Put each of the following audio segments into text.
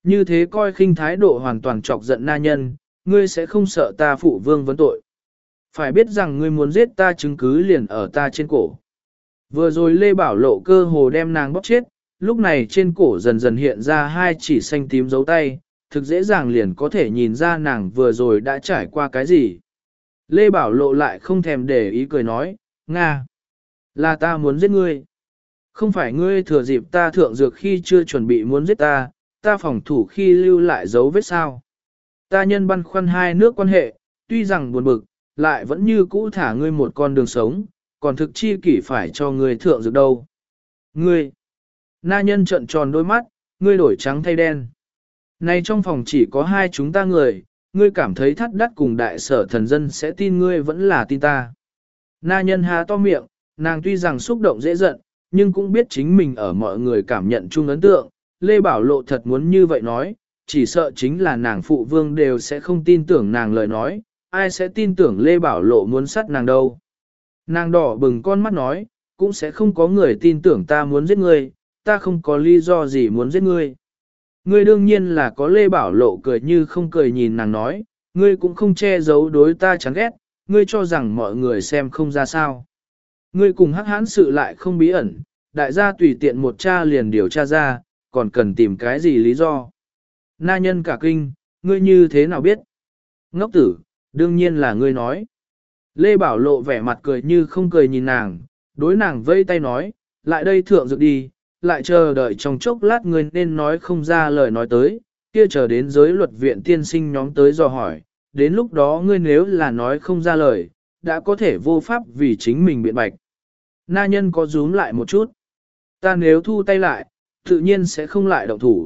Như thế coi khinh thái độ hoàn toàn chọc giận na nhân, ngươi sẽ không sợ ta phụ vương vấn tội. Phải biết rằng ngươi muốn giết ta chứng cứ liền ở ta trên cổ. Vừa rồi Lê Bảo Lộ cơ hồ đem nàng bóp chết, lúc này trên cổ dần dần hiện ra hai chỉ xanh tím dấu tay, thực dễ dàng liền có thể nhìn ra nàng vừa rồi đã trải qua cái gì. Lê Bảo Lộ lại không thèm để ý cười nói, Nga, là ta muốn giết ngươi. Không phải ngươi thừa dịp ta thượng dược khi chưa chuẩn bị muốn giết ta, ta phòng thủ khi lưu lại dấu vết sao. Ta nhân băn khoăn hai nước quan hệ, tuy rằng buồn bực, lại vẫn như cũ thả ngươi một con đường sống, còn thực chi kỷ phải cho ngươi thượng dược đâu. Ngươi, na nhân trợn tròn đôi mắt, ngươi đổi trắng thay đen. Này trong phòng chỉ có hai chúng ta người, ngươi cảm thấy thắt đắt cùng đại sở thần dân sẽ tin ngươi vẫn là tin ta. Na nhân há to miệng, nàng tuy rằng xúc động dễ giận, nhưng cũng biết chính mình ở mọi người cảm nhận chung ấn tượng. Lê Bảo Lộ thật muốn như vậy nói, chỉ sợ chính là nàng phụ vương đều sẽ không tin tưởng nàng lời nói, ai sẽ tin tưởng Lê Bảo Lộ muốn sát nàng đâu. Nàng đỏ bừng con mắt nói, cũng sẽ không có người tin tưởng ta muốn giết ngươi, ta không có lý do gì muốn giết ngươi. Ngươi đương nhiên là có. Lê Bảo Lộ cười như không cười nhìn nàng nói, ngươi cũng không che giấu đối ta chán ghét, ngươi cho rằng mọi người xem không ra sao. Ngươi cùng hắc hãn sự lại không bí ẩn, đại gia tùy tiện một cha liền điều tra ra, còn cần tìm cái gì lý do. Na nhân cả kinh, ngươi như thế nào biết? Ngốc tử, đương nhiên là ngươi nói. Lê Bảo Lộ vẻ mặt cười như không cười nhìn nàng, đối nàng vây tay nói, lại đây thượng dược đi, lại chờ đợi trong chốc lát ngươi nên nói không ra lời nói tới, kia chờ đến giới luật viện tiên sinh nhóm tới dò hỏi, đến lúc đó ngươi nếu là nói không ra lời, đã có thể vô pháp vì chính mình biện bạch. Na nhân có rúm lại một chút. Ta nếu thu tay lại, tự nhiên sẽ không lại động thủ.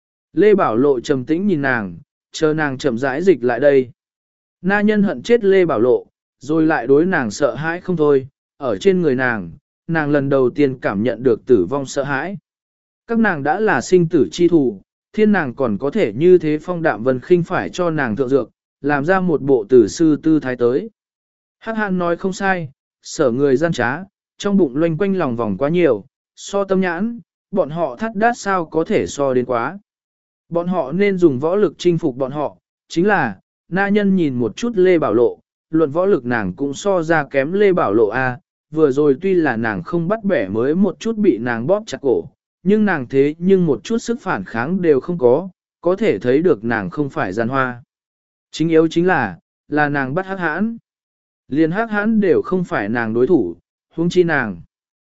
Lê Bảo Lộ trầm tĩnh nhìn nàng, chờ nàng chậm rãi dịch lại đây. Na nhân hận chết Lê Bảo Lộ, rồi lại đối nàng sợ hãi không thôi, ở trên người nàng, nàng lần đầu tiên cảm nhận được tử vong sợ hãi. Các nàng đã là sinh tử chi thù, thiên nàng còn có thể như thế phong đạm vân khinh phải cho nàng thượng dược, làm ra một bộ tử sư tư thái tới. Hắc Hàn nói không sai, sở người gian trá, trong bụng loanh quanh lòng vòng quá nhiều, so tâm nhãn, bọn họ thắt đát sao có thể so đến quá. Bọn họ nên dùng võ lực chinh phục bọn họ, chính là, na nhân nhìn một chút Lê Bảo Lộ, luận võ lực nàng cũng so ra kém Lê Bảo Lộ a. Vừa rồi tuy là nàng không bắt bẻ mới một chút bị nàng bóp chặt cổ, nhưng nàng thế nhưng một chút sức phản kháng đều không có thể thấy được nàng không phải gian hoa. Chính yếu chính là nàng bắt hắc hãn. Liền hắc hãn đều không phải nàng đối thủ, huống chi nàng.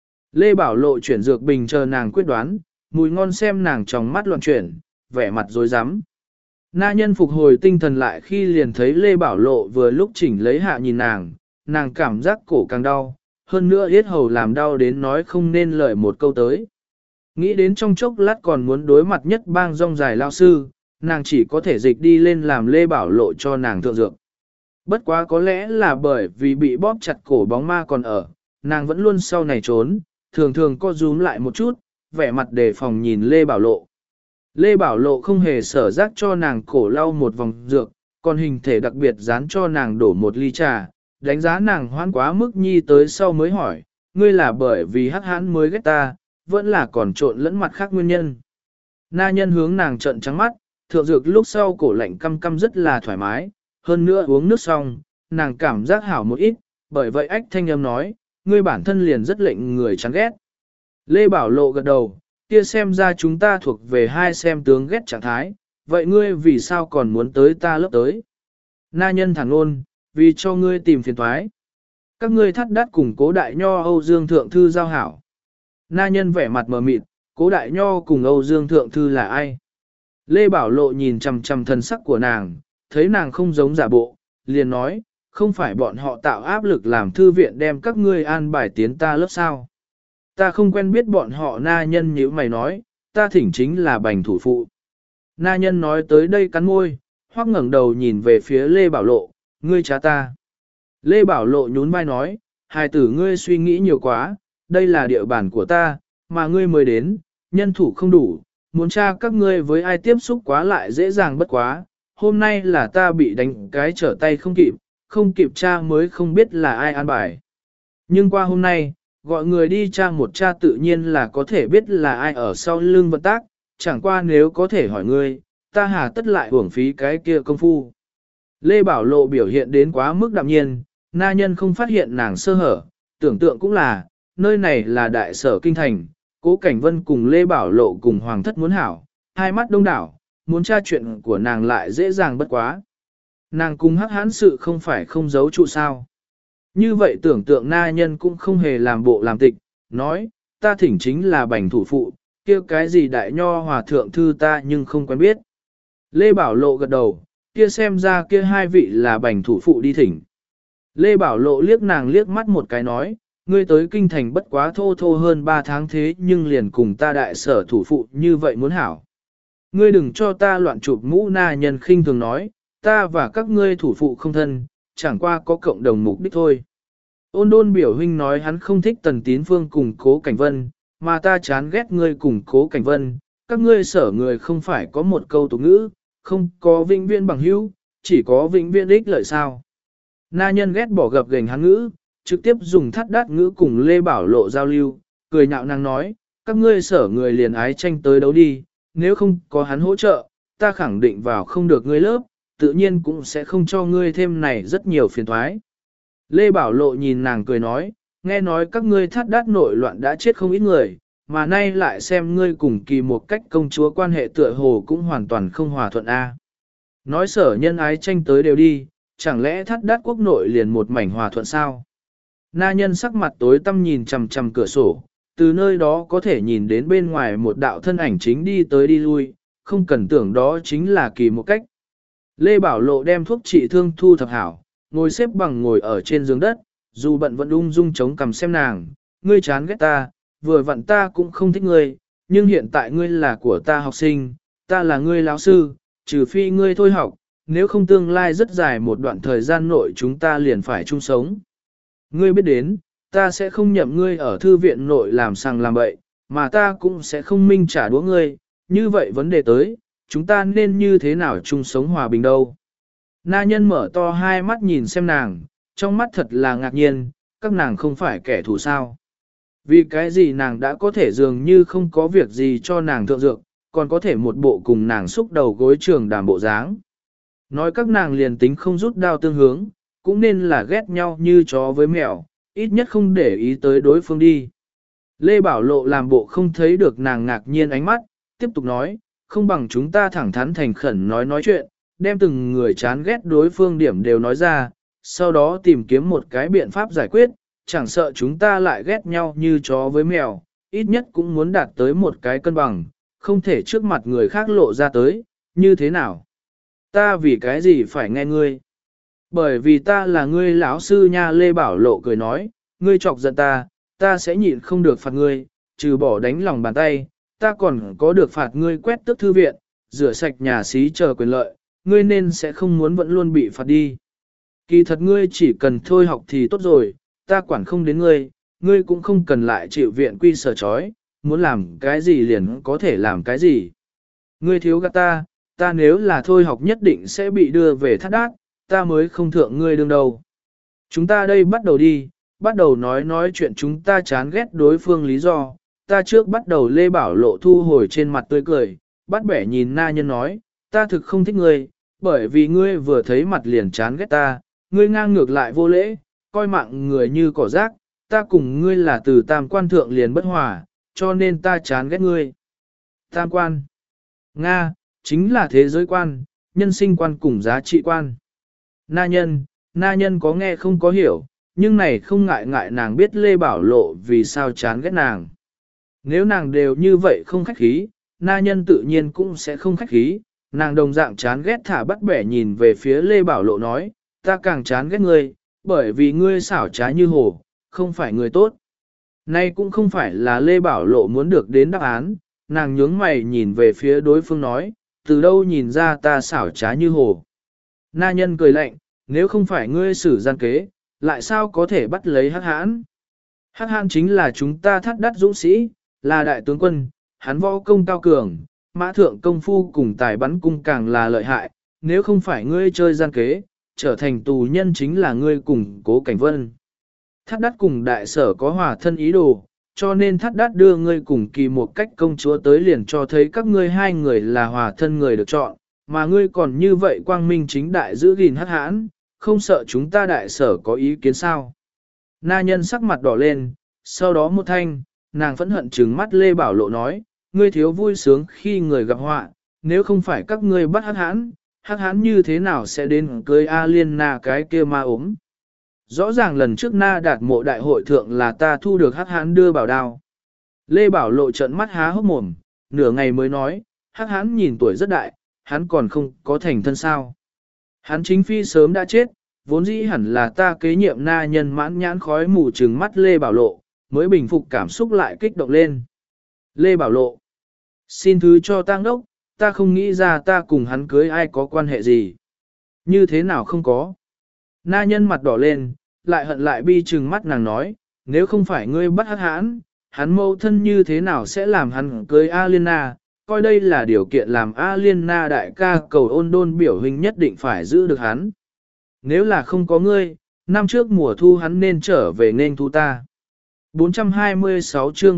Lê Bảo Lộ chuyển dược bình chờ nàng quyết đoán, mùi ngon xem nàng trong mắt loạn chuyển, vẻ mặt dối rắm. Na nhân phục hồi tinh thần lại khi liền thấy Lê Bảo Lộ vừa lúc chỉnh lấy hạ nhìn nàng cảm giác cổ càng đau, hơn nữa yết hầu làm đau đến nói không nên lời một câu tới. Nghĩ đến trong chốc lát còn muốn đối mặt nhất bang rong dài lao sư, nàng chỉ có thể dịch đi lên làm Lê Bảo Lộ cho nàng thượng dược. Bất quá có lẽ là bởi vì bị bóp chặt cổ bóng ma còn ở, nàng vẫn luôn sau này trốn, thường thường co rúm lại một chút, vẻ mặt đề phòng nhìn Lê Bảo Lộ. Lê Bảo Lộ không hề sở giác cho nàng cổ lau một vòng dược, còn hình thể đặc biệt dán cho nàng đổ một ly trà, đánh giá nàng hoãn quá mức nhi tới sau mới hỏi, ngươi là bởi vì hắc hãn mới ghét ta, vẫn là còn trộn lẫn mặt khác nguyên nhân. Na nhân hướng nàng trợn trắng mắt, thượng dược lúc sau cổ lạnh căm căm rất là thoải mái, hơn nữa uống nước xong, nàng cảm giác hảo một ít, bởi vậy ách thanh âm nói, ngươi bản thân liền rất lệnh người chán ghét. Lê Bảo Lộ gật đầu, kia xem ra chúng ta thuộc về hai xem tướng ghét trạng thái, vậy ngươi vì sao còn muốn tới ta lớp tới? Na nhân thẳng ôn, vì cho ngươi tìm phiền toái. Các ngươi thắt đắt cùng Cố Đại Nho Âu Dương Thượng Thư giao hảo. Na nhân vẻ mặt mờ mịt, Cố Đại Nho cùng Âu Dương Thượng Thư là ai? Lê Bảo Lộ nhìn chằm chằm thân sắc của nàng, thấy nàng không giống giả bộ, liền nói, không phải bọn họ tạo áp lực làm thư viện đem các ngươi an bài tiến ta lớp sao. Ta không quen biết bọn họ. Na nhân như mày nói, ta thỉnh chính là bành thủ phụ. Na nhân nói tới đây cắn môi, hoắc ngẩng đầu nhìn về phía Lê Bảo Lộ, ngươi trá ta. Lê Bảo Lộ nhún vai nói, hài tử ngươi suy nghĩ nhiều quá, đây là địa bàn của ta, mà ngươi mới đến, nhân thủ không đủ, muốn tra các ngươi với ai tiếp xúc quá lại dễ dàng bất quá, hôm nay là ta bị đánh cái trở tay không kịp tra mới không biết là ai an bài. Nhưng qua hôm nay, gọi người đi tra một tra tự nhiên là có thể biết là ai ở sau lưng vận tác, chẳng qua nếu có thể hỏi ngươi, ta hà tất lại uổng phí cái kia công phu. Lê Bảo Lộ biểu hiện đến quá mức đạm nhiên, na nhân không phát hiện nàng sơ hở, tưởng tượng cũng là, nơi này là đại sở kinh thành, Cố Cảnh Vân cùng Lê Bảo Lộ cùng Hoàng thất muốn hảo, hai mắt đông đảo, muốn tra chuyện của nàng lại dễ dàng bất quá. Nàng cùng hắc hãn sự không phải không giấu trụ sao. Như vậy tưởng tượng na nhân cũng không hề làm bộ làm tịch, nói, ta thỉnh chính là bành thủ phụ, kia cái gì đại nho hòa thượng thư ta nhưng không quen biết. Lê Bảo Lộ gật đầu, kia xem ra kia hai vị là bành thủ phụ đi thỉnh. Lê Bảo Lộ liếc nàng liếc mắt một cái nói, ngươi tới kinh thành bất quá thô thô hơn 3 tháng thế nhưng liền cùng ta đại sở thủ phụ như vậy muốn hảo. Ngươi đừng cho ta loạn chụp mũ, na nhân khinh thường nói, ta và các ngươi thủ phụ không thân, chẳng qua có cộng đồng mục đích thôi. Ôn đôn biểu huynh nói hắn không thích Tần Tín Phương cùng Cố Cảnh Vân, mà ta chán ghét ngươi cùng Cố Cảnh Vân, các ngươi sở người không phải có một câu tục ngữ, không có vĩnh viễn bằng hữu, chỉ có vĩnh viễn ích lợi sao. Na nhân ghét bỏ gập gềnh hắn ngữ, trực tiếp dùng thắt đát ngữ cùng Lê Bảo Lộ giao lưu, cười nhạo nàng nói, các ngươi sở người liền ái tranh tới đấu đi, nếu không có hắn hỗ trợ, ta khẳng định vào không được ngươi lớp, tự nhiên cũng sẽ không cho ngươi thêm này rất nhiều phiền thoái. Lê Bảo Lộ nhìn nàng cười nói, nghe nói các ngươi thắt đát nội loạn đã chết không ít người, mà nay lại xem ngươi cùng kỳ một cách công chúa quan hệ tựa hồ cũng hoàn toàn không hòa thuận a. Nói sở nhân ái tranh tới đều đi, chẳng lẽ thắt đát quốc nội liền một mảnh hòa thuận sao? Na nhân sắc mặt tối tăm nhìn chằm chằm cửa sổ, từ nơi đó có thể nhìn đến bên ngoài một đạo thân ảnh chính đi tới đi lui, không cần tưởng đó chính là kỳ một cách. Lê Bảo Lộ đem thuốc trị thương thu thập hảo, ngồi xếp bằng ngồi ở trên giường đất, dù bận vẫn ung dung chống cằm xem nàng, ngươi chán ghét ta, vừa vặn ta cũng không thích ngươi, nhưng hiện tại ngươi là của ta học sinh, ta là ngươi lão sư, trừ phi ngươi thôi học, nếu không tương lai rất dài một đoạn thời gian nội chúng ta liền phải chung sống. Ngươi biết đến, ta sẽ không nhậm ngươi ở thư viện nội làm sằng làm bậy, mà ta cũng sẽ không minh trả đũa ngươi, như vậy vấn đề tới, chúng ta nên như thế nào chung sống hòa bình đâu. Na nhân mở to hai mắt nhìn xem nàng, trong mắt thật là ngạc nhiên, các nàng không phải kẻ thù sao. Vì cái gì nàng đã có thể dường như không có việc gì cho nàng thượng dược, còn có thể một bộ cùng nàng xúc đầu gối trường đàm bộ dáng. Nói các nàng liền tính không rút đao tương hướng, cũng nên là ghét nhau như chó với mèo, ít nhất không để ý tới đối phương đi. Lê Bảo Lộ làm bộ không thấy được nàng ngạc nhiên ánh mắt, tiếp tục nói, không bằng chúng ta thẳng thắn thành khẩn nói chuyện, đem từng người chán ghét đối phương điểm đều nói ra, sau đó tìm kiếm một cái biện pháp giải quyết, chẳng sợ chúng ta lại ghét nhau như chó với mèo, ít nhất cũng muốn đạt tới một cái cân bằng, không thể trước mặt người khác lộ ra tới, như thế nào? Ta vì cái gì phải nghe ngươi? Bởi vì ta là ngươi lão sư nha. Lê Bảo Lộ cười nói, ngươi chọc giận ta, ta sẽ nhịn không được phạt ngươi, trừ bỏ đánh lòng bàn tay, ta còn có được phạt ngươi quét tước thư viện, rửa sạch nhà xí chờ quyền lợi, ngươi nên sẽ không muốn vẫn luôn bị phạt đi. Kỳ thật ngươi chỉ cần thôi học thì tốt rồi, ta quản không đến ngươi, ngươi cũng không cần lại chịu viện quy sở trói, muốn làm cái gì liền có thể làm cái gì. Ngươi thiếu gạt ta, ta nếu là thôi học nhất định sẽ bị đưa về thắt đát, ta mới không thượng ngươi đương đầu. Chúng ta đây bắt đầu đi, bắt đầu nói chuyện chúng ta chán ghét đối phương lý do. Ta trước bắt đầu. Lê Bảo Lộ thu hồi trên mặt tươi cười, bắt bẻ nhìn na nhân nói, ta thực không thích ngươi, bởi vì ngươi vừa thấy mặt liền chán ghét ta, ngươi ngang ngược lại vô lễ, coi mạng người như cỏ rác, ta cùng ngươi là từ tam quan thượng liền bất hòa, cho nên ta chán ghét ngươi. Tam quan. Nga, chính là thế giới quan, nhân sinh quan cùng giá trị quan. Na nhân có nghe không có hiểu, nhưng này không ngại nàng biết Lê Bảo Lộ vì sao chán ghét nàng. Nếu nàng đều như vậy không khách khí, na nhân tự nhiên cũng sẽ không khách khí, nàng đồng dạng chán ghét thả bắt bẻ nhìn về phía Lê Bảo Lộ nói, ta càng chán ghét ngươi, bởi vì ngươi xảo trá như hồ, không phải người tốt. Nay cũng không phải là Lê Bảo Lộ muốn được đến đáp án, nàng nhướng mày nhìn về phía đối phương nói, từ đâu nhìn ra ta xảo trá như hồ. Na nhân cười lạnh, nếu không phải ngươi xử gian kế, lại sao có thể bắt lấy Hắc Hãn? Hắc Hãn chính là chúng ta thắt đắt dũng sĩ, là đại tướng quân, hắn võ công cao cường, mã thượng công phu cùng tài bắn cung càng là lợi hại, nếu không phải ngươi chơi gian kế, trở thành tù nhân chính là ngươi cùng Cố Cảnh Vân. Thắt đắt cùng đại sở có hòa thân ý đồ, cho nên thắt đắt đưa ngươi cùng kỳ một cách công chúa tới liền cho thấy các ngươi hai người là hòa thân người được chọn, Mà ngươi còn như vậy quang minh chính đại giữ gìn hắc hãn, không sợ chúng ta đại sở có ý kiến sao. Na nhân sắc mặt đỏ lên, sau đó một thanh, nàng phẫn hận trừng mắt Lê Bảo Lộ nói, ngươi thiếu vui sướng khi người gặp họa, nếu không phải các ngươi bắt hắc hãn như thế nào sẽ đến cưới A Liên Na cái kia ma ốm. Rõ ràng lần trước Na đạt mộ đại hội thượng là ta thu được hắc hãn đưa bảo đao. Lê Bảo Lộ trợn mắt há hốc mồm, nửa ngày mới nói, hắc hãn nhìn tuổi rất đại, hắn còn không có thành thân sao. Hắn chính phi sớm đã chết, vốn dĩ hẳn là ta kế nhiệm Na nhân mãn nhãn khói mù trừng mắt Lê Bảo Lộ, mới bình phục cảm xúc lại kích động lên. Lê Bảo Lộ, xin thứ cho tang đốc, ta không nghĩ ra ta cùng hắn cưới ai có quan hệ gì. Như thế nào không có. Na nhân mặt đỏ lên, lại hận lại bi trừng mắt nàng nói, nếu không phải ngươi bắt hắc hãn, hắn mâu thân như thế nào sẽ làm hắn cưới A Liên Na, coi đây là điều kiện làm A Liên Na đại ca cầu ôn đôn biểu hình nhất định phải giữ được hắn. Nếu là không có ngươi, năm trước mùa thu hắn nên trở về nên thu ta. 426 chương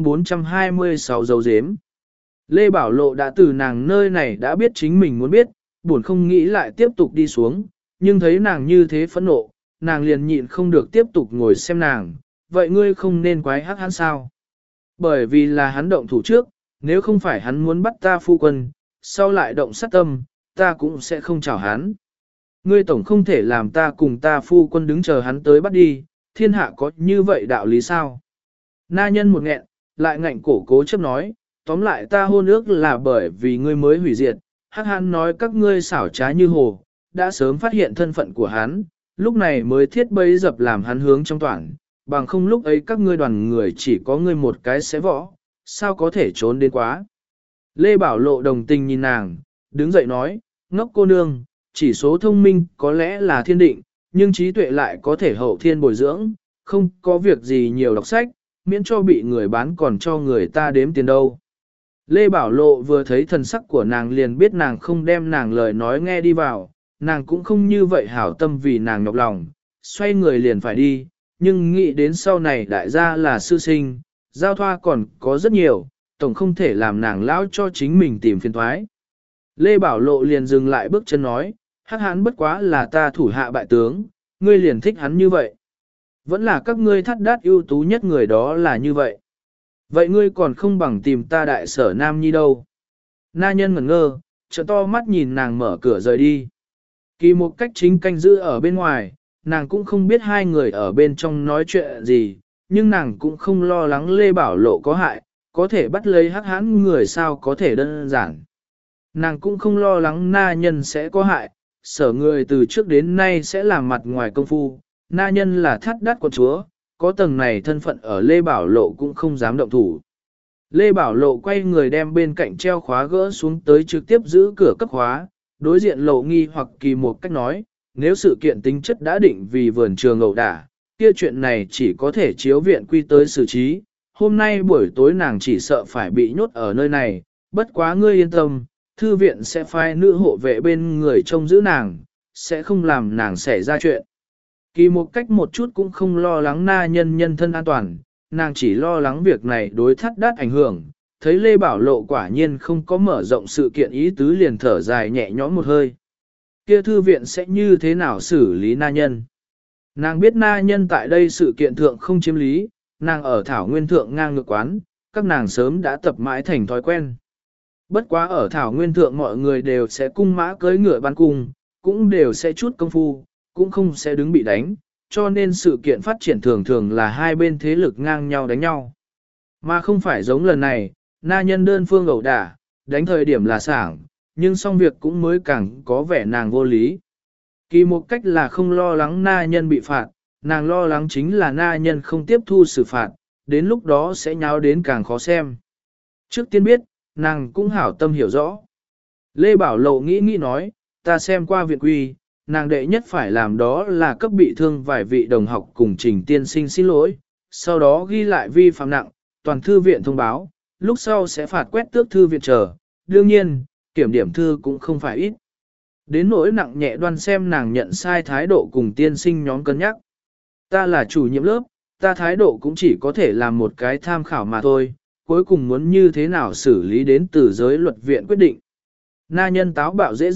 426 dấu dếm. Lê Bảo Lộ đã từ nàng nơi này đã biết chính mình muốn biết, buồn không nghĩ lại tiếp tục đi xuống, nhưng thấy nàng như thế phẫn nộ, nàng liền nhịn không được tiếp tục ngồi xem nàng, vậy ngươi không nên quái hắc hắn sao? Bởi vì là hắn động thủ trước, nếu không phải hắn muốn bắt ta phu quân, sau lại động sát tâm, ta cũng sẽ không chào hắn. Ngươi tổng không thể làm ta cùng ta phu quân đứng chờ hắn tới bắt đi, thiên hạ có như vậy đạo lý sao? Na nhân một nghẹn, lại ngạnh cổ cố chấp nói, tóm lại ta hôn ước là bởi vì ngươi mới hủy diệt, hắc hắn nói các ngươi xảo trá như hồ, đã sớm phát hiện thân phận của hắn, lúc này mới thiết bấy dập làm hắn hướng trong toàn, bằng không lúc ấy các ngươi đoàn người chỉ có ngươi một cái xé võ, sao có thể trốn đến quá. Lê Bảo Lộ đồng tình nhìn nàng, đứng dậy nói, ngốc cô nương, chỉ số thông minh có lẽ là thiên định, nhưng trí tuệ lại có thể hậu thiên bồi dưỡng, không có việc gì nhiều đọc sách, miễn cho bị người bán còn cho người ta đếm tiền đâu. Lê Bảo Lộ vừa thấy thần sắc của nàng liền biết nàng không đem nàng lời nói nghe đi vào, nàng cũng không như vậy hảo tâm vì nàng nhọc lòng, xoay người liền phải đi, nhưng nghĩ đến sau này đại gia là sư sinh, giao thoa còn có rất nhiều, tổng không thể làm nàng lão cho chính mình tìm phiền thoái. Lê Bảo Lộ liền dừng lại bước chân nói, hắc hắn bất quá là ta thủ hạ bại tướng, ngươi liền thích hắn như vậy. Vẫn là các ngươi thắt đát ưu tú nhất người đó là như vậy. Vậy ngươi còn không bằng tìm ta đại sở Nam Nhi đâu. Na nhân ngẩn ngơ, trợn to mắt nhìn nàng mở cửa rời đi. Kỳ một cách chính canh giữ ở bên ngoài, nàng cũng không biết hai người ở bên trong nói chuyện gì, nhưng nàng cũng không lo lắng Lê Bảo Lộ có hại, có thể bắt lấy hắc hãn người sao có thể đơn giản. Nàng cũng không lo lắng na nhân sẽ có hại, sở người từ trước đến nay sẽ làm mặt ngoài công phu, na nhân là thắt đắt của chúa, có tầng này thân phận ở Lê Bảo Lộ cũng không dám động thủ. Lê Bảo Lộ quay người đem bên cạnh treo khóa gỡ xuống tới trực tiếp giữ cửa cấp khóa, đối diện Lộ nghi hoặc kỳ một cách nói, nếu sự kiện tính chất đã định vì vườn trường ẩu đả, kia chuyện này chỉ có thể chiếu viện quy tới xử trí, hôm nay buổi tối nàng chỉ sợ phải bị nhốt ở nơi này, bất quá ngươi yên tâm, thư viện sẽ phái nữ hộ vệ bên người trông giữ nàng, sẽ không làm nàng xảy ra chuyện. Kỳ một cách một chút cũng không lo lắng na nhân nhân thân an toàn, nàng chỉ lo lắng việc này đối thắt đát ảnh hưởng, thấy Lê Bảo Lộ quả nhiên không có mở rộng sự kiện ý tứ liền thở dài nhẹ nhõm một hơi. Kia thư viện sẽ như thế nào xử lý na nhân? Nàng biết na nhân tại đây sự kiện thượng không chiếm lý, nàng ở Thảo Nguyên thượng ngang ngược quán, các nàng sớm đã tập mãi thành thói quen. Bất quá ở Thảo Nguyên thượng mọi người đều sẽ cung mã cưỡi ngựa ban cung, cũng đều sẽ chút công phu, cũng không sẽ đứng bị đánh, cho nên sự kiện phát triển thường thường là hai bên thế lực ngang nhau đánh nhau. Mà không phải giống lần này, na nhân đơn phương ẩu đả, đánh thời điểm là sảng, nhưng xong việc cũng mới càng có vẻ nàng vô lý. Kỳ một cách là không lo lắng na nhân bị phạt, nàng lo lắng chính là na nhân không tiếp thu xử phạt, đến lúc đó sẽ nháo đến càng khó xem. Trước tiên biết, nàng cũng hảo tâm hiểu rõ. Lê Bảo Lộ nghĩ nói, ta xem qua viện quy, nàng đệ nhất phải làm đó là cấp bị thương vài vị đồng học cùng trình tiên sinh xin lỗi, sau đó ghi lại vi phạm nặng, toàn thư viện thông báo, lúc sau sẽ phạt quét tước thư viện chờ, đương nhiên, kiểm điểm thư cũng không phải ít. Đến nỗi nặng nhẹ đoan xem nàng nhận sai thái độ cùng tiên sinh nhóm cân nhắc. Ta là chủ nhiệm lớp, ta thái độ cũng chỉ có thể làm một cái tham khảo mà thôi, cuối cùng muốn như thế nào xử lý đến từ giới luật viện quyết định. Na nhân táo bạo dễ giận,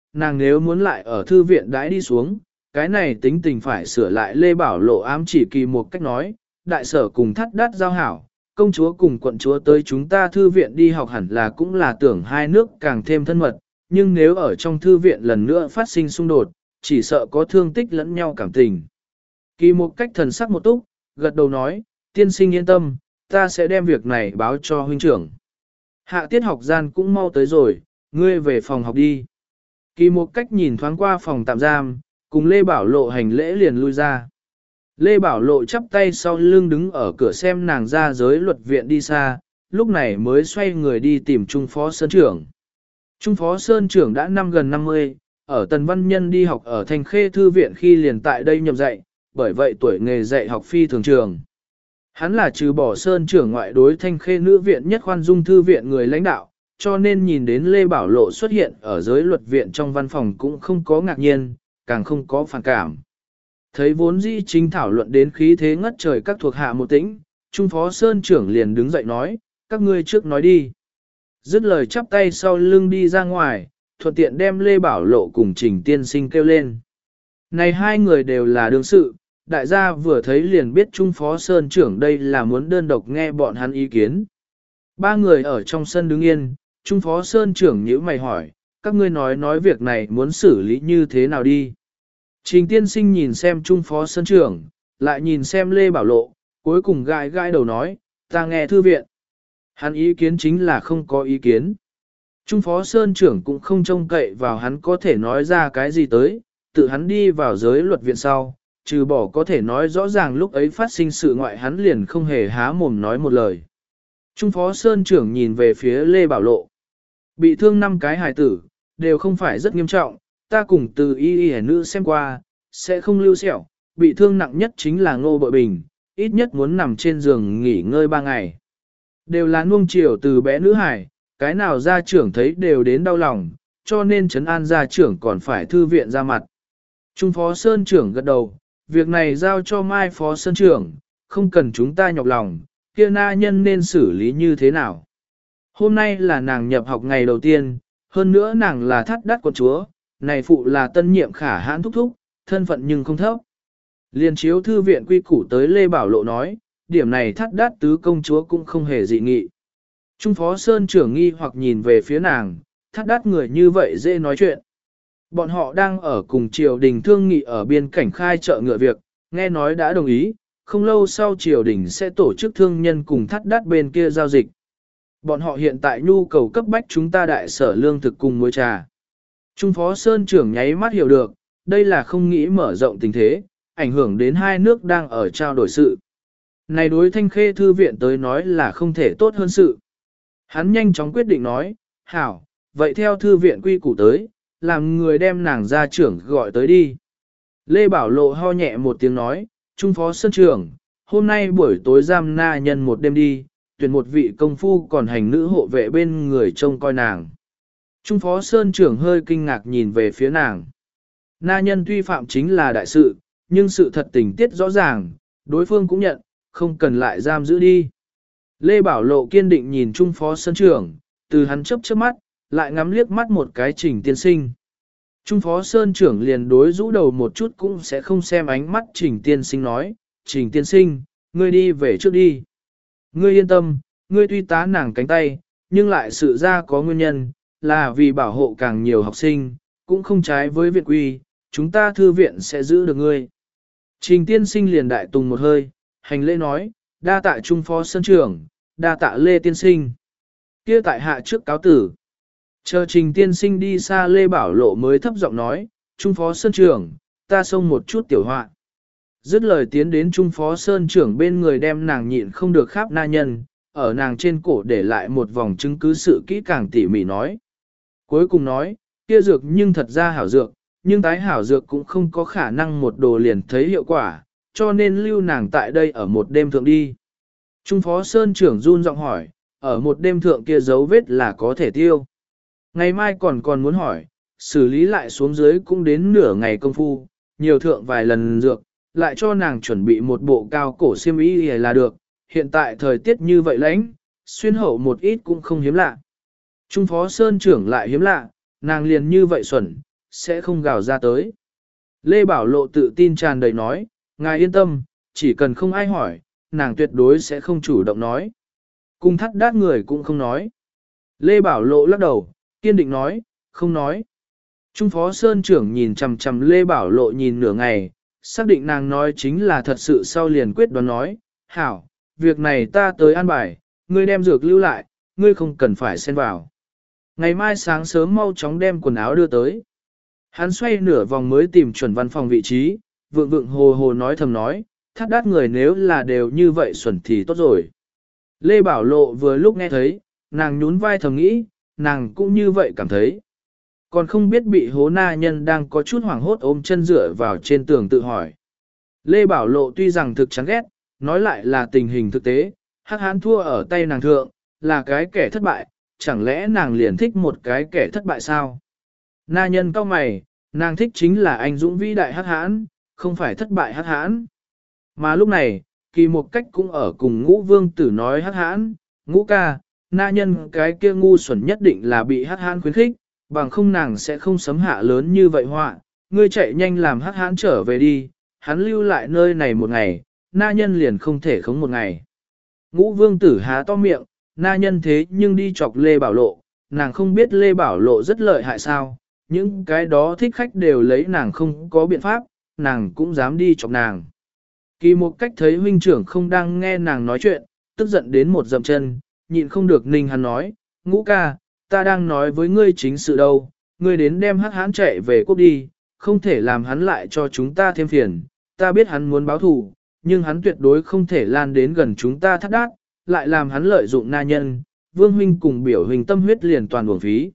nàng nếu muốn lại ở thư viện đãi đi xuống, cái này tính tình phải sửa lại. Lê Bảo Lộ ám chỉ Kỳ một cách nói, đại sở cùng Thắt Đát giao hảo, công chúa cùng quận chúa tới chúng ta thư viện đi học hẳn là cũng là tưởng hai nước càng thêm thân mật, nhưng nếu ở trong thư viện lần nữa phát sinh xung đột, chỉ sợ có thương tích lẫn nhau cảm tình. Kỳ một cách thần sắc một túc, gật đầu nói, tiên sinh yên tâm, ta sẽ đem việc này báo cho huynh trưởng. Hạ tiết học gian cũng mau tới rồi, ngươi về phòng học đi. Kỳ một cách nhìn thoáng qua phòng tạm giam, cùng Lê Bảo Lộ hành lễ liền lui ra. Lê Bảo Lộ chắp tay sau lưng đứng ở cửa xem nàng ra giới luật viện đi xa, lúc này mới xoay người đi tìm Trung Phó Sơn Trưởng. Trung Phó Sơn Trưởng đã gần 50, ở Tần Văn Nhân đi học ở Thanh Khê Thư viện khi liền tại đây nhập dạy, bởi vậy tuổi nghề dạy học phi thường trường. Hắn là trừ bỏ Sơn Trưởng ngoại đối Thanh Khê Nữ viện nhất khoan dung thư viện người lãnh đạo, cho nên nhìn đến Lê Bảo Lộ xuất hiện ở giới luật viện trong văn phòng cũng không có ngạc nhiên, càng không có phản cảm. Thấy vốn dĩ chính thảo luận đến khí thế ngất trời các thuộc hạ một tĩnh, Trung Phó Sơn Trưởng liền đứng dậy nói, các ngươi trước nói đi. Dứt lời chắp tay sau lưng đi ra ngoài, thuận tiện đem Lê Bảo Lộ cùng Trình Tiên Sinh kêu lên. Này hai người đều là đương sự, đại gia vừa thấy liền biết Trung Phó Sơn Trưởng đây là muốn đơn độc nghe bọn hắn ý kiến. Ba người ở trong sân đứng yên, Trung Phó Sơn Trưởng nhíu mày hỏi, các ngươi nói việc này muốn xử lý như thế nào đi. Trình Tiên Sinh nhìn xem Trung Phó Sơn Trưởng, lại nhìn xem Lê Bảo Lộ, cuối cùng gãi đầu nói, ta nghe thư viện. Hắn ý kiến chính là không có ý kiến. Trung Phó Sơn Trưởng cũng không trông cậy vào hắn có thể nói ra cái gì tới, tự hắn đi vào giới luật viện sau, trừ bỏ có thể nói rõ ràng lúc ấy phát sinh sự ngoại hắn liền không hề há mồm nói một lời. Trung Phó Sơn Trưởng nhìn về phía Lê Bảo Lộ. Bị thương 5 cái hài tử, đều không phải rất nghiêm trọng, ta cùng từ y nữ xem qua, sẽ không lưu sẹo, bị thương nặng nhất chính là Ngô Bội Bình, ít nhất muốn nằm trên giường nghỉ ngơi 3 ngày. Đều là nuông chiều từ bé nữ hải, cái nào gia trưởng thấy đều đến đau lòng, cho nên trấn an gia trưởng còn phải thư viện ra mặt. Trung Phó Sơn Trưởng gật đầu, việc này giao cho Mai Phó Sơn Trưởng, không cần chúng ta nhọc lòng, kia na nhân nên xử lý như thế nào. Hôm nay là nàng nhập học ngày đầu tiên, hơn nữa nàng là Thắt Đát quận chúa, này phụ là tân nhiệm khả hãn thúc thúc, thân phận nhưng không thấp. Liên chiếu thư viện quy củ tới Lê Bảo Lộ nói, điểm này Thắt Đát tứ công chúa cũng không hề dị nghị. Trung Phó Sơn Trưởng nghi hoặc nhìn về phía nàng, Thắt Đát người như vậy dễ nói chuyện. Bọn họ đang ở cùng triều đình thương nghị ở biên cảnh khai chợ ngựa việc, nghe nói đã đồng ý, không lâu sau triều đình sẽ tổ chức thương nhân cùng Thắt Đát bên kia giao dịch. Bọn họ hiện tại nhu cầu cấp bách chúng ta đại sở lương thực cùng muối trà. Trung Phó Sơn Trưởng nháy mắt hiểu được, đây là không nghĩ mở rộng tình thế, ảnh hưởng đến hai nước đang ở trao đổi sự. Này đối Thanh Khê Thư viện tới nói là không thể tốt hơn sự. Hắn nhanh chóng quyết định nói, hảo, vậy theo thư viện quy củ tới, làm người đem nàng gia trưởng gọi tới đi. Lê Bảo Lộ ho nhẹ một tiếng nói, Trung Phó Sơn Trưởng, hôm nay buổi tối giam na nhân một đêm đi, tuyển một vị công phu còn hành nữ hộ vệ bên người trông coi nàng. Trung Phó Sơn Trưởng hơi kinh ngạc nhìn về phía nàng. Na nhân tuy phạm chính là đại sự, nhưng sự thật tình tiết rõ ràng, đối phương cũng nhận, không cần lại giam giữ đi. Lê Bảo Lộ kiên định nhìn Trung Phó Sơn Trưởng, từ hắn chớp chớp mắt, lại ngắm liếc mắt một cái Trình Tiên Sinh. Trung Phó Sơn Trưởng liền đối rũ đầu một chút cũng sẽ không xem ánh mắt Trình Tiên Sinh nói, Trình Tiên Sinh, ngươi đi về trước đi. Ngươi yên tâm, ngươi tuy tá nàng cánh tay, nhưng lại sự ra có nguyên nhân, là vì bảo hộ càng nhiều học sinh, cũng không trái với viện quy, chúng ta thư viện sẽ giữ được ngươi. Trình Tiên Sinh liền đại tùng một hơi, hành lễ nói, đa tạ Trung Phó Sơn Trưởng, đa tạ Lê Tiên Sinh. Kia tại hạ trước cáo tử. Chờ Trình Tiên Sinh đi xa Lê Bảo Lộ mới thấp giọng nói, Trung Phó Sơn Trưởng, ta xông một chút tiểu họa. Dứt lời tiến đến Trung Phó Sơn Trưởng bên người đem nàng nhịn không được khắp na nhân, ở nàng trên cổ để lại một vòng chứng cứ sự kỹ càng tỉ mỉ nói. Cuối cùng nói, kia dược nhưng thật ra hảo dược, nhưng tái hảo dược cũng không có khả năng một đồ liền thấy hiệu quả, cho nên lưu nàng tại đây ở một đêm thượng đi. Trung Phó Sơn Trưởng run giọng hỏi, ở một đêm thượng kia dấu vết là có thể tiêu. Ngày mai còn muốn hỏi, xử lý lại xuống dưới cũng đến nửa ngày công phu, nhiều thượng vài lần dược, lại cho nàng chuẩn bị một bộ cao cổ xiêm y là được, hiện tại thời tiết như vậy lạnh, xuyên hậu một ít cũng không hiếm lạ. Trung Phó Sơn Trưởng lại hiếm lạ, nàng liền như vậy xuẩn, sẽ không gào ra tới. Lê Bảo Lộ tự tin tràn đầy nói, ngài yên tâm, chỉ cần không ai hỏi, nàng tuyệt đối sẽ không chủ động nói. Cung thắt đát người cũng không nói. Lê Bảo Lộ lắc đầu, kiên định nói, không nói. Trung phó Sơn trưởng nhìn chằm chằm Lê Bảo Lộ nhìn nửa ngày, xác định nàng nói chính là thật sự sau liền quyết đoán nói, hảo, việc này ta tới an bài, ngươi đem dược lưu lại, ngươi không cần phải xen vào. Ngày mai sáng sớm mau chóng đem quần áo đưa tới. Hắn xoay nửa vòng mới tìm chuẩn văn phòng vị trí, vượng vượng hồ hồ nói thầm nói, thắt đát người nếu là đều như vậy xuẩn thì tốt rồi. Lê Bảo Lộ vừa lúc nghe thấy, nàng nhún vai thầm nghĩ, nàng cũng như vậy cảm thấy. Còn không biết bị hố na nhân đang có chút hoảng hốt ôm chân dựa vào trên tường tự hỏi. Lê Bảo Lộ tuy rằng thực chán ghét, nói lại là tình hình thực tế, hắc hán thua ở tay nàng thượng, là cái kẻ thất bại, chẳng lẽ nàng liền thích một cái kẻ thất bại sao? Na nhân cao mày, nàng thích chính là anh dũng vĩ đại hắc hãn, không phải thất bại hắc hãn. Mà lúc này, kỳ một cách cũng ở cùng ngũ vương tử nói hắc hãn, ngũ ca, na nhân cái kia ngu xuẩn nhất định là bị hắc hãn khuyến khích, bằng không nàng sẽ không sấm hạ lớn như vậy họa, ngươi chạy nhanh làm hắc hãn trở về đi, hắn lưu lại nơi này một ngày, na nhân liền không thể khống một ngày. Ngũ vương tử há to miệng, na nhân thế nhưng đi chọc Lê Bảo Lộ, nàng không biết Lê Bảo Lộ rất lợi hại sao, những cái đó thích khách đều lấy nàng không có biện pháp, nàng cũng dám đi chọc nàng. Kỳ một cách thấy huynh trưởng không đang nghe nàng nói chuyện, tức giận đến một dậm chân, nhịn không được ninh hắn nói, ngũ ca, ta đang nói với ngươi chính sự đâu, ngươi đến đem hắc hán chạy về quốc đi, không thể làm hắn lại cho chúng ta thêm phiền, ta biết hắn muốn báo thù, nhưng hắn tuyệt đối không thể lan đến gần chúng ta thắt đát, lại làm hắn lợi dụng na nhân, vương huynh cùng biểu huynh tâm huyết liền toàn uổng phí.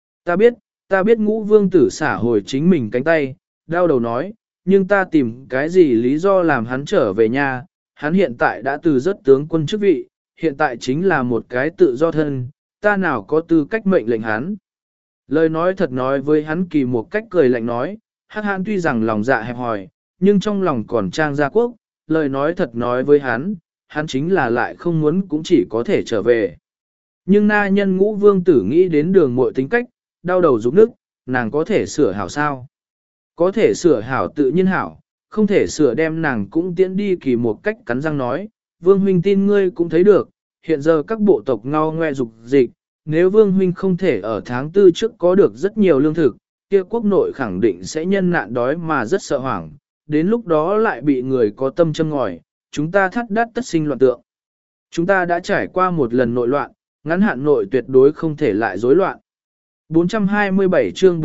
Ta biết ngũ vương tử xả hồi chính mình cánh tay, đau đầu nói, nhưng ta tìm cái gì lý do làm hắn trở về nhà, hắn hiện tại đã từ rất tướng quân chức vị, hiện tại chính là một cái tự do thân, ta nào có tư cách mệnh lệnh hắn. Lời nói thật nói với hắn kỳ một cách cười lạnh nói, hắc hãn tuy rằng lòng dạ hẹp hòi, nhưng trong lòng còn trang gia quốc, lời nói thật nói với hắn chính là lại không muốn cũng chỉ có thể trở về. Nhưng na nhân ngũ vương tử nghĩ đến đường muội tính cách, đau đầu rụng nức, nàng có thể sửa hảo sao? Có thể sửa hảo tự nhiên hảo, không thể sửa đem nàng cũng tiễn đi kỳ một cách cắn răng nói, vương huynh tin ngươi cũng thấy được, hiện giờ các bộ tộc ngao ngoe dục dịch, nếu vương huynh không thể ở tháng 4 trước có được rất nhiều lương thực, kia quốc nội khẳng định sẽ nhân nạn đói mà rất sợ hoảng, đến lúc đó lại bị người có tâm châm ngòi, chúng ta thắt đát tất sinh loạn tượng. Chúng ta đã trải qua một lần nội loạn, ngắn hạn nội tuyệt đối không thể lại rối loạn. 427 chương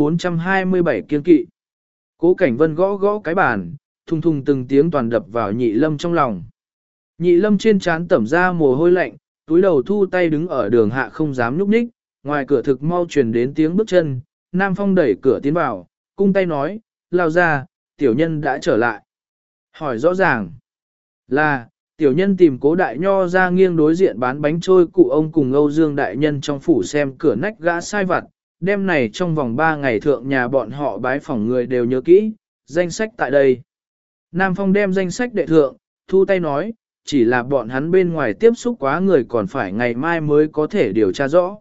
427 kiên kỵ. Cố Cảnh Vân gõ gõ cái bàn, thùng thùng từng tiếng toàn đập vào Nhị Lâm trong lòng. Nhị Lâm trên trán tẩm ra mồ hôi lạnh, túi đầu thu tay đứng ở đường hạ không dám nhúc nhích, ngoài cửa thực mau truyền đến tiếng bước chân, Nam Phong đẩy cửa tiến vào, cung tay nói, lao ra, tiểu nhân đã trở lại. Hỏi rõ ràng là, tiểu nhân tìm Cố Đại Nho ra nghiêng đối diện bán bánh trôi cụ ông cùng Âu Dương Đại Nhân trong phủ xem cửa nách gã sai vặt, đêm này trong vòng 3 ngày thượng nhà bọn họ bái phỏng người đều nhớ kỹ, danh sách tại đây. Nam Phong đem danh sách đệ thượng, thu tay nói, chỉ là bọn hắn bên ngoài tiếp xúc quá người còn phải ngày mai mới có thể điều tra rõ.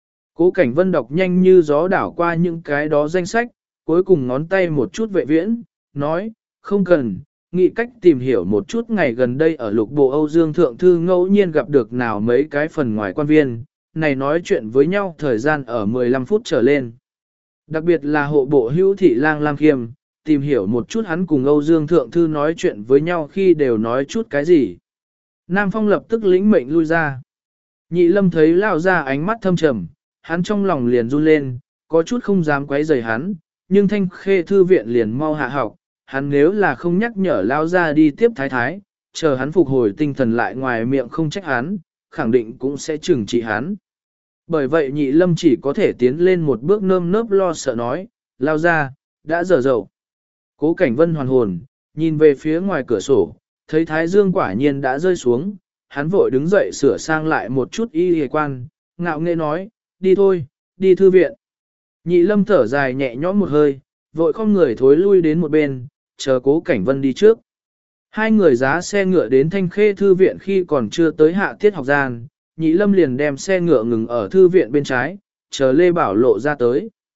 Cố Cảnh Vân đọc nhanh như gió đảo qua những cái đó danh sách, cuối cùng ngón tay một chút vệ viễn, nói, không cần, nghĩ cách tìm hiểu một chút ngày gần đây ở lục bộ Âu Dương Thượng Thư ngẫu nhiên gặp được nào mấy cái phần ngoài quan viên, này nói chuyện với nhau thời gian ở 15 phút trở lên. Đặc biệt là hộ bộ Hữu Thị Lang Lam Khiêm, tìm hiểu một chút hắn cùng Âu Dương Thượng Thư nói chuyện với nhau khi đều nói chút cái gì. Nam Phong lập tức lĩnh mệnh lui ra. Nhị Lâm thấy lao ra ánh mắt thâm trầm, hắn trong lòng liền run lên, có chút không dám quấy rầy hắn, nhưng Thanh Khê Thư viện liền mau hạ học, hắn nếu là không nhắc nhở lao ra đi tiếp thái thái, chờ hắn phục hồi tinh thần lại ngoài miệng không trách hắn, khẳng định cũng sẽ trừng trị hắn. Bởi vậy Nhị Lâm chỉ có thể tiến lên một bước nơm nớp lo sợ nói, lao ra, đã giờ dậu. Cố Cảnh Vân hoàn hồn, nhìn về phía ngoài cửa sổ, thấy thái dương quả nhiên đã rơi xuống, hắn vội đứng dậy sửa sang lại một chút y hề quan, ngạo nghễ nói, đi thôi, đi thư viện. Nhị Lâm thở dài nhẹ nhõm một hơi, vội không người thối lui đến một bên, chờ Cố Cảnh Vân đi trước. Hai người giá xe ngựa đến Thanh Khê Thư viện khi còn chưa tới hạ tiết học gian, Nhị Lâm liền đem xe ngựa ngừng ở thư viện bên trái, chờ Lê Bảo Lộ ra tới.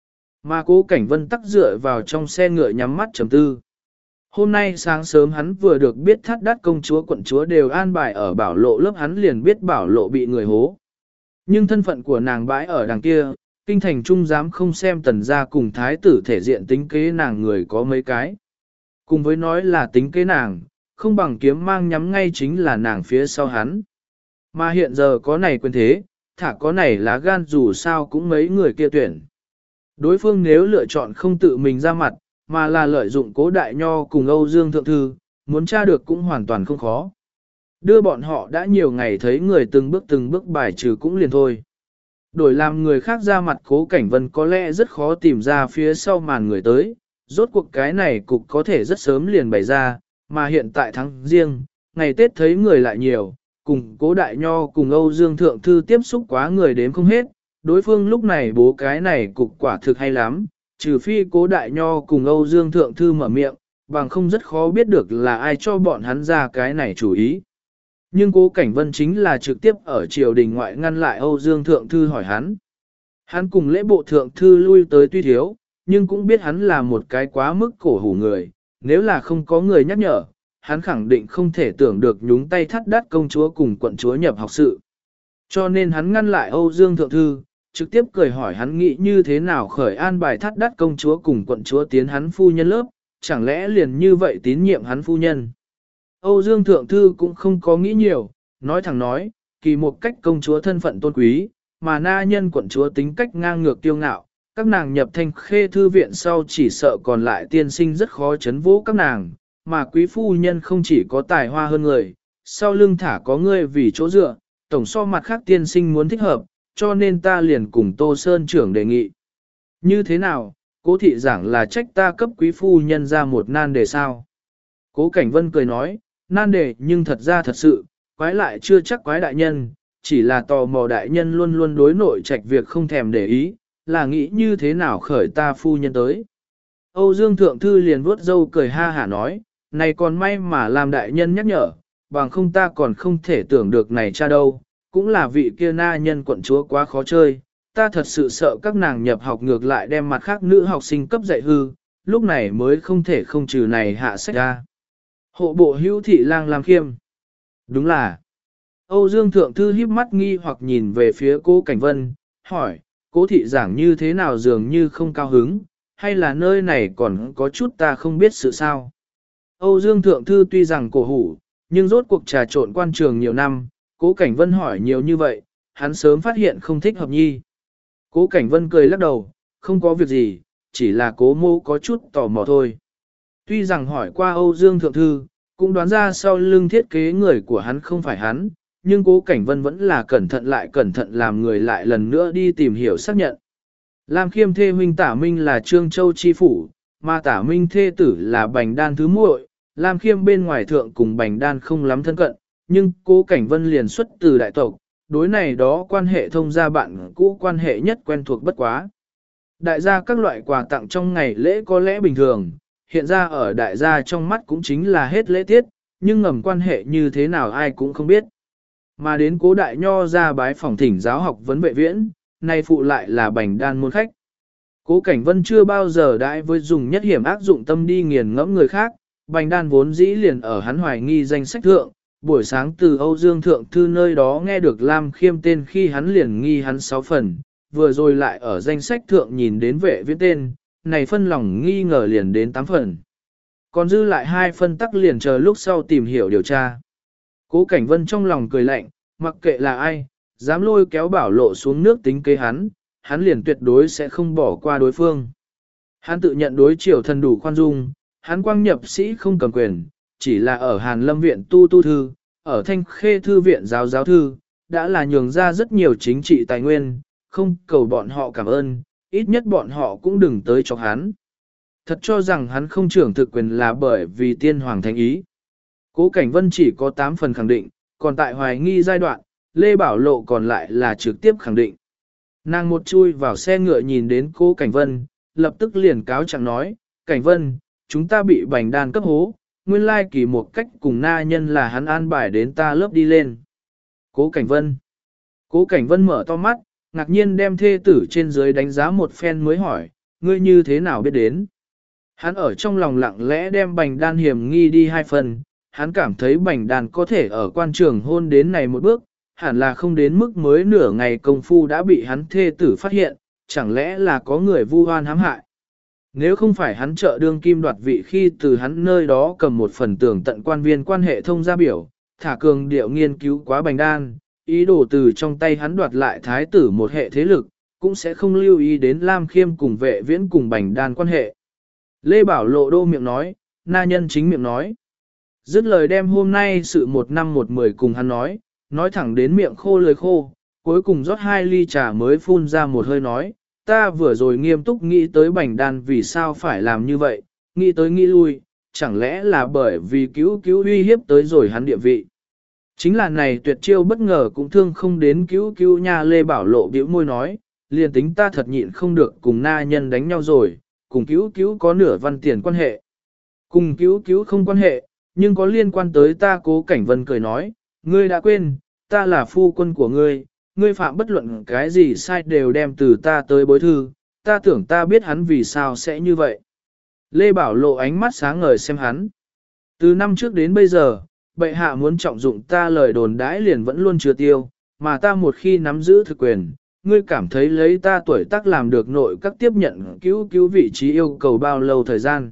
Mà Cố Cảnh Vân tắc dựa vào trong xe ngựa nhắm mắt trầm tư. Hôm nay sáng sớm hắn vừa được biết Thát Đát công chúa quận chúa đều an bài ở Bảo Lộ lớp, hắn liền biết Bảo Lộ bị người hố. Nhưng thân phận của nàng bãi ở đằng kia, kinh thành trung dám không xem Tần gia cùng thái tử thể diện tính kế nàng người có mấy cái. Cùng với nói là tính kế nàng, không bằng kiếm mang nhắm ngay chính là nàng phía sau hắn. Mà hiện giờ có này quyền thế, thả có này lá gan dù sao cũng mấy người kia tuyển. Đối phương nếu lựa chọn không tự mình ra mặt, mà là lợi dụng Cố Đại Nho cùng Âu Dương Thượng Thư, muốn tra được cũng hoàn toàn không khó. Đưa bọn họ đã nhiều ngày thấy người từng bước bài trừ cũng liền thôi. Đổi làm người khác ra mặt Cố Cảnh Vân có lẽ rất khó tìm ra phía sau màn người tới, rốt cuộc cái này cục có thể rất sớm liền bày ra, mà hiện tại tháng riêng, ngày Tết thấy người lại nhiều, cùng Cố Đại Nho cùng Âu Dương Thượng Thư tiếp xúc quá người đếm không hết, đối phương lúc này bố cái này cục quả thực hay lắm, trừ phi Cố Đại Nho cùng Âu Dương Thượng Thư mở miệng, bằng không rất khó biết được là ai cho bọn hắn ra cái này chủ ý. Nhưng Cố Cảnh Vân chính là trực tiếp ở triều đình ngoại ngăn lại Âu Dương Thượng Thư hỏi hắn. Hắn cùng lễ bộ Thượng Thư lui tới tuy thiếu, nhưng cũng biết hắn là một cái quá mức cổ hủ người, nếu là không có người nhắc nhở, hắn khẳng định không thể tưởng được nhúng tay Thát Đát công chúa cùng quận chúa nhập học sự. Cho nên hắn ngăn lại Âu Dương Thượng Thư, trực tiếp cười hỏi hắn nghĩ như thế nào khởi an bài Thát Đát công chúa cùng quận chúa tiến hắn phu nhân lớp, chẳng lẽ liền như vậy tín nhiệm hắn phu nhân. Âu Dương Thượng Thư cũng không có nghĩ nhiều, nói thẳng nói, kỳ một cách công chúa thân phận tôn quý, mà na nhân quận chúa tính cách ngang ngược tiêu ngạo, các nàng nhập Thanh Khê thư viện sau chỉ sợ còn lại tiên sinh rất khó chấn vũ các nàng, mà quý phu nhân không chỉ có tài hoa hơn người, sau lưng thả có ngươi vì chỗ dựa, tổng so mặt khác tiên sinh muốn thích hợp, cho nên ta liền cùng Tô Sơn trưởng đề nghị. Như thế nào, Cố thị giảng là trách ta cấp quý phu nhân ra một nan đề sao? Cố Cảnh Vân cười nói, nan đề nhưng thật ra thật sự, quái lại chưa chắc quái đại nhân, chỉ là tò mò đại nhân luôn luôn đối nội trạch việc không thèm để ý, là nghĩ như thế nào khởi ta phu nhân tới. Âu Dương Thượng Thư liền vuốt râu cười ha hả nói, này còn may mà làm đại nhân nhắc nhở, bằng không ta còn không thể tưởng được này cha đâu, cũng là vị kia na nhân quận chúa quá khó chơi, ta thật sự sợ các nàng nhập học ngược lại đem mặt khác nữ học sinh cấp dạy hư, lúc này mới không thể không trừ này hạ sách ra. Hộ bộ hữu thị lang làm khiêm. Đúng là. Âu Dương Thượng Thư híp mắt nghi hoặc nhìn về phía Cố Cảnh Vân, hỏi, Cố thị giảng như thế nào dường như không cao hứng, hay là nơi này còn có chút ta không biết sự sao. Âu Dương Thượng Thư tuy rằng cổ hủ, nhưng rốt cuộc trà trộn quan trường nhiều năm, Cố Cảnh Vân hỏi nhiều như vậy, hắn sớm phát hiện không thích hợp nhi. Cố Cảnh Vân cười lắc đầu, không có việc gì, chỉ là Cố mô có chút tò mò thôi. Tuy rằng hỏi qua Âu Dương Thượng Thư, cũng đoán ra sau lưng thiết kế người của hắn không phải hắn, nhưng Cố Cảnh Vân vẫn là cẩn thận làm người lại lần nữa đi tìm hiểu xác nhận. Lam Khiêm thê huynh Tả Minh là Trương Châu chi phủ, mà Tả Minh thê tử là Bành Đan thứ muội. Lam Khiêm bên ngoài thượng cùng Bành Đan không lắm thân cận, nhưng Cố Cảnh Vân liền xuất từ đại tộc, đối này đó quan hệ thông gia bạn cũ quan hệ nhất quen thuộc bất quá. Đại gia các loại quà tặng trong ngày lễ có lẽ bình thường, hiện ra ở đại gia trong mắt cũng chính là hết lễ tiết, nhưng ngầm quan hệ như thế nào ai cũng không biết. Mà đến Cố Đại Nho ra bái phòng thỉnh giáo học vấn vệ viễn, nay phụ lại là Bành Đan môn khách. Cố Cảnh Vân chưa bao giờ đãi với dùng nhất hiểm ác dụng tâm đi nghiền ngẫm người khác, Bành Đan vốn dĩ liền ở hắn hoài nghi danh sách thượng, buổi sáng từ Âu Dương Thượng Thư nơi đó nghe được Lam Khiêm tên khi hắn liền nghi hắn 6 phần, vừa rồi lại ở danh sách thượng nhìn đến vệ viễn tên, này phân lòng nghi ngờ liền đến 8 phần. Còn dư lại 2 phân tắc liền chờ lúc sau tìm hiểu điều tra. Cố Cảnh Vân trong lòng cười lạnh, mặc kệ là ai, dám lôi kéo Bảo Lộ xuống nước tính kế hắn liền tuyệt đối sẽ không bỏ qua đối phương. Hắn tự nhận đối triều thần đủ khoan dung, hắn quang nhập sĩ không cầm quyền, chỉ là ở Hàn Lâm viện tu thư, ở Thanh Khê thư viện giáo thư, đã là nhường ra rất nhiều chính trị tài nguyên, không cầu bọn họ cảm ơn, ít nhất bọn họ cũng đừng tới chọc hắn. Thật cho rằng hắn không trưởng thực quyền là bởi vì tiên hoàng thánh ý. Cố Cảnh Vân chỉ có 8 phần khẳng định, còn tại hoài nghi giai đoạn, Lê Bảo Lộ còn lại là trực tiếp khẳng định. Nàng một chui vào xe ngựa nhìn đến Cố Cảnh Vân, lập tức liền cáo trạng nói, Cảnh Vân, chúng ta bị Bành Đan cấp hố, nguyên lai kỳ một cách cùng na nhân là hắn an bài đến ta lớp đi lên. Cố Cảnh Vân mở to mắt, ngạc nhiên đem thê tử trên dưới đánh giá một phen mới hỏi, ngươi như thế nào biết đến? Hắn ở trong lòng lặng lẽ đem bành đan hiểm nghi đi 2 phần, hắn cảm thấy bành đan có thể ở quan trường hôn đến này một bước, hẳn là không đến mức mới nửa ngày công phu đã bị hắn thê tử phát hiện, chẳng lẽ là có người vu oan hãm hại. Nếu không phải hắn trợ đương kim đoạt vị khi từ hắn nơi đó cầm một phần tường tận quan viên quan hệ thông gia biểu, thả cường điệu nghiên cứu quá bành đan, ý đồ từ trong tay hắn đoạt lại thái tử một hệ thế lực, cũng sẽ không lưu ý đến Lam Khiêm cùng Vệ Viễn cùng bành đan quan hệ. Lê Bảo Lộ đô miệng nói, na nhân chính miệng nói. Dứt lời đem hôm nay sự 1 năm 1 10 cùng hắn nói thẳng đến miệng khô lưỡi khô, cuối cùng rót 2 ly trà mới phun ra một hơi nói, ta vừa rồi nghiêm túc nghĩ tới bành đan vì sao phải làm như vậy, nghĩ tới nghĩ lui, chẳng lẽ là bởi vì cứu uy hiếp tới rồi hắn địa vị. Chính là này tuyệt chiêu bất ngờ cũng thương không đến cứu nha. Lê Bảo Lộ bĩu môi nói, liền tính ta thật nhịn không được cùng na nhân đánh nhau rồi, cùng cứu có nửa văn tiền quan hệ. Cùng cứu không quan hệ, nhưng có liên quan tới ta. Cố Cảnh Vân cười nói, ngươi đã quên, ta là phu quân của ngươi, ngươi phạm bất luận cái gì sai đều đem từ ta tới bối thư, ta tưởng ta biết hắn vì sao sẽ như vậy. Lê Bảo Lộ ánh mắt sáng ngời xem hắn. Từ năm trước đến bây giờ, bệ hạ muốn trọng dụng ta lời đồn đãi liền vẫn luôn chưa tiêu, mà ta một khi nắm giữ thực quyền, ngươi cảm thấy lấy ta tuổi tác làm được nội các tiếp nhận cứu vị trí yêu cầu bao lâu thời gian.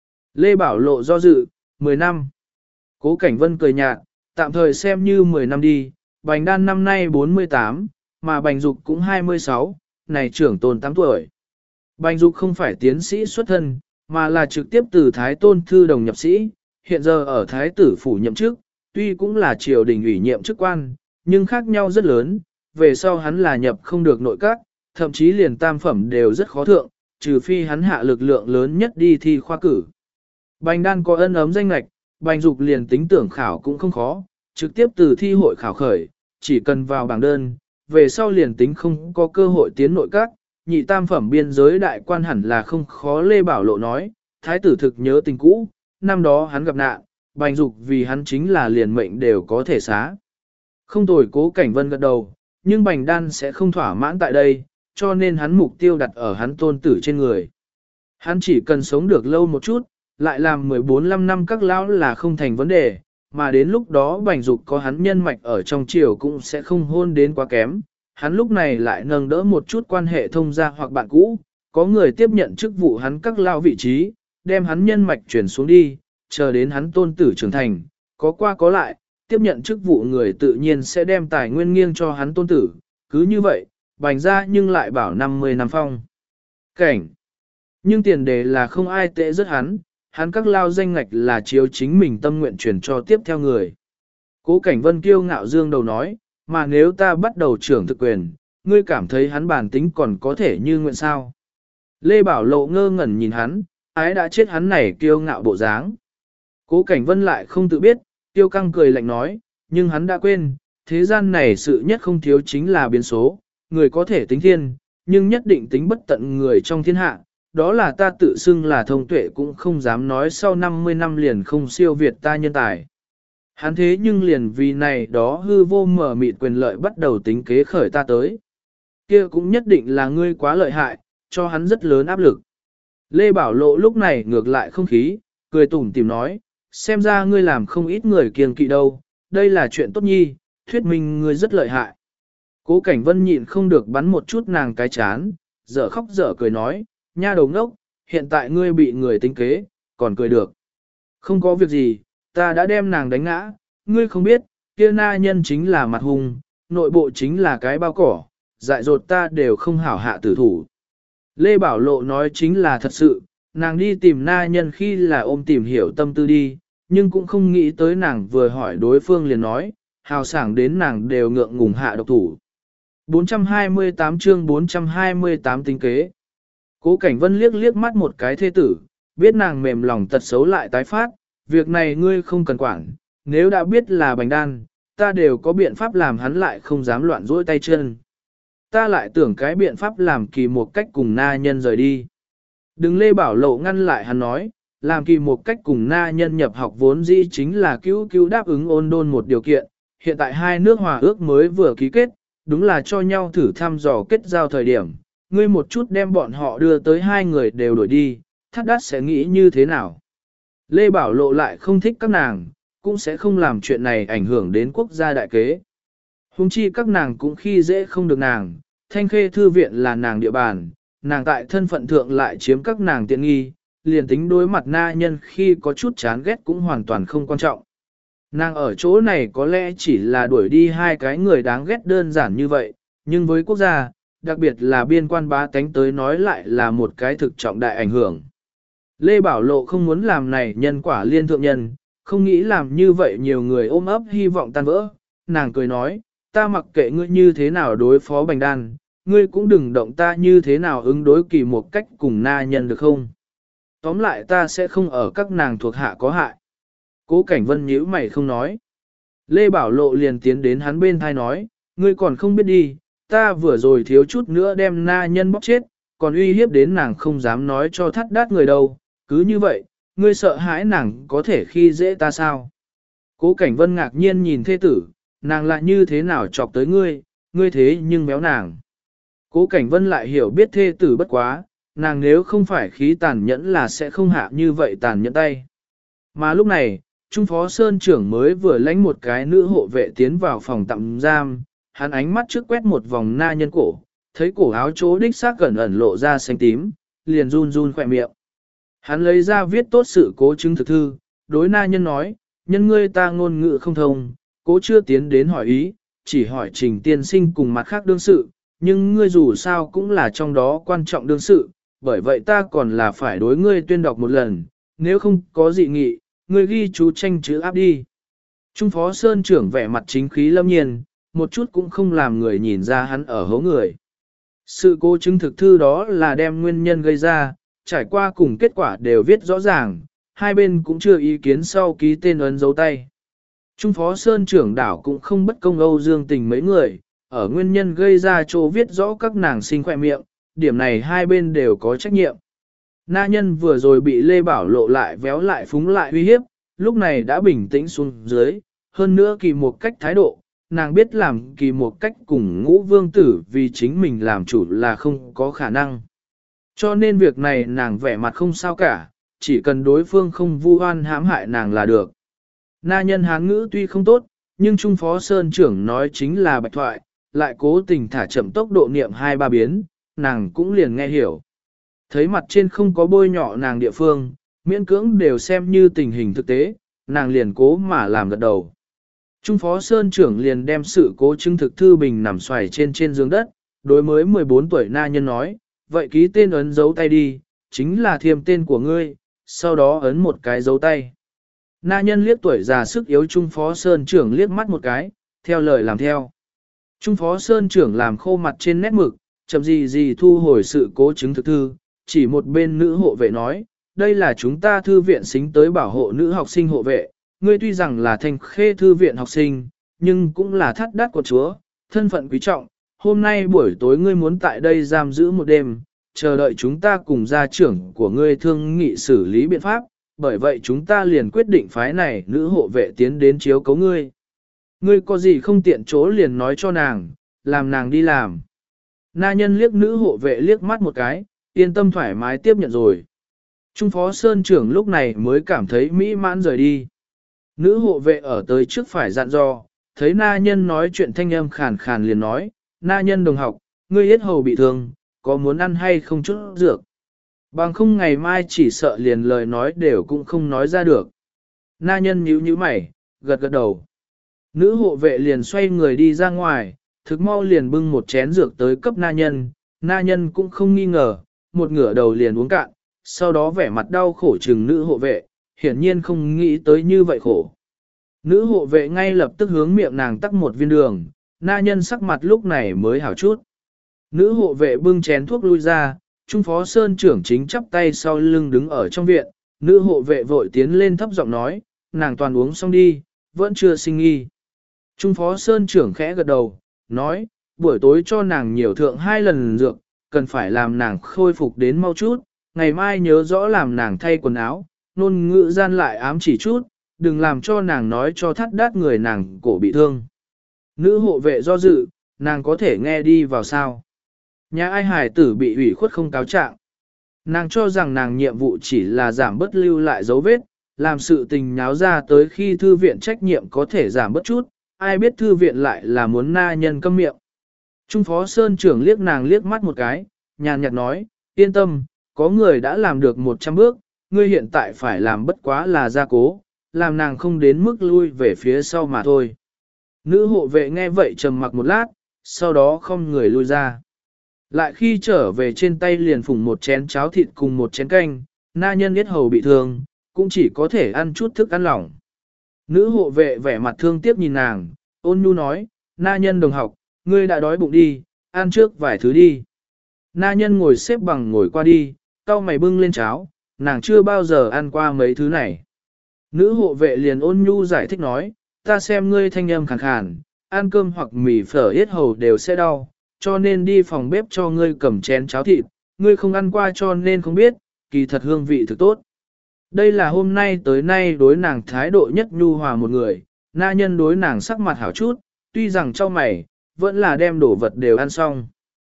Lê Bảo Lộ do dự, 10 năm. Cố Cảnh Vân cười nhạt, tạm thời xem như 10 năm đi, bành đan năm nay 48, mà bành dục cũng 26, này trưởng tôn 8 tuổi. Bành dục không phải tiến sĩ xuất thân, mà là trực tiếp từ Thái Tôn Thư Đồng nhập sĩ, hiện giờ ở Thái tử phủ nhậm chức, tuy cũng là triều đình ủy nhiệm chức quan, nhưng khác nhau rất lớn, về sau hắn là nhập không được nội các, thậm chí liền tam phẩm đều rất khó thượng, trừ phi hắn hạ lực lượng lớn nhất đi thi khoa cử. Bành đan có ân ấm danh lạch, bành dục liền tính tưởng khảo cũng không khó, trực tiếp từ thi hội khảo khởi, chỉ cần vào bảng đơn, về sau liền tính không có cơ hội tiến nội các, nhị tam phẩm biên giới đại quan hẳn là không khó. Lê Bảo Lộ nói, thái tử thực nhớ tình cũ, năm đó hắn gặp nạn, bành dục vì hắn chính là liền mệnh đều có thể xá. Không tồi. Cố Cảnh Vân gật đầu, nhưng bành đan sẽ không thỏa mãn tại đây, cho nên hắn mục tiêu đặt ở hắn tôn tử trên người. Hắn chỉ cần sống được lâu một chút, lại làm 14-15 năm các lão là không thành vấn đề, mà đến lúc đó bành dục có hắn nhân mạch ở trong triều cũng sẽ không hôn đến quá kém. Hắn lúc này lại nâng đỡ một chút quan hệ thông gia hoặc bạn cũ, có người tiếp nhận chức vụ hắn các lão vị trí, đem hắn nhân mạch chuyển xuống đi, chờ đến hắn tôn tử trưởng thành, có qua có lại, tiếp nhận chức vụ người tự nhiên sẽ đem tài nguyên nghiêng cho hắn tôn tử, cứ như vậy, bành ra nhưng lại bảo 50 năm phong cảnh. Nhưng tiền đề là không ai tệ rất hắn các lao danh ngạch là chiếu chính mình tâm nguyện truyền cho tiếp theo người. Cố Cảnh Vân kiêu ngạo dương đầu nói, mà nếu ta bắt đầu trưởng thực quyền, ngươi cảm thấy hắn bản tính còn có thể như nguyện sao? Lê Bảo Lộ ngơ ngẩn nhìn hắn, ái đã chết hắn này kiêu ngạo bộ dáng. Cố Cảnh Vân lại không tự biết, tiêu căng cười lạnh nói, nhưng hắn đã quên, thế gian này sự nhất không thiếu chính là biến số, người có thể tính thiên, nhưng nhất định tính bất tận người trong thiên hạ. Đó là ta tự xưng là thông tuệ cũng không dám nói sau 50 năm liền không siêu việt ta nhân tài. Hắn thế nhưng liền vì này đó hư vô mở mịt quyền lợi bắt đầu tính kế khởi ta tới. Kia cũng nhất định là ngươi quá lợi hại, cho hắn rất lớn áp lực. Lê Bảo Lộ lúc này ngược lại không khí, cười tủm tỉm nói, xem ra ngươi làm không ít người kiêng kỵ đâu, đây là chuyện tốt nhi, thuyết minh ngươi rất lợi hại. Cố Cảnh Vân nhịn không được bắn một chút nàng cái chán, dở khóc dở cười nói, nha đầu ngốc, hiện tại ngươi bị người tính kế, còn cười được. Không có việc gì, ta đã đem nàng đánh ngã, ngươi không biết, kia na nhân chính là mặt hung, nội bộ chính là cái bao cỏ, dại dột ta đều không hảo hạ tử thủ. Lê Bảo Lộ nói chính là thật sự, nàng đi tìm na nhân khi là ôm tìm hiểu tâm tư đi, nhưng cũng không nghĩ tới nàng vừa hỏi đối phương liền nói, hào sảng đến nàng đều ngượng ngùng hạ độc thủ. 428 chương 428 tính kế. Cố Cảnh Vân liếc mắt một cái thê tử, biết nàng mềm lòng tật xấu lại tái phát, việc này ngươi không cần quản, nếu đã biết là bành đan, ta đều có biện pháp làm hắn lại không dám loạn dỗi tay chân. Ta lại tưởng cái biện pháp làm Kỳ một cách cùng na nhân rời đi. Đừng Lê Bảo Lộ ngăn lại hắn nói, làm Kỳ một cách cùng na nhân nhập học vốn dĩ chính là cứu đáp ứng ôn đôn một điều kiện, hiện tại hai nước hòa ước mới vừa ký kết, đúng là cho nhau thử thăm dò kết giao thời điểm. ngươi một chút đem bọn họ đưa tới hai người đều đuổi đi, Thát Đát sẽ nghĩ như thế nào? Lê Bảo Lộ lại không thích các nàng, cũng sẽ không làm chuyện này ảnh hưởng đến quốc gia đại kế. Hùng chi các nàng cũng khi dễ không được nàng, Thanh Khê Thư viện là nàng địa bàn, nàng tại thân phận thượng lại chiếm các nàng tiện nghi, liền tính đối mặt na nhân khi có chút chán ghét cũng hoàn toàn không quan trọng. Nàng ở chỗ này có lẽ chỉ là đuổi đi hai cái người đáng ghét đơn giản như vậy, nhưng với quốc gia, đặc biệt là biên quan bá tánh tới nói lại là một cái thực trọng đại ảnh hưởng. Lê Bảo Lộ không muốn làm này nhân quả liên thượng nhân, không nghĩ làm như vậy nhiều người ôm ấp hy vọng tan vỡ. Nàng cười nói, ta mặc kệ ngươi như thế nào đối phó Bành Đan, ngươi cũng đừng động ta như thế nào ứng đối kỳ một cách cùng na nhân được không? Tóm lại ta sẽ không ở các nàng thuộc hạ có hại. Cố Cảnh Vân nhíu mày không nói. Lê Bảo Lộ liền tiến đến hắn bên thai nói, ngươi còn không biết đi, ta vừa rồi thiếu chút nữa đem na nhân bóc chết, còn uy hiếp đến nàng không dám nói cho Thát Đát người đâu, cứ như vậy, ngươi sợ hãi nàng có thể khi dễ ta sao? Cố Cảnh Vân ngạc nhiên nhìn thê tử, nàng lại như thế nào chọc tới ngươi, ngươi thế nhưng béo nàng. Cố Cảnh Vân lại hiểu biết thê tử bất quá, nàng nếu không phải khí tàn nhẫn là sẽ không hạ như vậy tàn nhẫn tay. Mà lúc này, Trung Phó Sơn trưởng mới vừa lãnh một cái nữ hộ vệ tiến vào phòng tạm giam, hắn ánh mắt trước quét một vòng na nhân cổ, thấy cổ áo chỗ đích xác gần ẩn lộ ra xanh tím, liền run run khỏe miệng. Hắn lấy ra viết tốt sự cố chứng thực thư, đối na nhân nói, nhân ngươi ta ngôn ngữ không thông, cố chưa tiến đến hỏi ý, chỉ hỏi trình tiên sinh cùng mặt khác đương sự, nhưng ngươi dù sao cũng là trong đó quan trọng đương sự, bởi vậy ta còn là phải đối ngươi tuyên đọc một lần, nếu không có dị nghị, ngươi ghi chú tranh chữ áp đi. Trung Phó Sơn trưởng vẻ mặt chính khí lâm nhiên, một chút cũng không làm người nhìn ra hắn ở hố người. Sự cố chứng thực thư đó là đem nguyên nhân gây ra, trải qua cùng kết quả đều viết rõ ràng, hai bên cũng chưa ý kiến sau ký tên ấn dấu tay. Trung Phó Sơn trưởng đảo cũng không bất công Âu Dương Tình mấy người, ở nguyên nhân gây ra chỗ viết rõ các nàng sinh khỏe miệng, điểm này hai bên đều có trách nhiệm. Na nhân vừa rồi bị Lê Bảo Lộ lại véo lại phúng lại uy hiếp, lúc này đã bình tĩnh xuống dưới, hơn nữa kỳ một cách thái độ, nàng biết làm kỳ một cách cùng Ngũ Vương tử vì chính mình làm chủ là không có khả năng. Cho nên việc này nàng vẻ mặt không sao cả, chỉ cần đối phương không vu oan hãm hại nàng là được. Na nhân hán ngữ tuy không tốt, nhưng Trung Phó Sơn trưởng nói chính là bạch thoại, lại cố tình thả chậm tốc độ niệm 2-3 biến, nàng cũng liền nghe hiểu. Thấy mặt trên không có bôi nhọ nàng địa phương, miễn cưỡng đều xem như tình hình thực tế, nàng liền cố mà làm gật đầu. Trung Phó Sơn trưởng liền đem sự cố chứng thực thư bình nằm xoài trên giường đất, đối mới 14 tuổi na nhân nói, vậy ký tên ấn dấu tay đi, chính là thiêm tên của ngươi, sau đó ấn một cái dấu tay. Na nhân liếc tuổi già sức yếu Trung Phó Sơn trưởng liếc mắt một cái, theo lời làm theo. Trung Phó Sơn trưởng làm khô mặt trên nét mực, chậm gì thu hồi sự cố chứng thực thư, chỉ một bên nữ hộ vệ nói, đây là chúng ta thư viện xính tới bảo hộ nữ học sinh hộ vệ, ngươi tuy rằng là Thanh Khê Thư viện học sinh, nhưng cũng là Thát Đát của chúa, thân phận quý trọng, hôm nay buổi tối ngươi muốn tại đây giam giữ một đêm, chờ đợi chúng ta cùng gia trưởng của ngươi thương nghị xử lý biện pháp, bởi vậy chúng ta liền quyết định phái này nữ hộ vệ tiến đến chiếu cấu ngươi. Ngươi có gì không tiện chỗ liền nói cho nàng, làm nàng đi làm. Na nhân liếc nữ hộ vệ liếc mắt một cái, yên tâm thoải mái tiếp nhận rồi. Trung Phó Sơn trưởng lúc này mới cảm thấy mỹ mãn rời đi. Nữ hộ vệ ở tới trước phải dặn dò, thấy na nhân nói chuyện thanh âm khàn khàn liền nói, na nhân đồng học, ngươi yết hầu bị thương, có muốn ăn hay không chút dược. Bằng không ngày mai chỉ sợ liền lời nói đều cũng không nói ra được. Na nhân nhíu mày, gật gật đầu. Nữ hộ vệ liền xoay người đi ra ngoài, thực mau liền bưng một chén dược tới cấp na nhân cũng không nghi ngờ, một ngửa đầu liền uống cạn, sau đó vẻ mặt đau khổ chừng nữ hộ vệ, hiển nhiên không nghĩ tới như vậy khổ. Nữ hộ vệ ngay lập tức hướng miệng nàng tắc một viên đường, na nhân sắc mặt lúc này mới hảo chút. Nữ hộ vệ bưng chén thuốc lui ra, Trung Phó Sơn trưởng chính chắp tay sau lưng đứng ở trong viện, nữ hộ vệ vội tiến lên thấp giọng nói, nàng toàn uống xong đi, vẫn chưa sinh nghi. Trung Phó Sơn trưởng khẽ gật đầu, nói, buổi tối cho nàng nhiều thượng 2 lần dược, cần phải làm nàng khôi phục đến mau chút, ngày mai nhớ rõ làm nàng thay quần áo, nôn ngữ gian lại ám chỉ chút, đừng làm cho nàng nói cho Thát Đát người nàng cổ bị thương. Nữ hộ vệ do dự, nàng có thể nghe đi vào sao. Nhà ai hải tử bị ủy khuất không cáo trạng. Nàng cho rằng nàng nhiệm vụ chỉ là giảm bớt lưu lại dấu vết, làm sự tình nháo ra tới khi thư viện trách nhiệm có thể giảm bớt chút, ai biết thư viện lại là muốn na nhân câm miệng. Trung phó Sơn trưởng liếc nàng liếc mắt một cái, nhàn nhạt nói, yên tâm, có người đã làm được 100 bước, ngươi hiện tại phải làm bất quá là gia cố, làm nàng không đến mức lui về phía sau mà thôi. Nữ hộ vệ nghe vậy trầm mặc một lát, sau đó không người lui ra. Lại khi trở về trên tay liền phủng một chén cháo thịt cùng một chén canh, na nhân yết hầu bị thương, cũng chỉ có thể ăn chút thức ăn lỏng. Nữ hộ vệ vẻ mặt thương tiếc nhìn nàng, ôn nhu nói, na nhân đồng học, ngươi đã đói bụng đi, ăn trước vài thứ đi. Na nhân ngồi xếp bằng ngồi qua đi, cau mày bưng lên cháo, nàng chưa bao giờ ăn qua mấy thứ này. Nữ hộ vệ liền ôn nhu giải thích nói, ta xem ngươi thanh âm khàn khàn, ăn cơm hoặc mì phở yết hầu đều sẽ đau, cho nên đi phòng bếp cho ngươi cầm chén cháo thịt, ngươi không ăn qua cho nên không biết, kỳ thật hương vị thực tốt. Đây là hôm nay tới nay đối nàng thái độ nhất nhu hòa một người, na nhân đối nàng sắc mặt hảo chút, tuy rằng cho mày, vẫn là đem đổ vật đều ăn xong.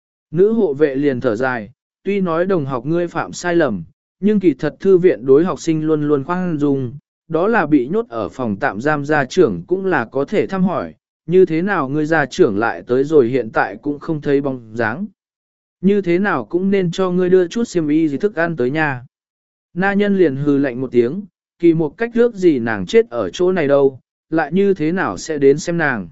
Nữ hộ vệ liền thở dài, tuy nói đồng học ngươi phạm sai lầm, nhưng kỳ thật thư viện đối học sinh luôn luôn khoan dung, đó là bị nhốt ở phòng tạm giam gia trưởng cũng là có thể thăm hỏi, như thế nào ngươi gia trưởng lại tới rồi hiện tại cũng không thấy bóng dáng. Như thế nào cũng nên cho ngươi đưa chút xiêm y gì thức ăn tới nhà. Na nhân liền hừ lạnh một tiếng, kỳ một cách rước gì nàng chết ở chỗ này đâu, lại như thế nào sẽ đến xem nàng.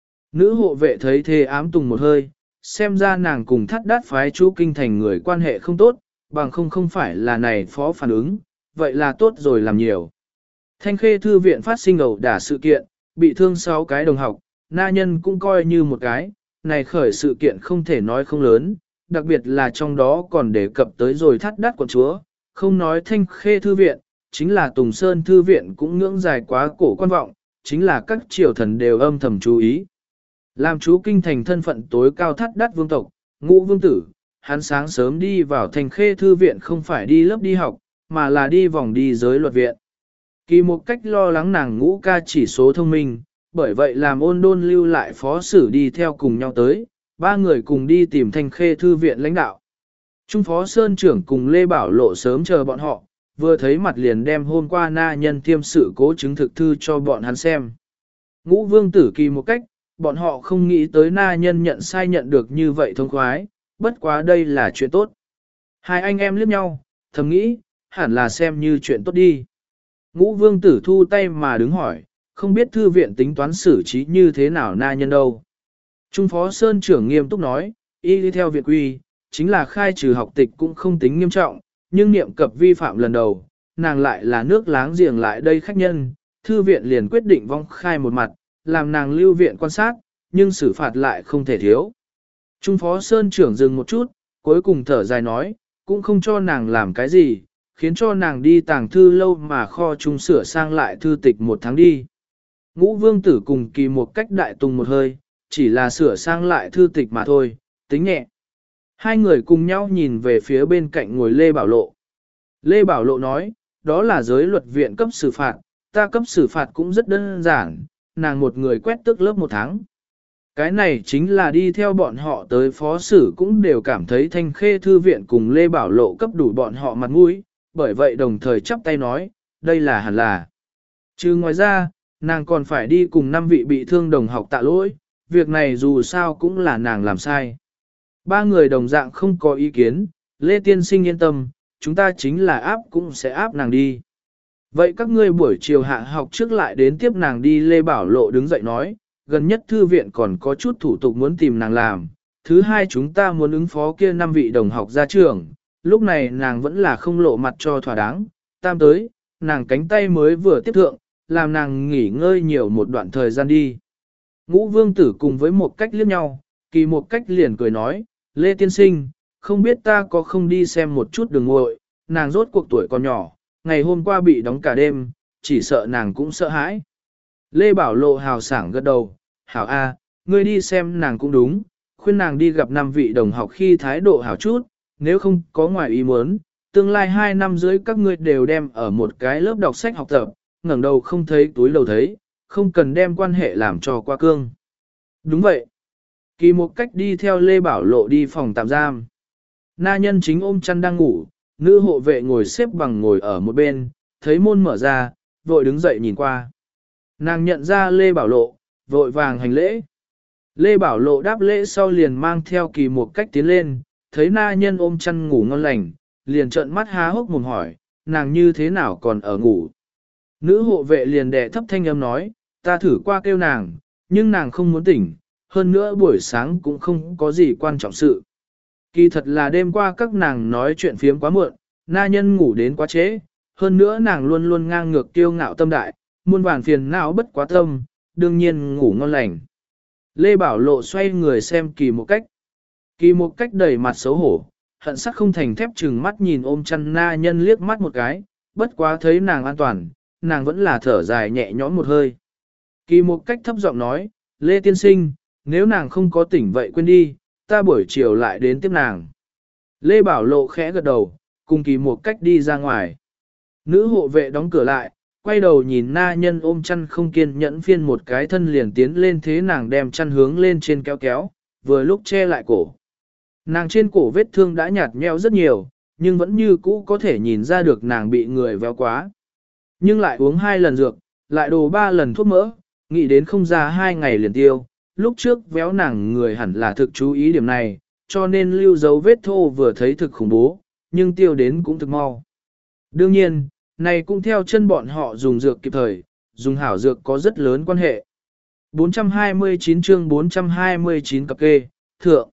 Nữ hộ vệ thấy thế ám tùng một hơi, xem ra nàng cùng thắt đát phái chú kinh thành người quan hệ không tốt, bằng không phải là này phó phản ứng, vậy là tốt rồi làm nhiều. Thanh Khê thư viện phát sinh ẩu đả sự kiện, bị thương 6 cái đồng học, na nhân cũng coi như một cái, này khởi sự kiện không thể nói không lớn, đặc biệt là trong đó còn đề cập tới rồi thắt đát quận chúa, không nói Thanh Khê thư viện, chính là Tùng Sơn thư viện cũng ngưỡng dài quá cổ quan vọng, chính là các triều thần đều âm thầm chú ý. Làm chú kinh thành thân phận tối cao thắt đát vương tộc, Ngũ vương tử, hắn sáng sớm đi vào Thanh Khê thư viện không phải đi lớp đi học, mà là đi vòng đi giới luật viện. Kỳ một cách lo lắng nàng Ngũ ca chỉ số thông minh, bởi vậy làm ôn đôn lưu lại phó sử đi theo cùng nhau tới, 3 người cùng đi tìm Thanh Khê thư viện lãnh đạo. Trung phó Sơn trưởng cùng Lê Bảo Lộ sớm chờ bọn họ, vừa thấy mặt liền đem hôm qua na nhân tiêm sự cố chứng thực thư cho bọn hắn xem. Ngũ vương tử kỳ một cách, bọn họ không nghĩ tới na nhân nhận sai nhận được như vậy thông khoái, bất quá đây là chuyện tốt. Hai anh em liếc nhau, thầm nghĩ, hẳn là xem như chuyện tốt đi. Ngũ vương tử thu tay mà đứng hỏi, không biết thư viện tính toán xử trí như thế nào na nhân đâu. Trung phó Sơn trưởng nghiêm túc nói, y đi theo viện quy, chính là khai trừ học tịch cũng không tính nghiêm trọng, nhưng niệm cập vi phạm lần đầu, nàng lại là nước láng giềng lại đây khách nhân, thư viện liền quyết định vong khai một mặt, làm nàng lưu viện quan sát, nhưng xử phạt lại không thể thiếu. Trung phó Sơn trưởng dừng một chút, cuối cùng thở dài nói, cũng không cho nàng làm cái gì, khiến cho nàng đi tàng thư lâu mà kho trung sửa sang lại thư tịch 1 tháng đi. Ngũ vương tử cùng kỳ một cách đại tùng một hơi, chỉ là sửa sang lại thư tịch mà thôi, tính nhẹ. Hai người cùng nhau nhìn về phía bên cạnh ngồi Lê Bảo Lộ. Lê Bảo Lộ nói, đó là giới luật viện cấp xử phạt, ta cấp xử phạt cũng rất đơn giản, nàng một người quét tước lớp 1 tháng. Cái này chính là đi theo bọn họ tới phó sử cũng đều cảm thấy Thanh Khê thư viện cùng Lê Bảo Lộ cấp đủ bọn họ mặt mũi, bởi vậy đồng thời chắp tay nói, đây là hẳn là. Chứ ngoài ra, nàng còn phải đi cùng 5 vị bị thương đồng học tạ lỗi, việc này dù sao cũng là nàng làm sai. 3 người đồng dạng không có ý kiến, Lê Tiên Sinh yên tâm, chúng ta chính là áp cũng sẽ áp nàng đi. Vậy các ngươi buổi chiều hạ học trước lại đến tiếp nàng đi. Lê Bảo Lộ đứng dậy nói, gần nhất thư viện còn có chút thủ tục muốn tìm nàng làm. Thứ hai chúng ta muốn ứng phó kia 5 vị đồng học ra trường, lúc này nàng vẫn là không lộ mặt cho thỏa đáng. Tam tới, nàng cánh tay mới vừa tiếp thượng, làm nàng nghỉ ngơi nhiều một đoạn thời gian đi. Ngũ vương tử cùng với một cách liếc nhau, kỳ một cách liền cười nói, Lê Tiên Sinh, không biết ta có không đi xem một chút đường ngội, nàng rốt cuộc tuổi còn nhỏ, ngày hôm qua bị đóng cả đêm, chỉ sợ nàng cũng sợ hãi. Lê Bảo Lộ hào sảng gật đầu, hảo a, ngươi đi xem nàng cũng đúng, khuyên nàng đi gặp 5 vị đồng học khi thái độ hảo chút, nếu không có ngoài ý muốn, tương lai 2 năm dưới các ngươi đều đem ở một cái lớp đọc sách học tập, ngẩng đầu không thấy túi đầu thấy, không cần đem quan hệ làm cho qua cương. Đúng vậy. Kỳ một cách đi theo Lê Bảo Lộ đi phòng tạm giam. Na nhân chính ôm chăn đang ngủ, nữ hộ vệ ngồi xếp bằng ngồi ở một bên, thấy môn mở ra, vội đứng dậy nhìn qua. Nàng nhận ra Lê Bảo Lộ, vội vàng hành lễ. Lê Bảo Lộ đáp lễ sau liền mang theo kỳ một cách tiến lên, thấy na nhân ôm chăn ngủ ngon lành, liền trợn mắt há hốc mồm hỏi, nàng như thế nào còn ở ngủ. Nữ hộ vệ liền đè thấp thanh âm nói, ta thử qua kêu nàng, nhưng nàng không muốn tỉnh, hơn nữa buổi sáng cũng không có gì quan trọng sự. Kỳ thật là đêm qua các nàng nói chuyện phiếm quá muộn, na nhân ngủ đến quá trễ, hơn nữa nàng luôn luôn ngang ngược kiêu ngạo tâm đại, muôn vàn phiền não bất quá tâm, đương nhiên ngủ ngon lành. Lê Bảo Lộ xoay người xem kỳ một cách. Kỳ một cách đầy mặt xấu hổ, hận sắc không thành thép chừng mắt nhìn ôm chăn na nhân liếc mắt một cái, bất quá thấy nàng an toàn, nàng vẫn là thở dài nhẹ nhõm một hơi. Kỳ một cách thấp giọng nói, Lê Tiên Sinh, nếu nàng không có tỉnh vậy quên đi, ta buổi chiều lại đến tiếp nàng. Lê Bảo Lộ khẽ gật đầu, cùng kỳ một cách đi ra ngoài. Nữ hộ vệ đóng cửa lại, quay đầu nhìn na nhân ôm chăn không kiên nhẫn phiên một cái thân liền tiến lên thế nàng đem chăn hướng lên trên kéo kéo, vừa lúc che lại cổ. Nàng trên cổ vết thương đã nhạt nhẽo rất nhiều, nhưng vẫn như cũ có thể nhìn ra được nàng bị người véo quá. Nhưng lại uống 2 lần dược, lại đổ 3 lần thuốc mỡ, nghĩ đến không ra 2 ngày liền tiêu, lúc trước véo nàng người hẳn là thực chú ý điểm này, cho nên lưu dấu vết thô vừa thấy thực khủng bố, nhưng tiêu đến cũng thực mau. Đương nhiên, này cũng theo chân bọn họ dùng dược kịp thời, dùng hảo dược có rất lớn quan hệ. 429 chương 429 cặp kê, thượng.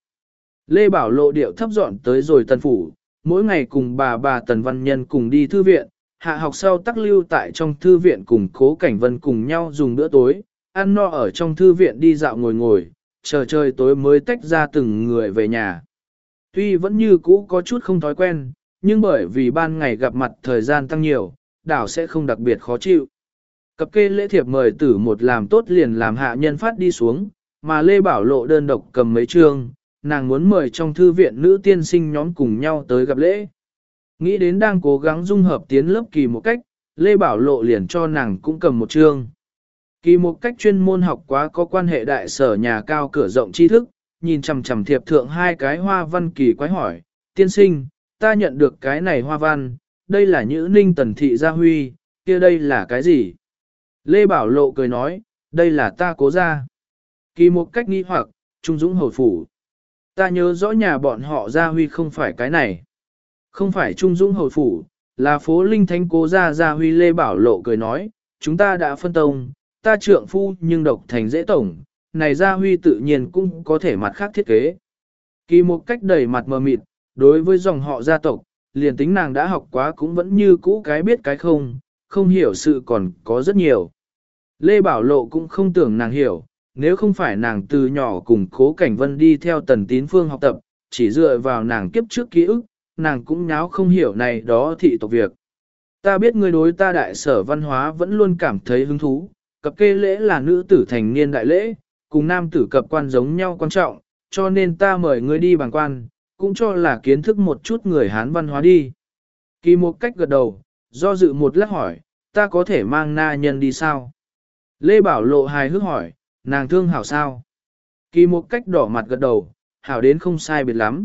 Lê Bảo Lộ điệu thấp dọn tới rồi Tần Phủ, mỗi ngày cùng bà Tần Văn Nhân cùng đi thư viện, hạ học sau tắc lưu tại trong thư viện cùng Cố Cảnh Vân cùng nhau dùng bữa tối, ăn no ở trong thư viện đi dạo ngồi, chờ trời tối mới tách ra từng người về nhà. Tuy vẫn như cũ có chút không thói quen, nhưng bởi vì ban ngày gặp mặt thời gian tăng nhiều, đảo sẽ không đặc biệt khó chịu. Cập kê lễ thiệp mời tử một làm tốt liền làm hạ nhân phát đi xuống, mà Lê Bảo Lộ đơn độc cầm mấy chương, nàng muốn mời trong thư viện nữ tiên sinh nhóm cùng nhau tới gặp lễ. Nghĩ đến đang cố gắng dung hợp tiến lớp kỳ một cách, Lê Bảo Lộ liền cho nàng cũng cầm một chương. Kỳ một cách chuyên môn học quá có quan hệ đại sở nhà cao cửa rộng tri thức, nhìn chằm chằm thiệp thượng 2 cái hoa văn kỳ quái hỏi, tiên sinh, ta nhận được cái này hoa văn, đây là Nhữ Ninh Tần Thị Gia Huy, kia đây là cái gì? Lê Bảo Lộ cười nói, đây là ta Cố gia. Kỳ một cách nghi hoặc, Trung Dũng Hầu Phủ. Ta nhớ rõ nhà bọn họ Gia Huy không phải cái này. Không phải Trung Dũng Hầu Phủ, là phố Linh Thánh Cố gia Gia Huy. Lê Bảo Lộ cười nói, chúng ta đã phân tông, ta trượng phu nhưng độc thành dễ tổng, này Gia Huy tự nhiên cũng có thể mặt khác thiết kế. Kỳ một cách đầy mặt mờ mịt, đối với dòng họ gia tộc, liền tính nàng đã học quá cũng vẫn như cũ cái biết cái không hiểu sự còn có rất nhiều. Lê Bảo Lộ cũng không tưởng nàng hiểu, nếu không phải nàng từ nhỏ cùng Cố Cảnh Vân đi theo Tần Tín Phương học tập, chỉ dựa vào nàng kiếp trước ký ức, nàng cũng nháo không hiểu này đó thị tộc việc. Ta biết ngươi đối ta đại sở văn hóa vẫn luôn cảm thấy hứng thú, cập kê lễ là nữ tử thành niên đại lễ, cùng nam tử cập quan giống nhau quan trọng, cho nên ta mời ngươi đi bằng quan, cũng cho là kiến thức một chút người Hán văn hóa đi. Kỳ một cách gật đầu, do dự một lát hỏi, ta có thể mang na nhân đi sao? Lê Bảo Lộ hài hước hỏi, nàng thương hảo sao? Kỳ một cách đỏ mặt gật đầu, hảo đến không sai biệt lắm.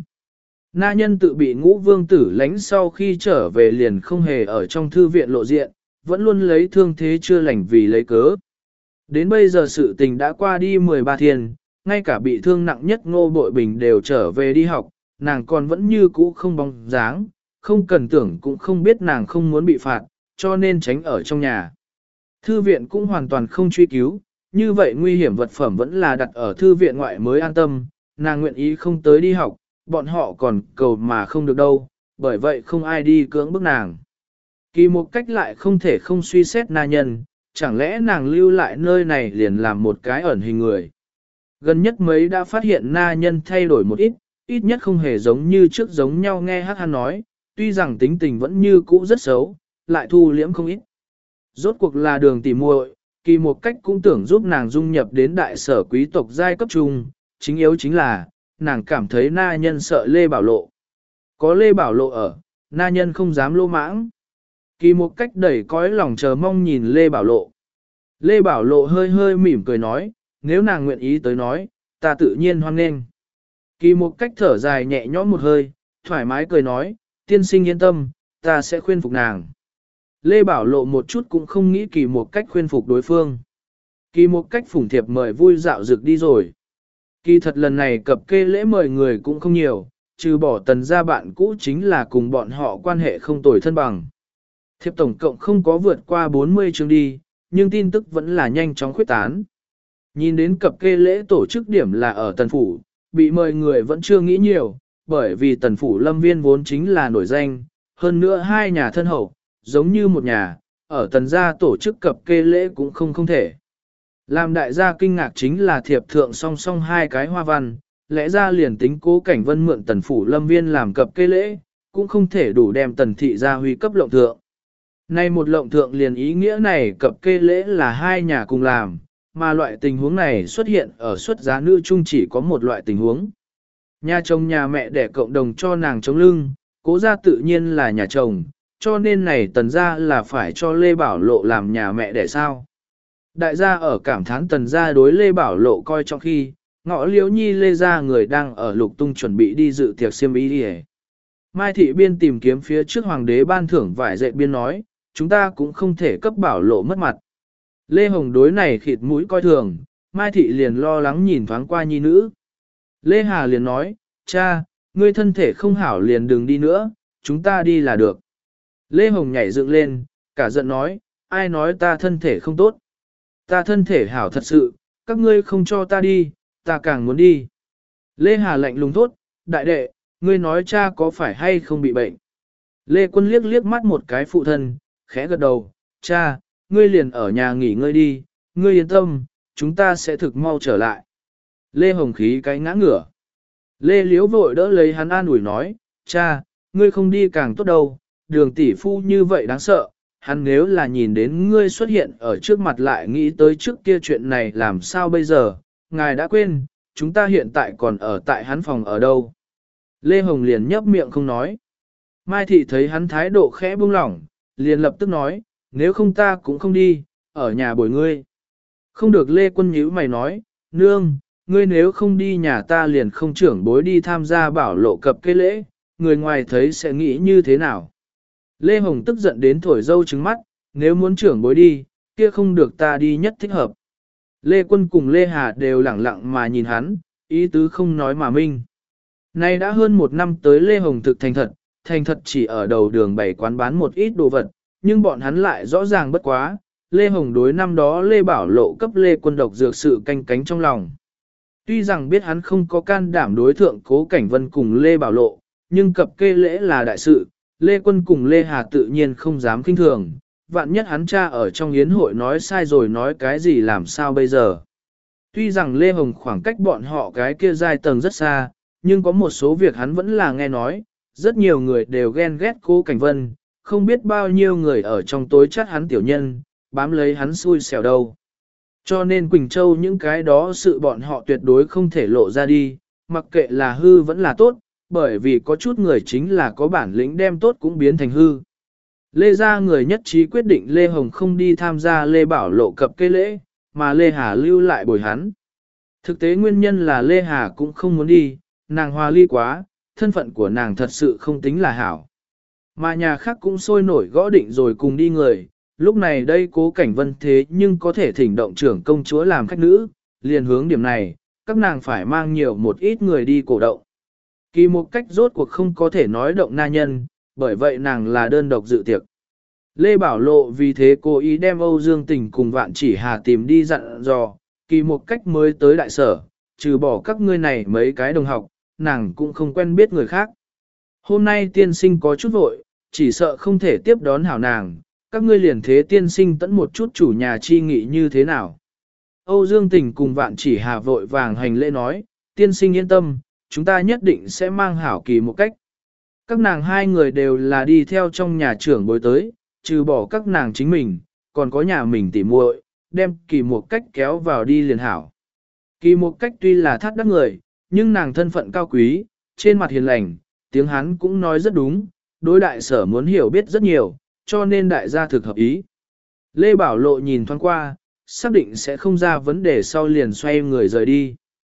Na nhân tự bị Ngũ Vương tử lánh sau khi trở về liền không hề ở trong thư viện lộ diện, vẫn luôn lấy thương thế chưa lành vì lấy cớ. Đến bây giờ sự tình đã qua đi 13 thiên, ngay cả bị thương nặng nhất Ngô Bội Bình đều trở về đi học, nàng còn vẫn như cũ không bóng dáng, không cần tưởng cũng không biết nàng không muốn bị phạt, cho nên tránh ở trong nhà. Thư viện cũng hoàn toàn không truy cứu, như vậy nguy hiểm vật phẩm vẫn là đặt ở thư viện ngoại mới an tâm, nàng nguyện ý không tới đi học, bọn họ còn cầu mà không được đâu, bởi vậy không ai đi cưỡng bức nàng. Kỳ một cách lại không thể không suy xét na nhân, chẳng lẽ nàng lưu lại nơi này liền làm một cái ẩn hình người. Gần nhất mấy đã phát hiện na nhân thay đổi một ít nhất không hề giống như trước giống nhau nghe hát hắn nói, tuy rằng tính tình vẫn như cũ rất xấu, lại thu liễm không ít. Rốt cuộc là đường tỉ muội, kỳ một cách cũng tưởng giúp nàng dung nhập đến đại sở quý tộc giai cấp trung, chính yếu chính là, nàng cảm thấy na nhân sợ Lê Bảo Lộ. Có Lê Bảo Lộ ở, na nhân không dám lô mãng. Kỳ một cách đẩy cõi lòng chờ mong nhìn Lê Bảo Lộ. Lê Bảo Lộ hơi hơi mỉm cười nói, nếu nàng nguyện ý tới nói, ta tự nhiên hoan nghênh. Kỳ một cách thở dài nhẹ nhõm một hơi, thoải mái cười nói, tiên sinh yên tâm, ta sẽ khuyên phục nàng. Lê Bảo Lộ một chút cũng không nghĩ kỳ một cách khuyên phục đối phương. Kỳ một cách phủng thiệp mời vui dạo dực đi rồi. Kỳ thật lần này cập kê lễ mời người cũng không nhiều, trừ bỏ Tần gia bạn cũ chính là cùng bọn họ quan hệ không tồi thân bằng. Thiệp tổng cộng không có vượt qua 40 chương đi, nhưng tin tức vẫn là nhanh chóng khuyết tán. Nhìn đến cập kê lễ tổ chức điểm là ở Tần Phủ, bị mời người vẫn chưa nghĩ nhiều, bởi vì Tần Phủ Lâm Viên vốn chính là nổi danh, hơn nữa hai nhà thân hậu, giống như một nhà, ở Tần gia tổ chức cập kê lễ cũng không thể. Làm đại gia kinh ngạc chính là thiệp thượng song song hai cái hoa văn, lẽ ra liền tính Cố Cảnh Vân mượn Tần Phủ Lâm Viên làm cập kê lễ, cũng không thể đủ đem Tần thị gia huy cấp lộng thượng. Nay một lộng thượng liền ý nghĩa này cập kê lễ là hai nhà cùng làm, mà loại tình huống này xuất hiện ở xuất giá nữ chung chỉ có một loại tình huống. Nhà chồng nhà mẹ để cộng đồng cho nàng chống lưng, Cố gia tự nhiên là nhà chồng, cho nên này Tần gia là phải cho Lê Bảo Lộ làm nhà mẹ để sao. Đại gia ở cảm thán Tần gia đối Lê Bảo Lộ coi trong khi, ngõ liễu nhi Lê gia người đang ở lục tung chuẩn bị đi dự tiệc xiêm y đi. Mai thị biên tìm kiếm phía trước hoàng đế ban thưởng vải dệt biên nói, chúng ta cũng không thể cấp Bảo Lộ mất mặt. Lê Hồng đối này khịt mũi coi thường, Mai thị liền lo lắng nhìn thoáng qua nhi nữ. Lê Hà liền nói, cha, ngươi thân thể không hảo liền đừng đi nữa, chúng ta đi là được. Lê Hồng nhảy dựng lên, cả giận nói, ai nói ta thân thể không tốt. Ta thân thể hảo thật sự, các ngươi không cho ta đi, ta càng muốn đi. Lê Hà lạnh lùng thốt, đại đệ, ngươi nói cha có phải hay không bị bệnh. Lê Quân liếc liếc mắt một cái phụ thân, khẽ gật đầu, cha, ngươi liền ở nhà nghỉ ngơi đi, ngươi yên tâm, chúng ta sẽ thực mau trở lại. Lê Hồng khí cái ngã ngửa. Lê Liễu vội đỡ lấy hắn an ủi nói, cha, ngươi không đi càng tốt đâu, đường tỷ phu như vậy đáng sợ, hắn nếu là nhìn đến ngươi xuất hiện ở trước mặt lại nghĩ tới trước kia chuyện này làm sao bây giờ, ngài đã quên, chúng ta hiện tại còn ở tại hắn phòng ở đâu. Lê Hồng liền nhấp miệng không nói. Mai Thị thấy hắn thái độ khẽ buông lỏng, liền lập tức nói, nếu không ta cũng không đi, ở nhà bồi ngươi. Không được Lê Quân nhíu mày nói, nương, ngươi nếu không đi nhà ta liền không trưởng bối đi tham gia Bảo Lộ cập kê lễ, người ngoài thấy sẽ nghĩ như thế nào. Lê Hồng tức giận đến thổi dâu trứng mắt, nếu muốn trưởng bối đi, kia không được ta đi nhất thích hợp. Lê Quân cùng Lê Hà đều lẳng lặng mà nhìn hắn, ý tứ không nói mà minh. Nay đã hơn một năm tới Lê Hồng thực thành thật chỉ ở đầu đường bày quán bán một ít đồ vật, nhưng bọn hắn lại rõ ràng bất quá, Lê Hồng đối năm đó Lê Bảo Lộ cấp Lê Quân độc dược sự canh cánh trong lòng. Tuy rằng biết hắn không có can đảm đối thượng Cố Cảnh Vân cùng Lê Bảo Lộ, nhưng cập kê lễ là đại sự, Lê Quân cùng Lê Hà tự nhiên không dám kinh thường, vạn nhất hắn cha ở trong yến hội nói sai rồi nói cái gì làm sao bây giờ. Tuy rằng Lê Hồng khoảng cách bọn họ cái kia giai tầng rất xa, nhưng có một số việc hắn vẫn là nghe nói, rất nhiều người đều ghen ghét Cố Cảnh Vân, không biết bao nhiêu người ở trong tối chắc hắn tiểu nhân, bám lấy hắn xui xẻo đâu. Cho nên Quỳnh Châu những cái đó sự bọn họ tuyệt đối không thể lộ ra đi, mặc kệ là hư vẫn là tốt, bởi vì có chút người chính là có bản lĩnh đem tốt cũng biến thành hư. Lê gia người nhất trí quyết định Lê Hồng không đi tham gia Lê Bảo Lộ cập kê lễ, mà Lê Hà lưu lại bồi hắn. Thực tế nguyên nhân là Lê Hà cũng không muốn đi, nàng hòa ly quá, thân phận của nàng thật sự không tính là hảo. Mà nhà khác cũng sôi nổi gõ định rồi cùng đi người, lúc này đây Cố Cảnh Vân thế nhưng có thể thỉnh động trưởng công chúa làm khách nữ, liền hướng điểm này, các nàng phải mang nhiều một ít người đi cổ động. Kỳ một cách rốt cuộc không có thể nói động na nhân, bởi vậy nàng là đơn độc dự tiệc. Lê Bảo Lộ vì thế cố ý đem Âu Dương Tình cùng Vạn Chỉ Hà tìm đi dặn dò, kỳ một cách mới tới đại sở, trừ bỏ các ngươi này mấy cái đồng học, nàng cũng không quen biết người khác. Hôm nay tiên sinh có chút vội, chỉ sợ không thể tiếp đón hảo nàng, các ngươi liền thế tiên sinh tẫn một chút chủ nhà chi nghị như thế nào. Âu Dương Tình cùng Vạn Chỉ Hà vội vàng hành lễ nói, tiên sinh yên tâm, chúng ta nhất định sẽ mang hảo kỳ một cách. Các nàng hai người đều là đi theo trong nhà trưởng bối tới, trừ bỏ các nàng chính mình, còn có nhà mình tỉ muội, đem kỳ một cách kéo vào đi liền hảo. Kỳ một cách tuy là thắt đắc người, nhưng nàng thân phận cao quý, trên mặt hiền lành, tiếng Hán cũng nói rất đúng, đối đại sở muốn hiểu biết rất nhiều, cho nên đại gia thực hợp ý. Lê Bảo Lộ nhìn thoáng qua, xác định sẽ không ra vấn đề sau liền xoay người rời đi.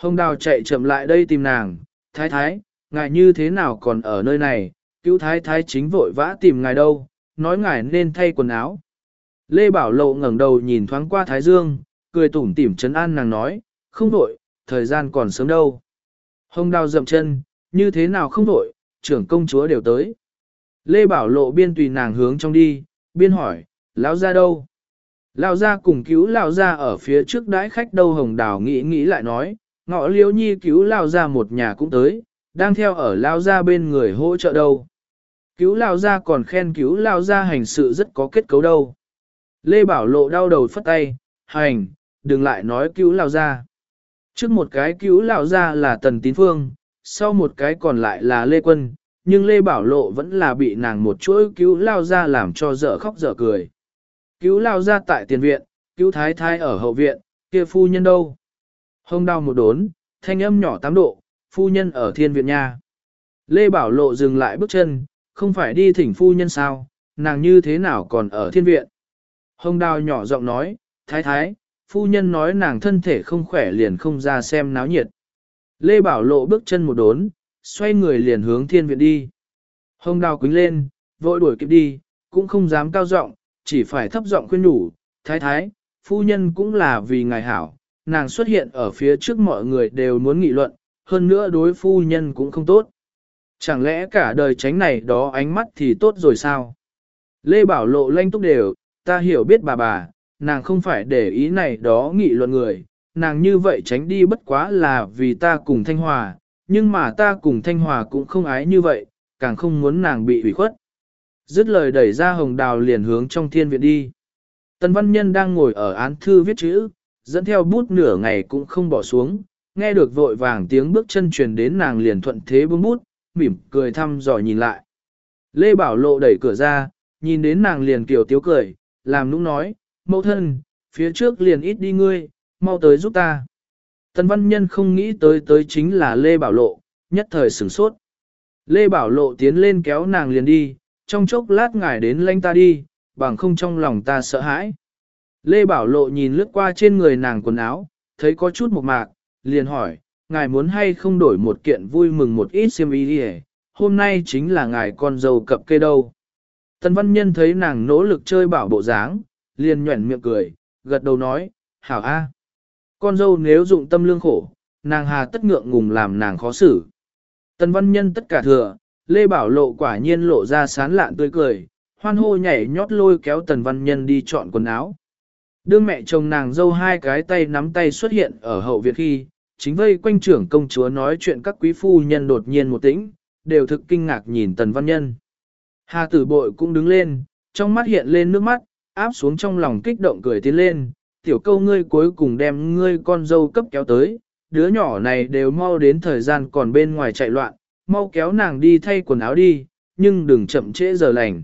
Hồng Đào chạy chậm lại đây tìm nàng, thái thái, ngài như thế nào còn ở nơi này, cứu thái thái chính vội vã tìm ngài đâu, nói ngài nên thay quần áo. Lê Bảo Lộ ngẩng đầu nhìn thoáng qua Thái Dương, cười tủm tỉm trấn an nàng nói, không vội, thời gian còn sớm đâu. Hồng Đào dậm chân, như thế nào không vội, trưởng công chúa đều tới. Lê Bảo Lộ biên tùy nàng hướng trong đi, biên hỏi, lão gia đâu? Lão gia cùng cứu lão gia ở phía trước đãi khách đâu. Hồng Đào nghĩ lại nói, Ngọ Liễu Nhi cứu lão gia một nhà cũng tới, đang theo ở lão gia bên người hỗ trợ đâu. Cứu lão gia còn khen cứu lão gia hành sự rất có kết cấu đâu. Lê Bảo Lộ đau đầu phất tay, hành, đừng lại nói cứu lão gia. Trước một cái cứu lão gia là Tần Tín Phương, sau một cái còn lại là Lê Quân, nhưng Lê Bảo Lộ vẫn là bị nàng một chuỗi cứu lão gia làm cho dở khóc dở cười. Cứu lão gia tại tiền viện, cứu thái thái ở hậu viện, kia phu nhân đâu? Hông đau một đốn, thanh âm nhỏ 8 độ, phu nhân ở thiên viện nha. Lê Bảo Lộ dừng lại bước chân, không phải đi thỉnh phu nhân sao, nàng như thế nào còn ở thiên viện? Hồng Đào nhỏ giọng nói, thái thái, phu nhân nói nàng thân thể không khỏe liền không ra xem náo nhiệt. Lê Bảo Lộ bước chân một đốn, xoay người liền hướng thiên viện đi. Hồng Đào quính lên, vội đuổi kịp đi, cũng không dám cao giọng, chỉ phải thấp giọng khuyên nhủ, thái thái, phu nhân cũng là vì ngài hảo, nàng xuất hiện ở phía trước mọi người đều muốn nghị luận, hơn nữa đối phu nhân cũng không tốt. Chẳng lẽ cả đời tránh này đó ánh mắt thì tốt rồi sao? Lê Bảo Lộ lanh túc đều, ta hiểu biết bà, nàng không phải để ý này đó nghị luận người, nàng như vậy tránh đi bất quá là vì ta cùng Thanh Hòa, nhưng mà ta cùng Thanh Hòa cũng không ái như vậy, càng không muốn nàng bị ủy khuất. Dứt lời đẩy ra Hồng Đào liền hướng trong thiên viện đi. Tần Văn Nhân đang ngồi ở án thư viết chữ, dẫn theo bút nửa ngày cũng không bỏ xuống, nghe được vội vàng tiếng bước chân truyền đến nàng liền thuận thế buông bút, mỉm cười thăm dò nhìn lại. Lê Bảo Lộ đẩy cửa ra, nhìn đến nàng liền kiểu tiếu cười, làm nũng nói, mẫu thân, phía trước liền ít đi ngươi, mau tới giúp ta. Tần Văn Nhân không nghĩ tới chính là Lê Bảo Lộ, nhất thời sửng sốt. Lê Bảo Lộ tiến lên kéo nàng liền đi, trong chốc lát ngài đến lãnh ta đi, bằng không trong lòng ta sợ hãi. Lê Bảo Lộ nhìn lướt qua trên người nàng quần áo, thấy có chút mộc mạc, liền hỏi, ngài muốn hay không đổi một kiện vui mừng một ít xiêm y đi, hôm nay chính là ngài con dâu cập kê đâu. Tần Văn Nhân thấy nàng nỗ lực chơi bảo bộ dáng, liền nhuẩn miệng cười, gật đầu nói, hảo a, con dâu nếu dụng tâm lương khổ, nàng hà tất ngượng ngùng làm nàng khó xử. Tần Văn Nhân tất cả thừa, Lê Bảo Lộ quả nhiên lộ ra sán lạn tươi cười, hoan hô nhảy nhót lôi kéo Tần Văn Nhân đi chọn quần áo. Đương mẹ chồng nàng dâu hai cái tay nắm tay xuất hiện ở hậu viện khi, chính vây quanh trưởng công chúa nói chuyện các quý phu nhân đột nhiên một tĩnh, đều thực kinh ngạc nhìn Tần Văn Nhân. Hà Tử Bội cũng đứng lên, trong mắt hiện lên nước mắt, áp xuống trong lòng kích động cười tiến lên, tiểu câu ngươi cuối cùng đem ngươi con dâu cấp kéo tới, đứa nhỏ này đều mau đến thời gian còn bên ngoài chạy loạn, mau kéo nàng đi thay quần áo đi, nhưng đừng chậm trễ giờ lành.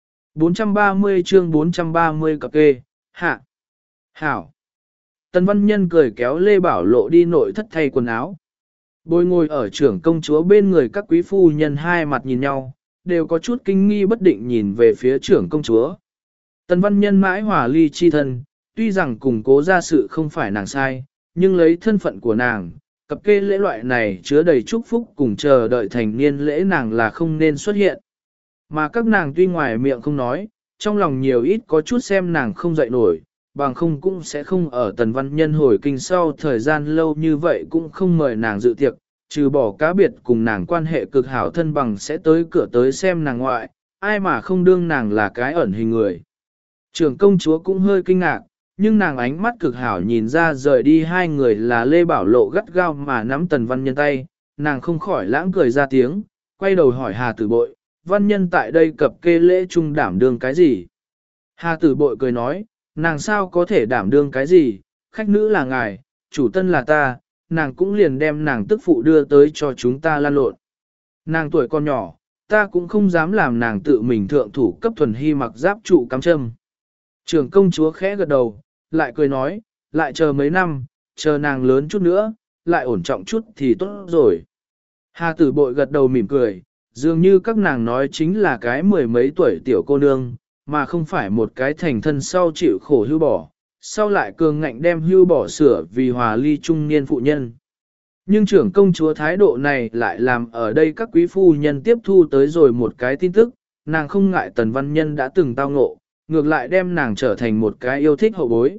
430 chương 430 cặp kê, hạ. Hảo. Tần Văn Nhân cười kéo Lê Bảo Lộ đi nội thất thay quần áo. Bồi ngồi ở trưởng công chúa bên người các quý phu nhân hai mặt nhìn nhau, đều có chút kinh nghi bất định nhìn về phía trưởng công chúa. Tần Văn Nhân mãi hòa ly chi thân, tuy rằng cùng cố ra sự không phải nàng sai, nhưng lấy thân phận của nàng, cặp kê lễ loại này chứa đầy chúc phúc cùng chờ đợi thành niên lễ nàng là không nên xuất hiện. Mà các nàng tuy ngoài miệng không nói, trong lòng nhiều ít có chút xem nàng không dậy nổi, bằng không cũng sẽ không ở Tần Văn Nhân hồi kinh sau thời gian lâu như vậy cũng không mời nàng dự tiệc, trừ bỏ cá biệt cùng nàng quan hệ cực hảo thân bằng sẽ tới cửa tới xem nàng ngoại, ai mà không đương nàng là cái ẩn hình người. Trưởng công chúa cũng hơi kinh ngạc, nhưng nàng ánh mắt cực hảo nhìn ra rời đi hai người là Lê Bảo Lộ gắt gao mà nắm Tần Văn Nhân tay, nàng không khỏi lãng cười ra tiếng, quay đầu hỏi Hà Tử Bội, Văn Nhân tại đây cập kê lễ trung đảm đương cái gì? Hà Tử Bội cười nói, nàng sao có thể đảm đương cái gì, khách nữ là ngài, chủ tân là ta, nàng cũng liền đem nàng tức phụ đưa tới cho chúng ta lan lộn. Nàng tuổi còn nhỏ, ta cũng không dám làm nàng tự mình thượng thủ cấp thuần hy mặc giáp trụ cắm châm. Trưởng công chúa khẽ gật đầu, lại cười nói, lại chờ mấy năm, chờ nàng lớn chút nữa, lại ổn trọng chút thì tốt rồi. Hà Tử Bội gật đầu mỉm cười, dường như các nàng nói chính là cái mười mấy tuổi tiểu cô nương, mà không phải một cái thành thân sau chịu khổ hưu bỏ, sau lại cường ngạnh đem hưu bỏ sửa vì hòa ly trung niên phụ nhân. Nhưng trưởng công chúa thái độ này lại làm ở đây các quý phu nhân tiếp thu tới rồi một cái tin tức, nàng không ngại Tần Văn Nhân đã từng tao ngộ, ngược lại đem nàng trở thành một cái yêu thích hậu bối.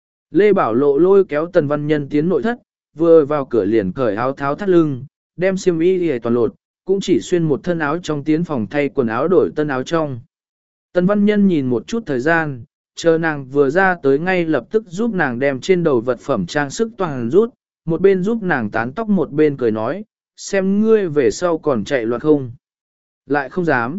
Lê Bảo Lộ lôi kéo Tần Văn Nhân tiến nội thất, vừa vào cửa liền cởi áo tháo thắt lưng, đem xiêm y để toàn lột, cũng chỉ xuyên một thân áo trong tiến phòng thay quần áo đổi tân áo trong. Tần Văn Nhân nhìn một chút thời gian, chờ nàng vừa ra tới ngay lập tức giúp nàng đem trên đầu vật phẩm trang sức toàn rút, một bên giúp nàng tán tóc một bên cười nói, xem ngươi về sau còn chạy loạn không. Lại không dám.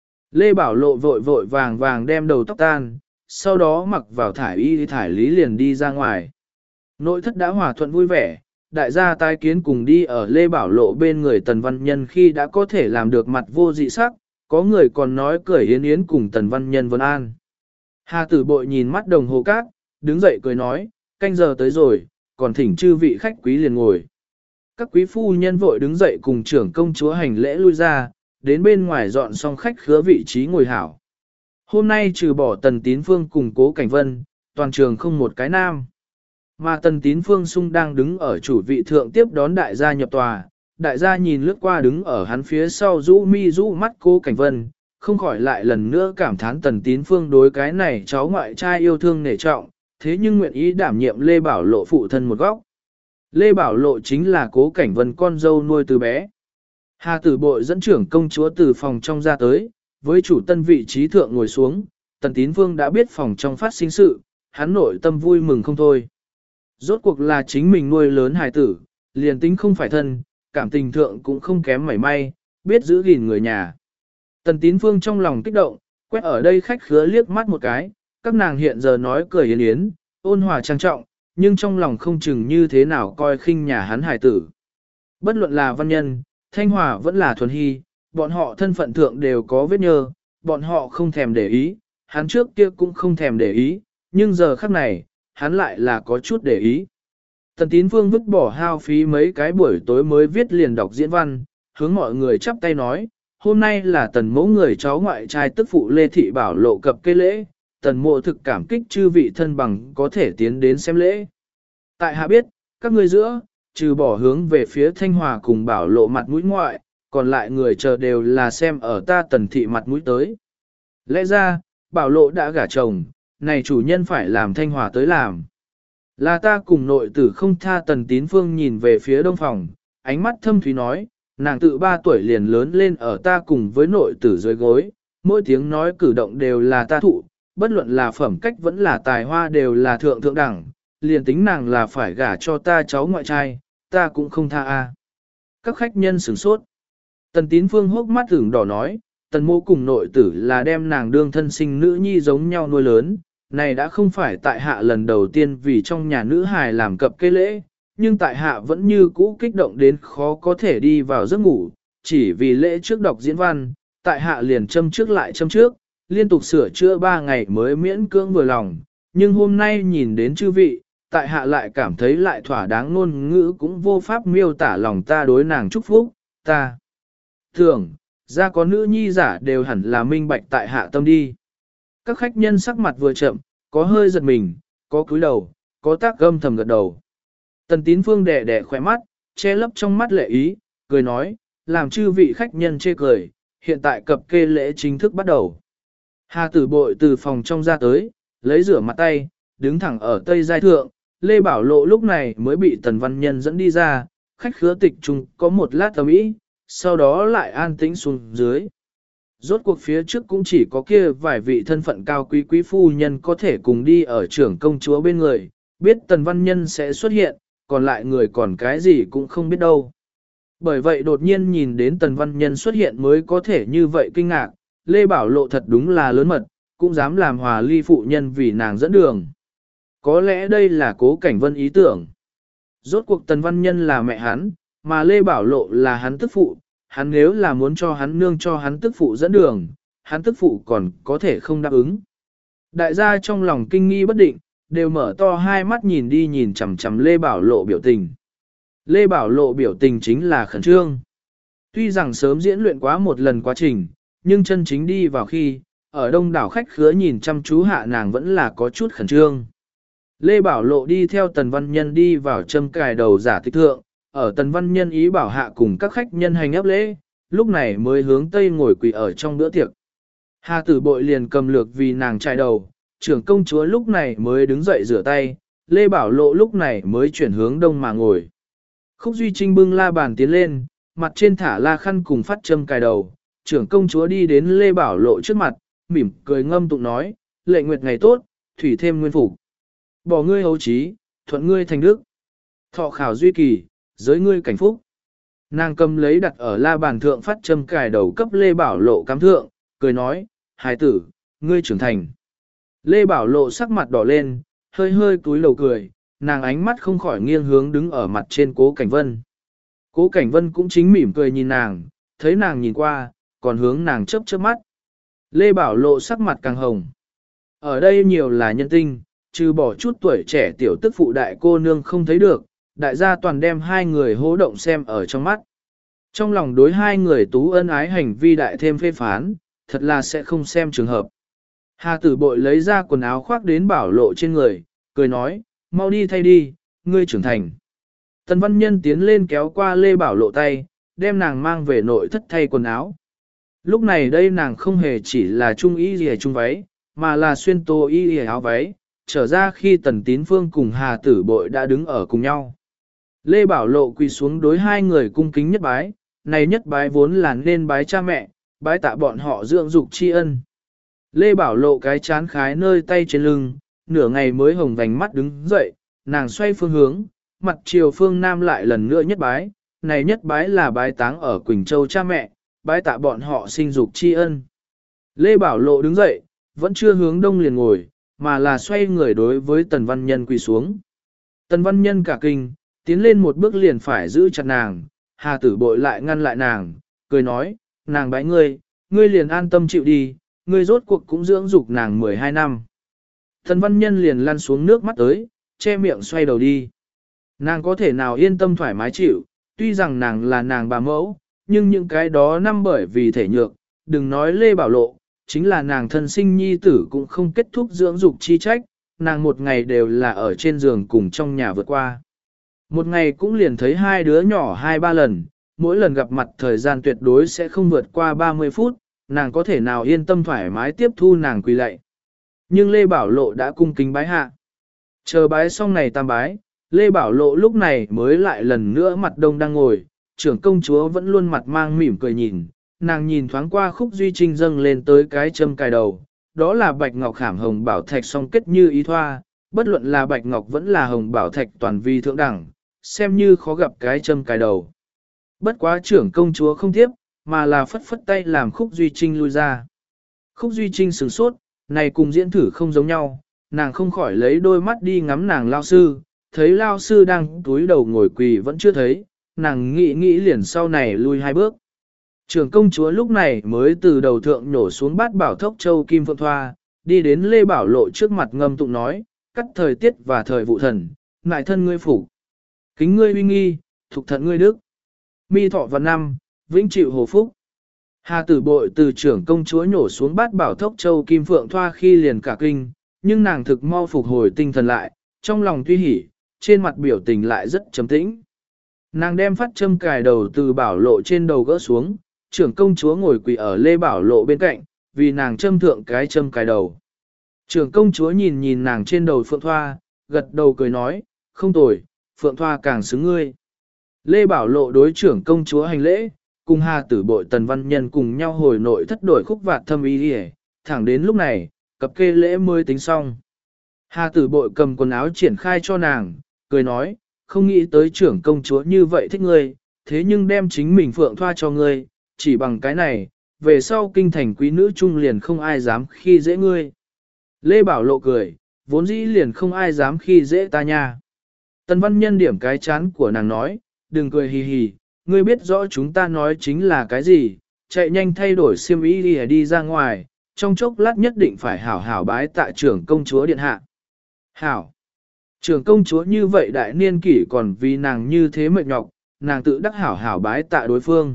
Lê Bảo Lộ vội vội vàng vàng đem đầu tóc tan, sau đó mặc vào thải y thải lý liền đi ra ngoài. Nội thất đã hòa thuận vui vẻ, đại gia tái kiến cùng đi ở Lê Bảo Lộ bên người Tần Văn Nhân khi đã có thể làm được mặt vô dị sắc, có người còn nói cười yến yến cùng Tần Văn Nhân vân an. Hà Tử Bội nhìn mắt đồng hồ cát, đứng dậy cười nói, canh giờ tới rồi, còn thỉnh chư vị khách quý liền ngồi. Các quý phu nhân vội đứng dậy cùng trưởng công chúa hành lễ lui ra, đến bên ngoài dọn xong khách khứa vị trí ngồi hảo. Hôm nay trừ bỏ Tần Tín Phương cùng Cố Cảnh Vân, toàn trường không một cái nam. Mà Tần Tín Phương sung đang đứng ở chủ vị thượng tiếp đón đại gia nhập tòa, đại gia nhìn lướt qua đứng ở hắn phía sau rũ mi rũ mắt Cố Cảnh Vân, không khỏi lại lần nữa cảm thán Tần Tín Phương đối cái này cháu ngoại trai yêu thương nể trọng, thế nhưng nguyện ý đảm nhiệm Lê Bảo Lộ phụ thân một góc. Lê Bảo Lộ chính là Cố Cảnh Vân con dâu nuôi từ bé. Hà Tử Bội dẫn trưởng công chúa từ phòng trong ra tới, với chủ tân vị trí thượng ngồi xuống, Tần Tín Phương đã biết phòng trong phát sinh sự, hắn nội tâm vui mừng không thôi. Rốt cuộc là chính mình nuôi lớn hài tử, liền tính không phải thân, cảm tình thượng cũng không kém mảy may, biết giữ gìn người nhà. Tần Tín Phương trong lòng kích động, quét ở đây khách khứa liếc mắt một cái, các nàng hiện giờ nói cười yến yến, ôn hòa trang trọng, nhưng trong lòng không chừng như thế nào coi khinh nhà hắn hài tử. Bất luận là văn nhân, Thanh Hòa vẫn là thuần hy, bọn họ thân phận thượng đều có vết nhơ, bọn họ không thèm để ý, hắn trước kia cũng không thèm để ý, nhưng giờ khắc này, hắn lại là có chút để ý. Tần Tín Phương vứt bỏ hao phí mấy cái buổi tối mới viết liền đọc diễn văn, hướng mọi người chắp tay nói, hôm nay là Tần mẫu người cháu ngoại trai tức phụ Lê Thị Bảo Lộ cập cây lễ, Tần mộ thực cảm kích chư vị thân bằng có thể tiến đến xem lễ. Tại hạ biết, các ngươi giữa, trừ bỏ hướng về phía Thanh Hòa cùng Bảo Lộ mặt mũi ngoại, còn lại người chờ đều là xem ở ta Tần thị mặt mũi tới. Lẽ ra, Bảo Lộ đã gả chồng, này chủ nhân phải làm Thanh Hòa tới làm. Là ta cùng nội tử không tha. Tần Tín Phương nhìn về phía đông phòng, ánh mắt thâm thúy nói, nàng tự 3 tuổi liền lớn lên ở ta cùng với nội tử dưới gối, mỗi tiếng nói cử động đều là ta thụ, bất luận là phẩm cách vẫn là tài hoa đều là thượng thượng đẳng, liền tính nàng là phải gả cho ta cháu ngoại trai, ta cũng không tha a. Các khách nhân sửng sốt. Tần Tín Phương hốc mắt ửng đỏ nói, Tần mô cùng nội tử là đem nàng đương thân sinh nữ nhi giống nhau nuôi lớn, này đã không phải tại hạ lần đầu tiên vì trong nhà nữ hài làm cập cây lễ, nhưng tại hạ vẫn như cũ kích động đến khó có thể đi vào giấc ngủ, chỉ vì lễ trước đọc diễn văn, tại hạ liền châm trước lại châm trước, liên tục sửa chữa 3 ngày mới miễn cưỡng vừa lòng, nhưng hôm nay nhìn đến chư vị, tại hạ lại cảm thấy lại thỏa đáng ngôn ngữ cũng vô pháp miêu tả lòng ta đối nàng chúc phúc, ta tưởng, ra có nữ nhi giả đều hẳn là minh bạch tại hạ tâm đi. Các khách nhân sắc mặt vừa chậm, có hơi giật mình, có cúi đầu, có tác gâm thầm gật đầu. Tần Tín Phương đẻ đẻ khỏe mắt, che lấp trong mắt lệ ý, cười nói, làm chư vị khách nhân chê cười, hiện tại cập kê lễ chính thức bắt đầu. Hà Tử Bội từ phòng trong ra tới, lấy rửa mặt tay, đứng thẳng ở tây giai thượng, Lê Bảo Lộ lúc này mới bị Tần Văn Nhân dẫn đi ra, khách khứa tịch chung có một lát tầm ý, sau đó lại an tĩnh xuống dưới. Rốt cuộc phía trước cũng chỉ có kia vài vị thân phận cao quý quý phu nhân có thể cùng đi ở trưởng công chúa bên người, biết Tần Văn Nhân sẽ xuất hiện, còn lại người còn cái gì cũng không biết đâu. Bởi vậy đột nhiên nhìn đến Tần Văn Nhân xuất hiện mới có thể như vậy kinh ngạc, Lê Bảo Lộ thật đúng là lớn mật, cũng dám làm hòa ly phụ nhân vì nàng dẫn đường. Có lẽ đây là Cố Cảnh Vân ý tưởng. Rốt cuộc Tần Văn Nhân là mẹ hắn, mà Lê Bảo Lộ là hắn tức phụ, hắn nếu là muốn cho hắn nương cho hắn tức phụ dẫn đường, hắn tức phụ còn có thể không đáp ứng. Đại gia trong lòng kinh nghi bất định, đều mở to hai mắt nhìn đi nhìn chằm chằm Lê Bảo Lộ biểu tình. Lê Bảo Lộ biểu tình chính là khẩn trương. Tuy rằng sớm diễn luyện quá một lần quá trình, nhưng chân chính đi vào khi, ở đông đảo khách khứa nhìn chăm chú hạ nàng vẫn là có chút khẩn trương. Lê Bảo Lộ đi theo Tần Văn Nhân đi vào châm cài đầu giả tịch thượng, ở Tần Văn Nhân ý bảo hạ cùng các khách nhân hành ấp lễ, lúc này mới hướng tây ngồi quỳ ở trong bữa tiệc. Hà Tử Bội liền cầm lược vì nàng chải đầu, trưởng công chúa lúc này mới đứng dậy rửa tay, Lê Bảo Lộ lúc này mới chuyển hướng đông mà ngồi. Khúc Duy Trinh bưng la bàn tiến lên, mặt trên thả la khăn cùng phát châm cài đầu, trưởng công chúa đi đến Lê Bảo Lộ trước mặt, mỉm cười ngâm tụng nói, lệ nguyệt ngày tốt, thủy thêm nguyên phục. Bỏ ngươi hấu trí, thuận ngươi thành đức. Thọ khảo duy kỳ, giới ngươi cảnh phúc. Nàng cầm lấy đặt ở la bàn thượng phát châm cài đầu cấp Lê Bảo Lộ cắm thượng, cười nói, hài tử, ngươi trưởng thành. Lê Bảo Lộ sắc mặt đỏ lên, hơi hơi cúi đầu cười, nàng ánh mắt không khỏi nghiêng hướng đứng ở mặt trên Cố Cảnh Vân. Cố Cảnh Vân cũng chính mỉm cười nhìn nàng, thấy nàng nhìn qua, còn hướng nàng chớp chớp mắt. Lê Bảo Lộ sắc mặt càng hồng. Ở đây nhiều là nhân tinh, trừ bỏ chút tuổi trẻ tiểu tức phụ đại cô nương không thấy được, đại gia toàn đem hai người hố động xem ở trong mắt. Trong lòng đối hai người tú ân ái hành vi đại thêm phê phán, thật là sẽ không xem trường hợp. Hà Tử Bội lấy ra quần áo khoác đến Bảo Lộ trên người, cười nói, mau đi thay đi, ngươi trưởng thành. Tần Văn Nhân tiến lên kéo qua Lê Bảo Lộ tay, đem nàng mang về nội thất thay quần áo. Lúc này đây nàng không hề chỉ là trung y rìa trung váy, mà là xuyên tô y rìa áo váy, trở ra khi Tần Tín Phương cùng Hà Tử Bội đã đứng ở cùng nhau. Lê Bảo Lộ quỳ xuống đối hai người cung kính nhất bái, này nhất bái vốn là nên bái cha mẹ, bái tạ bọn họ dưỡng dục tri ân. Lê Bảo Lộ cái chán khái nơi tay trên lưng, nửa ngày mới hồng vành mắt đứng dậy, nàng xoay phương hướng, mặt chiều phương Nam lại lần nữa nhất bái, này nhất bái là bái táng ở Quỳnh Châu cha mẹ, bái tạ bọn họ sinh dục tri ân. Lê Bảo Lộ đứng dậy, vẫn chưa hướng đông liền ngồi, mà là xoay người đối với Tần Văn Nhân quỳ xuống. Tần Văn Nhân cả kinh, tiến lên một bước liền phải giữ chặt nàng, Hà Tử Bội lại ngăn lại nàng, cười nói, nàng bái ngươi liền an tâm chịu đi, ngươi rốt cuộc cũng dưỡng dục nàng 12 năm. Tần Văn Nhân liền lăn xuống nước mắt tới, che miệng xoay đầu đi. Nàng có thể nào yên tâm thoải mái chịu, tuy rằng nàng là nàng bà mẫu, nhưng những cái đó năm bởi vì thể nhược, đừng nói Lê Bảo Lộ, chính là nàng thân sinh nhi tử cũng không kết thúc dưỡng dục chi trách, nàng một ngày đều là ở trên giường cùng trong nhà vượt qua. Một ngày cũng liền thấy hai đứa nhỏ 2-3 lần, mỗi lần gặp mặt thời gian tuyệt đối sẽ không vượt qua 30 phút, nàng có thể nào yên tâm thoải mái tiếp thu nàng quỳ lạy. Nhưng Lê Bảo Lộ đã cung kính bái hạ. Chờ bái xong này tam bái, Lê Bảo Lộ lúc này mới lại lần nữa mặt đông đang ngồi, trưởng công chúa vẫn luôn mặt mang mỉm cười nhìn, nàng nhìn thoáng qua Khúc Duy Trinh dâng lên tới cái châm cài đầu, đó là bạch ngọc khảm hồng bảo thạch song kết như ý thoa, bất luận là bạch ngọc vẫn là hồng bảo thạch toàn vi thượng đẳng, xem như khó gặp cái châm cài đầu. Bất quá trưởng công chúa không tiếp, mà là phất phất tay làm Khúc Duy Trinh lui ra. Khúc Duy Trinh sửng sốt, này cùng diễn thử không giống nhau, nàng không khỏi lấy đôi mắt đi ngắm nàng lao sư, thấy lao sư đang túi đầu ngồi quỳ vẫn chưa thấy, nàng nghĩ liền sau này lui 2 bước. Trưởng công chúa lúc này mới từ đầu thượng nhổ xuống bát bảo thốc châu kim phượng thoa, đi đến Lê Bảo Lộ trước mặt ngâm tụng nói, cắt thời tiết và thời vụ thần, ngại thân ngươi phủ. Kính ngươi uy nghi, thục thận ngươi đức. Mi thọ và năm, vĩnh chịu hồ phúc. Hà Tử Bội từ trưởng công chúa nhổ xuống bát bảo thốc châu kim phượng thoa khi liền cả kinh, nhưng nàng thực mau phục hồi tinh thần lại, trong lòng tuy hỉ, trên mặt biểu tình lại rất trầm tĩnh. Nàng đem phát châm cài đầu từ Bảo Lộ trên đầu gỡ xuống, trưởng công chúa ngồi quỳ ở Lê Bảo Lộ bên cạnh, vì nàng châm thượng cái châm cài đầu. Trưởng công chúa nhìn nhìn nàng trên đầu phượng thoa, gật đầu cười nói, không tồi, phượng thoa càng xứng ngươi. Lê Bảo Lộ đối trưởng công chúa hành lễ, cùng Hà Tử Bội Tần Văn Nhân cùng nhau hồi nội thất đổi khúc vạt thâm ý đi, thẳng đến lúc này, cập kê lễ mới tính xong. Hà Tử Bội cầm quần áo triển khai cho nàng, cười nói, không nghĩ tới trưởng công chúa như vậy thích ngươi, thế nhưng đem chính mình phượng thoa cho ngươi, chỉ bằng cái này, về sau kinh thành quý nữ trung liền không ai dám khi dễ ngươi. Lê Bảo Lộ cười, vốn dĩ liền không ai dám khi dễ ta nha. Tần Văn Nhân điểm cái chán của nàng nói, đừng cười hì hì, ngươi biết rõ chúng ta nói chính là cái gì, chạy nhanh thay đổi xiêm y đi ra ngoài, trong chốc lát nhất định phải hảo hảo bái tạ trưởng công chúa điện hạ. Hảo! Trưởng công chúa như vậy đại niên kỷ còn vì nàng như thế mệt nhọc, nàng tự đắc hảo hảo bái tạ đối phương.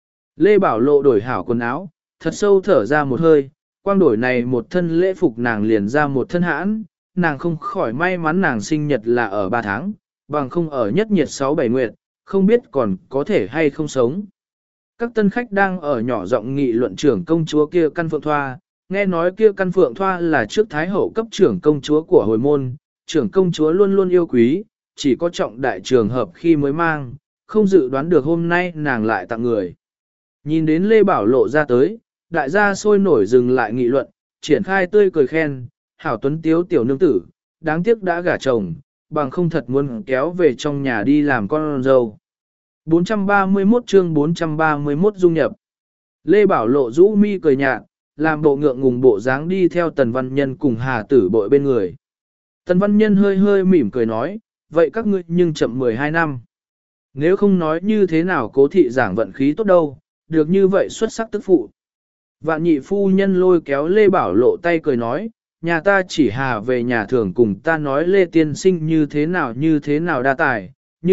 Lê Bảo Lộ đổi hảo quần áo, thật sâu thở ra một hơi, quang đổi này một thân lễ phục nàng liền ra một thân hãn, nàng không khỏi may mắn nàng sinh nhật là ở 3 tháng, bằng không ở nhất nhiệt 6-7 nguyệt, không biết còn có thể hay không sống. Các tân khách đang ở nhỏ giọng nghị luận trưởng công chúa kia căn phượng thoa, nghe nói kia căn phượng thoa là trước thái hậu cấp trưởng công chúa của hồi môn, trưởng công chúa luôn luôn yêu quý, chỉ có trọng đại trường hợp khi mới mang, không dự đoán được hôm nay nàng lại tặng người. Nhìn đến Lê Bảo Lộ ra tới, đại gia sôi nổi dừng lại nghị luận, triển khai tươi cười khen, hảo tuấn tiếu tiểu nương tử, đáng tiếc đã gả chồng, bằng không thật muốn kéo về trong nhà đi làm con dâu. 431 chương 431 dung nhập. Lê Bảo Lộ rũ mi cười nhạt, làm bộ ngượng ngùng bộ dáng đi theo Tần Văn Nhân cùng Hà Tử Bội bên người. Tần Văn Nhân hơi hơi mỉm cười nói, vậy các ngươi nhưng chậm 12 năm. Nếu không nói như thế nào cố thị giảng vận khí tốt đâu, được như vậy xuất sắc tức phụ. Vạn nhị phu nhân lôi kéo Lê Bảo Lộ tay cười nói, nhà ta chỉ hà về nhà thường cùng ta nói Lê Tiên Sinh như thế nào đa tài,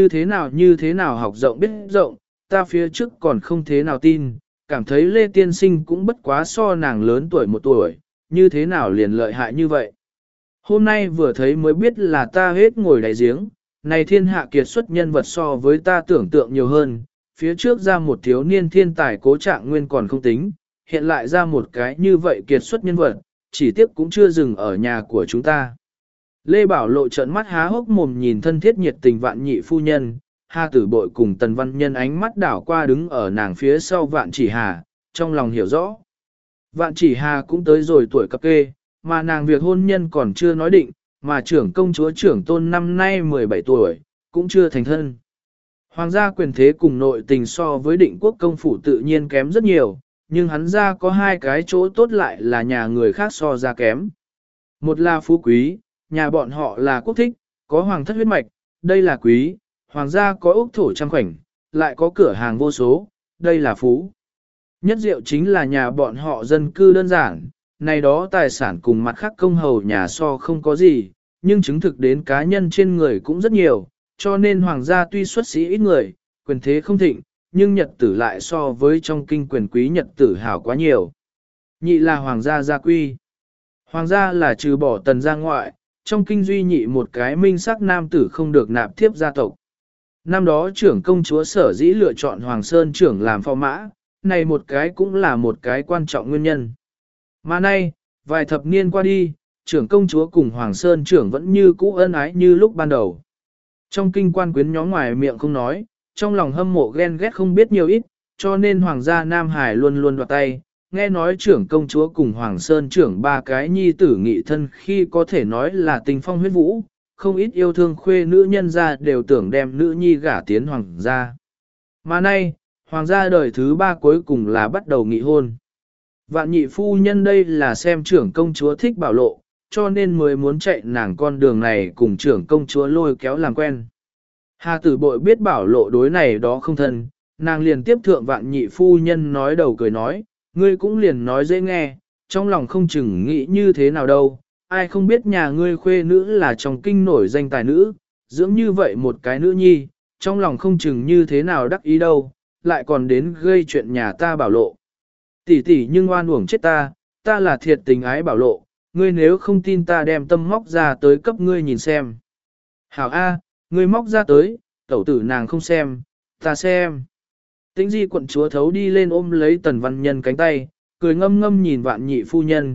như thế nào học rộng biết rộng, ta phía trước còn không thế nào tin, cảm thấy Lê Tiên Sinh cũng bất quá so nàng lớn tuổi một tuổi, như thế nào liền lợi hại như vậy. Hôm nay vừa thấy mới biết là ta hết ngồi đáy giếng, này thiên hạ kiệt xuất nhân vật so với ta tưởng tượng nhiều hơn, phía trước ra một thiếu niên thiên tài cố trạng nguyên còn không tính, hiện lại ra một cái như vậy kiệt xuất nhân vật, chỉ tiếc cũng chưa dừng ở nhà của chúng ta. Lê Bảo Lộ trợn mắt há hốc mồm nhìn thân thiết nhiệt tình vạn nhị phu nhân, Hà Tử Bội cùng Tần Văn Nhân ánh mắt đảo qua đứng ở nàng phía sau vạn chỉ hà, trong lòng hiểu rõ. Vạn chỉ hà cũng tới rồi tuổi cập kê, mà nàng việc hôn nhân còn chưa nói định, mà trưởng công chúa trưởng tôn năm nay 17 tuổi, cũng chưa thành thân. Hoàng gia quyền thế cùng nội tình so với định quốc công phủ tự nhiên kém rất nhiều, nhưng hắn ra có hai cái chỗ tốt lại là nhà người khác so ra kém. Một là phú quý, nhà bọn họ là quốc thích, có hoàng thất huyết mạch, đây là quý, hoàng gia có ốc thổ trăm khoảnh, lại có cửa hàng vô số, đây là phú. Nhất diệu chính là nhà bọn họ dân cư đơn giản, này đó tài sản cùng mặt khác công hầu nhà so không có gì, nhưng chứng thực đến cá nhân trên người cũng rất nhiều, cho nên hoàng gia tuy xuất sĩ ít người, quyền thế không thịnh, nhưng nhật tử lại so với trong kinh quyền quý nhật tử hảo quá nhiều. Nhị là hoàng gia gia quy. Hoàng gia là trừ bỏ tần gia ngoại, trong kinh duy nhị một cái minh sắc nam tử không được nạp thiếp gia tộc. Năm đó trưởng công chúa sở dĩ lựa chọn Hoàng Sơn trưởng làm phò mã, này một cái cũng là một cái quan trọng nguyên nhân. Mà nay, vài thập niên qua đi, trưởng công chúa cùng Hoàng Sơn trưởng vẫn như cũ ân ái như lúc ban đầu. Trong kinh quan quyến nhóm ngoài miệng không nói, trong lòng hâm mộ ghen ghét không biết nhiều ít, cho nên Hoàng gia Nam Hải luôn luôn đoạt tay. Nghe nói trưởng công chúa cùng Hoàng Sơn trưởng ba cái nhi tử nghị thân khi có thể nói là tình phong huyết vũ, không ít yêu thương khuê nữ nhân ra đều tưởng đem nữ nhi gả tiến Hoàng gia. Mà nay, Hoàng gia đời thứ ba cuối cùng là bắt đầu nghị hôn. Vạn nhị phu nhân đây là xem trưởng công chúa thích Bảo Lộ, cho nên mới muốn chạy nàng con đường này cùng trưởng công chúa lôi kéo làm quen. Hà Tử Bội biết Bảo Lộ đối này đó không thân, nàng liền tiếp thượng vạn nhị phu nhân nói đầu cười nói, ngươi cũng liền nói dễ nghe, trong lòng không chừng nghĩ như thế nào đâu, ai không biết nhà ngươi khuê nữ là trong kinh nổi danh tài nữ, dưỡng như vậy một cái nữ nhi, trong lòng không chừng như thế nào đắc ý đâu, lại còn đến gây chuyện nhà ta Bảo Lộ. Tỷ tỷ nhưng oan uổng chết ta là thiệt tình ái Bảo Lộ, ngươi nếu không tin ta đem tâm móc ra tới cấp ngươi nhìn xem. Hảo A, ngươi móc ra tới, tẩu tử nàng không xem, ta xem. Tĩnh Di quận chúa thấu đi lên ôm lấy Tần Văn Nhân cánh tay, cười ngâm ngâm nhìn vạn nhị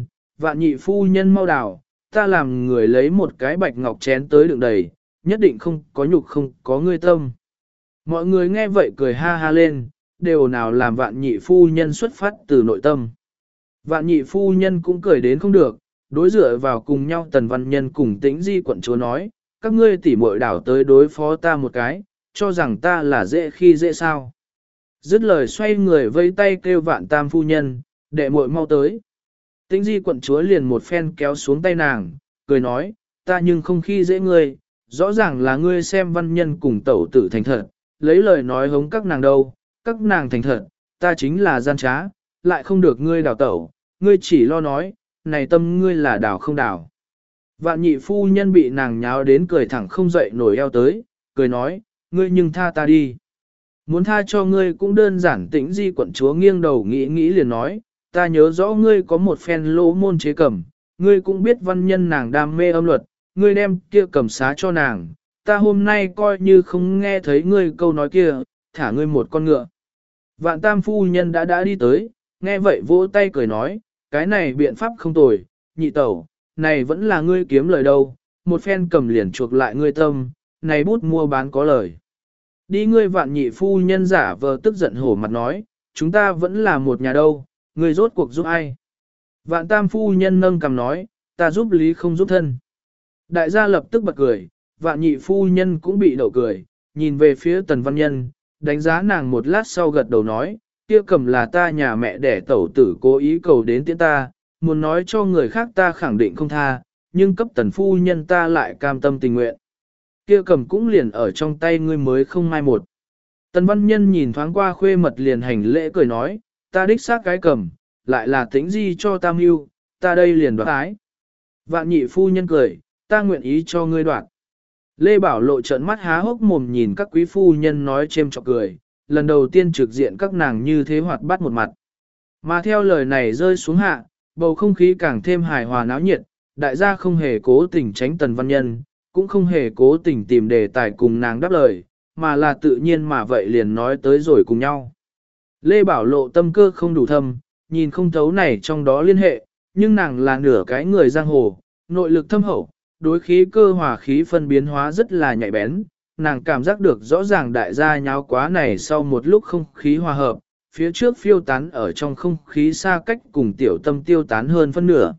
phu nhân mau đảo, ta làm người lấy một cái bạch ngọc chén tới đựng đầy, nhất định không có nhục không có ngươi tâm. Mọi người nghe vậy cười ha ha lên, đều nào làm vạn nhị phu nhân xuất phát từ nội tâm. Vạn nhị phu nhân cũng cười đến không được, đối dựa vào cùng nhau Tần Văn Nhân cùng Tĩnh Di quận chúa nói, các ngươi tỉ muội đảo tới đối phó ta một cái, cho rằng ta là dễ khi dễ sao. Dứt lời xoay người vây tay kêu vạn tam phu nhân, đệ muội mau tới. Tĩnh Di quận chúa liền một phen kéo xuống tay nàng, cười nói, ta nhưng không khi dễ ngươi, rõ ràng là ngươi xem văn nhân cùng tẩu tử thành thật, lấy lời nói hống các nàng đâu, các nàng thành thật, ta chính là gian trá, lại không được ngươi đào tẩu, ngươi chỉ lo nói, này tâm ngươi là đào không đào. Vạn nhị phu nhân bị nàng nháo đến cười thẳng không dậy nổi eo tới, cười nói, ngươi nhưng tha ta đi. Muốn tha cho ngươi cũng đơn giản. Tĩnh Di quận chúa nghiêng đầu nghĩ liền nói, ta nhớ rõ ngươi có một phen lỗ môn chế cầm, ngươi cũng biết văn nhân nàng đam mê âm luật, ngươi đem kia cầm xá cho nàng, ta hôm nay coi như không nghe thấy ngươi câu nói kia, thả ngươi một con ngựa. Vạn tam phu nhân đã đi tới, nghe vậy vỗ tay cười nói, cái này biện pháp không tồi, nhị tẩu, này vẫn là ngươi kiếm lời đâu, một phen cầm liền chuộc lại ngươi tâm, này bút mua bán có lời. Đi ngươi vạn nhị phu nhân giả vờ tức giận hổ mặt nói, chúng ta vẫn là một nhà đâu, ngươi rốt cuộc giúp ai. Vạn tam phu nhân nâng cằm nói, ta giúp lý không giúp thân. Đại gia lập tức bật cười, vạn nhị phu nhân cũng bị đậu cười, nhìn về phía tần văn nhân, đánh giá nàng một lát sau gật đầu nói, kia cầm là ta nhà mẹ đẻ tẩu tử cố ý cầu đến tiễn ta, muốn nói cho người khác ta khẳng định không tha, nhưng cấp tần phu nhân ta lại cam tâm tình nguyện. Kia cầm cũng liền ở trong tay ngươi mới không mai một. Tần văn nhân nhìn thoáng qua khuê mật liền hành lễ cười nói, ta đích xác cái cầm, lại là tính gì cho ta mưu, ta đây liền đoạt ái. Vạn nhị phu nhân cười, ta nguyện ý cho ngươi đoạt. Lê Bảo Lộ trợn mắt há hốc mồm nhìn các quý phu nhân nói chêm chọc cười, lần đầu tiên trực diện các nàng như thế hoạt bát một mặt. Mà theo lời này rơi xuống hạ, bầu không khí càng thêm hài hòa náo nhiệt, đại gia không hề cố tình tránh tần văn nhân, cũng không hề cố tình tìm đề tài cùng nàng đáp lời, mà là tự nhiên mà vậy liền nói tới rồi cùng nhau. Lê Bảo Lộ tâm cơ không đủ thâm, nhìn không thấu này trong đó liên hệ, nhưng nàng là nửa cái người giang hồ, nội lực thâm hậu, đối khí cơ hòa khí phân biến hóa rất là nhạy bén, nàng cảm giác được rõ ràng đại gia nháo quá này sau một lúc không khí hòa hợp, phía trước phiêu tán ở trong không khí xa cách cùng tiểu tâm tiêu tán hơn phân nửa.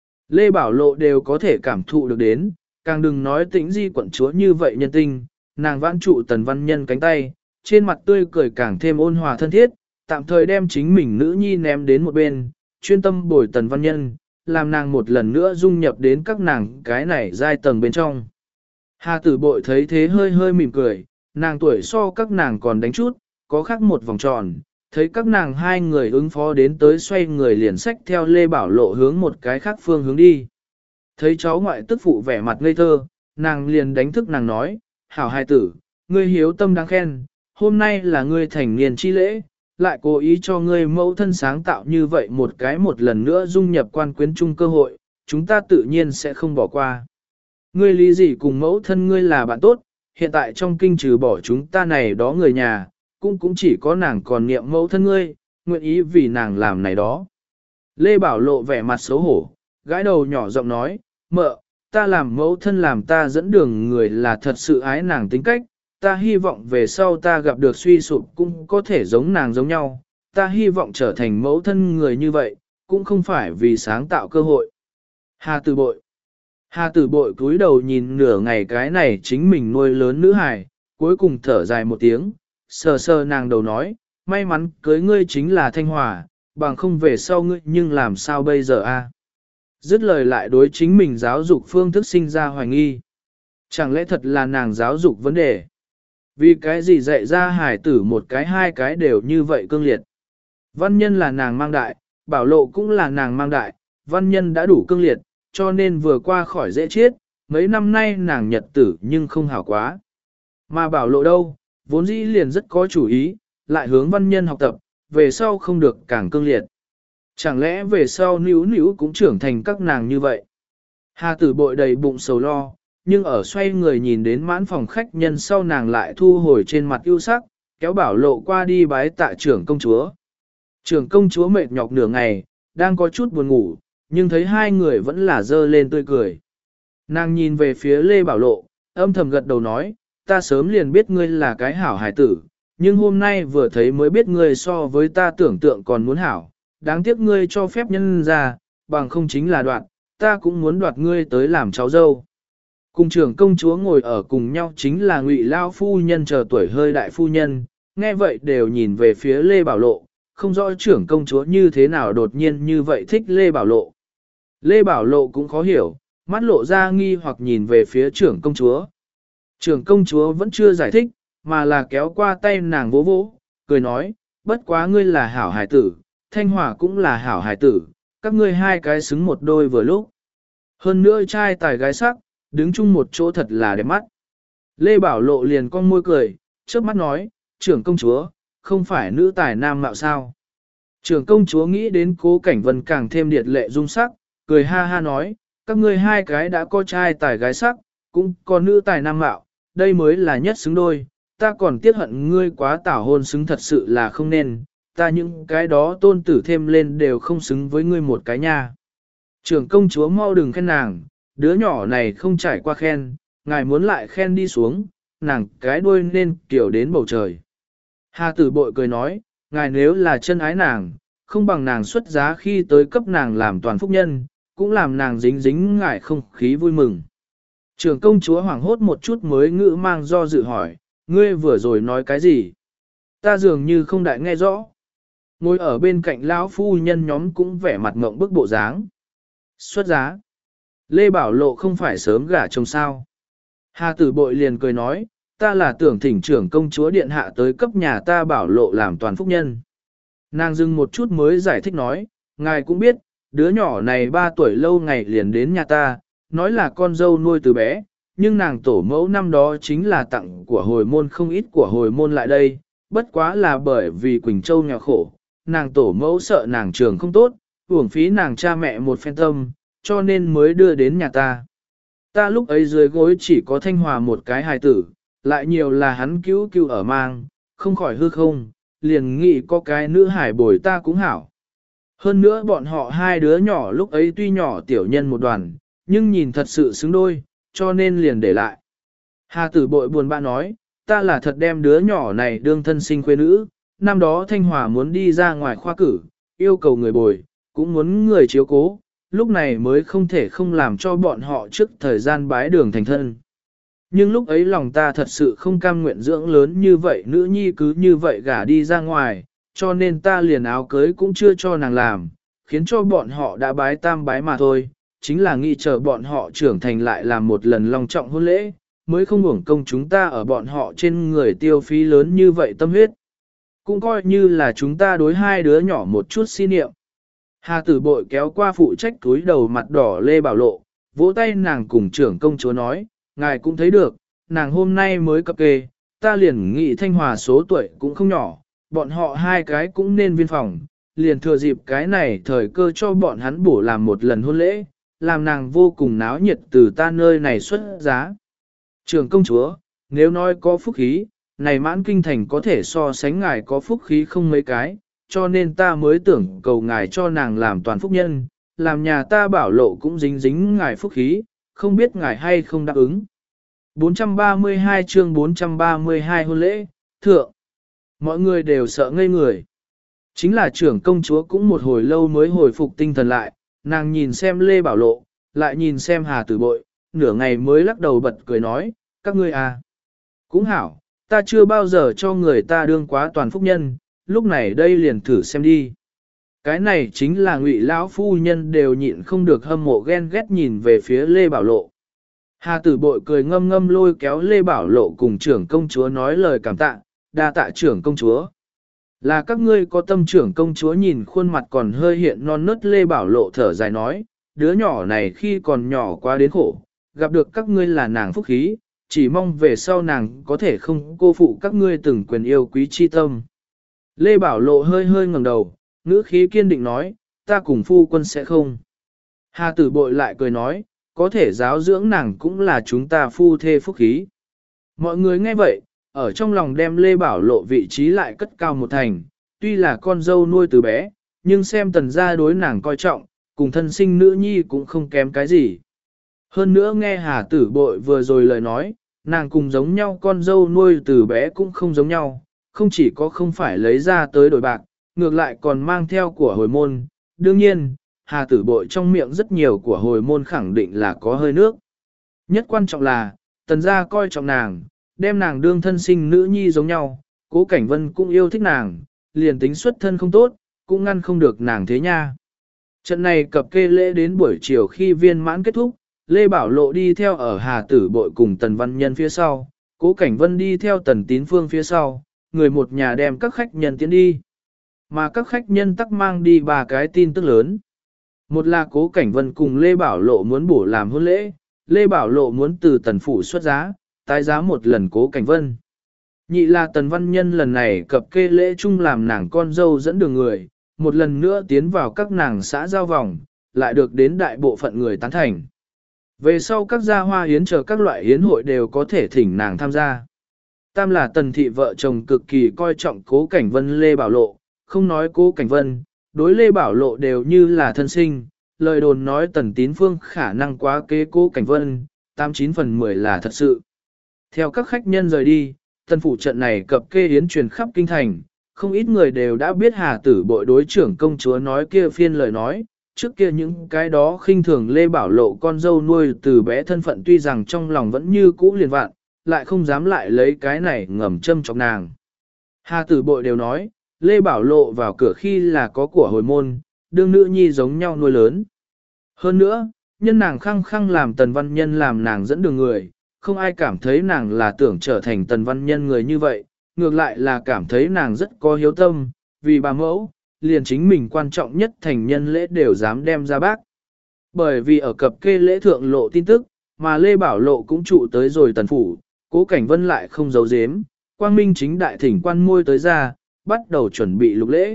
Lê Bảo Lộ đều có thể cảm thụ được đến, càng đừng nói Tĩnh Di quận chúa như vậy nhân tinh, nàng vãn trụ tần văn nhân cánh tay, trên mặt tươi cười càng thêm ôn hòa thân thiết, tạm thời đem chính mình nữ nhi ném đến một bên, chuyên tâm bồi tần văn nhân, làm nàng một lần nữa dung nhập đến các nàng cái này giai tầng bên trong. Hà tử bội thấy thế hơi hơi mỉm cười, nàng tuổi so các nàng còn đánh chút, có khác một vòng tròn, thấy các nàng hai người ứng phó đến tới xoay người liền sách theo Lê Bảo Lộ hướng một cái khác phương hướng đi. Thấy cháu ngoại tức phụ vẻ mặt ngây thơ, nàng liền đánh thức nàng nói, hảo hài tử, ngươi hiếu tâm đáng khen, hôm nay là ngươi thành niên chi lễ, lại cố ý cho ngươi mẫu thân sáng tạo như vậy một lần nữa dung nhập quan quyến chung cơ hội, chúng ta tự nhiên sẽ không bỏ qua. Ngươi lý gì cùng mẫu thân ngươi là bạn tốt, hiện tại trong kinh trừ bỏ chúng ta này đó người nhà, cũng chỉ có nàng còn niệm mẫu thân ngươi, nguyện ý vì nàng làm này đó. Lê Bảo Lộ vẻ mặt xấu hổ, gái đầu nhỏ giọng nói, mợ, ta làm mẫu thân làm ta dẫn đường người là thật sự ái nàng tính cách, ta hy vọng về sau ta gặp được suy sụp cũng có thể giống nàng giống nhau, ta hy vọng trở thành mẫu thân người như vậy, cũng không phải vì sáng tạo cơ hội. Hà Tử Bội cúi đầu nhìn nửa ngày cái này chính mình nuôi lớn nữ hài, cuối cùng thở dài một tiếng, sờ sờ nàng đầu nói, may mắn cưới ngươi chính là Thanh Hòa, bằng không về sau ngươi nhưng làm sao bây giờ a? Dứt lời lại đối chính mình giáo dục phương thức sinh ra hoài nghi. Chẳng lẽ thật là nàng giáo dục vấn đề? Vì cái gì dạy ra hải tử một cái hai cái đều như vậy cương liệt? Văn nhân là nàng mang đại, Bảo Lộ cũng là nàng mang đại, văn nhân đã đủ cương liệt, cho nên vừa qua khỏi dễ chết, mấy năm nay nàng nhật tử nhưng không hảo quá. Mà Bảo Lộ đâu, vốn dĩ liền rất có chủ ý, lại hướng văn nhân học tập, về sau không được càng cương liệt. Chẳng lẽ về sau níu cũng trưởng thành các nàng như vậy? Hà Tử Bội đầy bụng sầu lo, nhưng ở xoay người nhìn đến mãn phòng khách nhân sau nàng lại thu hồi trên mặt ưu sắc, kéo Bảo Lộ qua đi bái tạ trưởng công chúa. Trưởng công chúa mệt nhọc nửa ngày, đang có chút buồn ngủ, nhưng thấy hai người vẫn là dơ lên tươi cười. Nàng nhìn về phía Lê Bảo Lộ, âm thầm gật đầu nói, ta sớm liền biết ngươi là cái hảo hài tử, nhưng hôm nay vừa thấy mới biết ngươi so với ta tưởng tượng còn muốn hảo, đáng tiếc ngươi cho phép nhân ra, bằng không chính là đoạt, ta cũng muốn đoạt ngươi tới làm cháu dâu. Cùng trưởng công chúa ngồi ở cùng nhau chính là Ngụy Lao phu nhân chờ tuổi hơi đại phu nhân, nghe vậy đều nhìn về phía Lê Bảo Lộ, không rõ trưởng công chúa như thế nào đột nhiên như vậy thích Lê Bảo Lộ. Lê Bảo Lộ cũng khó hiểu, mắt lộ ra nghi hoặc nhìn về phía trưởng công chúa. Trưởng công chúa vẫn chưa giải thích, mà là kéo qua tay nàng vỗ vỗ, cười nói, bất quá ngươi là hảo hài tử, Thanh Hòa cũng là hảo hài tử, các ngươi hai cái xứng một đôi vừa lúc. Hơn nữa trai tài gái sắc, đứng chung một chỗ thật là đẹp mắt. Lê Bảo Lộ liền cong môi cười, trước mắt nói, trưởng công chúa, không phải nữ tài nam mạo sao. Trưởng công chúa nghĩ đến Cố Cảnh Vân càng thêm điệt lệ dung sắc, cười ha ha nói, các ngươi hai cái đã có trai tài gái sắc, cũng có nữ tài nam mạo, đây mới là nhất xứng đôi, ta còn tiếc hận ngươi quá tảo hôn xứng thật sự là không nên, ta những cái đó tôn tử thêm lên đều không xứng với ngươi một cái nha. Trưởng công chúa mau đừng khen nàng, đứa nhỏ này không trải qua khen, ngài muốn lại khen đi xuống, nàng cái đuôi nên kiểu đến bầu trời. Hà tử bội cười nói, ngài nếu là chân ái nàng, không bằng nàng xuất giá khi tới cấp nàng làm toàn phúc nhân, cũng làm nàng dính dính ngài không khí vui mừng. Trưởng công chúa hoảng hốt một chút mới ngữ mang do dự hỏi, ngươi vừa rồi nói cái gì? Ta dường như không đại nghe rõ. Ngồi ở bên cạnh lão phu nhân nhóm cũng vẻ mặt ngộng bức bộ dáng. Xuất giá. Lê Bảo Lộ không phải sớm gả chồng sao. Hà tử bội liền cười nói, ta là tưởng thỉnh trưởng công chúa điện hạ tới cấp nhà ta Bảo Lộ làm toàn phúc nhân. Nàng dừng một chút mới giải thích nói, ngài cũng biết, đứa nhỏ này 3 tuổi lâu ngày liền đến nhà ta, nói là con dâu nuôi từ bé, nhưng nàng tổ mẫu năm đó chính là tặng của hồi môn không ít của hồi môn lại đây, bất quá là bởi vì Quỳnh Châu nghèo khổ, nàng tổ mẫu sợ nàng trường không tốt, uổng phí nàng cha mẹ một phen tâm, cho nên mới đưa đến nhà ta. Ta lúc ấy dưới gối chỉ có Thanh Hòa một cái hài tử, lại nhiều là hắn cứu cứu ở mang, không khỏi hư không, liền nghĩ có cái nữ hải bồi ta cũng hảo. Hơn nữa bọn họ hai đứa nhỏ lúc ấy tuy nhỏ tiểu nhân một đoàn, nhưng nhìn thật sự xứng đôi, cho nên liền để lại. Hà tử bội buồn bã nói, ta là thật đem đứa nhỏ này đương thân sinh khuê nữ, năm đó Thanh Hòa muốn đi ra ngoài khoa cử, yêu cầu người bồi, cũng muốn người chiếu cố, lúc này mới không thể không làm cho bọn họ trước thời gian bái đường thành thân. Nhưng lúc ấy lòng ta thật sự không cam nguyện dưỡng lớn như vậy, nữ nhi cứ như vậy gả đi ra ngoài, cho nên ta liền áo cưới cũng chưa cho nàng làm, khiến cho bọn họ đã bái tam bái mà thôi, chính là nghĩ chờ bọn họ trưởng thành lại làm một lần long trọng hôn lễ, mới không uổng công chúng ta ở bọn họ trên người tiêu phí lớn như vậy tâm huyết. Cũng coi như là chúng ta đối hai đứa nhỏ một chút xin niệm. Hà tử bội kéo qua phụ trách túi đầu mặt đỏ Lê Bảo Lộ, vỗ tay nàng cùng trưởng công chúa nói, ngài cũng thấy được, nàng hôm nay mới cập kê, ta liền nghĩ Thanh Hòa số tuổi cũng không nhỏ, bọn họ hai cái cũng nên viên phòng, liền thừa dịp cái này thời cơ cho bọn hắn bổ làm một lần hôn lễ, làm nàng vô cùng náo nhiệt từ ta nơi này xuất giá. Trưởng công chúa, nếu nói có phúc khí, này mãn kinh thành có thể so sánh ngài có phúc khí không mấy cái, cho nên ta mới tưởng cầu ngài cho nàng làm toàn phúc nhân, làm nhà ta Bảo Lộ cũng dính dính ngài phúc khí, không biết ngài hay không đáp ứng. 432 chương 432 hôn lễ, thượng. Mọi người đều sợ ngây người. Chính là trưởng công chúa cũng một hồi lâu mới hồi phục tinh thần lại, nàng nhìn xem Lê Bảo Lộ, lại nhìn xem Hà Tử Bội, nửa ngày mới lắc đầu bật cười nói, các ngươi à. Cũng hảo, ta chưa bao giờ cho người ta đương quá toàn phúc nhân, lúc này đây liền thử xem đi. Cái này chính là Ngụy lão phu nhân đều nhịn không được hâm mộ ghen ghét nhìn về phía Lê Bảo Lộ. Hà Tử Bội cười ngâm ngâm lôi kéo Lê Bảo Lộ cùng trưởng công chúa nói lời cảm tạ, đa tạ trưởng công chúa. Là các ngươi có tâm. Trưởng công chúa nhìn khuôn mặt còn hơi hiện non nớt Lê Bảo Lộ thở dài nói, đứa nhỏ này khi còn nhỏ quá đến khổ, gặp được các ngươi là nàng phúc khí, chỉ mong về sau nàng có thể không cô phụ các ngươi từng quyền yêu quý chi tâm. Lê Bảo Lộ hơi hơi ngẩng đầu, ngữ khí kiên định nói, ta cùng phu quân sẽ không. Hà Tử Bội lại cười nói, có thể giáo dưỡng nàng cũng là chúng ta phu thê phúc khí. Mọi người nghe vậy, ở trong lòng đem Lê Bảo Lộ vị trí lại cất cao một thành, tuy là con dâu nuôi từ bé, nhưng xem tần gia đối nàng coi trọng, cùng thân sinh nữ nhi cũng không kém cái gì. Hơn nữa nghe Hà Tử Bội vừa rồi lời nói, nàng cùng giống nhau con dâu nuôi từ bé cũng không giống nhau, không chỉ có không phải lấy ra tới đổi bạc, ngược lại còn mang theo của hồi môn. Đương nhiên, Hà Tử Bội trong miệng rất nhiều của hồi môn khẳng định là có hơi nước. Nhất quan trọng là, tần gia coi trọng nàng, đem nàng đương thân sinh nữ nhi giống nhau, Cố Cảnh Vân cũng yêu thích nàng, liền tính xuất thân không tốt, cũng ngăn không được nàng thế nha. Trận này cập kê lễ đến buổi chiều khi viên mãn kết thúc, Lê Bảo Lộ đi theo ở Hà Tử Bội cùng Tần Văn Nhân phía sau, Cố Cảnh Vân đi theo Tần Tín Phương phía sau, người một nhà đem các khách nhân tiến đi. Mà các khách nhân tắc mang đi 3 cái tin tức lớn. Một là Cố Cảnh Vân cùng Lê Bảo Lộ muốn bổ làm hôn lễ, Lê Bảo Lộ muốn từ Tần Phủ xuất giá, tái giá một lần Cố Cảnh Vân. Nhị là Tần Văn Nhân lần này cập kê lễ chung làm nàng con dâu dẫn đường người, một lần nữa tiến vào các nàng xã giao vòng, lại được đến đại bộ phận người tán thành. Về sau các gia hoa hiến chờ các loại hiến hội đều có thể thỉnh nàng tham gia. Tam là Tần thị vợ chồng cực kỳ coi trọng Cố Cảnh Vân Lê Bảo Lộ, không nói Cố Cảnh Vân, đối Lê Bảo Lộ đều như là thân sinh, lời đồn nói Tần Tín Phương khả năng quá kế Cố Cảnh Vân, 89 phần 10 là thật sự. Theo các khách nhân rời đi, Tần phủ trận này cập kê hiến truyền khắp kinh thành, không ít người đều đã biết Hà Tử Bội đối trưởng công chúa nói kia phiên lời nói, trước kia những cái đó khinh thường Lê Bảo Lộ con dâu nuôi từ bé thân phận tuy rằng trong lòng vẫn như cũ liền vạn, lại không dám lại lấy cái này ngầm châm chọc nàng. Hà Tử Bội đều nói, Lê Bảo Lộ vào cửa khi là có của hồi môn, đương nữ nhi giống nhau nuôi lớn. Hơn nữa, nhân nàng khăng khăng làm Tần Văn Nhân làm nàng dẫn đường người, không ai cảm thấy nàng là tưởng trở thành Tần Văn Nhân người như vậy, ngược lại là cảm thấy nàng rất có hiếu tâm, vì bà mẫu, liền chính mình quan trọng nhất thành nhân lễ đều dám đem ra bác. Bởi vì ở cập kê lễ thượng lộ tin tức, mà Lê Bảo Lộ cũng trụ tới rồi Tần phủ, Cố Cảnh Vân lại không giấu giếm, quang minh chính đại thỉnh quan môi tới ra, bắt đầu chuẩn bị lục lễ.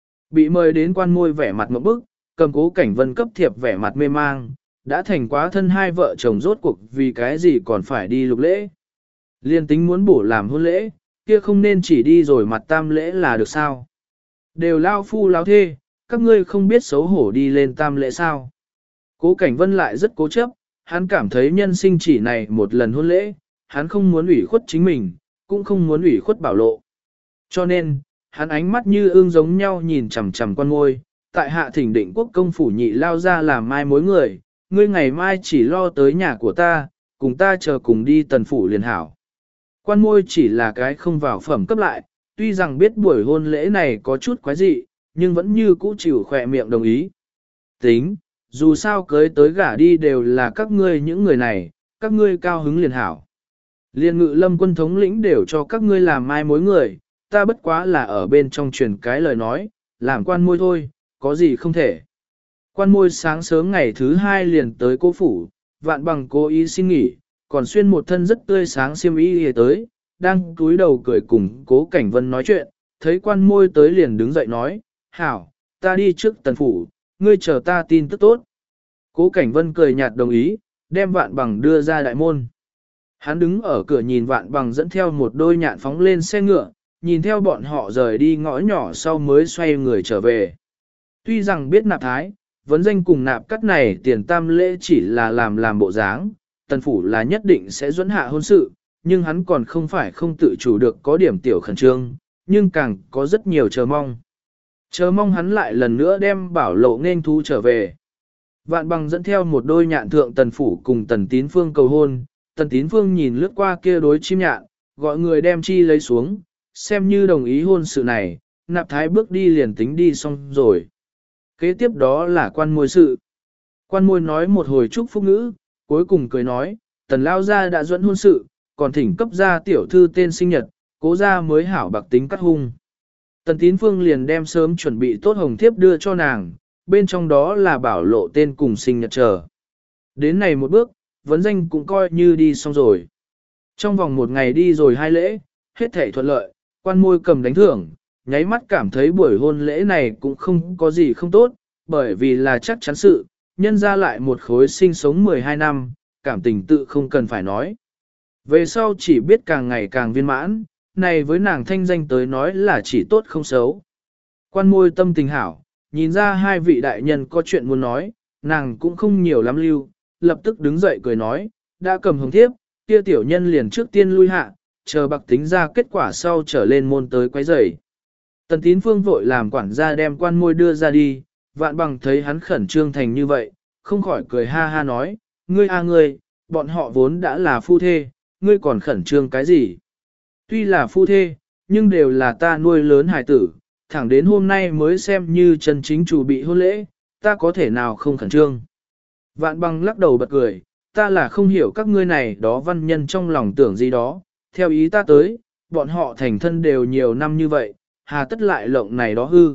Bị mời đến quan môi vẻ mặt ngộp bức, cầm Cố Cảnh Vân cấp thiệp vẻ mặt mê mang, đã thành quá thân hai vợ chồng rốt cuộc vì cái gì còn phải đi lục lễ. Liên tính muốn bổ làm hôn lễ, kia không nên chỉ đi rồi mặt tam lễ là được sao. Đều lao phu lao thê, các ngươi không biết xấu hổ đi lên tam lễ sao. Cố Cảnh Vân lại rất cố chấp, hắn cảm thấy nhân sinh chỉ này một lần hôn lễ, hắn không muốn ủy khuất chính mình, cũng không muốn ủy khuất Bảo Lộ. Cho nên, hắn ánh mắt như ương giống nhau nhìn chằm chằm quan ngôi, tại hạ thỉnh định quốc công phủ nhị lao ra làm mai mối người, ngươi ngày mai chỉ lo tới nhà của ta, cùng ta chờ cùng đi Tần phủ liền hảo. Quan môi chỉ là cái không vào phẩm cấp lại, tuy rằng biết buổi hôn lễ này có chút quái dị, nhưng vẫn như cũ chịu khỏe miệng đồng ý. Tính, dù sao cưới tới gả đi đều là các ngươi những người này, các ngươi cao hứng liền hảo. Liên Ngự Lâm quân thống lĩnh đều cho các ngươi làm mai mối người, ta bất quá là ở bên trong truyền cái lời nói, làm quan môi thôi, có gì không thể. Quan môi sáng sớm ngày thứ hai liền tới Cố phủ, Vạn Bằng cố ý xin nghỉ, còn xuyên một thân rất tươi sáng xiêm y tới, đang cúi đầu cười cùng Cố Cảnh Vân nói chuyện, thấy quan môi tới liền đứng dậy nói, hảo, ta đi trước Tần phủ, ngươi chờ ta tin tức tốt. Cố Cảnh Vân cười nhạt đồng ý, đem Vạn Bằng đưa ra đại môn. Hắn đứng ở cửa nhìn Vạn Bằng dẫn theo một đôi nhạn phóng lên xe ngựa, nhìn theo bọn họ rời đi ngõ nhỏ sau mới xoay người trở về. Tuy rằng biết nạp thái, vấn danh cùng nạp cắt này tiền tam lễ chỉ là làm bộ dáng, Tần phủ là nhất định sẽ dẫn hạ hôn sự, nhưng hắn còn không phải không tự chủ được có điểm tiểu khẩn trương, nhưng càng có rất nhiều chờ mong. Chờ mong hắn lại lần nữa đem Bảo Lộ nên thu trở về. Vạn Bằng dẫn theo một đôi nhạn thượng Tần phủ cùng Tần Tín Phương cầu hôn, Tần Tín Phương nhìn lướt qua kia đối chim nhạn, gọi người đem chi lấy xuống, xem như đồng ý hôn sự này, nạp thái bước đi liền tính đi xong rồi. Kế tiếp đó là quan môi sự. Quan môi nói một hồi chúc phúc ngữ, cuối cùng cười nói, Tần lao gia đã dẫn hôn sự, còn thỉnh cấp gia tiểu thư tên sinh nhật, Cố gia mới hảo bạc tính cắt hung. Tần Tín Phương liền đem sớm chuẩn bị tốt hồng thiếp đưa cho nàng, bên trong đó là Bảo Lộ tên cùng sinh nhật chờ. Đến này một bước, vấn danh cũng coi như đi xong rồi. Trong vòng một ngày đi rồi hai lễ, hết thảy thuận lợi, quan môi cầm đánh thưởng, nháy mắt cảm thấy buổi hôn lễ này cũng không có gì không tốt, bởi vì là chắc chắn sự, nhân ra lại một khối sinh sống 12 năm, cảm tình tự không cần phải nói. Về sau chỉ biết càng ngày càng viên mãn, này với nàng thanh danh tới nói là chỉ tốt không xấu. Quan môi tâm tình hảo, nhìn ra hai vị đại nhân có chuyện muốn nói, nàng cũng không nhiều lắm lưu, lập tức đứng dậy cười nói, đã cầm hồng thiếp, kia tiểu nhân liền trước tiên lui hạ, chờ bạc tính ra kết quả sau trở lên môn tới quấy rầy. Tần Tín Phương vội làm quản gia đem quan môi đưa ra đi, Vạn Bằng thấy hắn khẩn trương thành như vậy, không khỏi cười ha ha nói, ngươi a ngươi, bọn họ vốn đã là phu thê, ngươi còn khẩn trương cái gì? Tuy là phu thê, nhưng đều là ta nuôi lớn hải tử, thẳng đến hôm nay mới xem như chân chính chủ bị hôn lễ, ta có thể nào không khẩn trương. Vạn Bằng lắc đầu bật cười, ta là không hiểu các ngươi này đó văn nhân trong lòng tưởng gì đó, theo ý ta tới, bọn họ thành thân đều nhiều năm như vậy, hà tất lại lộng này đó hư.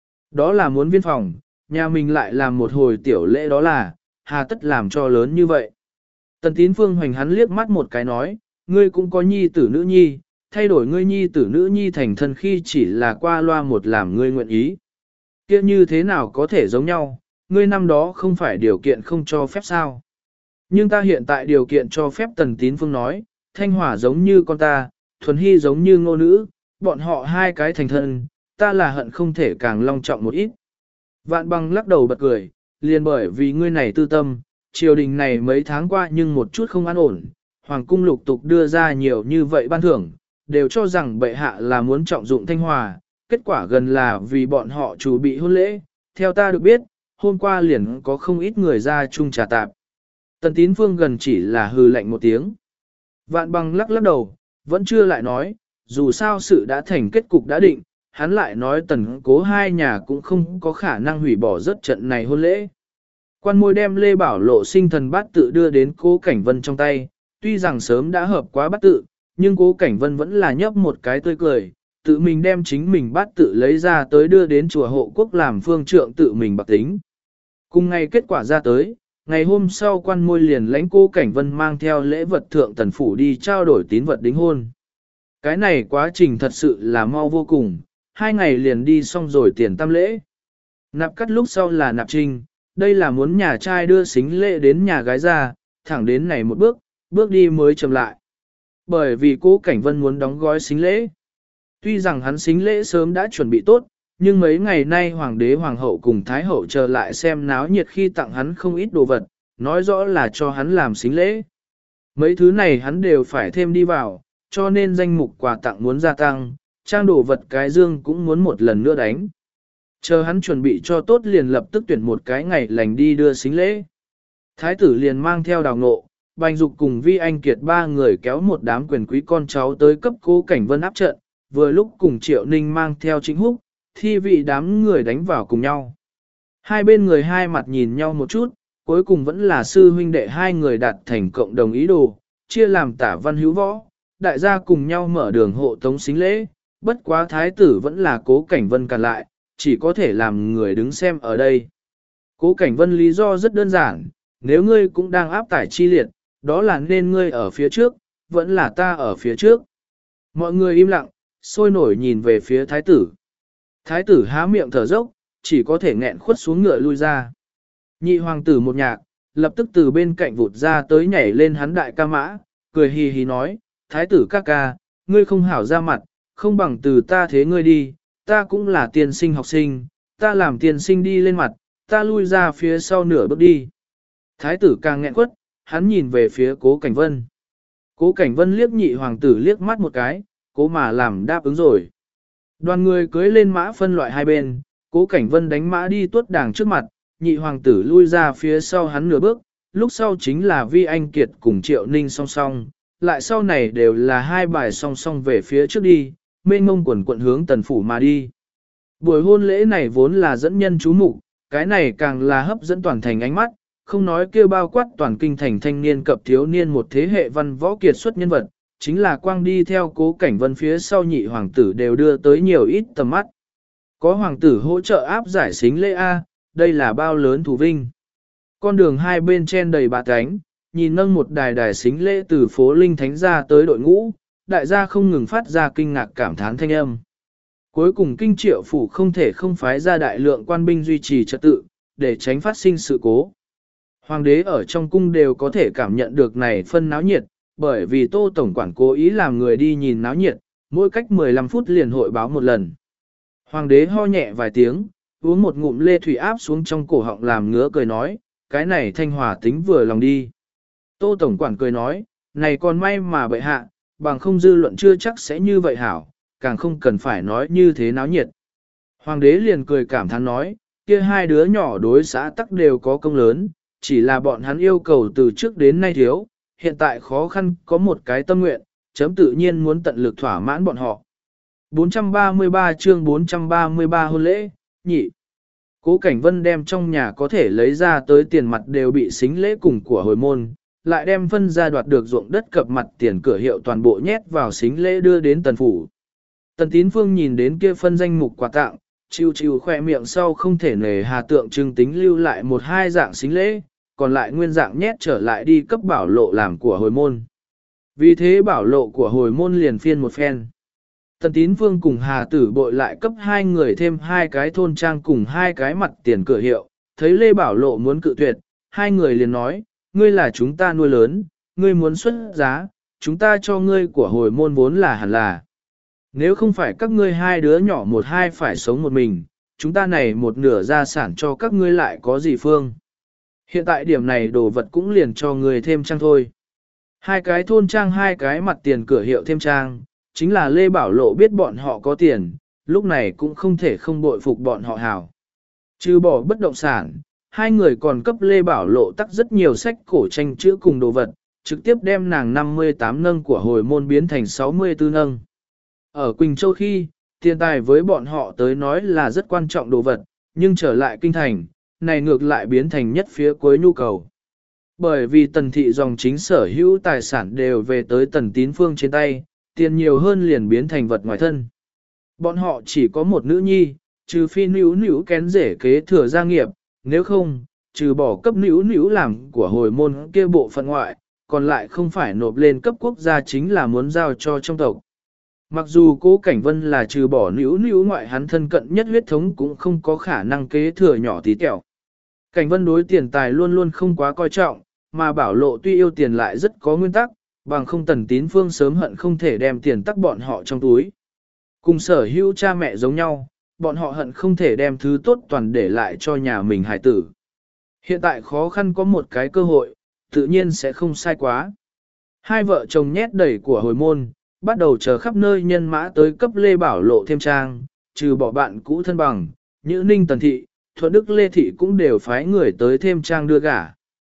Đó là muốn viên phòng, nhà mình lại làm một hồi tiểu lễ đó là, hà tất làm cho lớn như vậy. Tần Tín Phương hoành hắn liếc mắt một cái nói, ngươi cũng có nhi tử nữ nhi, thay đổi ngươi nhi tử nữ nhi thành thân khi chỉ là qua loa một làm ngươi nguyện ý. Kia như thế nào có thể giống nhau, ngươi năm đó không phải điều kiện không cho phép sao. Nhưng ta hiện tại điều kiện cho phép Tần Tín Phương nói, Thanh Hòa giống như con ta, Thuần Hy giống như ngô nữ, bọn họ hai cái thành thân, ta là hận không thể càng long trọng một ít. Vạn Bằng lắc đầu bật cười, liền bởi vì ngươi này tư tâm, triều đình này mấy tháng qua nhưng một chút không an ổn, Hoàng cung lục tục đưa ra nhiều như vậy ban thưởng, đều cho rằng bệ hạ là muốn trọng dụng Thanh Hòa, kết quả gần là vì bọn họ chủ bị hôn lễ, theo ta được biết, hôm qua liền có không ít người ra chung trà tạp. Tần Tín Phương gần chỉ là hừ lạnh một tiếng. Vạn Bằng lắc lắc đầu, vẫn chưa lại nói, dù sao sự đã thành kết cục đã định, hắn lại nói Tần Cố hai nhà cũng không có khả năng hủy bỏ rất trận này hôn lễ. Quan môi đem Lê Bảo Lộ sinh thần bát tự đưa đến Cố Cảnh Vân trong tay, tuy rằng sớm đã hợp quá bát tự, nhưng Cố Cảnh Vân vẫn là nhấp một cái tươi cười, tự mình đem chính mình bát tự lấy ra tới đưa đến chùa hộ quốc làm phương trượng tự mình bạc tính. Cùng ngày kết quả ra tới, ngày hôm sau quan môi liền lãnh Cố Cảnh Vân mang theo lễ vật thượng tần phủ đi trao đổi tín vật đính hôn. Cái này quá trình thật sự là mau vô cùng, 2 ngày liền đi xong rồi tiền tam lễ. Nạp cắt lúc sau là nạp trinh, đây là muốn nhà trai đưa xính lễ đến nhà gái ra, thẳng đến này một bước, bước đi mới chậm lại. Bởi vì Cố Cảnh Vân muốn đóng gói xính lễ. Tuy rằng hắn xính lễ sớm đã chuẩn bị tốt, nhưng mấy ngày nay Hoàng đế Hoàng hậu cùng Thái hậu chờ lại xem náo nhiệt khi tặng hắn không ít đồ vật, nói rõ là cho hắn làm xính lễ. Mấy thứ này hắn đều phải thêm đi vào, cho nên danh mục quà tặng muốn gia tăng, trang đồ vật cái dương cũng muốn một lần nữa đánh. Chờ hắn chuẩn bị cho tốt liền lập tức tuyển một cái ngày lành đi đưa xính lễ. Thái tử liền mang theo Đào Ngộ, Bành Dục cùng Vi Anh Kiệt 3 người kéo một đám quyền quý con cháu tới cấp Cố Cảnh Vân áp trận, vừa lúc cùng Triệu Ninh mang theo Trịnh Húc, thi vị đám người đánh vào cùng nhau. Hai bên người hai mặt nhìn nhau một chút, cuối cùng vẫn là sư huynh đệ hai người đạt thành cộng đồng ý đồ, chia làm tả văn hữu võ, đại gia cùng nhau mở đường hộ tống xính lễ, bất quá thái tử vẫn là Cố Cảnh Vân cản lại, chỉ có thể làm người đứng xem ở đây. Cố Cảnh Vân lý do rất đơn giản, nếu ngươi cũng đang áp tải chi liệt, đó là nên ngươi ở phía trước, vẫn là ta ở phía trước. Mọi người im lặng, sôi nổi nhìn về phía thái tử. Thái tử há miệng thở dốc, chỉ có thể nghẹn khuất xuống ngựa lui ra. Nhị hoàng tử một nhạc, lập tức từ bên cạnh vụt ra tới nhảy lên hắn đại ca mã, cười hì hì nói, thái tử ca ca, ngươi không hảo ra mặt, không bằng từ ta thế ngươi đi, ta cũng là tiên sinh học sinh, ta làm tiên sinh đi lên mặt, ta lui ra phía sau nửa bước đi. Thái tử càng nghẹn quất, hắn nhìn về phía Cố Cảnh Vân. Cố Cảnh Vân liếc nhị hoàng tử liếc mắt một cái, cố mà làm đáp ứng rồi. Đoàn người cưới lên mã phân loại hai bên, Cố Cảnh Vân đánh mã đi tuốt đàng trước mặt, nhị hoàng tử lui ra phía sau hắn nửa bước, lúc sau chính là Vi Anh Kiệt cùng Triệu Ninh song song, lại sau này đều là hai bài song song về phía trước đi, mênh mông quần quận hướng tần phủ mà đi. Buổi hôn lễ này vốn là dẫn nhân chú mục, cái này càng là hấp dẫn toàn thành ánh mắt, không nói kêu bao quát toàn kinh thành thanh niên cập thiếu niên một thế hệ văn võ kiệt xuất nhân vật, chính là quang đi theo Cố Cảnh Vân phía sau nhị hoàng tử đều đưa tới nhiều ít tầm mắt. Có hoàng tử hỗ trợ áp giải xính lễ A, đây là bao lớn thù vinh. Con đường hai bên chen đầy bạt cánh, nhìn nâng một đài đài xính lễ từ phố Linh Thánh ra tới đội ngũ, đại gia không ngừng phát ra kinh ngạc cảm thán thanh âm. Cuối cùng kinh triệu phủ không thể không phái ra đại lượng quan binh duy trì trật tự, để tránh phát sinh sự cố. Hoàng đế ở trong cung đều có thể cảm nhận được này phân náo nhiệt, bởi vì Tô Tổng quản cố ý làm người đi nhìn náo nhiệt, mỗi cách 15 phút liền hội báo một lần. Hoàng đế ho nhẹ vài tiếng, uống một ngụm lê thủy áp xuống trong cổ họng làm ngứa cười nói, cái này Thanh Hòa tính vừa lòng đi. Tô Tổng quản cười nói, này còn may mà bệ hạ, bằng không dư luận chưa chắc sẽ như vậy hảo, càng không cần phải nói như thế náo nhiệt. Hoàng đế liền cười cảm thán nói, kia hai đứa nhỏ đối xã tắc đều có công lớn, chỉ là bọn hắn yêu cầu từ trước đến nay thiếu, hiện tại khó khăn có một cái tâm nguyện, chấm tự nhiên muốn tận lực thỏa mãn bọn họ. 433 chương 433 hôn lễ, nhị. Cố Cảnh Vân đem trong nhà có thể lấy ra tới tiền mặt đều bị xính lễ cùng của hồi môn, lại đem phân ra đoạt được ruộng đất cập mặt tiền cửa hiệu toàn bộ nhét vào xính lễ đưa đến tần phủ. Tần Tín Phương nhìn đến kia phân danh mục quà tặng, chiêu chiêu khoe miệng sau không thể nề hà tượng trưng tính lưu lại một hai dạng xính lễ, còn lại nguyên dạng nhét trở lại đi cấp bảo lộ làm của hồi môn. Vì thế bảo lộ của hồi môn liền phiên một phen. Tần Tín Phương cùng Hà Tử Bội lại cấp hai người thêm hai cái thôn trang cùng hai cái mặt tiền cửa hiệu, thấy Lê Bảo Lộ muốn cự tuyệt, hai người liền nói, ngươi là chúng ta nuôi lớn, ngươi muốn xuất giá, chúng ta cho ngươi của hồi môn vốn là hẳn là. Nếu không phải các ngươi hai đứa nhỏ một hai phải sống một mình, chúng ta này một nửa gia sản cho các ngươi lại có gì phương. Hiện tại điểm này đồ vật cũng liền cho ngươi thêm trang thôi. Hai cái thôn trang hai cái mặt tiền cửa hiệu thêm trang, chính là Lê Bảo Lộ biết bọn họ có tiền, lúc này cũng không thể không bội phục bọn họ hảo. Trừ bỏ bất động sản, hai người còn cấp Lê Bảo Lộ tắc rất nhiều sách cổ tranh chữ cùng đồ vật, trực tiếp đem nàng 58 nâng của hồi môn biến thành 64 nâng. Ở Quỳnh Châu khi, tiền tài với bọn họ tới nói là rất quan trọng đồ vật, nhưng trở lại kinh thành, này ngược lại biến thành nhất phía cuối nhu cầu. Bởi vì tần thị dòng chính sở hữu tài sản đều về tới tần tín phương trên tay, tiền nhiều hơn liền biến thành vật ngoài thân. Bọn họ chỉ có một nữ nhi, trừ phi nữ kén rể kế thừa gia nghiệp, nếu không, trừ bỏ cấp nữ làm của hồi môn kia bộ phận ngoại, còn lại không phải nộp lên cấp quốc gia chính là muốn giao cho trong tộc. Mặc dù Cố Cảnh Vân là trừ bỏ nữ ngoại hắn thân cận nhất huyết thống cũng không có khả năng kế thừa nhỏ tí tẹo. Cảnh Vân đối tiền tài luôn luôn không quá coi trọng, mà Bảo Lộ tuy yêu tiền lại rất có nguyên tắc, bằng không tần tín phương sớm hận không thể đem tiền tắc bọn họ trong túi. Cùng sở hữu cha mẹ giống nhau, bọn họ hận không thể đem thứ tốt toàn để lại cho nhà mình hải tử. Hiện tại khó khăn có một cái cơ hội, tự nhiên sẽ không sai quá. Hai vợ chồng nhét đầy của hồi môn, bắt đầu chờ khắp nơi nhân mã tới cấp Lê Bảo Lộ thêm trang, trừ bỏ bạn cũ thân bằng, Nhữ Ninh Tần Thị, Thuận Đức Lê Thị cũng đều phái người tới thêm trang đưa gả.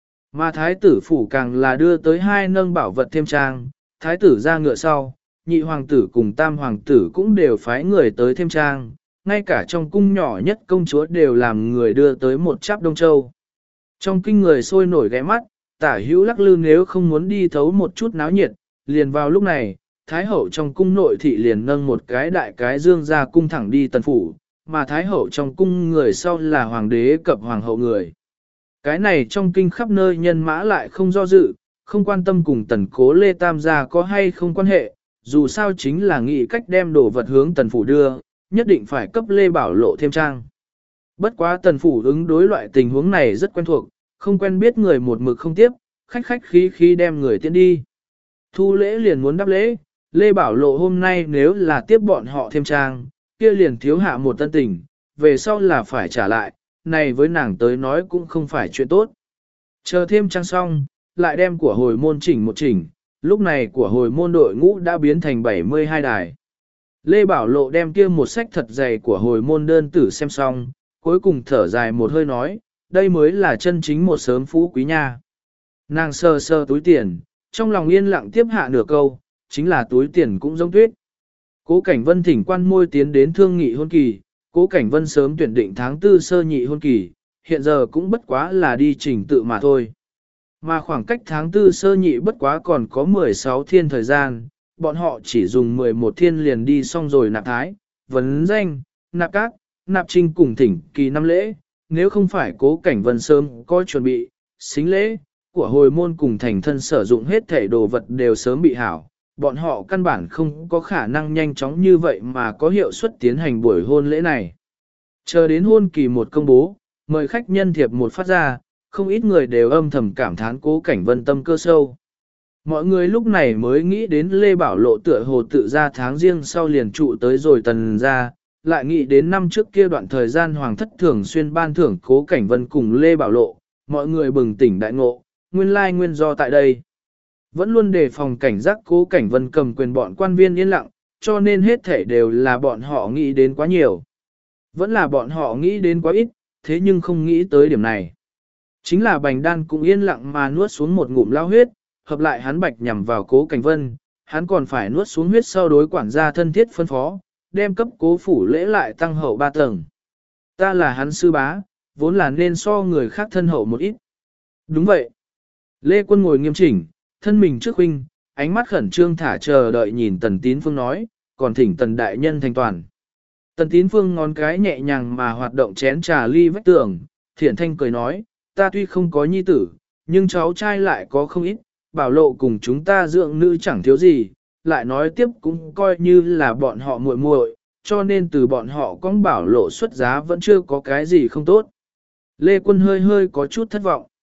Mà thái tử phủ càng là đưa tới hai nâng bảo vật thêm trang, thái tử ra ngựa sau, nhị hoàng tử cùng tam hoàng tử cũng đều phái người tới thêm trang, ngay cả trong cung nhỏ nhất công chúa đều làm người đưa tới một cháp Đông Châu. Trong kinh người sôi nổi ghé mắt, tả hữu lắc lư nếu không muốn đi thấu một chút náo nhiệt, liền vào lúc này, thái hậu trong cung nội thị liền nâng một cái đại cái dương ra cung thẳng đi tần phủ, mà thái hậu trong cung người sau là hoàng đế cập hoàng hậu người. Cái này trong kinh khắp nơi nhân mã lại không do dự, không quan tâm cùng tần cố Lê Tam gia có hay không quan hệ, dù sao chính là nghĩ cách đem đồ vật hướng tần phủ đưa, nhất định phải cấp Lê Bảo Lộ thêm trang. Bất quá tần phủ ứng đối loại tình huống này rất quen thuộc, không quen biết người một mực không tiếp, khách khí đem người tiễn đi. Thu lễ liền muốn đáp lễ, Lê Bảo Lộ hôm nay nếu là tiếp bọn họ thêm trang, kia liền thiếu hạ một tân tình, về sau là phải trả lại, này với nàng tới nói cũng không phải chuyện tốt. Chờ thêm trang xong, lại đem của hồi môn chỉnh một chỉnh, lúc này của hồi môn đội ngũ đã biến thành 72 đài. Lê Bảo Lộ đem kia một sách thật dày của hồi môn đơn tử xem xong, cuối cùng thở dài một hơi nói, đây mới là chân chính một sớm phú quý nha. Nàng sơ túi tiền, trong lòng yên lặng tiếp hạ nửa câu, chính là túi tiền cũng giống tuyết. Cố Cảnh Vân thỉnh quan môi tiến đến thương nghị hôn kỳ, Cố Cảnh Vân sớm tuyển định tháng 4 sơ nhị hôn kỳ, hiện giờ cũng bất quá là đi trình tự mà thôi. Mà khoảng cách tháng 4 sơ nhị bất quá còn có 16 thiên thời gian, bọn họ chỉ dùng 11 thiên liền đi xong rồi nạp thái, vấn danh, nạp cát, nạp trinh cùng thỉnh kỳ năm lễ, nếu không phải Cố Cảnh Vân sớm có chuẩn bị, xính lễ, của hồi môn cùng thành thân sử dụng hết thể đồ vật đều sớm bị hảo, bọn họ căn bản không có khả năng nhanh chóng như vậy mà có hiệu suất tiến hành buổi hôn lễ này. Chờ đến hôn kỳ một công bố, mời khách nhân thiệp một phát ra, không ít người đều âm thầm cảm thán Cố Cảnh Vân tâm cơ sâu. Mọi người lúc này mới nghĩ đến Lê Bảo Lộ tựa hồ tự ra tháng riêng sau liền trụ tới rồi tần ra, lại nghĩ đến năm trước kia đoạn thời gian hoàng thất thường xuyên ban thưởng Cố Cảnh Vân cùng Lê Bảo Lộ, mọi người bừng tỉnh đại ngộ, nguyên lai nguyên do tại đây. Vẫn luôn đề phòng cảnh giác Cố Cảnh Vân cầm quyền bọn quan viên yên lặng, cho nên hết thể đều là bọn họ nghĩ đến quá nhiều. Vẫn là bọn họ nghĩ đến quá ít, thế nhưng không nghĩ tới điểm này. Chính là Bành Đan cũng yên lặng mà nuốt xuống một ngụm lao huyết, hợp lại hắn bạch nhằm vào Cố Cảnh Vân, hắn còn phải nuốt xuống huyết sau đối quản gia thân thiết phân phó, đem cấp Cố phủ lễ lại tăng hậu 3 tầng. Ta là hắn sư bá, vốn là nên so người khác thân hậu một ít. Đúng vậy. Lê Quân ngồi nghiêm chỉnh, thân mình trước huynh, ánh mắt khẩn trương thả chờ đợi nhìn Tần Tín Phương nói, còn thỉnh Tần Đại Nhân thành toàn. Tần Tín Phương ngón cái nhẹ nhàng mà hoạt động chén trà ly vách tường, thiển thanh cười nói, ta tuy không có nhi tử, nhưng cháu trai lại có không ít, Bảo Lộ cùng chúng ta dưỡng nữ chẳng thiếu gì, lại nói tiếp cũng coi như là bọn họ muội muội, cho nên từ bọn họ con Bảo Lộ xuất giá vẫn chưa có cái gì không tốt. Lê Quân hơi có chút thất vọng.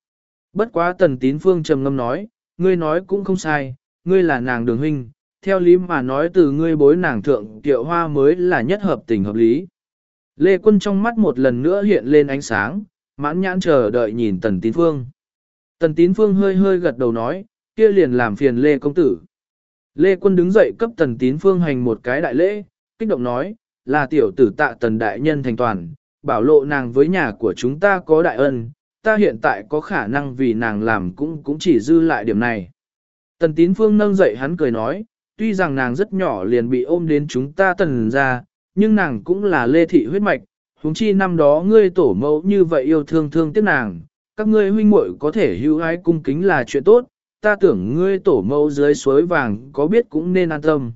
Bất quá Tần Tín Phương trầm ngâm nói, ngươi nói cũng không sai, ngươi là nàng đường huynh, theo lý mà nói từ ngươi bối nàng thượng tiệu hoa mới là nhất hợp tình hợp lý. Lê Quân trong mắt một lần nữa hiện lên ánh sáng, mãn nhãn chờ đợi nhìn Tần Tín Phương. Tần Tín Phương hơi hơi gật đầu nói, kia liền làm phiền Lê Công Tử. Lê Quân đứng dậy cấp Tần Tín Phương hành một cái đại lễ, kích động nói, là tiểu tử tạ Tần Đại Nhân thành toàn, bảo lộ nàng với nhà của chúng ta có đại ân, ta hiện tại có khả năng vì nàng làm cũng chỉ dư lại điểm này. Tần Tín Phương nâng dậy hắn cười nói, tuy rằng nàng rất nhỏ liền bị ôm đến chúng ta Tần ra, nhưng nàng cũng là Lê Thị huyết mạch, huống chi năm đó ngươi tổ mẫu như vậy yêu thương thương tiếc nàng, các ngươi huynh muội có thể hữu ái cung kính là chuyện tốt, ta tưởng ngươi tổ mẫu dưới suối vàng có biết cũng nên an tâm.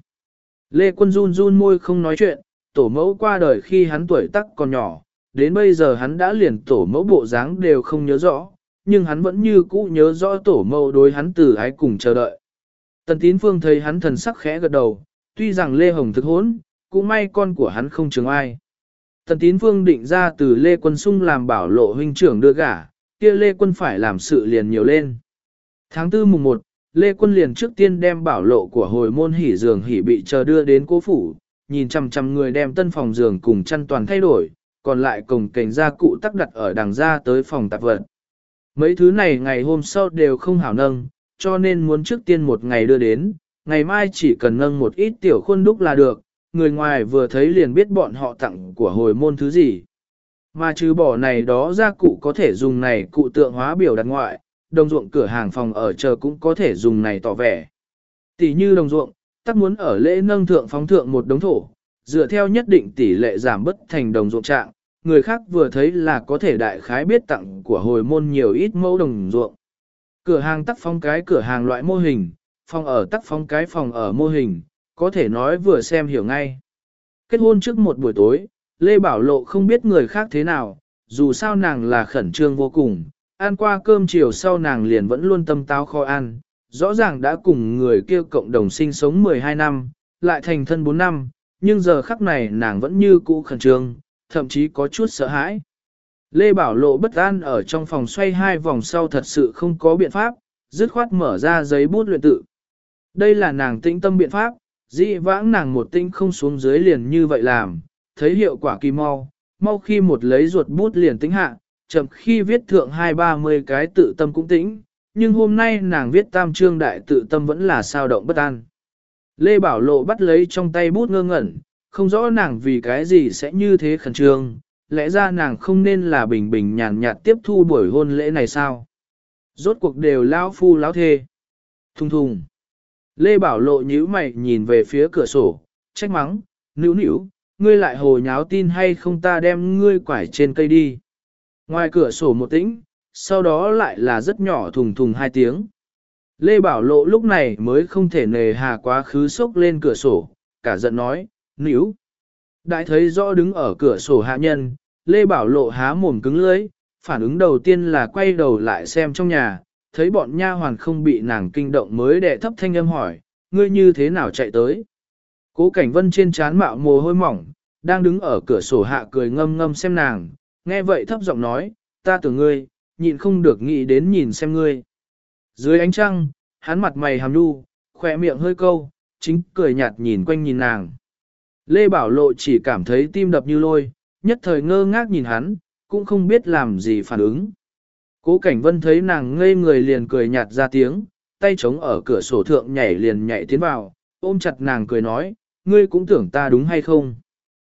Lê Quân run run môi không nói chuyện, tổ mẫu qua đời khi hắn tuổi tác còn nhỏ, đến bây giờ hắn đã liền tổ mẫu bộ dáng đều không nhớ rõ, nhưng hắn vẫn như cũ nhớ rõ tổ mẫu đối hắn từ ái cùng chờ đợi. Tần Tín Phương thấy hắn thần sắc khẽ gật đầu, tuy rằng Lê Hồng thực hốn, cũng may con của hắn không chừng ai. Tần Tín Phương định ra từ Lê Quân Sung làm bảo lộ huynh trưởng đưa gả, kia Lê Quân phải làm sự liền nhiều lên. Tháng 4 mùng 1, Lê Quân liền trước tiên đem bảo lộ của hồi môn hỉ giường hỉ bị chờ đưa đến cố phủ, nhìn chằm chằm người đem tân phòng giường cùng chăn toàn thay đổi, còn lại cồng kềnh gia cụ tắc đặt ở đằng ra tới phòng tạp vật. Mấy thứ này ngày hôm sau đều không hảo nâng, cho nên muốn trước tiên một ngày đưa đến, ngày mai chỉ cần nâng một ít tiểu khuôn đúc là được, người ngoài vừa thấy liền biết bọn họ tặng của hồi môn thứ gì. Mà trừ bỏ này đó gia cụ có thể dùng này cụ tượng hóa biểu đặt ngoại, đồng ruộng cửa hàng phòng ở chờ cũng có thể dùng này tỏ vẻ. Tỷ như đồng ruộng, tắc muốn ở lễ nâng thượng phóng thượng một đống thổ, dựa theo nhất định tỷ lệ giảm bất thành đồng ruộng trạng, người khác vừa thấy là có thể đại khái biết tặng của hồi môn nhiều ít mẫu đồng ruộng. Cửa hàng tắc phóng cái cửa hàng loại mô hình, phòng ở tắc phóng cái phòng ở mô hình, có thể nói vừa xem hiểu ngay. Kết hôn trước một buổi tối, Lê Bảo Lộ không biết người khác thế nào, dù sao nàng là khẩn trương vô cùng, ăn qua cơm chiều sau nàng liền vẫn luôn tâm táo khó ăn, rõ ràng đã cùng người kia cộng đồng sinh sống 12 năm, lại thành thân 4 năm, nhưng giờ khắc này nàng vẫn như cũ khẩn trương, thậm chí có chút sợ hãi. Lê Bảo Lộ bất an ở trong phòng xoay 2 vòng sau thật sự không có biện pháp, dứt khoát mở ra giấy bút luyện tự. Đây là nàng tĩnh tâm biện pháp, dĩ vãng nàng một tinh không xuống dưới liền như vậy làm, thấy hiệu quả kỳ mau, mau khi một lấy ruột bút liền tĩnh hạ, chậm khi viết thượng 20-30 cái tự tâm cũng tĩnh, nhưng hôm nay nàng viết tam chương đại tự tâm vẫn là sao động bất an. Lê Bảo Lộ bắt lấy trong tay bút ngơ ngẩn, không rõ nàng vì cái gì sẽ như thế khẩn trương, lẽ ra nàng không nên là bình bình nhàn nhạt tiếp thu buổi hôn lễ này sao? Rốt cuộc đều lão phu lão thê. Thùng thùng. Lê Bảo Lộ nhíu mày nhìn về phía cửa sổ, trách mắng, nữu nữu, ngươi lại hồ nháo tin hay không ta đem ngươi quải trên cây đi. Ngoài cửa sổ một tĩnh, sau đó lại là rất nhỏ thùng thùng 2 tiếng. Lê Bảo Lộ lúc này mới không thể nề hà quá khứ sốc lên cửa sổ, cả giận nói, nữu. Đại thấy rõ đứng ở cửa sổ hạ nhân, Lê Bảo Lộ há mồm cứng lưỡi, phản ứng đầu tiên là quay đầu lại xem trong nhà, thấy bọn nha hoàn không bị nàng kinh động mới đệ thấp thanh âm hỏi, ngươi như thế nào chạy tới. Cố Cảnh Vân trên trán mạo mồ hôi mỏng, đang đứng ở cửa sổ hạ cười ngâm ngâm xem nàng, nghe vậy thấp giọng nói, ta tưởng ngươi, nhịn không được nghĩ đến nhìn xem ngươi. Dưới ánh trăng, hắn mặt mày hàm nhu, khỏe miệng hơi câu, chính cười nhạt nhìn quanh nhìn nàng. Lê Bảo Lộ chỉ cảm thấy tim đập như lôi, nhất thời ngơ ngác nhìn hắn, cũng không biết làm gì phản ứng. Cố Cảnh Vân thấy nàng ngây người liền cười nhạt ra tiếng, tay chống ở cửa sổ thượng nhảy liền nhảy tiến vào, ôm chặt nàng cười nói, ngươi cũng tưởng ta đúng hay không.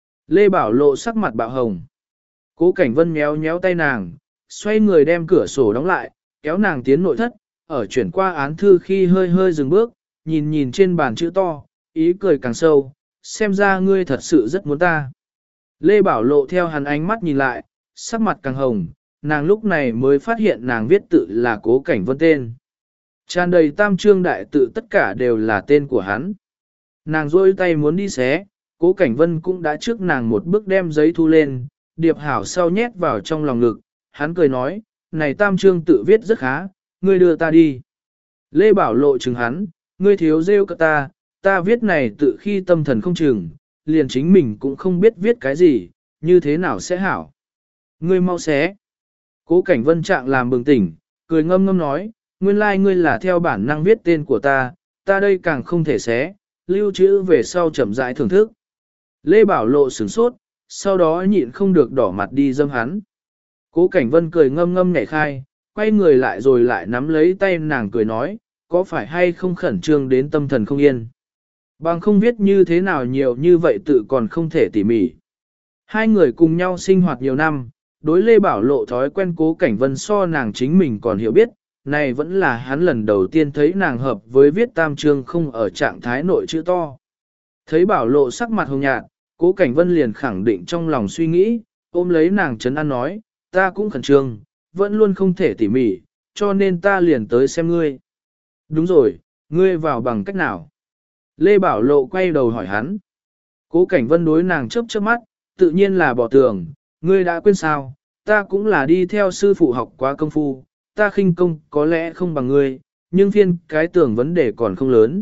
Lê Bảo Lộ sắc mặt bạo hồng. Cố Cảnh Vân méo méo tay nàng, xoay người đem cửa sổ đóng lại, kéo nàng tiến nội thất, ở chuyển qua án thư khi hơi hơi dừng bước, nhìn nhìn trên bàn chữ to, ý cười càng sâu, xem ra ngươi thật sự rất muốn ta. Lê Bảo Lộ theo hắn ánh mắt nhìn lại, sắc mặt càng hồng, nàng lúc này mới phát hiện nàng viết tự là Cố Cảnh Vân tên. Tràn đầy tam chương đại tự tất cả đều là tên của hắn. Nàng rôi tay muốn đi xé, Cố Cảnh Vân cũng đã trước nàng một bước đem giấy thu lên, điệp hảo sau nhét vào trong lòng ngực, hắn cười nói, này tam chương tự viết rất khá, ngươi đưa ta đi. Lê Bảo Lộ chừng hắn, ngươi thiếu rêu cả ta viết này tự khi tâm thần không chừng, liền chính mình cũng không biết viết cái gì, như thế nào sẽ hảo. Ngươi mau xé. Cố Cảnh Vân trạng làm bừng tỉnh, cười ngâm ngâm nói, nguyên lai ngươi là theo bản năng viết tên của ta đây càng không thể xé, lưu trữ về sau chậm rãi thưởng thức. Lê Bảo Lộ sửng sốt, sau đó nhịn không được đỏ mặt đi dâm hắn. Cố Cảnh Vân cười ngâm ngâm nhảy khai, quay người lại rồi lại nắm lấy tay nàng cười nói, có phải hay không khẩn trương đến tâm thần không yên. Bằng không viết như thế nào nhiều như vậy tự còn không thể tỉ mỉ. Hai người cùng nhau sinh hoạt nhiều năm, đối Lê Bảo Lộ thói quen Cố Cảnh Vân so nàng chính mình còn hiểu biết, này vẫn là hắn lần đầu tiên thấy nàng hợp với viết tam chương không ở trạng thái nội chữ to. Thấy Bảo Lộ sắc mặt hồng nhạt, Cố Cảnh Vân liền khẳng định trong lòng suy nghĩ, ôm lấy nàng trấn an nói, ta cũng khẩn trương, vẫn luôn không thể tỉ mỉ, cho nên ta liền tới xem ngươi. Đúng rồi, ngươi vào bằng cách nào? Lê Bảo Lộ quay đầu hỏi hắn. Cố Cảnh Vân đối nàng chớp chớp mắt, tự nhiên là bỏ tường, ngươi đã quên sao, ta cũng là đi theo sư phụ học quá công phu, ta khinh công có lẽ không bằng ngươi, nhưng phiên cái tưởng vấn đề còn không lớn.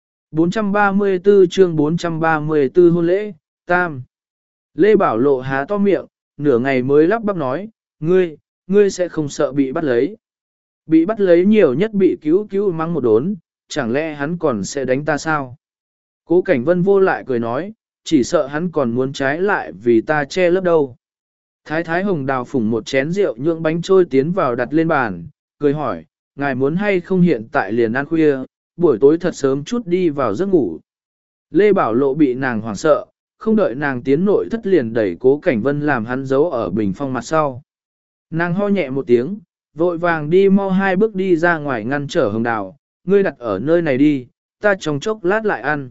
434 chương 434 hôn lễ, tam. Lê Bảo Lộ há to miệng, nửa ngày mới lắp bắp nói, ngươi sẽ không sợ bị bắt lấy. Bị bắt lấy nhiều nhất bị cứu mắng một đốn, chẳng lẽ hắn còn sẽ đánh ta sao? Cố Cảnh Vân vô lại cười nói, chỉ sợ hắn còn muốn trái lại vì ta che lấp đâu. Thái Thái Hồng Đào phủng một chén rượu nhượng bánh trôi tiến vào đặt lên bàn, cười hỏi, ngài muốn hay không hiện tại liền ăn khuya, buổi tối thật sớm chút đi vào giấc ngủ. Lê Bảo Lộ bị nàng hoảng sợ, không đợi nàng tiến nội thất liền đẩy Cố Cảnh Vân làm hắn giấu ở bình phong mặt sau. Nàng ho nhẹ một tiếng, vội vàng đi mau hai bước đi ra ngoài ngăn trở Hồng Đào, ngươi đặt ở nơi này đi, ta trong chốc lát lại ăn.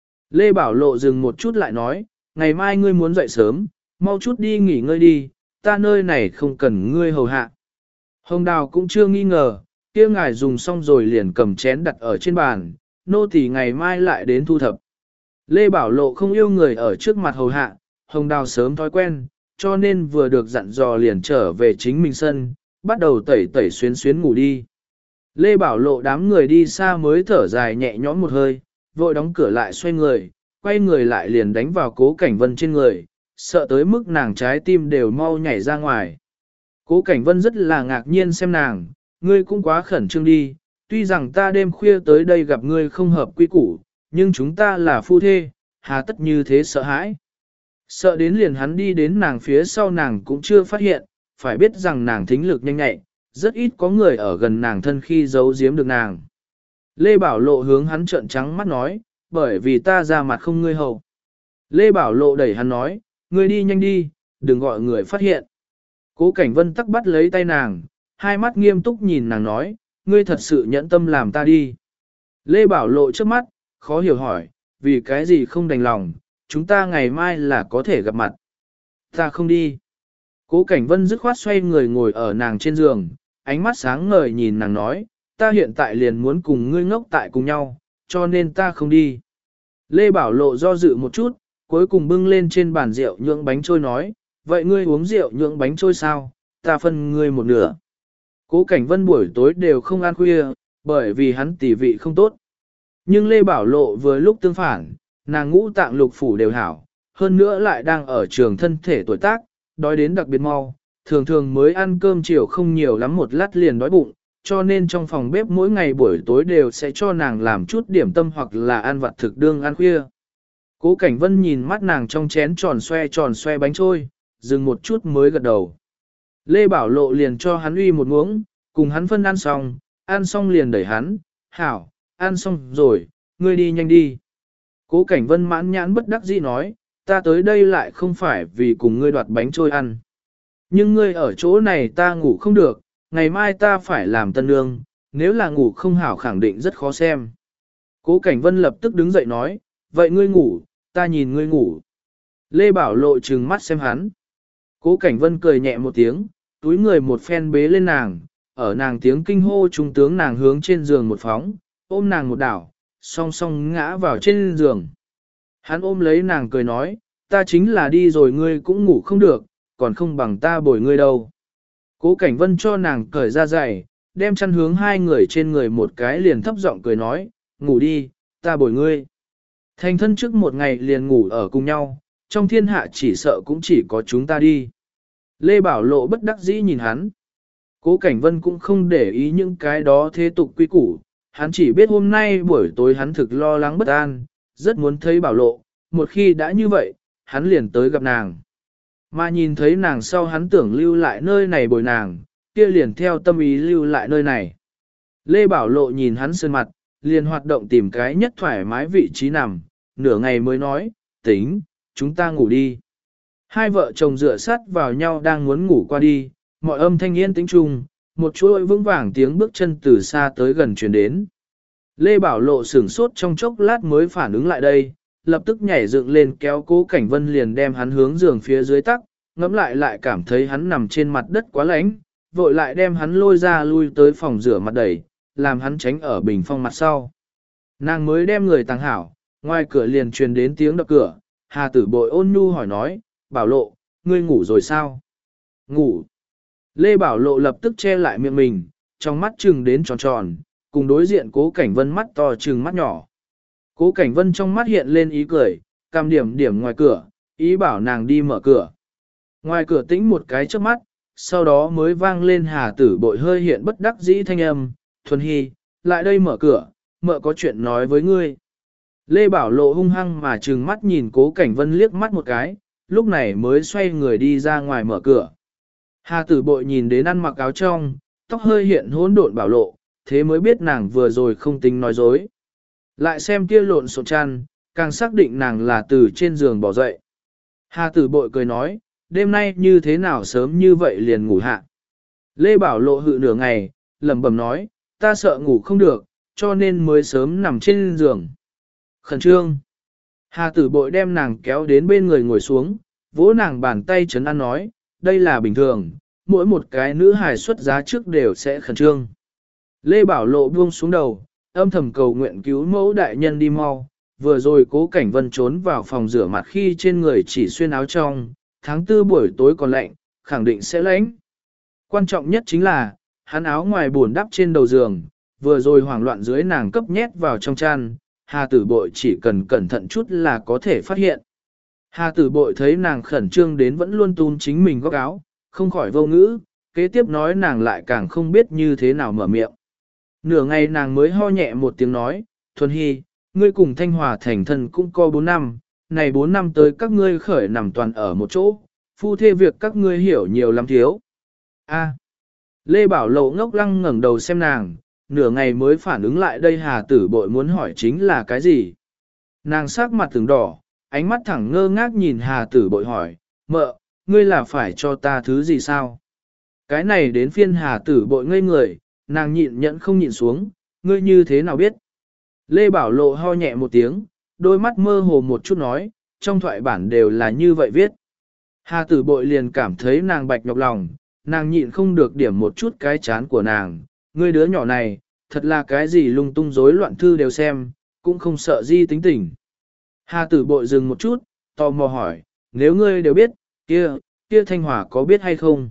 Lê Bảo Lộ dừng một chút lại nói, ngày mai ngươi muốn dậy sớm, mau chút đi nghỉ ngơi đi, ta nơi này không cần ngươi hầu hạ. Hồng Đào cũng chưa nghi ngờ, kia ngài dùng xong rồi liền cầm chén đặt ở trên bàn, nô tỳ ngày mai lại đến thu thập. Lê Bảo Lộ không yêu người ở trước mặt hầu hạ, Hồng Đào sớm thói quen, cho nên vừa được dặn dò liền trở về chính mình sân, bắt đầu tẩy tẩy xuyến xuyến ngủ đi. Lê Bảo Lộ đám người đi xa mới thở dài nhẹ nhõm một hơi, vội đóng cửa lại xoay người, quay người lại liền đánh vào Cố Cảnh Vân trên người, sợ tới mức nàng trái tim đều mau nhảy ra ngoài. Cố Cảnh Vân rất là ngạc nhiên xem nàng, ngươi cũng quá khẩn trương đi, tuy rằng ta đêm khuya tới đây gặp ngươi không hợp quy củ, nhưng chúng ta là phu thê, hà tất như thế sợ hãi. Sợ đến liền hắn đi đến nàng phía sau nàng cũng chưa phát hiện, phải biết rằng nàng thính lực nhanh nhạy, rất ít có người ở gần nàng thân khi giấu giếm được nàng. Lê Bảo Lộ hướng hắn trợn trắng mắt nói, bởi vì ta ra mặt không ngươi hầu. Lê Bảo Lộ đẩy hắn nói, ngươi đi nhanh đi, đừng gọi người phát hiện. Cố Cảnh Vân tắc bắt lấy tay nàng, hai mắt nghiêm túc nhìn nàng nói, ngươi thật sự nhẫn tâm làm ta đi. Lê Bảo Lộ trước mắt, khó hiểu hỏi, vì cái gì không đành lòng, chúng ta ngày mai là có thể gặp mặt. Ta không đi. Cố Cảnh Vân dứt khoát xoay người ngồi ở nàng trên giường, ánh mắt sáng ngời nhìn nàng nói, ta hiện tại liền muốn cùng ngươi ngốc tại cùng nhau, cho nên ta không đi. Lê Bảo Lộ do dự một chút, cuối cùng bưng lên trên bàn rượu nhượng bánh trôi nói, vậy ngươi uống rượu nhượng bánh trôi sao, ta phân ngươi một nửa. Cố Cảnh Vân buổi tối đều không ăn khuya, bởi vì hắn tỉ vị không tốt. Nhưng Lê Bảo Lộ vừa lúc tương phản, nàng ngũ tạng lục phủ đều hảo, hơn nữa lại đang ở trường thân thể tuổi tác, đói đến đặc biệt mau, thường thường mới ăn cơm chiều không nhiều lắm một lát liền đói bụng, cho nên trong phòng bếp mỗi ngày buổi tối đều sẽ cho nàng làm chút điểm tâm hoặc là ăn vặt thực đương ăn khuya. Cố Cảnh Vân nhìn mắt nàng trong chén tròn xoe bánh trôi, dừng một chút mới gật đầu. Lê Bảo Lộ liền cho hắn uy một muỗng, cùng hắn phân ăn xong liền đẩy hắn, hảo, ăn xong rồi, ngươi đi nhanh đi. Cố Cảnh Vân mãn nhãn bất đắc dĩ nói, ta tới đây lại không phải vì cùng ngươi đoạt bánh trôi ăn. Nhưng ngươi ở chỗ này ta ngủ không được, ngày mai ta phải làm tân nương, nếu là ngủ không hảo khẳng định rất khó xem. Cố Cảnh Vân lập tức đứng dậy nói, vậy ngươi ngủ, ta nhìn ngươi ngủ. Lê Bảo Lộ trừng mắt xem hắn. Cố Cảnh Vân cười nhẹ một tiếng, túi người một phen bế lên nàng, ở nàng tiếng kinh hô trung tướng nàng hướng trên giường một phóng, ôm nàng một đảo, song song ngã vào trên giường. Hắn ôm lấy nàng cười nói, ta chính là đi rồi ngươi cũng ngủ không được, còn không bằng ta bồi ngươi đâu. Cố Cảnh Vân cho nàng cởi ra giày, đem chăn hướng hai người trên người một cái liền thấp giọng cười nói, ngủ đi, ta bồi ngươi. Thành thân trước một ngày liền ngủ ở cùng nhau, trong thiên hạ chỉ sợ cũng chỉ có chúng ta đi. Lê Bảo Lộ bất đắc dĩ nhìn hắn. Cố Cảnh Vân cũng không để ý những cái đó thế tục quy củ, hắn chỉ biết hôm nay buổi tối hắn thực lo lắng bất an, rất muốn thấy Bảo Lộ, một khi đã như vậy, hắn liền tới gặp nàng. Mà nhìn thấy nàng sau hắn tưởng lưu lại nơi này bồi nàng, kia liền theo tâm ý lưu lại nơi này. Lê Bảo Lộ nhìn hắn sơn mặt, liền hoạt động tìm cái nhất thoải mái vị trí nằm, nửa ngày mới nói, tính, chúng ta ngủ đi. Hai vợ chồng dựa sát vào nhau đang muốn ngủ qua đi, mọi âm thanh yên tĩnh chung, một chuỗi vững vàng tiếng bước chân từ xa tới gần truyền đến. Lê Bảo Lộ sửng sốt trong chốc lát mới phản ứng lại đây, lập tức nhảy dựng lên kéo Cố Cảnh Vân liền đem hắn hướng giường phía dưới tắc, ngẫm lại cảm thấy hắn nằm trên mặt đất quá lạnh, vội lại đem hắn lôi ra lui tới phòng rửa mặt đẩy, làm hắn tránh ở bình phong mặt sau. Nàng mới đem người tàng hảo, ngoài cửa liền truyền đến tiếng đập cửa, Hà Tử Bội ôn nhu hỏi nói, Bảo Lộ, ngươi ngủ rồi sao? Ngủ. Lê Bảo Lộ lập tức che lại miệng mình, trong mắt trừng đến tròn tròn, cùng đối diện Cố Cảnh Vân mắt to trừng mắt nhỏ. Cố Cảnh Vân trong mắt hiện lên ý cười, cầm điểm ngoài cửa, ý bảo nàng đi mở cửa. Ngoài cửa tĩnh một cái trước mắt, sau đó mới vang lên Hà Tử Bội hơi hiện bất đắc dĩ thanh âm, Thuần Hy, lại đây mở cửa, mợ có chuyện nói với ngươi. Lê Bảo Lộ hung hăng mà trừng mắt nhìn Cố Cảnh Vân liếc mắt một cái, lúc này mới xoay người đi ra ngoài mở cửa. Hà Tử Bội nhìn đến ăn mặc áo trong, tóc hơi hiện hỗn độn Bảo Lộ, thế mới biết nàng vừa rồi không tính nói dối. Lại xem kia lộn xộn chăn, càng xác định nàng là từ trên giường bỏ dậy. Hà Tử Bội cười nói, đêm nay như thế nào sớm như vậy liền ngủ hạ. Lê Bảo Lộ hự nửa ngày, lẩm bẩm nói, ta sợ ngủ không được, cho nên mới sớm nằm trên giường. Khẩn trương. Hà Tử Bội đem nàng kéo đến bên người ngồi xuống, vỗ nàng bàn tay trấn an nói, đây là bình thường, mỗi một cái nữ hài xuất giá trước đều sẽ khẩn trương. Lê Bảo Lộ buông xuống đầu, âm thầm cầu nguyện cứu mẫu đại nhân đi mau, vừa rồi Cố Cảnh Vân trốn vào phòng rửa mặt khi trên người chỉ xuyên áo trong, tháng tư buổi tối còn lạnh, khẳng định sẽ lạnh. Quan trọng nhất chính là, hắn áo ngoài buồn đắp trên đầu giường, vừa rồi hoảng loạn dưới nàng cấp nhét vào trong chăn, Hà Tử Bội chỉ cần cẩn thận chút là có thể phát hiện. Hà Tử Bội thấy nàng khẩn trương đến vẫn luôn tún chính mình góc áo, không khỏi vô ngữ, kế tiếp nói nàng lại càng không biết như thế nào mở miệng. Nửa ngày nàng mới ho nhẹ một tiếng nói, Thuần Hy, ngươi cùng Thanh Hòa thành thân cũng có 4 năm, này 4 năm tới các ngươi khởi nằm toàn ở một chỗ, phu thê việc các ngươi hiểu nhiều lắm thiếu. A. Lê Bảo Lộ ngốc lăng ngẩng đầu xem nàng, nửa ngày mới phản ứng lại đây Hà Tử Bội muốn hỏi chính là cái gì. Nàng sắc mặt từng đỏ, ánh mắt thẳng ngơ ngác nhìn Hà Tử Bội hỏi, mợ, ngươi là phải cho ta thứ gì sao? Cái này đến phiên Hà Tử Bội ngây người, nàng nhịn nhẫn không nhịn xuống, ngươi như thế nào biết? Lê Bảo Lộ ho nhẹ một tiếng, đôi mắt mơ hồ một chút nói, trong thoại bản đều là như vậy viết. Hà Tử Bội liền cảm thấy nàng bạch nhọc lòng, nàng nhịn không được điểm một chút cái chán của nàng, ngươi đứa nhỏ này, thật là cái gì lung tung rối loạn thư đều xem, cũng không sợ di tính tình. Hà Tử Bội dừng một chút, tò mò hỏi, nếu ngươi đều biết, kia Thanh Hòa có biết hay không?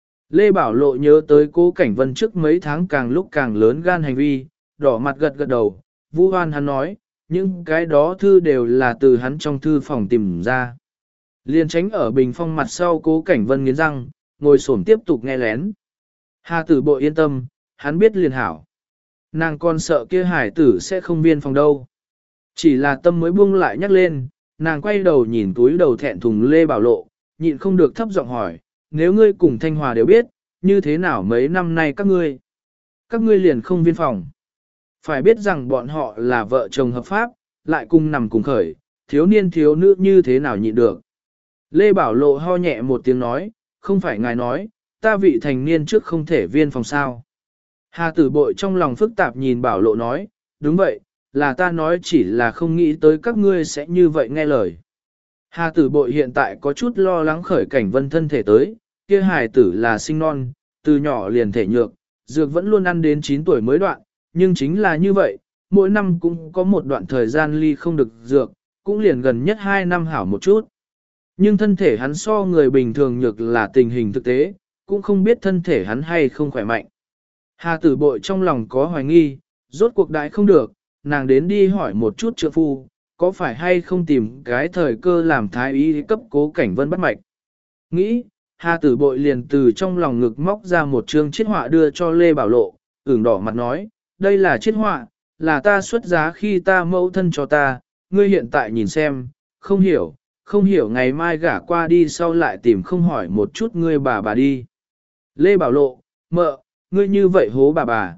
Lê Bảo Lộ nhớ tới Cố Cảnh Vân trước mấy tháng càng lúc càng lớn gan hành vi, đỏ mặt gật gật đầu, vu hoan hắn nói, những cái đó thư đều là từ hắn trong thư phòng tìm ra. Liên tránh ở bình phong mặt sau Cố Cảnh Vân nghiến răng, ngồi xổm tiếp tục nghe lén. Hà Tử Bội yên tâm, hắn biết liền hảo. Nàng còn sợ kia hải tử sẽ không biên phòng đâu. Chỉ là tâm mới buông lại nhắc lên, nàng quay đầu nhìn túi đầu thẹn thùng Lê Bảo Lộ, nhịn không được thấp giọng hỏi, nếu ngươi cùng Thanh Hòa đều biết, như thế nào mấy năm nay các ngươi liền không biên phòng. Phải biết rằng bọn họ là vợ chồng hợp pháp, lại cùng nằm cùng khởi, thiếu niên thiếu nữ như thế nào nhịn được. Lê Bảo Lộ ho nhẹ một tiếng nói, không phải ngài nói, ta vị thành niên trước không thể viên phòng sao. Hà Tử Bội trong lòng phức tạp nhìn Bảo Lộ nói, đúng vậy, là ta nói chỉ là không nghĩ tới các ngươi sẽ như vậy nghe lời. Hà Tử Bội hiện tại có chút lo lắng khởi Cảnh Vân thân thể tới, kia hài tử là sinh non, từ nhỏ liền thể nhược, dược vẫn luôn ăn đến 9 tuổi mới đoạn, nhưng chính là như vậy, mỗi năm cũng có một đoạn thời gian ly không được dược, cũng liền gần nhất 2 năm hảo một chút. Nhưng thân thể hắn so người bình thường nhược là tình hình thực tế, cũng không biết thân thể hắn hay không khỏe mạnh. Hà Tử Bội trong lòng có hoài nghi, rốt cuộc đại không được, nàng đến đi hỏi một chút trượng phu, có phải hay không tìm cái thời cơ làm thái y cấp Cố Cảnh Vân bắt mạch. Nghĩ, Hà Tử Bội liền từ trong lòng ngực móc ra một chương chiết họa đưa cho Lê Bảo Lộ, ửng đỏ mặt nói, đây là chiết họa, là ta xuất giá khi ta mẫu thân cho ta, ngươi hiện tại nhìn xem, không hiểu ngày mai gả qua đi sau lại tìm không hỏi một chút ngươi bà đi. Lê Bảo Lộ, mợ, ngươi như vậy hố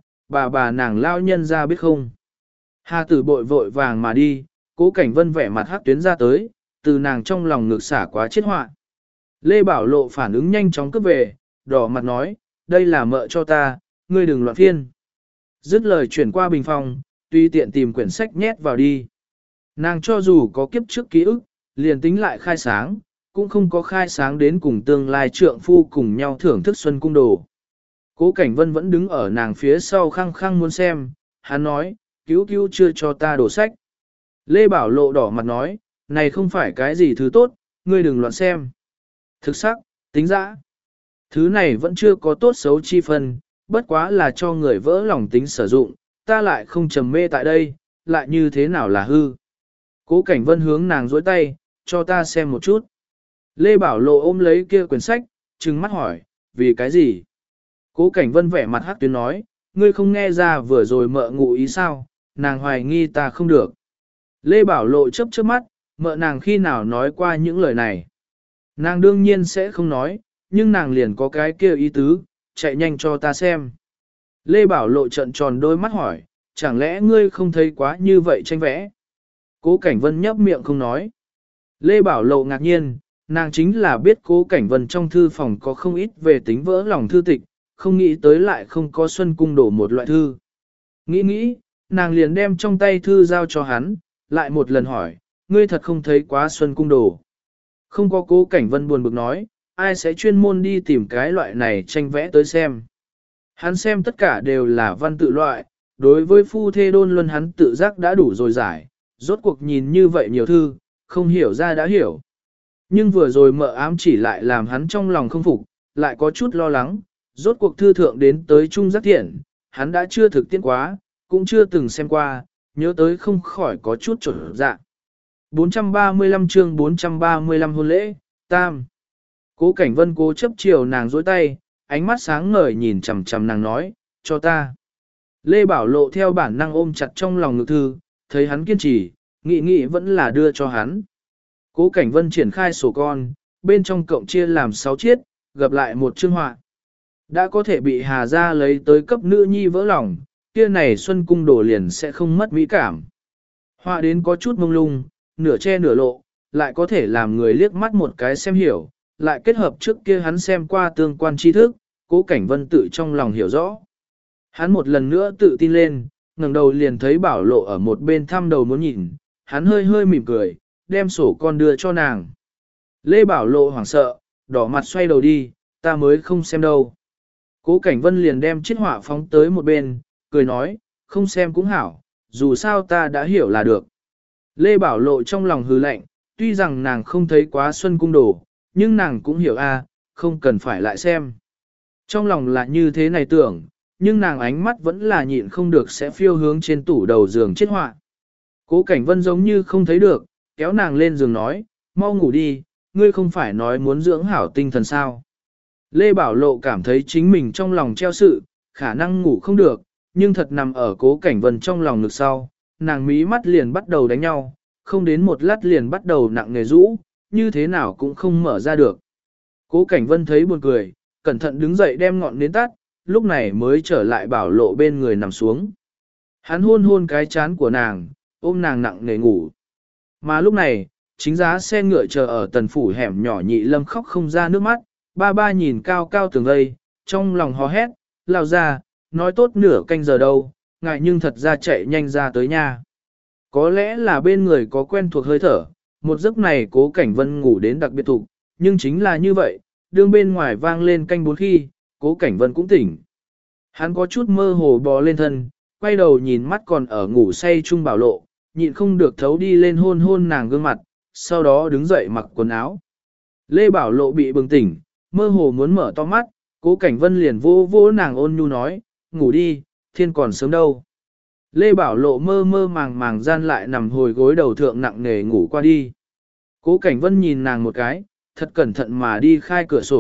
bà nàng lao nhân ra biết không. Hà Tử Bội vội vàng mà đi, Cố Cảnh Vân vẻ mặt hắc tuyến ra tới, từ nàng trong lòng ngực xả quá chiết họa. Lê Bảo Lộ phản ứng nhanh chóng cướp về, đỏ mặt nói, đây là mợ cho ta, ngươi đừng loạn phiên. Dứt lời chuyển qua bình phòng, tùy tiện tìm quyển sách nhét vào đi. Nàng cho dù có kiếp trước ký ức, liền tính lại khai sáng, cũng không có khai sáng đến cùng tương lai trượng phu cùng nhau thưởng thức xuân cung đồ. Cố Cảnh Vân vẫn đứng ở nàng phía sau khăng khăng muốn xem, hắn nói, cứu chưa cho ta đổ sách. Lê Bảo Lộ đỏ mặt nói, này không phải cái gì thứ tốt, ngươi đừng loạn xem. Thực sắc, tính dã. Thứ này vẫn chưa có tốt xấu chi phân, bất quá là cho người vỡ lòng tính sử dụng, ta lại không trầm mê tại đây, lại như thế nào là hư. Cố Cảnh Vân hướng nàng dối tay, cho ta xem một chút. Lê Bảo Lộ ôm lấy kia quyển sách, trừng mắt hỏi, vì cái gì? Cố Cảnh Vân vẻ mặt hắc tuyến nói, ngươi không nghe ra vừa rồi mợ ngụ ý sao, nàng hoài nghi ta không được. Lê Bảo Lộ chớp chớp mắt, mợ nàng khi nào nói qua những lời này. Nàng đương nhiên sẽ không nói, nhưng nàng liền có cái kia ý tứ, chạy nhanh cho ta xem. Lê Bảo Lộ trợn tròn đôi mắt hỏi, chẳng lẽ ngươi không thấy quá như vậy tranh vẽ? Cố Cảnh Vân nhấp miệng không nói. Lê Bảo Lộ ngạc nhiên, nàng chính là biết Cố Cảnh Vân trong thư phòng có không ít về tính vỡ lòng thư tịch, không nghĩ tới lại không có xuân cung đổ một loại thư. Nghĩ, nàng liền đem trong tay thư giao cho hắn, lại một lần hỏi, ngươi thật không thấy quá xuân cung đồ. Không có. Cố Cảnh Vân buồn bực nói, ai sẽ chuyên môn đi tìm cái loại này tranh vẽ tới xem. Hắn xem tất cả đều là văn tự loại, đối với phu thê đôn luân hắn tự giác đã đủ rồi giải, rốt cuộc nhìn như vậy nhiều thư, không hiểu ra đã hiểu. Nhưng vừa rồi mợ ám chỉ lại làm hắn trong lòng không phục, lại có chút lo lắng, rốt cuộc thư thượng đến tới trung giác thiện, hắn đã chưa thực tiễn quá, cũng chưa từng xem qua, nhớ tới không khỏi có chút trở dạ. 435 chương 435 hôn lễ, tam. Cố Cảnh Vân cố chấp chiều nàng dối tay, ánh mắt sáng ngời nhìn chằm chằm nàng nói, cho ta. Lê Bảo Lộ theo bản năng ôm chặt trong lòng ngực thư, thấy hắn kiên trì, nghĩ vẫn là đưa cho hắn. Cố Cảnh Vân triển khai sổ con, bên trong cộng chia làm 6 chiết, gặp lại một chương họa. Đã có thể bị Hà gia lấy tới cấp nữ nhi vỡ lòng, kia này xuân cung đổ liền sẽ không mất mỹ cảm. Họa đến có chút mông lung, nửa che nửa lộ, lại có thể làm người liếc mắt một cái xem hiểu, lại kết hợp trước kia hắn xem qua tương quan tri thức, Cố Cảnh Vân tự trong lòng hiểu rõ. Hắn một lần nữa tự tin lên, ngẩng đầu liền thấy Bảo Lộ ở một bên thăm đầu muốn nhìn, hắn hơi mỉm cười, đem sổ con đưa cho nàng. Lê Bảo Lộ hoảng sợ, đỏ mặt xoay đầu đi, ta mới không xem đâu. Cố Cảnh Vân liền đem chiếc họa phóng tới một bên, cười nói, không xem cũng hảo, dù sao ta đã hiểu là được. Lê Bảo Lộ trong lòng hừ lạnh, tuy rằng nàng không thấy quá xuân cung đồ, nhưng nàng cũng hiểu không cần phải lại xem. Trong lòng là như thế này tưởng, nhưng nàng ánh mắt vẫn là nhịn không được sẽ phiêu hướng trên tủ đầu giường chiếc họa. Cố Cảnh Vân giống như không thấy được, kéo nàng lên giường nói, mau ngủ đi, ngươi không phải nói muốn dưỡng hảo tinh thần sao. Lê Bảo Lộ cảm thấy chính mình trong lòng treo sự, khả năng ngủ không được, nhưng thật nằm ở Cố Cảnh Vân trong lòng ngực sau, nàng mí mắt liền bắt đầu đánh nhau, không đến một lát liền bắt đầu nặng nề rũ, như thế nào cũng không mở ra được. Cố Cảnh Vân thấy buồn cười, cẩn thận đứng dậy đem ngọn nến tắt, lúc này mới trở lại Bảo Lộ bên người nằm xuống. Hắn hôn cái trán của nàng, ôm nàng nặng nề ngủ. Mà lúc này, chính giá xe ngựa chờ ở tần phủ hẻm nhỏ Nhị Lâm khóc không ra nước mắt, ba nhìn cao cao tường vây, trong lòng hò hét, lao ra, nói tốt nửa canh giờ đâu, ngại nhưng thật ra chạy nhanh ra tới nhà. Có lẽ là bên người có quen thuộc hơi thở, một giấc này Cố Cảnh Vân ngủ đến đặc biệt thục, nhưng chính là như vậy, đương bên ngoài vang lên canh 4 khi, Cố Cảnh Vân cũng tỉnh. Hắn có chút mơ hồ bò lên thân, quay đầu nhìn mắt còn ở ngủ say chung Bảo Lộ, nhịn không được thấu đi lên hôn nàng gương mặt, sau đó đứng dậy mặc quần áo. Lê Bảo Lộ bị bừng tỉnh, mơ hồ muốn mở to mắt, Cố Cảnh Vân liền vô nàng ôn nhu nói, ngủ đi, thiên còn sớm đâu. Lê Bảo Lộ mơ màng gian lại nằm hồi gối đầu thượng nặng nề ngủ qua đi. Cố Cảnh Vân nhìn nàng một cái, thật cẩn thận mà đi khai cửa sổ,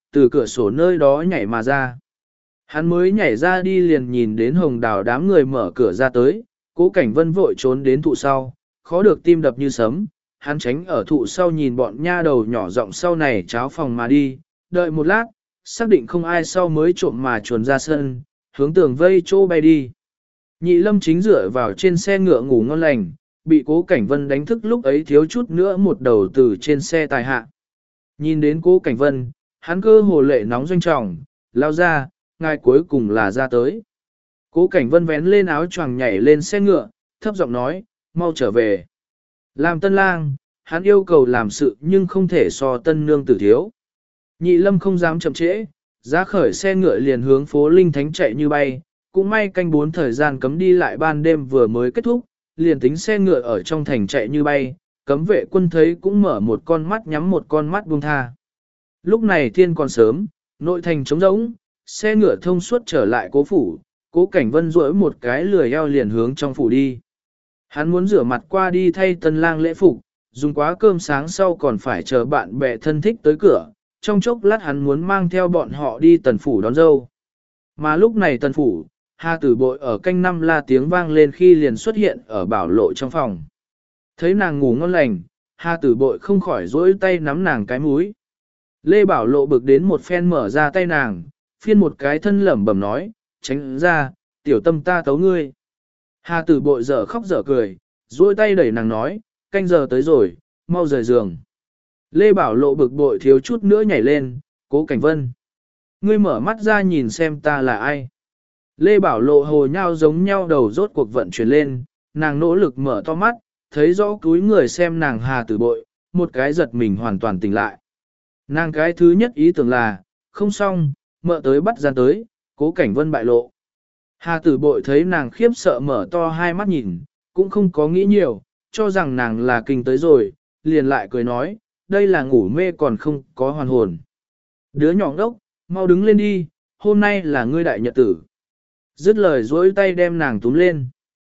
từ cửa sổ nơi đó nhảy mà ra. Hắn mới nhảy ra đi liền nhìn đến Hồng Đào đám người mở cửa ra tới, Cố Cảnh Vân vội trốn đến thụ sau, khó được tim đập như sấm, hắn tránh ở thụ sau nhìn bọn nha đầu nhỏ giọng sau này cháo phòng mà đi, đợi một lát, xác định không ai sau mới trộm mà chuồn ra sân, hướng tường vây chỗ bay đi. Nhị Lâm chính dựa vào trên xe ngựa ngủ ngon lành, bị Cố Cảnh Vân đánh thức lúc ấy thiếu chút nữa một đầu từ trên xe tài hạ. Nhìn đến Cố Cảnh Vân, hắn cơ hồ lệ nóng doanh trọng, lao ra, ngài cuối cùng là ra tới. Cố Cảnh Vân vén lên áo choàng nhảy lên xe ngựa, thấp giọng nói, mau trở về. Làm tân lang, hắn yêu cầu làm sự nhưng không thể so tân nương tử thiếu. Nhị Lâm không dám chậm trễ, ra khởi xe ngựa liền hướng phố Linh Thánh chạy như bay, cũng may canh 4 thời gian cấm đi lại ban đêm vừa mới kết thúc, liền tính xe ngựa ở trong thành chạy như bay, cấm vệ quân thấy cũng mở một con mắt nhắm một con mắt buông tha. Lúc này thiên còn sớm, nội thành trống rỗng, xe ngựa thông suốt trở lại Cố phủ, Cố Cảnh Vân duỗi một cái lười eo liền hướng trong phủ đi. Hắn muốn rửa mặt qua đi thay tân lang lễ phục, dùng quá cơm sáng sau còn phải chờ bạn bè thân thích tới cửa, trong chốc lát hắn muốn mang theo bọn họ đi tần phủ đón dâu. Mà lúc này tần phủ, Hà Tử Bội ở canh năm la tiếng vang lên khi liền xuất hiện ở bảo lộ trong phòng. Thấy nàng ngủ ngon lành, Hà Tử Bội không khỏi dỗi tay nắm nàng cái múi. Lê Bảo Lộ bực đến một phen mở ra tay nàng, phiên một cái thân lẩm bẩm nói, tránh ra, tiểu tâm ta tấu ngươi. Hà Tử Bội dở khóc dở cười, duỗi tay đẩy nàng nói, canh giờ tới rồi, mau rời giường. Lê Bảo Lộ bực bội thiếu chút nữa nhảy lên, Cố Cảnh Vân. Ngươi mở mắt ra nhìn xem ta là ai. Lê Bảo Lộ hồ nhau giống nhau đầu rốt cuộc vận chuyển lên, nàng nỗ lực mở to mắt, thấy rõ túi người xem nàng Hà Tử Bội, một cái giật mình hoàn toàn tỉnh lại. Nàng cái thứ nhất ý tưởng là, không xong, mợ tới bắt gian tới, Cố Cảnh Vân bại lộ. Hà Tử Bội thấy nàng khiếp sợ mở to hai mắt nhìn, cũng không có nghĩ nhiều, cho rằng nàng là kinh tới rồi, liền lại cười nói, đây là ngủ mê còn không có hoàn hồn. Đứa nhỏ đốc, mau đứng lên đi, hôm nay là ngươi đại nhật tử. Dứt lời duỗi tay đem nàng túm lên.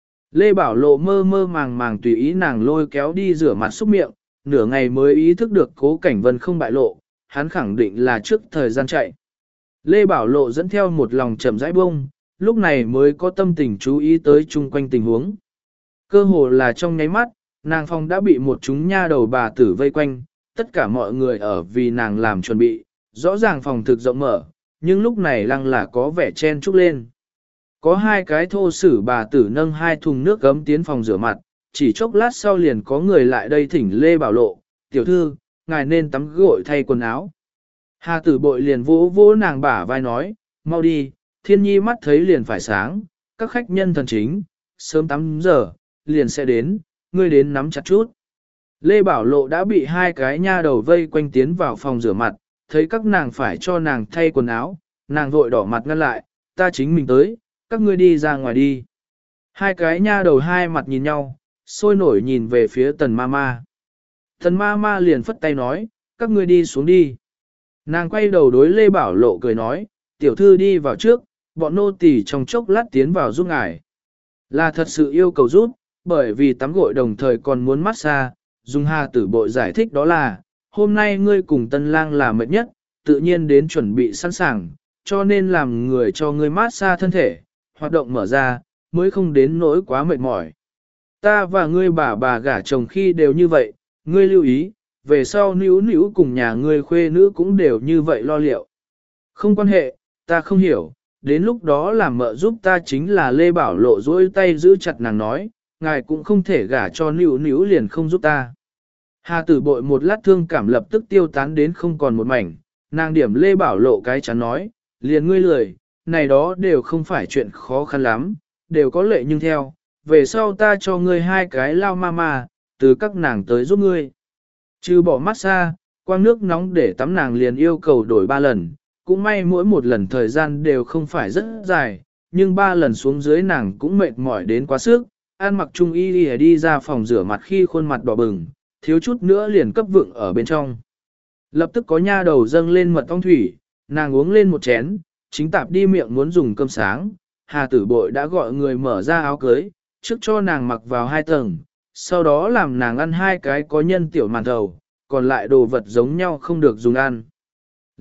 Lê Bảo Lộ mơ mơ màng màng tùy ý nàng lôi kéo đi rửa mặt xúc miệng, nửa ngày mới ý thức được Cố Cảnh Vân không bại lộ, hắn khẳng định là trước thời gian chạy. Lê Bảo Lộ dẫn theo một lòng chậm rãi bông, lúc này mới có tâm tình chú ý tới chung quanh tình huống. Cơ hồ là trong nháy mắt, nàng phòng đã bị một chúng nha đầu bà tử vây quanh, tất cả mọi người ở vì nàng làm chuẩn bị, rõ ràng phòng thực rộng mở, nhưng lúc này lăng là có vẻ chen chúc lên. Có hai cái thô sử bà tử nâng hai thùng nước gấm tiến phòng rửa mặt, chỉ chốc lát sau liền có người lại đây thỉnh Lê Bảo Lộ, tiểu thư, ngài nên tắm gội thay quần áo. Hà Tử Bội liền vỗ vỗ nàng bả vai nói, mau đi, thiên nhi mắt thấy liền phải sáng, các khách nhân thần chính, sớm 8 giờ, liền sẽ đến, ngươi đến nắm chặt chút. Lê Bảo Lộ đã bị hai cái nha đầu vây quanh tiến vào phòng rửa mặt, thấy các nàng phải cho nàng thay quần áo, nàng vội đỏ mặt ngăn lại, ta chính mình tới, các ngươi đi ra ngoài đi. Hai cái nha đầu hai mặt nhìn nhau, sôi nổi nhìn về phía tần ma ma. Tần ma ma liền phất tay nói, các ngươi đi xuống đi. Nàng quay đầu đối Lê Bảo Lộ cười nói, tiểu thư đi vào trước, bọn nô tỳ trong chốc lát tiến vào giúp ngài. Là thật sự yêu cầu giúp, bởi vì tắm gội đồng thời còn muốn massage, dùng Hà Tử Bội giải thích đó là, hôm nay ngươi cùng tân lang là mệt nhất, tự nhiên đến chuẩn bị sẵn sàng, cho nên làm người cho ngươi massage thân thể, hoạt động mở ra, mới không đến nỗi quá mệt mỏi. Ta và ngươi bà gả chồng khi đều như vậy, ngươi lưu ý, về sau níu níu cùng nhà ngươi khuê nữ cũng đều như vậy lo liệu. Không quan hệ, ta không hiểu, đến lúc đó làm mợ giúp ta chính là Lê Bảo Lộ dối tay giữ chặt nàng nói, ngài cũng không thể gả cho níu níu liền không giúp ta. Hà Tử Bội một lát thương cảm lập tức tiêu tán đến không còn một mảnh, nàng điểm Lê Bảo Lộ cái chắn nói, liền ngươi lười, này đó đều không phải chuyện khó khăn lắm, đều có lệ nhưng theo, về sau ta cho ngươi hai cái lao mama, từ các nàng tới giúp ngươi. Trừ bỏ massage, quang nước nóng để tắm nàng liền yêu cầu đổi 3 lần, cũng may mỗi một lần thời gian đều không phải rất dài, nhưng 3 lần xuống dưới nàng cũng mệt mỏi đến quá sức, An Mặc Trung Y đi ra phòng rửa mặt khi khuôn mặt đỏ bừng, thiếu chút nữa liền cấp vựng ở bên trong. Lập tức có nha đầu dâng lên mật ong thủy, nàng uống lên một chén, chính tạp đi miệng muốn dùng cơm sáng, Hà Tử Bội đã gọi người mở ra áo cưới, trước cho nàng mặc vào 2 tầng, sau đó làm nàng ăn 2 cái có nhân tiểu màn thầu, còn lại đồ vật giống nhau không được dùng ăn.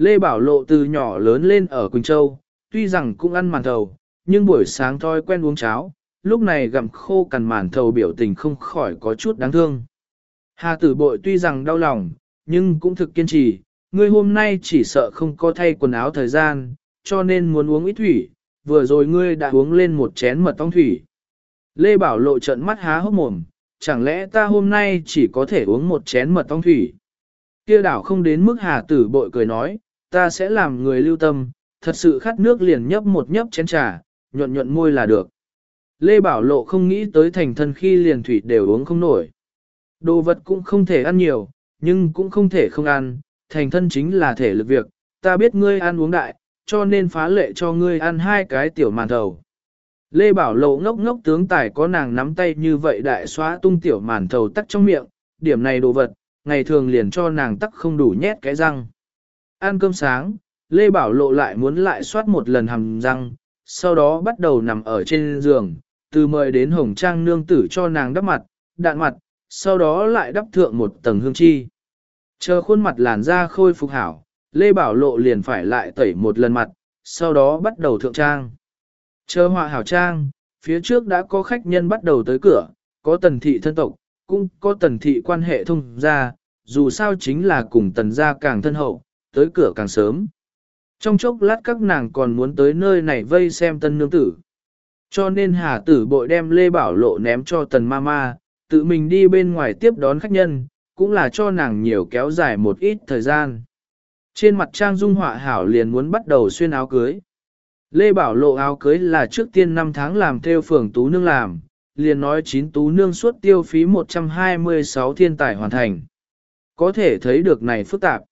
Lê Bảo Lộ từ nhỏ lớn lên ở Quỳnh Châu, tuy rằng cũng ăn màn thầu, nhưng buổi sáng thói quen uống cháo, lúc này gặm khô cằn màn thầu biểu tình không khỏi có chút đáng thương. Hà tử bội tuy rằng đau lòng, nhưng cũng thực kiên trì, ngươi hôm nay chỉ sợ không có thay quần áo thời gian, cho nên muốn uống ít thủy, vừa rồi ngươi đã uống lên một chén mật ong thủy. Lê Bảo Lộ trợn mắt há hốc mồm, chẳng lẽ ta hôm nay chỉ có thể uống một chén mật ong thủy? Kia đảo không đến mức Hà tử bội cười nói, ta sẽ làm người lưu tâm, thật sự khát nước liền nhấp một nhấp chén trà, nhuận nhuận môi là được. Lê Bảo Lộ không nghĩ tới thành thân khi liền thủy đều uống không nổi. Đồ vật cũng không thể ăn nhiều, nhưng cũng không thể không ăn, thành thân chính là thể lực việc, ta biết ngươi ăn uống đại, cho nên phá lệ cho ngươi ăn 2 cái tiểu màn thầu. Lê Bảo Lộ ngốc ngốc tướng tài có nàng nắm tay như vậy đại xóa tung tiểu màn thầu tắc trong miệng, điểm này đồ vật, ngày thường liền cho nàng tắc không đủ nhét cái răng. Ăn cơm sáng, Lê Bảo Lộ lại muốn lại soát một lần hàm răng, sau đó bắt đầu nằm ở trên giường, từ mời đến hồng trang nương tử cho nàng đắp mặt, đạn mặt, sau đó lại đắp thượng một tầng hương chi. Chờ khuôn mặt làn da khôi phục hảo, Lê Bảo Lộ liền phải lại tẩy một lần mặt, sau đó bắt đầu thượng trang. Chờ họa hảo trang, phía trước đã có khách nhân bắt đầu tới cửa, có tần thị thân tộc, cũng có tần thị quan hệ thông gia, dù sao chính là cùng tần gia càng thân hậu, tới cửa càng sớm. Trong chốc lát các nàng còn muốn tới nơi này vây xem tân nương tử. Cho nên Hà tử bội đem Lê Bảo Lộ ném cho tần ma, tự mình đi bên ngoài tiếp đón khách nhân, cũng là cho nàng nhiều kéo dài một ít thời gian. Trên mặt trang dung họa hảo liền muốn bắt đầu xuyên áo cưới. Lê Bảo Lộ áo cưới là trước tiên 5 tháng làm theo phường tú nương làm, liền nói 9 tú nương suốt tiêu phí 126 thiên tài hoàn thành. Có thể thấy được này phức tạp.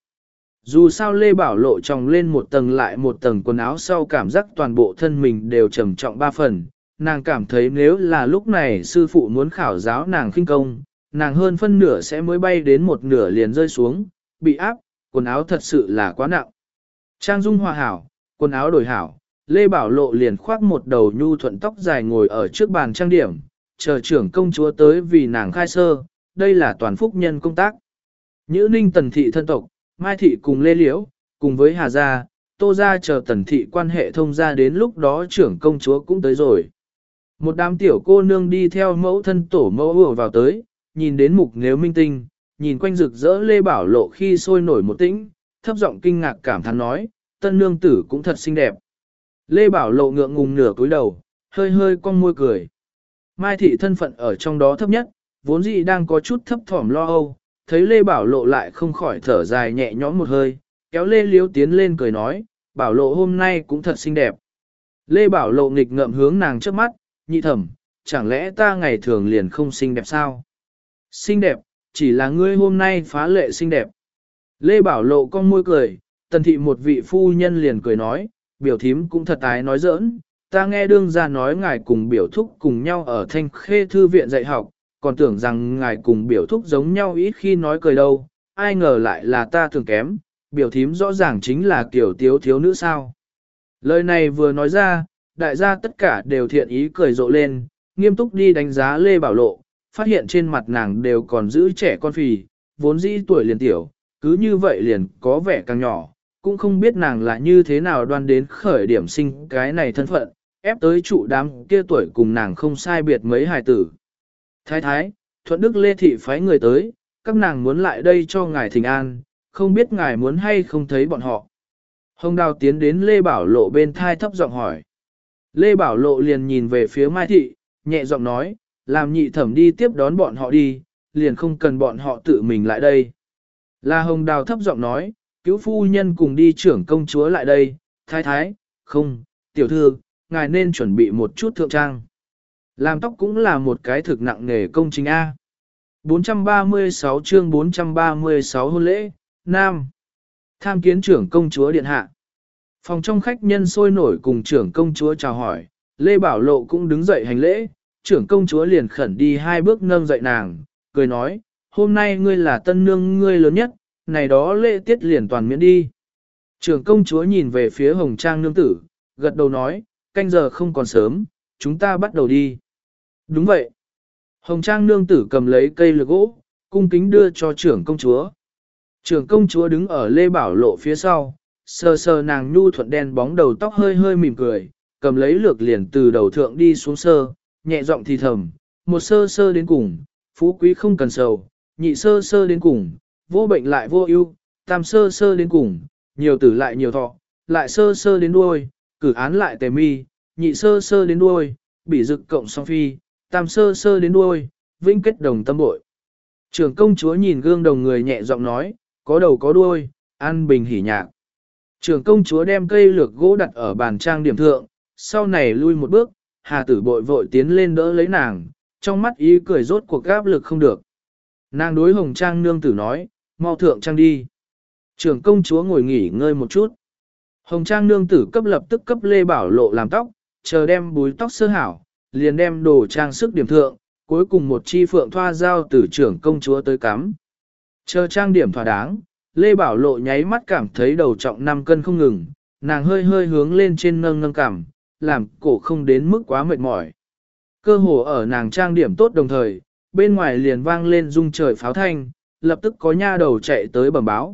Dù sao Lê Bảo Lộ tròng lên một tầng lại một tầng quần áo sau cảm giác toàn bộ thân mình đều trầm trọng 3 phần, nàng cảm thấy nếu là lúc này sư phụ muốn khảo giáo nàng khinh công, nàng hơn phân nửa sẽ mới bay đến một nửa liền rơi xuống, bị áp, quần áo thật sự là quá nặng. Trang dung hòa hảo, quần áo đổi hảo, Lê Bảo Lộ liền khoác một đầu nhu thuận tóc dài ngồi ở trước bàn trang điểm, chờ trưởng công chúa tới vì nàng khai sơ, đây là toàn phúc nhân công tác. Nhữ ninh tần thị thân tộc, Mai thị cùng Lê Liễu, cùng với Hà gia, Tô gia chờ tần thị quan hệ thông gia đến lúc đó trưởng công chúa cũng tới rồi. Một đám tiểu cô nương đi theo mẫu thân tổ mẫu ùa vào tới, nhìn đến mục nếu minh tinh, nhìn quanh rực rỡ Lê Bảo Lộ khi sôi nổi một tĩnh, thấp giọng kinh ngạc cảm thán nói, tân nương tử cũng thật xinh đẹp. Lê Bảo Lộ ngượng ngùng nửa cúi đầu, hơi hơi cong môi cười. Mai thị thân phận ở trong đó thấp nhất, vốn dĩ đang có chút thấp thỏm lo âu, thấy Lê Bảo Lộ lại không khỏi thở dài nhẹ nhõm một hơi, kéo Lê Liễu tiến lên cười nói, Bảo Lộ hôm nay cũng thật xinh đẹp. Lê Bảo Lộ nghịch ngợm hướng nàng trước mắt, nhị thẩm, chẳng lẽ ta ngày thường liền không xinh đẹp sao? Xinh đẹp, chỉ là ngươi hôm nay phá lệ xinh đẹp. Lê Bảo Lộ cong môi cười, tần thị một vị phu nhân liền cười nói, biểu thím cũng thật ái nói giỡn, ta nghe đương ra nói ngài cùng biểu thúc cùng nhau ở Thanh Khê Thư viện dạy học, còn tưởng rằng ngài cùng biểu thúc giống nhau ít khi nói cười đâu, ai ngờ lại là ta thường kém, biểu thím rõ ràng chính là kiểu tiếu thiếu nữ sao. Lời này vừa nói ra, đại gia tất cả đều thiện ý cười rộ lên, nghiêm túc đi đánh giá Lê Bảo Lộ, phát hiện trên mặt nàng đều còn giữ trẻ con phì, vốn dĩ tuổi liền tiểu, cứ như vậy liền có vẻ càng nhỏ, cũng không biết nàng là như thế nào đoan đến khởi điểm sinh cái này thân phận, ép tới trụ đám kia tuổi cùng nàng không sai biệt mấy hài tử. Thái thái, Thuận Đức Lê Thị phái người tới, các nàng muốn lại đây cho ngài thỉnh an, không biết ngài muốn hay không thấy bọn họ. Hồng Đào tiến đến Lê Bảo Lộ bên thai thấp giọng hỏi. Lê Bảo Lộ liền nhìn về phía Mai Thị, nhẹ giọng nói, làm nhị thẩm đi tiếp đón bọn họ đi, liền không cần bọn họ tự mình lại đây. Là Hồng Đào thấp giọng nói, cứu phu nhân cùng đi trưởng công chúa lại đây, thái thái, không, tiểu thư, ngài nên chuẩn bị một chút thượng trang. Làm tóc cũng là một cái thực nặng nghề công trình A. 436 chương 436 hôn lễ, Nam. Tham kiến trưởng công chúa điện hạ. Phòng trong khách nhân sôi nổi cùng trưởng công chúa chào hỏi, Lê Bảo Lộ cũng đứng dậy hành lễ, trưởng công chúa liền khẩn đi 2 bước nâng dậy nàng, cười nói, hôm nay ngươi là tân nương ngươi lớn nhất, này đó lễ tiết liền toàn miễn đi. Trưởng công chúa nhìn về phía Hồng Trang nương tử, gật đầu nói, canh giờ không còn sớm, chúng ta bắt đầu đi. Đúng vậy. Hồng Trang nương tử cầm lấy cây lược gỗ, cung kính đưa cho trưởng công chúa. Trưởng công chúa đứng ở Lê Bảo Lộ phía sau, sờ sờ nàng nhu thuận đen bóng đầu tóc hơi hơi mỉm cười, cầm lấy lược liền từ đầu thượng đi xuống sơ, nhẹ giọng thì thầm, một sơ sơ đến cùng, phú quý không cần sầu, nhị sơ sơ đến cùng, vô bệnh lại vô ưu, tam sơ sơ đến cùng, nhiều tử lại nhiều thọ, lại sơ sơ đến đuôi, cử án lại tề mi, nhị sơ sơ đến đuôi, bị dực cộng song phi, tam sơ sơ đến đuôi, vĩnh kết đồng tâm bội. Trưởng công chúa nhìn gương đồng người nhẹ giọng nói, có đầu có đuôi, an bình hỉ nhạc. Trưởng công chúa đem cây lược gỗ đặt ở bàn trang điểm thượng, sau này lui một bước, Hà Tử Bội vội tiến lên đỡ lấy nàng, trong mắt ý cười rốt cuộc áp lực không được. Nàng đối Hồng Trang nương tử nói, mau thượng trang đi. Trưởng công chúa ngồi nghỉ ngơi một chút. Hồng Trang nương tử lập tức cấp Lê Bảo Lộ làm tóc, chờ đem búi tóc sơ hảo, liền đem đồ trang sức điểm thượng, cuối cùng một chi phượng thoa giao từ trưởng công chúa tới cắm. Chờ trang điểm thỏa đáng, Lê Bảo Lộ nháy mắt cảm thấy đầu trọng 5 cân không ngừng, nàng hơi hơi hướng lên trên nâng nâng cằm, làm cổ không đến mức quá mệt mỏi. Cơ hồ ở nàng trang điểm tốt đồng thời, bên ngoài liền vang lên rung trời pháo thanh, lập tức có nha đầu chạy tới bẩm báo,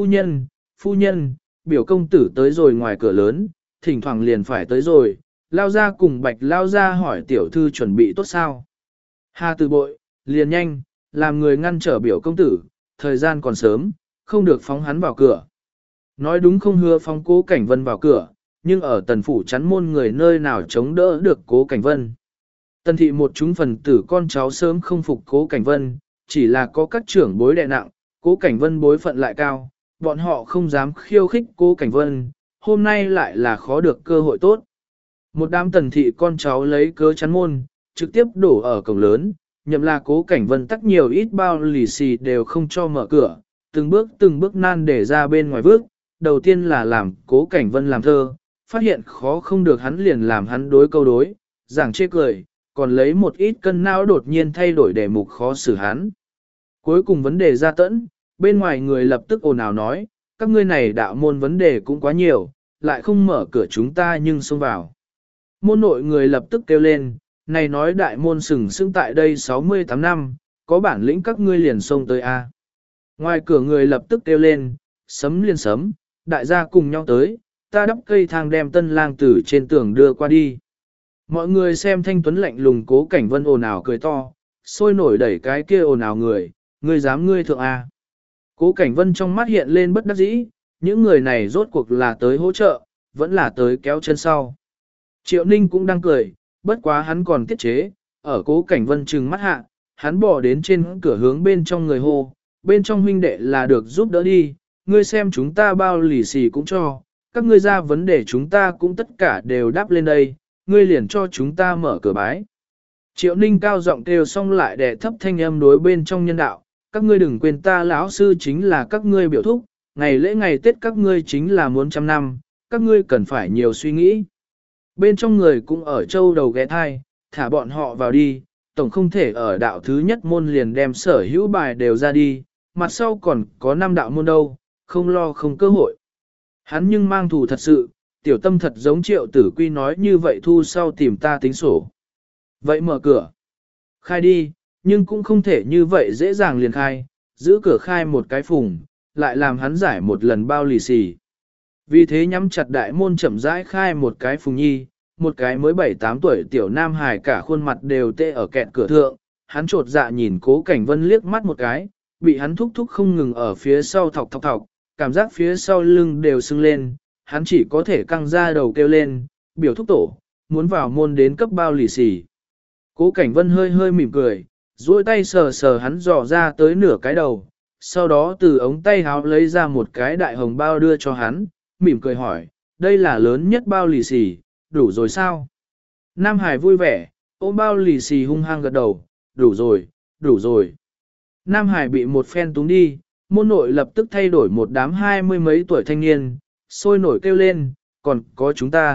phu nhân, biểu công tử tới rồi ngoài cửa lớn, thỉnh thoảng liền phải tới rồi, lao ra cùng Bạch lao ra hỏi tiểu thư chuẩn bị tốt sao. Hà Từ Bội, liền nhanh, làm người ngăn trở biểu công tử, thời gian còn sớm, không được phóng hắn vào cửa. Nói đúng không hứa phóng Cố Cảnh Vân vào cửa, nhưng ở tần phủ chắn môn người nơi nào chống đỡ được Cố Cảnh Vân. Tần thị một chúng phần tử con cháu sớm không phục Cố Cảnh Vân, chỉ là có các trưởng bối đè nặng, Cố Cảnh Vân bối phận lại cao, bọn họ không dám khiêu khích Cố Cảnh Vân, hôm nay lại là khó được cơ hội tốt. Một đám tần thị con cháu lấy cớ chắn môn, trực tiếp đổ ở cổng lớn, nhậm là Cố Cảnh Vân tắc nhiều ít bao lì xì đều không cho mở cửa, từng bước nan để ra bên ngoài vước, đầu tiên là làm Cố Cảnh Vân làm thơ, phát hiện khó không được hắn liền làm hắn đối câu đối, giảng chê cười, còn lấy một ít cân não đột nhiên thay đổi đề mục khó xử hắn. Cuối cùng vấn đề ra tẫn, bên ngoài người lập tức ồn ào nói, các ngươi này đạo môn vấn đề cũng quá nhiều, lại không mở cửa chúng ta nhưng xông vào. Môn nội người lập tức kêu lên, này nói đại môn sừng sững tại đây 68 năm, có bản lĩnh các ngươi liền xông tới A. Ngoài cửa người lập tức kêu lên, sấm liên sấm, đại gia cùng nhau tới, ta đắp cây thang đem tân lang tử trên tường đưa qua đi. Mọi người xem thanh tuấn lạnh lùng Cố Cảnh Vân ồn ào cười to, sôi nổi đẩy cái kia ồn ào người, ngươi dám ngươi thượng A. Cố Cảnh Vân trong mắt hiện lên bất đắc dĩ, những người này rốt cuộc là tới hỗ trợ, vẫn là tới kéo chân sau. Triệu Ninh cũng đang cười, bất quá hắn còn tiết chế, ở Cố Cảnh Vân trừng mắt hạ, hắn bỏ đến trên cửa hướng bên trong người hô, bên trong huynh đệ là được giúp đỡ đi, ngươi xem chúng ta bao lì xì cũng cho, các ngươi ra vấn đề chúng ta cũng tất cả đều đáp lên đây, ngươi liền cho chúng ta mở cửa bái. Triệu Ninh cao giọng kêu xong lại đè thấp thanh âm đối bên trong nhân đạo, các ngươi đừng quên ta lão sư chính là các ngươi biểu thúc, ngày lễ ngày Tết các ngươi chính là muốn trăm năm, các ngươi cần phải nhiều suy nghĩ. Bên trong người cũng ở châu đầu ghé thai, thả bọn họ vào đi, tổng không thể ở đạo thứ nhất môn liền đem sở hữu bài đều ra đi, mặt sau còn có 5 đạo môn đâu, không lo không cơ hội. Hắn nhưng mang thù thật sự, tiểu tâm thật giống Triệu Tử Quy nói như vậy thu sau tìm ta tính sổ. Vậy mở cửa. Khai đi, nhưng cũng không thể như vậy dễ dàng liền khai, giữ cửa khai một cái phùng, lại làm hắn giải một lần bao lì xì. Vì thế nhắm chặt đại môn chậm rãi khai một cái phùng nhi, một cái mới 7-8 tuổi tiểu nam hài cả khuôn mặt đều tê ở kẹt cửa thượng, hắn trột dạ nhìn Cố Cảnh Vân liếc mắt một cái, bị hắn thúc thúc không ngừng ở phía sau thọc, cảm giác phía sau lưng đều sưng lên, hắn chỉ có thể căng ra đầu kêu lên, biểu thúc tổ, muốn vào môn đến cấp bao lì xì. Cố Cảnh Vân hơi hơi mỉm cười, duỗi tay sờ sờ hắn dò ra tới nửa cái đầu, sau đó từ ống tay háo lấy ra một cái đại hồng bao đưa cho hắn, mỉm cười hỏi, đây là lớn nhất bao lì xì, đủ rồi sao? Nam Hải vui vẻ, ôm bao lì xì hung hăng gật đầu, đủ rồi, đủ rồi. Nam Hải bị một phen túng đi, môn nội lập tức thay đổi một đám 20 mấy tuổi thanh niên, sôi nổi kêu lên, còn có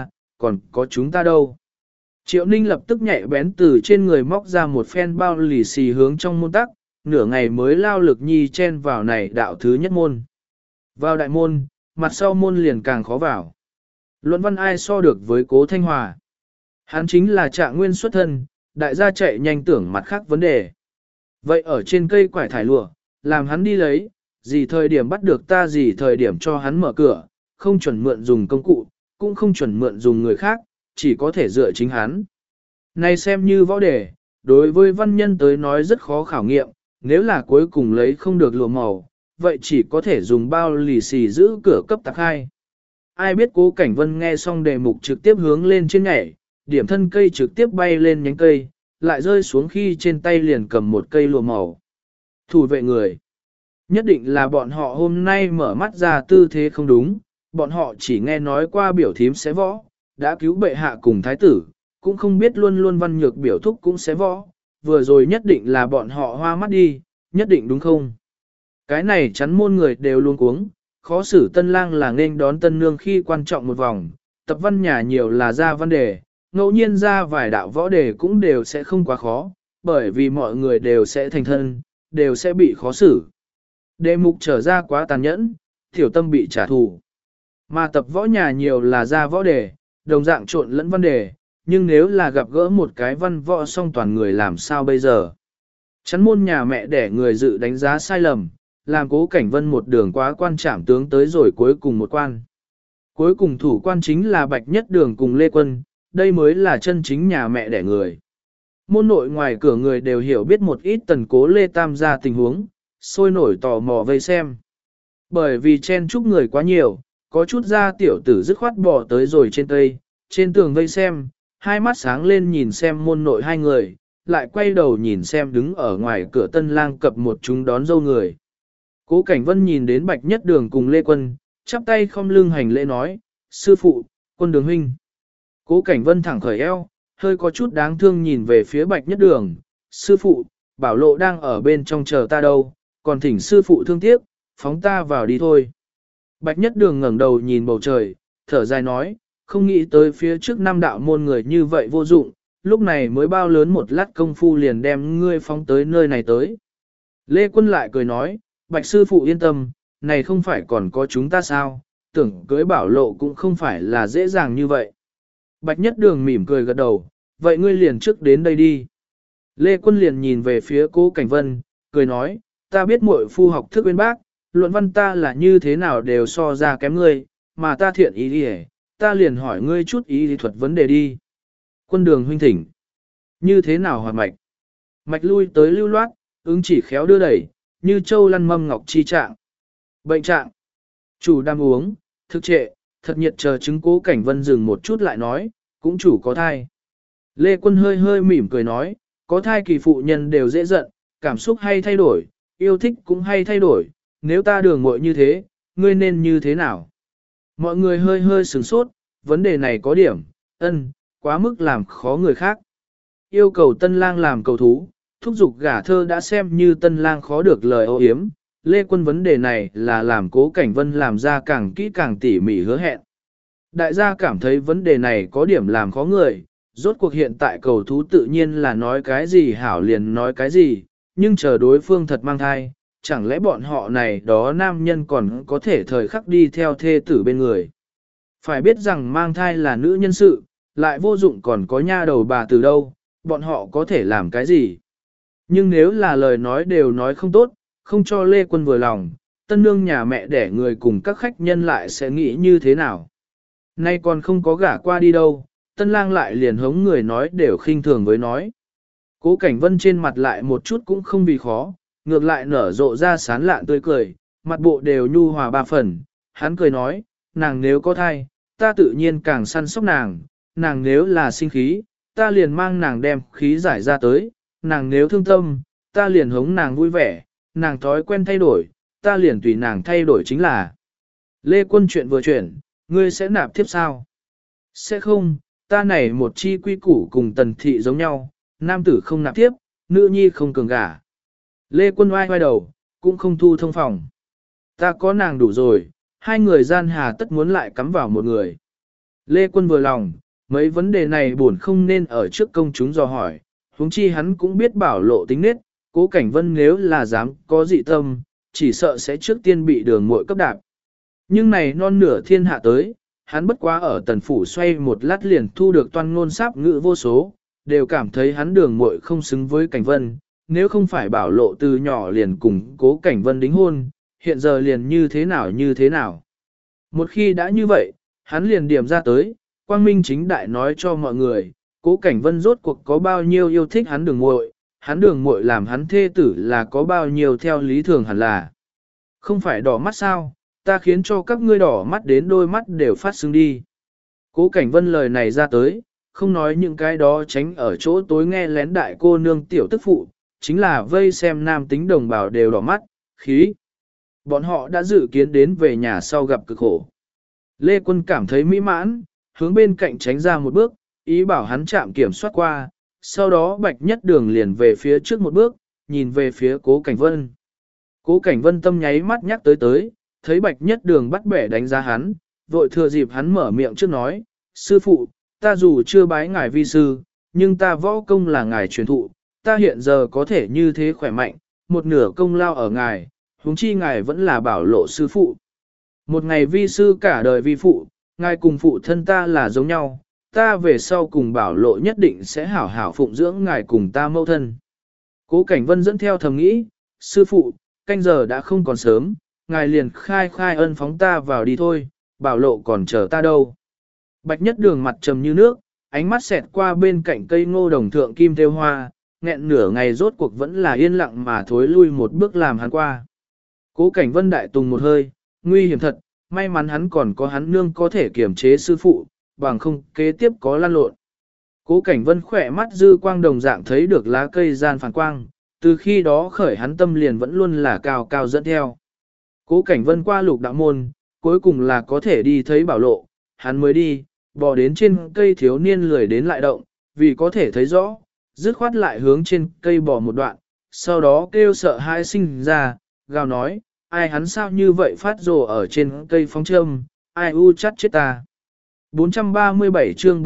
chúng ta đâu. Triệu Ninh lập tức nhạy bén từ trên người móc ra một phen bao lì xì hướng trong môn tắc, nửa ngày mới lao lực nhi chen vào này đạo thứ nhất môn. Vào đại môn, mặt sau môn liền càng khó vào. Luận văn ai so được với Cố Thanh Hòa. Hắn chính là Trạng Nguyên xuất thân, đại gia chạy nhanh tưởng mặt khác vấn đề. Vậy ở trên cây quải thải lụa, làm hắn đi lấy, gì thời điểm bắt được ta gì thời điểm cho hắn mở cửa, không chuẩn mượn dùng công cụ, cũng không chuẩn mượn dùng người khác, chỉ có thể dựa chính hắn. Này xem như võ đề, đối với văn nhân tới nói rất khó khảo nghiệm, nếu là cuối cùng lấy không được lụa màu, vậy chỉ có thể dùng bao lì xì giữ cửa cấp tạc hai. Ai biết Cố Cảnh Vân nghe xong đề mục trực tiếp hướng lên trên nhảy, điểm thân cây trực tiếp bay lên nhánh cây, lại rơi xuống khi trên tay liền cầm một cây lụa màu. Thủ vệ người. Nhất định là bọn họ hôm nay mở mắt ra tư thế không đúng, bọn họ chỉ nghe nói qua biểu thím sẽ võ, đã cứu bệ hạ cùng thái tử, cũng không biết luôn luôn văn nhược biểu thúc cũng sẽ võ, vừa rồi nhất định là bọn họ hoa mắt đi, nhất định đúng không? Cái này chắn môn người đều luôn cuống, khó xử tân lang là nên đón tân nương khi quan trọng một vòng, tập văn nhà nhiều là ra văn đề, ngẫu nhiên ra vài đạo võ đề cũng đều sẽ không quá khó, bởi vì mọi người đều sẽ thành thân, đều sẽ bị khó xử. Đề mục trở ra quá tàn nhẫn, tiểu tâm bị trả thù. Mà tập võ nhà nhiều là ra võ đề, đồng dạng trộn lẫn văn đề, nhưng nếu là gặp gỡ một cái văn võ song toàn người làm sao bây giờ? Chắn môn nhà mẹ để người dự đánh giá sai lầm, làm Cố Cảnh Vân một đường quá quan trảm tướng tới rồi cuối cùng một quan. Cuối cùng thủ quan chính là Bạch Nhất Đường cùng Lê Quân, đây mới là chân chính nhà mẹ đẻ người. Môn nội ngoài cửa người đều hiểu biết một ít tần Cố Lê Tam gia tình huống, sôi nổi tò mò vây xem. Bởi vì chen chúc người quá nhiều, có chút ra tiểu tử dứt khoát bỏ tới rồi trên cây, trên tường vây xem, hai mắt sáng lên nhìn xem môn nội hai người, lại quay đầu nhìn xem đứng ở ngoài cửa tân lang cập một chúng đón dâu người. Cố Cảnh Vân nhìn đến Bạch Nhất Đường cùng Lê Quân, chắp tay không lưng hành lễ nói, sư phụ, Quân Đường huynh. Cố Cảnh Vân thẳng khởi eo, hơi có chút đáng thương nhìn về phía Bạch Nhất Đường, sư phụ, Bảo Lộ đang ở bên trong chờ ta đâu, còn thỉnh sư phụ thương tiếc, phóng ta vào đi thôi. Bạch Nhất Đường ngẩng đầu nhìn bầu trời, thở dài nói, không nghĩ tới phía trước năm đạo môn người như vậy vô dụng, lúc này mới bao lớn một lát công phu liền đem ngươi phóng tới nơi này tới. Lê Quân lại cười nói, Bạch sư phụ yên tâm, này không phải còn có chúng ta sao, tưởng cưới Bảo Lộ cũng không phải là dễ dàng như vậy. Bạch Nhất Đường mỉm cười gật đầu, vậy ngươi liền trước đến đây đi. Lê Quân liền nhìn về phía Cố Cảnh Vân, cười nói, ta biết muội phu học thức bên bác, luận văn ta là như thế nào đều so ra kém ngươi, mà ta thiện ý đi ta liền hỏi ngươi chút ý lý thuật vấn đề đi. Quân Đường huynh thỉnh. Như thế nào hoạt mạch? Mạch lui tới lưu loát, ứng chỉ khéo đưa đẩy, như châu lăn mâm ngọc chi trạng. Bệnh trạng. Chủ đang uống, thực trệ, thật nhiệt chờ chứng. Cố Cảnh Vân dừng một chút lại nói, cũng chủ có thai. Lê Quân hơi hơi mỉm cười nói, có thai kỳ phụ nhân đều dễ giận, cảm xúc hay thay đổi, yêu thích cũng hay thay đổi, nếu ta Đường muội như thế, ngươi nên như thế nào? Mọi người hơi hơi sửng sốt, vấn đề này có điểm, quá mức làm khó người khác. Yêu cầu tân lang làm cầu thú, thúc giục gả thơ đã xem như tân lang khó được lời ô yếm. Lê Quân vấn đề này là làm Cố Cảnh Vân làm ra càng kỹ càng tỉ mỉ hứa hẹn. Đại gia cảm thấy vấn đề này có điểm làm khó người, rốt cuộc hiện tại cầu thú tự nhiên là nói cái gì hảo liền nói cái gì, nhưng chờ đối phương thật mang thai, chẳng lẽ bọn họ này đó nam nhân còn có thể thời khắc đi theo thê tử bên người. Phải biết rằng mang thai là nữ nhân sự, lại vô dụng còn có nha đầu bà từ đâu, bọn họ có thể làm cái gì. Nhưng nếu là lời nói đều nói không tốt, không cho Lê Quân vừa lòng, tân nương nhà mẹ đẻ người cùng các khách nhân lại sẽ nghĩ như thế nào. Nay còn không có gả qua đi đâu, tân lang lại liền hống người nói đều khinh thường với nói. Cố Cảnh Vân trên mặt lại một chút cũng không vì khó, ngược lại nở rộ ra sán lạn tươi cười, mặt bộ đều nhu hòa ba phần, hắn cười nói, nàng nếu có thai, ta tự nhiên càng săn sóc nàng, nàng nếu là sinh khí, ta liền mang nàng đem khí giải ra tới, nàng nếu thương tâm, ta liền hống nàng vui vẻ, nàng thói quen thay đổi, ta liền tùy nàng thay đổi chính là. Lê Quân chuyện vừa chuyển, ngươi sẽ nạp tiếp sao? Sẽ không, ta này một chi quy củ cùng Tần thị giống nhau, nam tử không nạp tiếp, nữ nhi không cường gả. Lê Quân oai oai đầu, cũng không thu thông phòng. Ta có nàng đủ rồi, hai người gian hà tất muốn lại cắm vào một người. Lê Quân vừa lòng, mấy vấn đề này buồn không nên ở trước công chúng dò hỏi, huống chi hắn cũng biết Bảo Lộ tính nết, Cố Cảnh Vân nếu là dám có dị tâm, chỉ sợ sẽ trước tiên bị Đường muội cấp đạp. Nhưng này non nửa thiên hạ tới, hắn bất quá ở Tần phủ xoay một lát liền thu được toan ngôn sáp ngữ vô số, đều cảm thấy hắn Đường muội không xứng với Cảnh Vân, nếu không phải Bảo Lộ từ nhỏ liền cùng Cố Cảnh Vân đính hôn, hiện giờ liền như thế nào như thế nào. Một khi đã như vậy, hắn liền điểm ra tới, quang minh chính đại nói cho mọi người, Cố Cảnh Vân rốt cuộc có bao nhiêu yêu thích hắn đường muội làm hắn thê tử là có bao nhiêu theo lý thường hẳn là. Không phải đỏ mắt sao, ta khiến cho các ngươi đỏ mắt đến đôi mắt đều phát sưng đi. Cố Cảnh Vân lời này ra tới, không nói những cái đó tránh ở chỗ tối nghe lén đại cô nương tiểu tức phụ, chính là vây xem nam tính đồng bào đều đỏ mắt, khí. Bọn họ đã dự kiến đến về nhà sau gặp cực khổ. Lê Quân cảm thấy mỹ mãn, hướng bên cạnh tránh ra một bước, ý bảo hắn chạm kiểm soát qua, sau đó Bạch Nhất Đường liền về phía trước một bước, nhìn về phía Cố Cảnh Vân. Cố Cảnh Vân tâm nháy mắt nhắc tới, thấy Bạch Nhất Đường bắt bẻ đánh giá hắn, vội thừa dịp hắn mở miệng trước nói, sư phụ, ta dù chưa bái ngài vi sư, nhưng ta võ công là ngài truyền thụ, ta hiện giờ có thể như thế khỏe mạnh, một nửa công lao ở ngài, huống chi ngài vẫn là bảo lộ sư phụ. Một ngày vi sư cả đời vi phụ, ngài cùng phụ thân ta là giống nhau, ta về sau cùng bảo lộ nhất định sẽ hảo hảo phụng dưỡng ngài cùng ta mâu thân. Cố Cảnh Vân dẫn theo thầm nghĩ, sư phụ, canh giờ đã không còn sớm, ngài liền khai ân phóng ta vào đi thôi, bảo lộ còn chờ ta đâu. Bạch Nhất Đường mặt trầm như nước, ánh mắt xẹt qua bên cạnh cây ngô đồng thượng kim thêu hoa, nghẹn nửa ngày rốt cuộc vẫn là yên lặng mà thối lui một bước làm hắn qua. Cố Cảnh Vân đại tùng một hơi, nguy hiểm thật, may mắn hắn còn có hắn nương có thể kiềm chế sư phụ, bằng không kế tiếp có lan lộn. Cố Cảnh Vân khỏe mắt dư quang đồng dạng thấy được lá cây gian phản quang, từ khi đó khởi hắn tâm liền vẫn luôn là cao cao dẫn theo. Cố Cảnh Vân qua lục đạo môn, cuối cùng là có thể đi thấy bảo lộ, hắn mới đi, bò đến trên cây thiếu niên lười đến lại động, vì có thể thấy rõ, dứt khoát lại hướng trên cây bò một đoạn, sau đó kêu sợ hãi sinh ra, gào nói, ai hắn sao như vậy phát rồ ở trên cây phóng châm, ai u chắt chết ta. 437 chương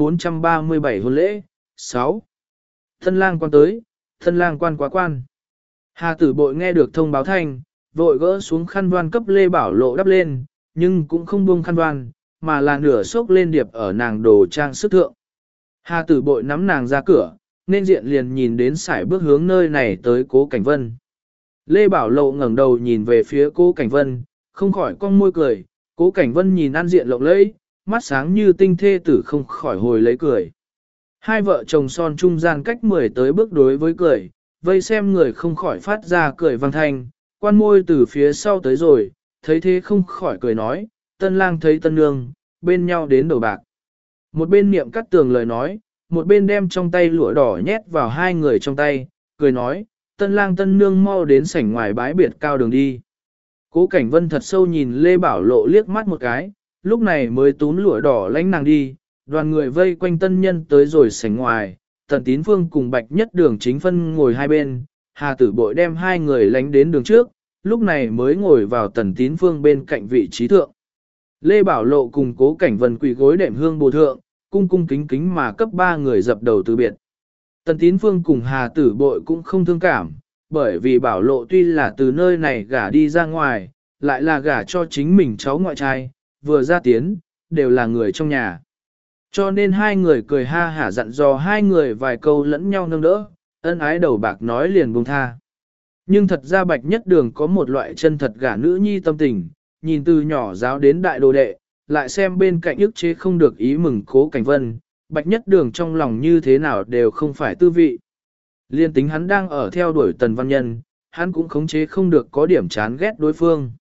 437 hôn lễ, 6. Thân lang quan tới, thân lang quan quá quan. Hà tử bội nghe được thông báo thanh, vội gỡ xuống khăn đoan cấp Lê Bảo Lộ đắp lên, nhưng cũng không buông khăn đoan, mà là nửa xốc lên điệp ở nàng đồ trang sức thượng. Hà tử bội nắm nàng ra cửa, nên diện liền nhìn đến sải bước hướng nơi này tới Cố Cảnh Vân. Lê Bảo Lộ ngẩng đầu nhìn về phía Cố Cảnh Vân, không khỏi cong môi cười, Cố Cảnh Vân nhìn ăn diện lộng lẫy, mắt sáng như tinh thê tử không khỏi hồi lấy cười. Hai vợ chồng son trung gian cách 10 tới bước đối với cười, vây xem người không khỏi phát ra cười vang thanh, quan môi từ phía sau tới rồi, thấy thế không khỏi cười nói, tân lang thấy tân nương, bên nhau đến đầu bạc. Một bên niệm cắt tường lời nói, một bên đem trong tay lụa đỏ nhét vào hai người trong tay, cười nói, tân lang tân nương mau đến sảnh ngoài bái biệt cao đường đi. Cố Cảnh Vân thật sâu nhìn Lê Bảo Lộ liếc mắt một cái, lúc này mới túm lụa đỏ lánh nàng đi, đoàn người vây quanh tân nhân tới rồi sảnh ngoài, Tần Tín Phương cùng Bạch Nhất Đường chính phân ngồi hai bên, Hà Tử Bội đem hai người lánh đến đường trước, lúc này mới ngồi vào Tần Tín Phương bên cạnh vị trí thượng. Lê Bảo Lộ cùng Cố Cảnh Vân quỳ gối đệm hương bồ thượng, cung cung kính kính mà cấp ba người dập đầu từ biệt. Tần Tín Phương cùng Hà Tử Bội cũng không thương cảm, bởi vì Bảo Lộ tuy là từ nơi này gả đi ra ngoài, lại là gả cho chính mình cháu ngoại trai, vừa ra tiến, đều là người trong nhà. Cho nên hai người cười ha hả dặn dò hai người vài câu lẫn nhau nâng đỡ, ân ái đầu bạc nói liền buông tha. Nhưng thật ra Bạch Nhất Đường có một loại chân thật gả nữ nhi tâm tình, nhìn từ nhỏ giáo đến đại đồ đệ, lại xem bên cạnh ức chế không được ý mừng Cố Cảnh Vân, Bạch Nhất Đường trong lòng như thế nào đều không phải tư vị. Liên tính hắn đang ở theo đuổi Tần Văn Nhân, hắn cũng khống chế không được có điểm chán ghét đối phương.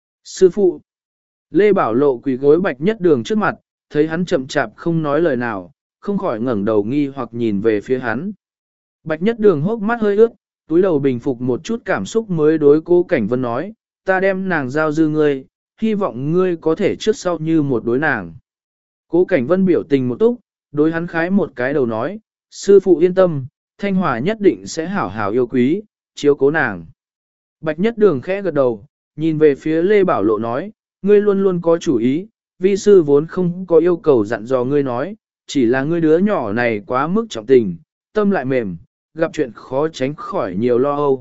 Sư phụ, Lê Bảo Lộ quỳ gối Bạch Nhất Đường trước mặt, thấy hắn chậm chạp không nói lời nào, không khỏi ngẩng đầu nghi hoặc nhìn về phía hắn. Bạch Nhất Đường hốc mắt hơi ướt, túi đầu bình phục một chút cảm xúc mới đối Cố Cảnh Vân nói, ta đem nàng giao dư ngươi, hy vọng ngươi có thể trước sau như một đối nàng. Cố Cảnh Vân biểu tình một túc, đối hắn khái một cái đầu nói, sư phụ yên tâm, Thanh Hòa nhất định sẽ hảo hảo yêu quý, chiếu cố nàng. Bạch Nhất Đường khẽ gật đầu, nhìn về phía Lê Bảo Lộ nói, ngươi luôn luôn có chủ ý, vi sư vốn không có yêu cầu dặn dò ngươi nói, chỉ là ngươi đứa nhỏ này quá mức trọng tình, tâm lại mềm, gặp chuyện khó tránh khỏi nhiều lo âu.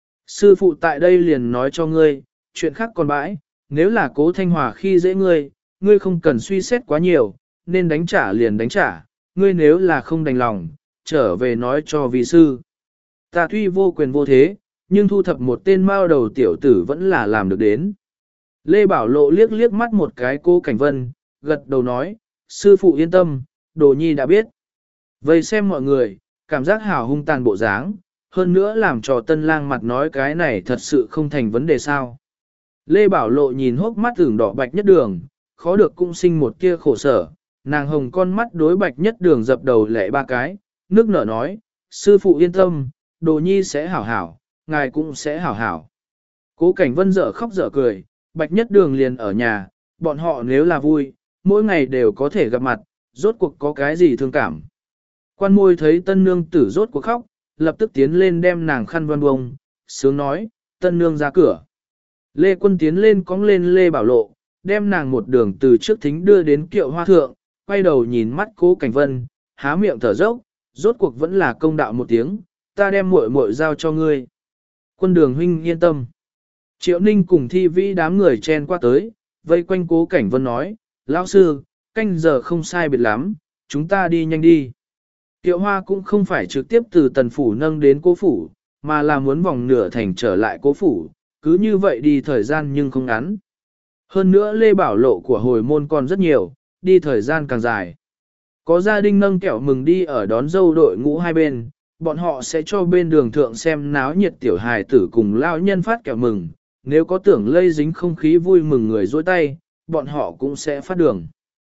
Sư phụ tại đây liền nói cho ngươi, chuyện khác còn bãi, nếu là Cố Thanh Hòa khi dễ ngươi, ngươi không cần suy xét quá nhiều, nên đánh trả liền đánh trả, ngươi nếu là không đành lòng, trở về nói cho vi sư. Ta tuy vô quyền vô thế, nhưng thu thập một tên mao đầu tiểu tử vẫn là làm được đến. Lê Bảo Lộ liếc liếc mắt một cái Cố Cảnh Vân, gật đầu nói, sư phụ yên tâm, Đồ Nhi đã biết. Vây xem mọi người, cảm giác hào hung tàn bộ dáng, hơn nữa làm cho tân lang mặt nói cái này thật sự không thành vấn đề sao. Lê Bảo Lộ nhìn hốc mắt ửng đỏ Bạch Nhất Đường, khó được cũng sinh một kia khổ sở, nàng hồng con mắt đối Bạch Nhất Đường dập đầu lệ ba cái, nước nở nói, sư phụ yên tâm, Đồ Nhi sẽ hảo hảo, ngài cũng sẽ hảo hảo. Cố Cảnh Vân dở khóc dở cười, Bạch Nhất Đường liền ở nhà, bọn họ nếu là vui, mỗi ngày đều có thể gặp mặt, rốt cuộc có cái gì thương cảm. Quan Môi thấy tân nương tử rốt cuộc khóc, lập tức tiến lên đem nàng khăn voan bông, sướng nói, tân nương ra cửa. Lê Quân tiến lên cong lên Lê Bảo Lộ, đem nàng một đường từ trước thính đưa đến Kiệu Hoa thượng, quay đầu nhìn mắt Cố Cảnh Vân, há miệng thở dốc, rốt cuộc vẫn là công đạo một tiếng, ta đem muội muội giao cho ngươi. Quân Đường huynh yên tâm. Triệu Ninh cùng Thi Vĩ đám người chen qua tới, vây quanh Cố Cảnh Vân nói, lão sư, canh giờ không sai biệt lắm, chúng ta đi nhanh đi. Kiệu Hoa cũng không phải trực tiếp từ tần phủ nâng đến Cố phủ, mà là muốn vòng nửa thành trở lại Cố phủ, cứ như vậy đi thời gian nhưng không ngắn. Hơn nữa Lê Bảo Lộ của hồi môn còn rất nhiều, đi thời gian càng dài. Có gia đình nâng kẹo mừng đi ở đón dâu đội ngũ hai bên, bọn họ sẽ cho bên đường thượng xem náo nhiệt tiểu hài tử cùng lao nhân phát kẹo mừng, nếu có tưởng lây dính không khí vui mừng người dối tay, bọn họ cũng sẽ phát đường.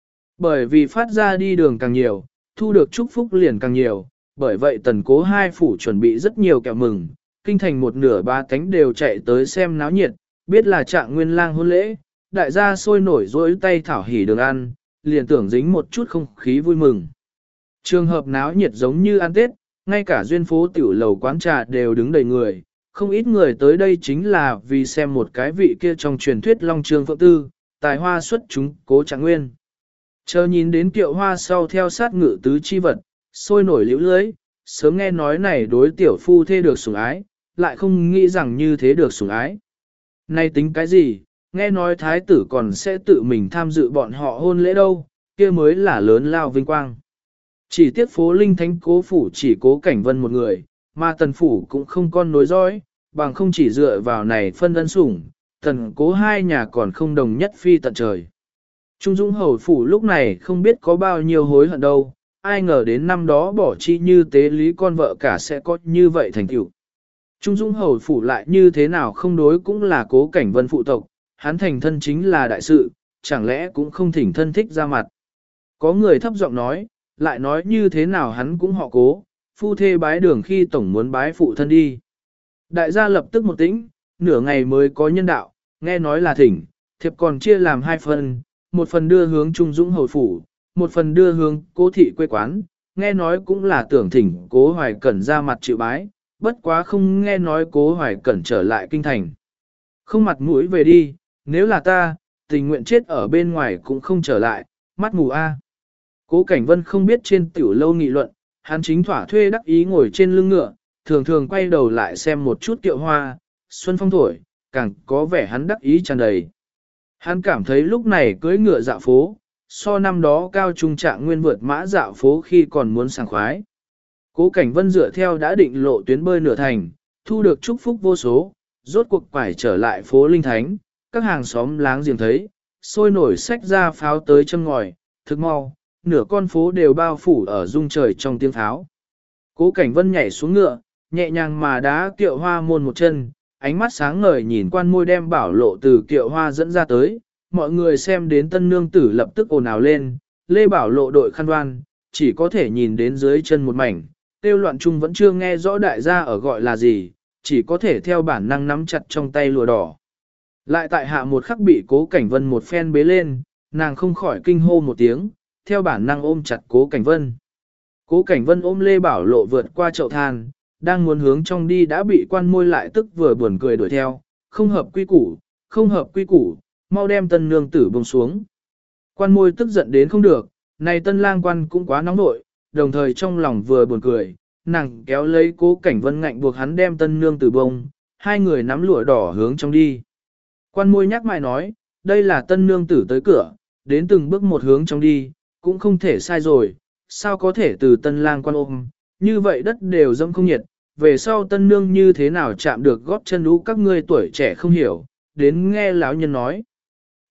Bởi vì phát ra đi đường càng nhiều, thu được chúc phúc liền càng nhiều, bởi vậy tần Cố hai phủ chuẩn bị rất nhiều kẹo mừng, kinh thành một nửa ba cánh đều chạy tới xem náo nhiệt, biết là Trạng Nguyên lang hôn lễ, đại gia sôi nổi dối tay thảo hỉ đường ăn, liền tưởng dính một chút không khí vui mừng. Trường hợp náo nhiệt giống như ăn Tết, ngay cả duyên phố tiểu lầu quán trà đều đứng đầy người, không ít người tới đây chính là vì xem một cái vị kia trong truyền thuyết Long Trường Phượng Tư, tài hoa xuất chúng Cố Trạng Nguyên. Chờ nhìn đến Kiệu Hoa sau theo sát ngự tứ chi vật, sôi nổi liễu lưới, sớm nghe nói này đối tiểu phu thê được sủng ái, lại không nghĩ rằng như thế được sủng ái. Nay tính cái gì, nghe nói thái tử còn sẽ tự mình tham dự bọn họ hôn lễ đâu, kia mới là lớn lao vinh quang. Chỉ tiếc phố Linh Thánh Cố phủ chỉ Cố Cảnh Vân một người, mà tần phủ cũng không con nối dõi, bằng không chỉ dựa vào này phân ân sủng, tần Cố hai nhà còn không đồng nhất phi tận trời. Trung Dũng hầu phủ lúc này không biết có bao nhiêu hối hận đâu, ai ngờ đến năm đó bỏ chi như tế lý con vợ cả sẽ có như vậy thành tựu. Trung Dũng hầu phủ lại như thế nào không đối cũng là Cố Cảnh Vân phụ tộc, hắn thành thân chính là đại sự, chẳng lẽ cũng không thỉnh thân thích ra mặt. Có người thấp giọng nói, lại nói như thế nào hắn cũng họ Cố, phu thê bái đường khi tổng muốn bái phụ thân đi. Đại gia lập tức một tĩnh, nửa ngày mới có nhân đạo, nghe nói là thỉnh, thiệp còn chia làm hai phần, một phần đưa hướng Trung Dũng hầu phủ, một phần đưa hướng Cố thị quê quán, nghe nói cũng là tưởng thỉnh Cố Hoài Cẩn ra mặt chịu bái, bất quá không nghe nói Cố Hoài Cẩn trở lại kinh thành. Không mặt mũi về đi, nếu là ta, tình nguyện chết ở bên ngoài cũng không trở lại, mắt mù a. Cố Cảnh Vân không biết trên tiểu lâu nghị luận, hắn chính thỏa thuê đắc ý ngồi trên lưng ngựa, thường thường quay đầu lại xem một chút Kiệu Hoa, xuân phong thổi, càng có vẻ hắn đắc ý tràn đầy. Hắn cảm thấy lúc này cưỡi ngựa dạo phố, so năm đó cao trung Trạng Nguyên vượt mã dạo phố khi còn muốn sảng khoái. Cố Cảnh Vân dựa theo đã định lộ tuyến bơi nửa thành, thu được chúc phúc vô số, rốt cuộc quải trở lại phố Linh Thánh, các hàng xóm láng giềng thấy, sôi nổi xách ra pháo tới châm ngòi, thực mau, nửa con phố đều bao phủ ở dung trời trong tiếng pháo. Cố Cảnh Vân nhảy xuống ngựa, nhẹ nhàng mà đá Kiệu Hoa môn một chân, ánh mắt sáng ngời nhìn Quan Môi đem Bảo Lộ từ Kiệu Hoa dẫn ra tới, mọi người xem đến tân nương tử lập tức ồn ào lên, Lê Bảo Lộ đội khăn đoan, chỉ có thể nhìn đến dưới chân một mảnh, tiêu loạn chung vẫn chưa nghe rõ đại gia ở gọi là gì, chỉ có thể theo bản năng nắm chặt trong tay lụa đỏ. Lại tại hạ một khắc bị Cố Cảnh Vân một phen bế lên, nàng không khỏi kinh hô một tiếng, theo bản năng ôm chặt Cố Cảnh Vân. Cố Cảnh Vân ôm Lê Bảo Lộ vượt qua chậu than, đang muốn hướng trong đi đã bị Quan Môi lại tức vừa buồn cười đuổi theo, không hợp quy củ, không hợp quy củ, mau đem tân nương tử buông xuống. Quan Môi tức giận đến không được, này tân lang quan cũng quá nóng nội, đồng thời trong lòng vừa buồn cười, nàng kéo lấy Cố Cảnh Vân ngạnh buộc hắn đem tân nương tử bông, hai người nắm lụa đỏ hướng trong đi. Quan Môi nhắc mãi nói, đây là tân nương tử tới cửa, đến từng bước một hướng trong đi, cũng không thể sai rồi, sao có thể từ tân lang quan ôm, như vậy đất đều dâm không nhiệt, về sau tân nương như thế nào chạm được góp chân lũ các ngươi tuổi trẻ không hiểu, đến nghe lão nhân nói.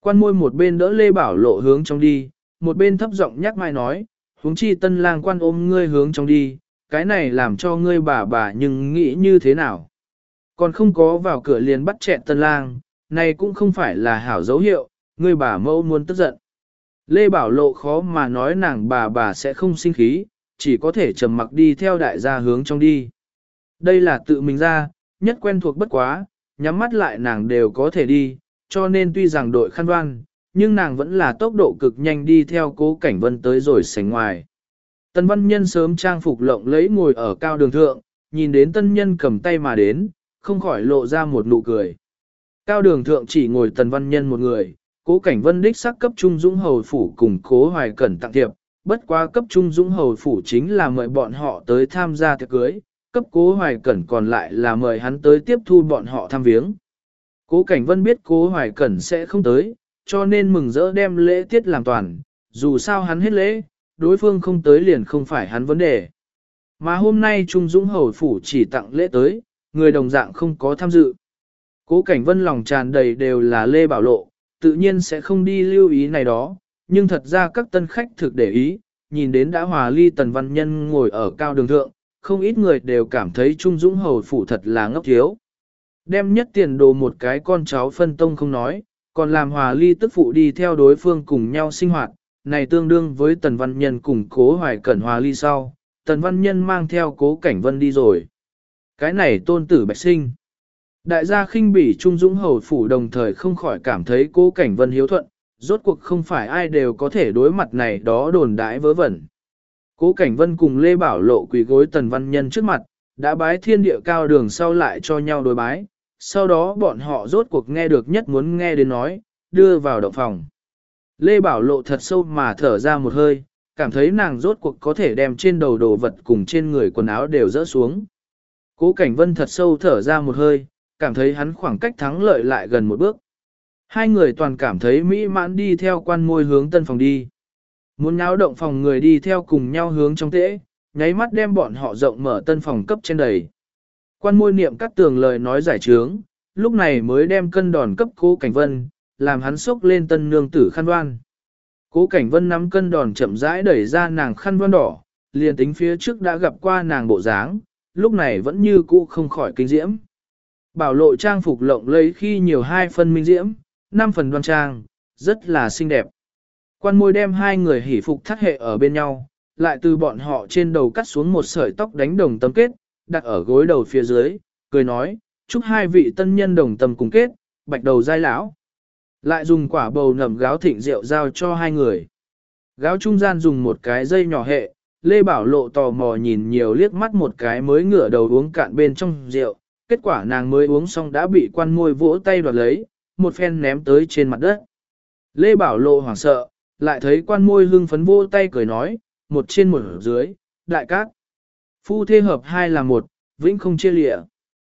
Quan môi một bên đỡ Lê Bảo Lộ hướng trong đi, một bên thấp giọng nhắc mai nói, huống chi tân lang quan ôm ngươi hướng trong đi, cái này làm cho ngươi bà nhưng nghĩ như thế nào. Còn không có vào cửa liền bắt chẹn tân lang, này cũng không phải là hảo dấu hiệu, ngươi bà mẫu muốn tức giận. Lê Bảo Lộ khó mà nói nàng bà sẽ không sinh khí, chỉ có thể trầm mặc đi theo đại gia hướng trong đi. Đây là tự mình ra, nhất quen thuộc bất quá, nhắm mắt lại nàng đều có thể đi, cho nên tuy rằng đội khăn đoan, nhưng nàng vẫn là tốc độ cực nhanh đi theo Cố Cảnh Vân tới rồi sảnh ngoài. Tân Văn Nhân sớm trang phục lộng lẫy ngồi ở cao đường thượng, nhìn đến tân nhân cầm tay mà đến, không khỏi lộ ra một nụ cười. Cao đường thượng chỉ ngồi Tần Văn Nhân một người, Cố Cảnh Vân đích xác cấp Trung Dũng Hầu Phủ cùng Cố Hoài Cẩn tặng thiệp, bất quá cấp Trung Dũng Hầu Phủ chính là mời bọn họ tới tham gia tiệc cưới, cấp Cố Hoài Cẩn còn lại là mời hắn tới tiếp thu bọn họ thăm viếng. Cố Cảnh Vân biết Cố Hoài Cẩn sẽ không tới, cho nên mừng rỡ đem lễ tiết làm toàn, dù sao hắn hết lễ, đối phương không tới liền không phải hắn vấn đề. Mà hôm nay Trung Dũng Hầu Phủ chỉ tặng lễ tới, người đồng dạng không có tham dự. Cố Cảnh Vân lòng tràn đầy đều là Lê Bảo Lộ, tự nhiên sẽ không đi lưu ý này đó, nhưng thật ra các tân khách thực để ý, nhìn đến đã hòa ly Tần Văn Nhân ngồi ở cao đường thượng, không ít người đều cảm thấy Trung Dũng Hầu Phủ thật là ngốc thiếu. Đem nhất tiền đồ một cái con cháu phân tông không nói, còn làm hòa ly tức phụ đi theo đối phương cùng nhau sinh hoạt, này tương đương với Tần Văn Nhân cùng Cố Hoài Cẩn hòa ly sau, Tần Văn Nhân mang theo Cố Cảnh Vân đi rồi. Cái này tôn tử bạch sinh. Đại gia khinh bỉ Trung Dũng Hầu Phủ đồng thời không khỏi cảm thấy Cố Cảnh Vân hiếu thuận, rốt cuộc không phải ai đều có thể đối mặt này đó đồn đãi vớ vẩn. Cố Cảnh Vân cùng Lê Bảo Lộ quỳ gối Tần Văn Nhân trước mặt, đã bái thiên địa cao đường sau lại cho nhau đối bái, sau đó bọn họ rốt cuộc nghe được nhất muốn nghe đến nói, đưa vào động phòng. Lê Bảo Lộ thật sâu mà thở ra một hơi, cảm thấy nàng rốt cuộc có thể đem trên đầu đồ vật cùng trên người quần áo đều rỡ xuống. Cố Cảnh Vân thật sâu thở ra một hơi, cảm thấy hắn khoảng cách thắng lợi lại gần một bước. Hai người toàn cảm thấy mỹ mãn đi theo quan môi hướng tân phòng đi. Muốn nháo động phòng người đi theo cùng nhau hướng trong tễ, nháy mắt đem bọn họ rộng mở tân phòng cấp trên đầy. Quan môi niệm cắt tường lời nói giải trướng, lúc này mới đem cân đòn cấp Cố Cảnh Vân, làm hắn sốc lên tân nương tử khăn đoan. Cố Cảnh Vân nắm cân đòn chậm rãi đẩy ra nàng khăn đoan đỏ, liền tính phía trước đã gặp qua nàng bộ dáng, lúc này vẫn như cũ không khỏi kinh diễm. Bảo Lộ trang phục lộng lẫy khi nhiều 2 phần minh diễm, 5 phần đoan trang, rất là xinh đẹp. Quan môi đem hai người hỉ phục thắt hệ ở bên nhau, lại từ bọn họ trên đầu cắt xuống một sợi tóc đánh đồng tâm kết, đặt ở gối đầu phía dưới, cười nói, chúc hai vị tân nhân đồng tâm cùng kết, bạch đầu giai lão. Lại dùng quả bầu nậm gáo thịnh rượu giao cho hai người. Gáo trung gian dùng một cái dây nhỏ hệ, Lê Bảo Lộ tò mò nhìn nhiều liếc mắt một cái mới ngửa đầu uống cạn bên trong rượu, kết quả nàng mới uống xong đã bị quan môi vỗ tay đoạt lấy, một phen ném tới trên mặt đất. Lê Bảo Lộ hoảng sợ, lại thấy quan môi hưng phấn vỗ tay cười nói, một trên một dưới, đại cát. Phu thê hợp hai là một, vĩnh không chia lịa.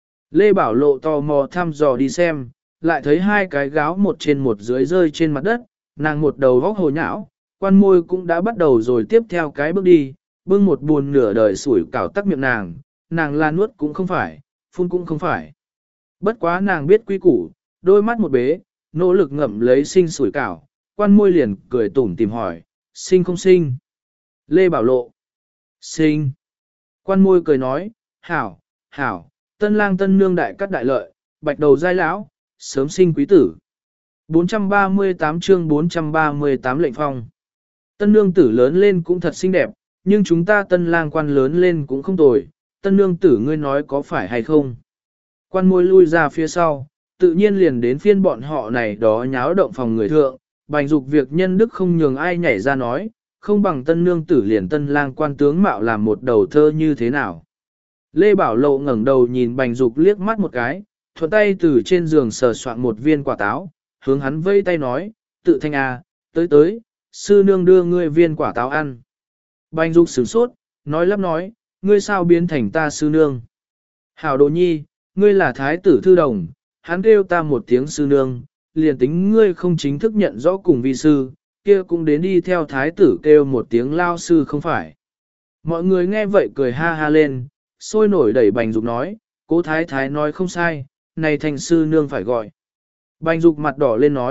Lê Bảo Lộ tò mò thăm dò đi xem, lại thấy hai cái gáo một trên một dưới rơi trên mặt đất, nàng một đầu vóc hồ nhão, quan môi cũng đã bắt đầu rồi tiếp theo cái bước đi, bưng một buồn nửa đời sủi cảo tắc miệng nàng là nuốt cũng không phải, phun cũng không phải. Bất quá nàng biết quy củ, đôi mắt một bế, nỗ lực ngậm lấy sinh sủi cảo, quan môi liền cười tủm tìm hỏi, sinh không sinh? Lê Bảo Lộ, sinh. Quan môi cười nói, hảo, hảo, tân lang tân nương đại cắt đại lợi, bạch đầu giai lão, sớm sinh quý tử. 438 chương 438 lệnh phong. Tân nương tử lớn lên cũng thật xinh đẹp, nhưng chúng ta tân lang quan lớn lên cũng không tồi, tân nương tử ngươi nói có phải hay không? Quan môi lui ra phía sau, tự nhiên liền đến phiên bọn họ này đó nháo động phòng người thượng, bành dục việc nhân đức không nhường ai nhảy ra nói, không bằng tân nương tử liền tân lang quan tướng mạo làm một đầu thơ như thế nào. Lê Bảo Lộ ngẩng đầu nhìn bành dục liếc mắt một cái, thuận tay từ trên giường sờ soạn một viên quả táo, hướng hắn vây tay nói, tự thanh à, tới, sư nương đưa ngươi viên quả táo ăn. Bành dục sửng sốt, nói lắp nói, ngươi sao biến thành ta sư nương. Hảo đồ nhi, ngươi là thái tử thư đồng, hắn kêu ta một tiếng sư nương, liền tính ngươi không chính thức nhận rõ cùng vi sư, kia cũng đến đi theo thái tử kêu một tiếng lao sư không phải. Mọi người nghe vậy cười ha ha lên, sôi nổi đẩy bành dục nói, cố thái thái nói không sai, này thành sư nương phải gọi. Bành dục mặt đỏ lên nói,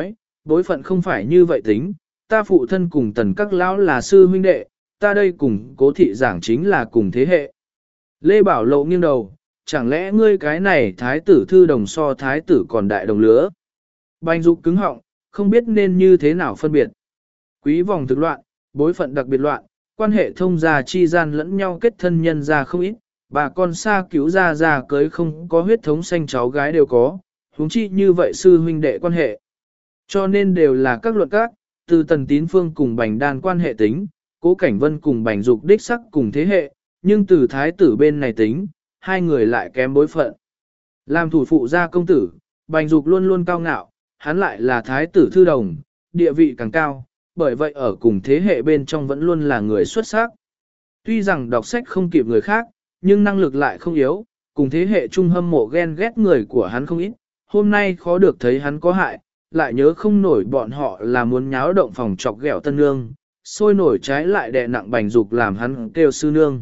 bối phận không phải như vậy tính, ta phụ thân cùng tần các lão là sư huynh đệ, ta đây cùng cố thị giảng chính là cùng thế hệ. Lê Bảo Lộ nghiêng đầu, chẳng lẽ ngươi cái này thái tử thư đồng so thái tử còn đại đồng lứa? Bành Dục cứng họng, không biết nên như thế nào phân biệt. Quý vòng thực loạn, bối phận đặc biệt loạn, quan hệ thông gia chi gian lẫn nhau kết thân nhân ra không ít, bà con xa cứu ra cưới không có huyết thống xanh cháu gái đều có, huống chi như vậy sư huynh đệ quan hệ. Cho nên đều là các luật các, từ Tần Tín Phương cùng Bành Đan quan hệ tính, Cố Cảnh Vân cùng Bành Dục đích sắc cùng thế hệ, nhưng từ thái tử bên này tính, hai người lại kém bối phận. Làm thủ phụ gia công tử, Bành Dục luôn luôn cao ngạo, hắn lại là thái tử thư đồng, địa vị càng cao, bởi vậy ở cùng thế hệ bên trong vẫn luôn là người xuất sắc. Tuy rằng đọc sách không kịp người khác, nhưng năng lực lại không yếu, cùng thế hệ trung hâm mộ ghen ghét người của hắn không ít, hôm nay khó được thấy hắn có hại, lại nhớ không nổi bọn họ là muốn nháo động phòng chọc ghẹo tân nương, sôi nổi trái lại đè nặng Bành Dục làm hắn kêu sư nương.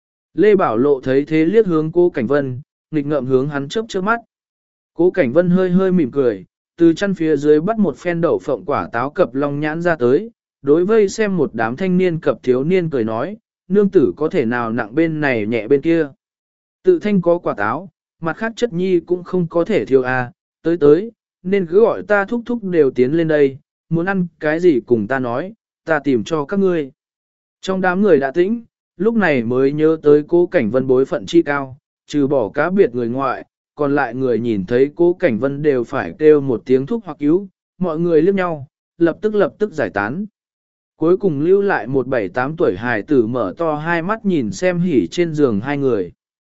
Lê Bảo Lộ thấy thế liếc hướng Cố Cảnh Vân, nghịch ngợm hướng hắn chớp chớp mắt. Cố Cảnh Vân hơi hơi mỉm cười, từ chân phía dưới bắt một phen đậu phộng quả táo cập long nhãn ra tới, đối vây xem một đám thanh niên cập thiếu niên cười nói, nương tử có thể nào nặng bên này nhẹ bên kia. Tự thanh có quả táo, mặt khác chất nhi cũng không có thể thiếu à, tới, nên cứ gọi ta thúc thúc đều tiến lên đây, muốn ăn cái gì cùng ta nói, ta tìm cho các ngươi. Trong đám người đã tĩnh, lúc này mới nhớ tới Cố Cảnh Vân bối phận chi cao, trừ bỏ cá biệt người ngoại, còn lại người nhìn thấy Cố Cảnh Vân đều phải kêu một tiếng thúc hoặc cứu, mọi người liếc nhau, lập tức giải tán. Cuối cùng lưu lại một 7-8 tuổi hài tử mở to hai mắt nhìn xem hỉ trên giường hai người.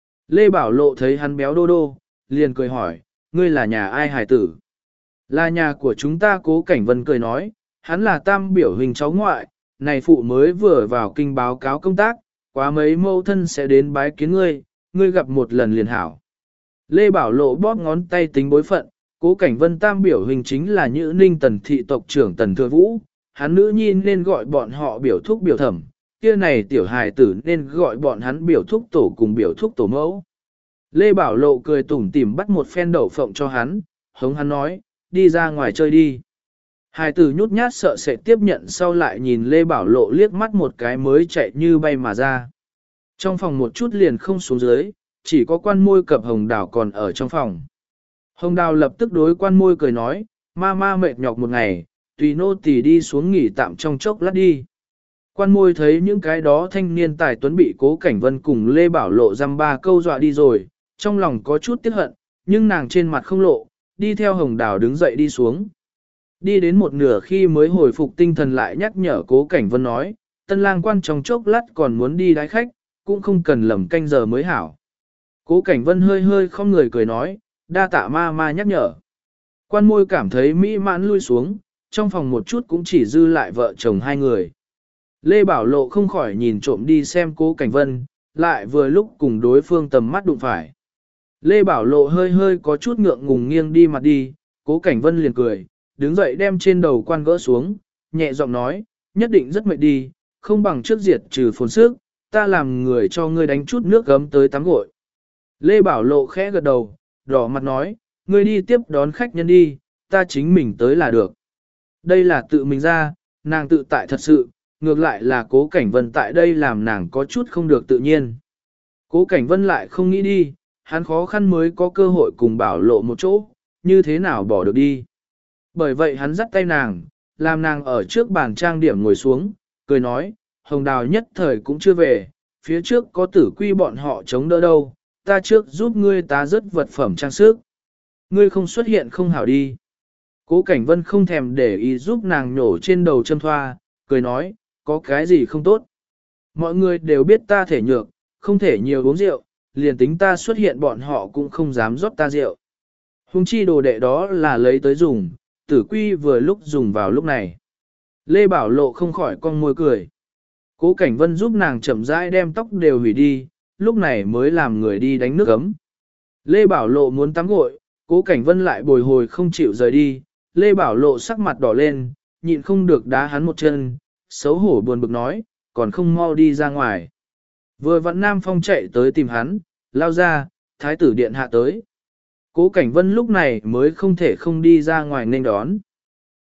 Lê Bảo Lộ thấy hắn béo đô đô, liền cười hỏi, ngươi là nhà ai hài tử? Là nhà của chúng ta. Cố Cảnh Vân cười nói, hắn là tam biểu hình cháu ngoại, này phụ mới vừa vào kinh báo cáo công tác, quá mấy mâu thân sẽ đến bái kiến ngươi gặp một lần liền hảo. Lê Bảo Lộ bóp ngón tay tính bối phận, Cố Cảnh Vân tam biểu hình chính là Nhữ Ninh Tần thị tộc trưởng Tần Thừa Vũ, hắn nữ nhi nên gọi bọn họ biểu thúc biểu thẩm, kia này tiểu hài tử nên gọi bọn hắn biểu thúc tổ cùng biểu thúc tổ mẫu. Lê Bảo Lộ cười tủm tỉm bắt một phen đậu phộng cho hắn, hống hắn nói, đi ra ngoài chơi đi. Hài tử nhút nhát sợ sẽ tiếp nhận sau lại nhìn Lê Bảo Lộ liếc mắt một cái mới chạy như bay mà ra. Trong phòng một chút liền không xuống dưới, chỉ có quan môi cập Hồng Đào còn ở trong phòng. Hồng Đào lập tức đối quan môi cười nói, ma mệt nhọc một ngày, tùy nô tỳ đi xuống nghỉ tạm trong chốc lát đi. Quan môi thấy những cái đó thanh niên tài tuấn bị Cố Cảnh Vân cùng Lê Bảo Lộ dăm ba câu dọa đi rồi, trong lòng có chút tiếc hận, nhưng nàng trên mặt không lộ, đi theo Hồng Đào đứng dậy đi xuống. Đi đến một nửa khi mới hồi phục tinh thần lại nhắc nhở Cố Cảnh Vân nói, tân lang quan trong chốc lát còn muốn đi đái khách, cũng không cần lầm canh giờ mới hảo. Cố Cảnh Vân hơi không người cười nói, đa tạ ma nhắc nhở. Quan môi cảm thấy mỹ mãn lui xuống, trong phòng một chút cũng chỉ dư lại vợ chồng hai người. Lê Bảo Lộ không khỏi nhìn trộm đi xem Cố Cảnh Vân, lại vừa lúc cùng đối phương tầm mắt đụng phải. Lê Bảo Lộ hơi có chút ngượng ngùng nghiêng đi mặt đi, Cố Cảnh Vân liền cười, đứng dậy đem trên đầu quan gỡ xuống, nhẹ giọng nói, nhất định rất mệt đi, không bằng trước diệt trừ phồn sức, ta làm người cho ngươi đánh chút nước gấm tới tắm gội. Lê Bảo Lộ khẽ gật đầu, đỏ mặt nói, ngươi đi tiếp đón khách nhân đi, ta chính mình tới là được. Đây là tự mình ra, nàng tự tại thật sự, ngược lại là Cố Cảnh Vân tại đây làm nàng có chút không được tự nhiên. Cố Cảnh Vân lại không nghĩ đi, hắn khó khăn mới có cơ hội cùng Bảo Lộ một chỗ, như thế nào bỏ được đi. Bởi vậy hắn dắt tay nàng, làm nàng ở trước bàn trang điểm ngồi xuống, cười nói, Hồng Đào nhất thời cũng chưa về, phía trước có Tử Quy bọn họ chống đỡ đâu, ta trước giúp ngươi tá rớt vật phẩm trang sức. Ngươi không xuất hiện không hảo đi. Cố Cảnh Vân không thèm để ý giúp nàng nhổ trên đầu châm thoa, cười nói, có cái gì không tốt. Mọi người đều biết ta thể nhược, không thể nhiều uống rượu, liền tính ta xuất hiện bọn họ cũng không dám rót ta rượu. Hùng chi đồ đệ đó là lấy tới dùng, Tử Quy vừa lúc dùng vào lúc này. Lê Bảo Lộ không khỏi cong môi cười. Cố Cảnh Vân giúp nàng chậm rãi đem tóc đều hủy đi, lúc này mới làm người đi đánh nước ấm. Lê Bảo Lộ muốn tắm gội, Cố Cảnh Vân lại bồi hồi không chịu rời đi, Lê Bảo Lộ sắc mặt đỏ lên, nhịn không được đá hắn một chân, xấu hổ buồn bực nói, còn không mau đi ra ngoài. Vừa vặn Nam Phong chạy tới tìm hắn, lao ra, thái tử điện hạ tới. Cố Cảnh Vân lúc này mới không thể không đi ra ngoài nên đón.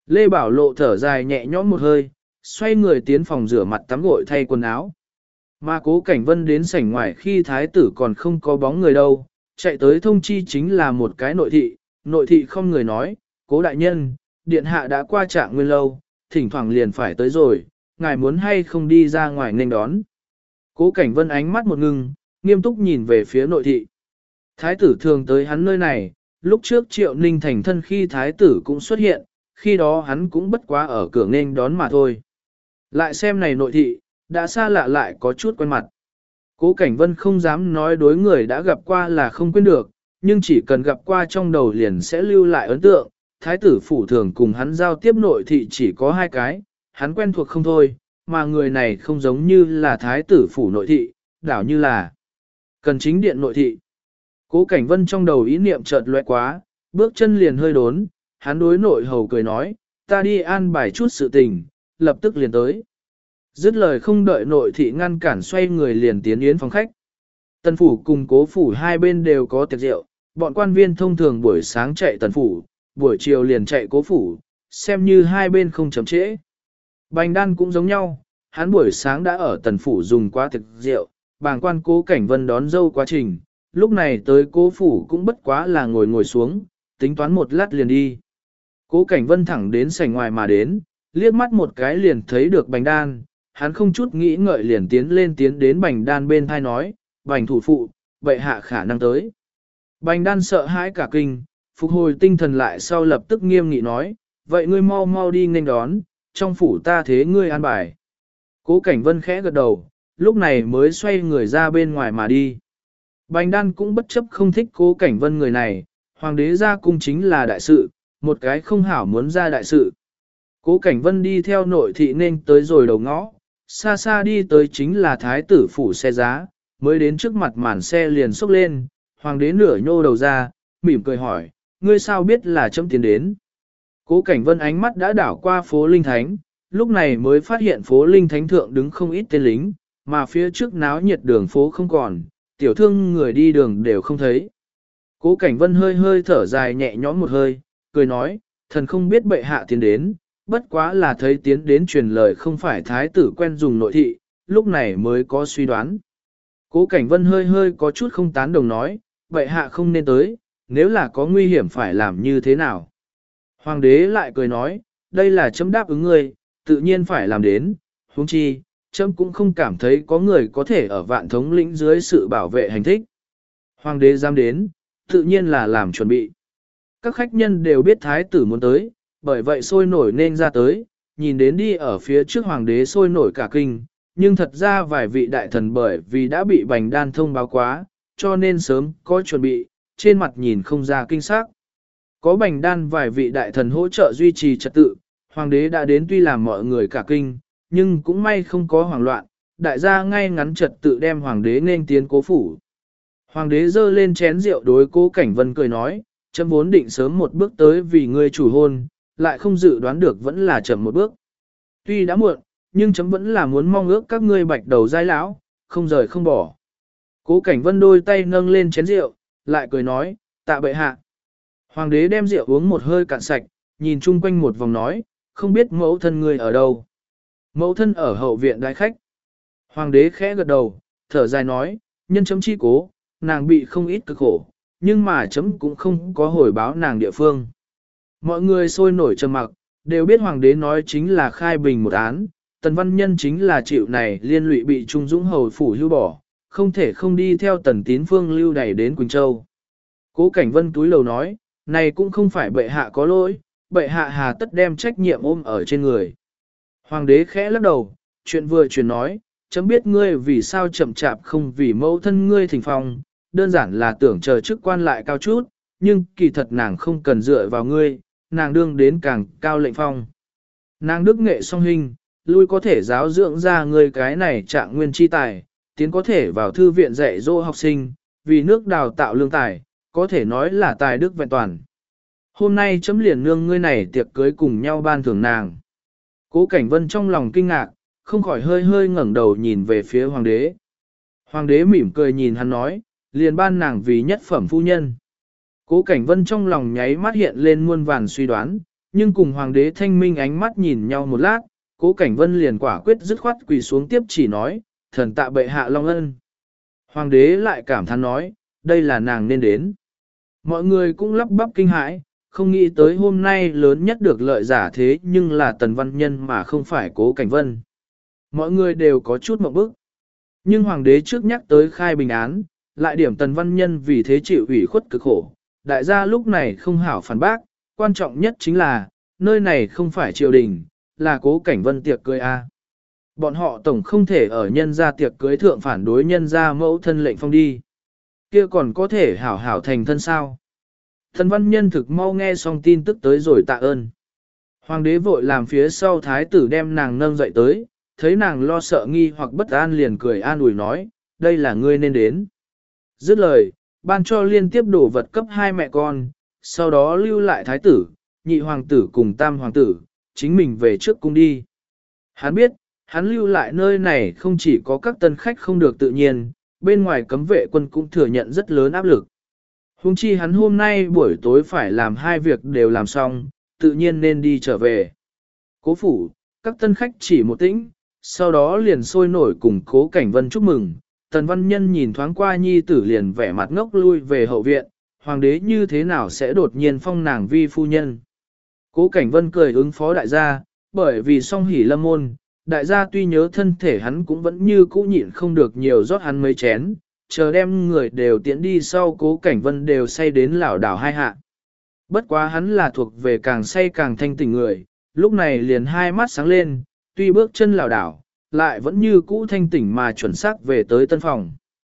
Lê Bảo Lộ thở dài nhẹ nhõm một hơi, xoay người tiến phòng rửa mặt tắm gội thay quần áo. Mà Cố Cảnh Vân đến sảnh ngoài khi thái tử còn không có bóng người đâu, chạy tới thông chi chính là một cái nội thị không người nói, Cố đại nhân, điện hạ đã qua Trạng Nguyên lâu, thỉnh thoảng liền phải tới rồi, ngài muốn hay không đi ra ngoài nên đón. Cố Cảnh Vân ánh mắt một ngưng, nghiêm túc nhìn về phía nội thị. Thái tử thường tới hắn nơi này, lúc trước Triệu Ninh thành thân khi thái tử cũng xuất hiện, khi đó hắn cũng bất quá ở cửa nên đón mà thôi. Lại xem này nội thị, đã xa lạ lại có chút quen mặt. Cố Cảnh Vân không dám nói đối người đã gặp qua là không quên được, nhưng chỉ cần gặp qua trong đầu liền sẽ lưu lại ấn tượng. Thái tử phủ thường cùng hắn giao tiếp nội thị chỉ có hai cái, hắn quen thuộc không thôi, mà người này không giống như là thái tử phủ nội thị, đảo như là cần chính điện nội thị. Cố Cảnh Vân trong đầu ý niệm chợt lóe quá, bước chân liền hơi đốn, hắn đối nội hầu cười nói, ta đi an bài chút sự tình, lập tức liền tới. Dứt lời không đợi nội thị ngăn cản xoay người liền tiến yến phòng khách. Tần phủ cùng Cố phủ hai bên đều có tiệc rượu, bọn quan viên thông thường buổi sáng chạy Tần phủ, buổi chiều liền chạy Cố phủ, xem như hai bên không chậm trễ. Bành Đan cũng giống nhau, hắn buổi sáng đã ở Tần phủ dùng qua tiệc rượu, bàng quan Cố Cảnh Vân đón dâu quá trình, lúc này tới Cố phủ cũng bất quá là ngồi xuống, tính toán một lát liền đi. Cố Cảnh Vân thẳng đến sảnh ngoài mà đến, liếc mắt một cái liền thấy được Bành Đan, hắn không chút nghĩ ngợi liền tiến đến Bành Đan bên thai nói, Bành thủ phụ, bệ hạ khả năng tới. Bành Đan sợ hãi cả kinh, phục hồi tinh thần lại sau lập tức nghiêm nghị nói, vậy ngươi mau mau đi nghênh đón, trong phủ ta thế ngươi an bài. Cố Cảnh Vân khẽ gật đầu, lúc này mới xoay người ra bên ngoài mà đi. Bành Đan cũng bất chấp không thích Cố Cảnh Vân người này, hoàng đế ra cung chính là đại sự, một cái không hảo muốn ra đại sự. Cố Cảnh Vân đi theo nội thị nên tới rồi đầu ngõ, xa xa đi tới chính là thái tử phủ xe giá, mới đến trước mặt màn xe liền xốc lên, hoàng đế nửa nhô đầu ra, mỉm cười hỏi, ngươi sao biết là chấm tiến đến. Cố Cảnh Vân ánh mắt đã đảo qua phố Linh Thánh, lúc này mới phát hiện phố Linh Thánh thượng đứng không ít tên lính, mà phía trước náo nhiệt đường phố không còn, tiểu thương người đi đường đều không thấy. Cố Cảnh Vân hơi hơi thở dài nhẹ nhõm một hơi, cười nói, thần không biết bệ hạ tiến đến, bất quá là thấy tiến đến truyền lời không phải thái tử quen dùng nội thị, lúc này mới có suy đoán. Cố Cảnh Vân hơi hơi có chút không tán đồng nói, bệ hạ không nên tới, nếu là có nguy hiểm phải làm như thế nào. Hoàng đế lại cười nói, đây là chấm đáp ứng ngươi, tự nhiên phải làm đến, huống chi, chấm cũng không cảm thấy có người có thể ở vạn thống lĩnh dưới sự bảo vệ hành thích. Hoàng đế dám đến, tự nhiên là làm chuẩn bị. Các khách nhân đều biết thái tử muốn tới, bởi vậy sôi nổi nên ra tới, nhìn đến đi ở phía trước hoàng đế sôi nổi cả kinh, nhưng thật ra vài vị đại thần bởi vì đã bị Bành Đan thông báo quá, cho nên sớm có chuẩn bị, trên mặt nhìn không ra kinh sắc. Có Bành Đan vài vị đại thần hỗ trợ duy trì trật tự, hoàng đế đã đến tuy làm mọi người cả kinh, nhưng cũng may không có hoảng loạn, đại gia ngay ngắn trật tự đem hoàng đế nên tiến Cố phủ. Hoàng đế giơ lên chén rượu đối Cố Cảnh Vân cười nói, chấm vốn định sớm một bước tới vì ngươi chủ hôn, lại không dự đoán được vẫn là chậm một bước. Tuy đã muộn, nhưng chấm vẫn là muốn mong ước các ngươi bạch đầu giai lão, không rời không bỏ. Cố Cảnh Vân đôi tay nâng lên chén rượu, lại cười nói, tạ bệ hạ. Hoàng đế đem rượu uống một hơi cạn sạch, nhìn chung quanh một vòng nói, không biết mẫu thân ngươi ở đâu. Mẫu thân ở hậu viện đại khách. Hoàng đế khẽ gật đầu, thở dài nói, nhân chấm chi cố, nàng bị không ít cực khổ, nhưng mà chấm cũng không có hồi báo nàng địa phương. Mọi người sôi nổi trầm mặc, đều biết hoàng đế nói chính là khai bình một án, tần văn nhân chính là chịu này liên lụy bị Trung Dũng hầu phủ hưu bỏ, không thể không đi theo tần tín phương lưu đẩy đến Quỳnh Châu. Cố Cảnh Vân túi lầu nói, này cũng không phải bệ hạ có lỗi, bệ hạ hà tất đem trách nhiệm ôm ở trên người. Hoàng đế khẽ lắc đầu, chuyện vừa chuyển nói, chấm biết ngươi vì sao chậm chạp không vì mẫu thân ngươi thỉnh phòng, đơn giản là tưởng chờ chức quan lại cao chút, nhưng kỳ thật nàng không cần dựa vào ngươi, nàng đương đến càng cao lệnh phong. Nàng đức nghệ song hình, lui có thể giáo dưỡng ra ngươi cái này trạng nguyên chi tài, tiến có thể vào thư viện dạy dỗ học sinh, vì nước đào tạo lương tài, có thể nói là tài đức vẹn toàn. Hôm nay chấm liền nương ngươi này tiệc cưới cùng nhau ban thưởng nàng. Cố Cảnh Vân trong lòng kinh ngạc, không khỏi hơi hơi ngẩng đầu nhìn về phía hoàng đế. Hoàng đế mỉm cười nhìn hắn nói, liền ban nàng vì nhất phẩm phu nhân. Cố Cảnh Vân trong lòng nháy mắt hiện lên muôn vàn suy đoán, Nhưng cùng hoàng đế thanh minh ánh mắt nhìn nhau một lát, Cố Cảnh Vân liền quả quyết dứt khoát quỳ xuống tiếp chỉ nói, thần tạ bệ hạ long ân. Hoàng đế lại cảm thán nói, đây là nàng nên đến. Mọi người cũng lắp bắp kinh hãi, không nghĩ tới hôm nay lớn nhất được lợi giả thế nhưng là Tần Văn Nhân mà không phải Cố Cảnh Vân. Mọi người đều có chút mộng bức. Nhưng hoàng đế trước nhắc tới khai bình án, lại điểm Tần Văn Nhân vì thế chịu ủy khuất cực khổ. Đại gia lúc này không hảo phản bác, quan trọng nhất chính là, nơi này không phải triều đình, là Cố Cảnh Vân tiệc cưới A. Bọn họ tổng không thể ở nhân gia tiệc cưới thượng phản đối nhân gia mẫu thân lệnh phong đi. Kia còn có thể hảo hảo thành thân sao? Tần Văn Nhân thực mau nghe xong tin tức tới rồi tạ ơn. Hoàng đế vội làm phía sau thái tử đem nàng nâng dậy tới, thấy nàng lo sợ nghi hoặc bất an liền cười an ủi nói, đây là ngươi nên đến. Dứt lời, ban cho liên tiếp đổ vật cấp hai mẹ con, sau đó lưu lại thái tử, nhị hoàng tử cùng tam hoàng tử, chính mình về trước cung đi. Hắn biết, hắn lưu lại nơi này không chỉ có các tân khách không được tự nhiên, bên ngoài cấm vệ quân cũng thừa nhận rất lớn áp lực. Hùng chi hắn hôm nay buổi tối phải làm hai việc đều làm xong, tự nhiên nên đi trở về. Cố phủ, các tân khách chỉ một tĩnh, sau đó liền sôi nổi cùng Cố Cảnh Vân chúc mừng. Tần Văn Nhân nhìn thoáng qua nhi tử liền vẻ mặt ngốc lui về hậu viện, hoàng đế như thế nào sẽ đột nhiên phong nàng vi phu nhân. Cố Cảnh Vân cười ứng phó đại gia, bởi vì song hỉ lâm môn, đại gia tuy nhớ thân thể hắn cũng vẫn như cũ nhịn không được nhiều rót hắn mấy chén, chờ đem người đều tiễn đi sau Cố Cảnh Vân đều say đến lảo đảo hai hạ. Bất quá hắn là thuộc về càng say càng thanh tỉnh người, lúc này liền hai mắt sáng lên, tuy bước chân lảo đảo, lại vẫn như cũ thanh tỉnh mà chuẩn xác về tới tân phòng.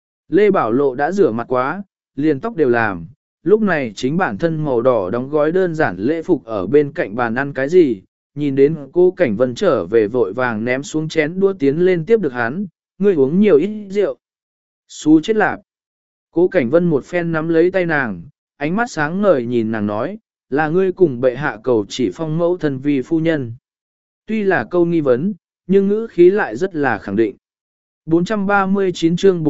Lê Bảo Lộ đã rửa mặt quá, liền tóc đều làm, lúc này chính bản thân màu đỏ đóng gói đơn giản lễ phục ở bên cạnh bàn ăn cái gì, nhìn đến Cố Cảnh Vân trở về vội vàng ném xuống chén đũa tiến lên tiếp được hắn, ngươi uống nhiều ít rượu. Xú chết lạp. Cố Cảnh Vân một phen nắm lấy tay nàng, ánh mắt sáng ngời nhìn nàng nói, là ngươi cùng bệ hạ cầu chỉ phong mẫu thân vì phu nhân. Tuy là câu nghi vấn, nhưng ngữ khí lại rất là khẳng định. 439 chương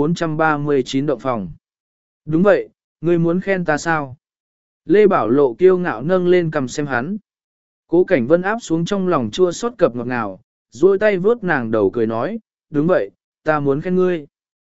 439 động phòng. Đúng vậy, ngươi muốn khen ta sao? Lê Bảo Lộ kiêu ngạo nâng lên cầm xem hắn. Cố Cảnh Vân áp xuống trong lòng chua xót cập ngọt ngào, duỗi tay vướt nàng đầu cười nói, đúng vậy, ta muốn khen ngươi.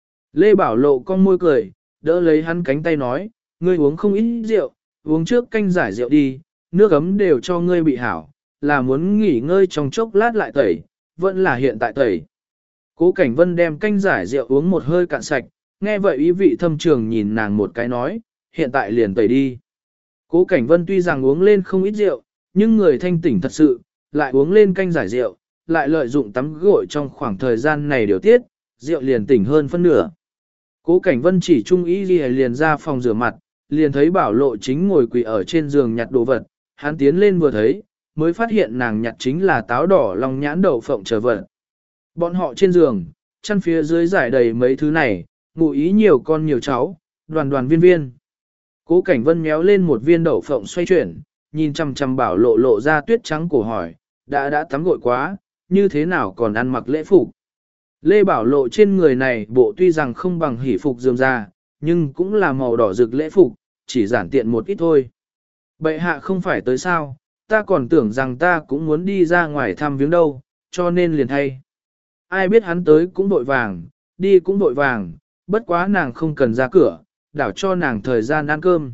Lê Bảo Lộ cong môi cười, đỡ lấy hắn cánh tay nói, ngươi uống không ít rượu, uống trước canh giải rượu đi, nước ấm đều cho ngươi bị hảo, là muốn nghỉ ngơi trong chốc lát lại tẩy, vẫn là hiện tại tẩy. Cố Cảnh Vân đem canh giải rượu uống một hơi cạn sạch, nghe vậy ý vị thâm trường nhìn nàng một cái nói, hiện tại liền tẩy đi. Cố Cảnh Vân tuy rằng uống lên không ít rượu, nhưng người thanh tỉnh thật sự, lại uống lên canh giải rượu, lại lợi dụng tắm gội trong khoảng thời gian này điều tiết, rượu liền tỉnh hơn phân nửa. Cố Cảnh Vân chỉ trung ý liền ra phòng rửa mặt, liền thấy Bảo Lộ chính ngồi quỳ ở trên giường nhặt đồ vật, hắn tiến lên vừa thấy, mới phát hiện nàng nhặt chính là táo đỏ lòng nhãn đậu phộng trở vật. Bọn họ trên giường, chăn phía dưới giải đầy mấy thứ này, ngụ ý nhiều con nhiều cháu, đoàn đoàn viên viên. Cố Cảnh Vân méo lên một viên đậu phộng xoay chuyển, nhìn chằm chằm Bảo Lộ lộ ra tuyết trắng cổ hỏi, đã tắm gội quá, như thế nào còn ăn mặc lễ phục? Lê Bảo Lộ trên người này bộ tuy rằng không bằng hỷ phục rườm rà, nhưng cũng là màu đỏ rực lễ phục, chỉ giản tiện một ít thôi. Bệ hạ không phải tới sao, ta còn tưởng rằng ta cũng muốn đi ra ngoài thăm viếng đâu, cho nên liền thay. Ai biết hắn tới cũng vội vàng, đi cũng vội vàng, bất quá nàng không cần ra cửa, đảo cho nàng thời gian ăn cơm.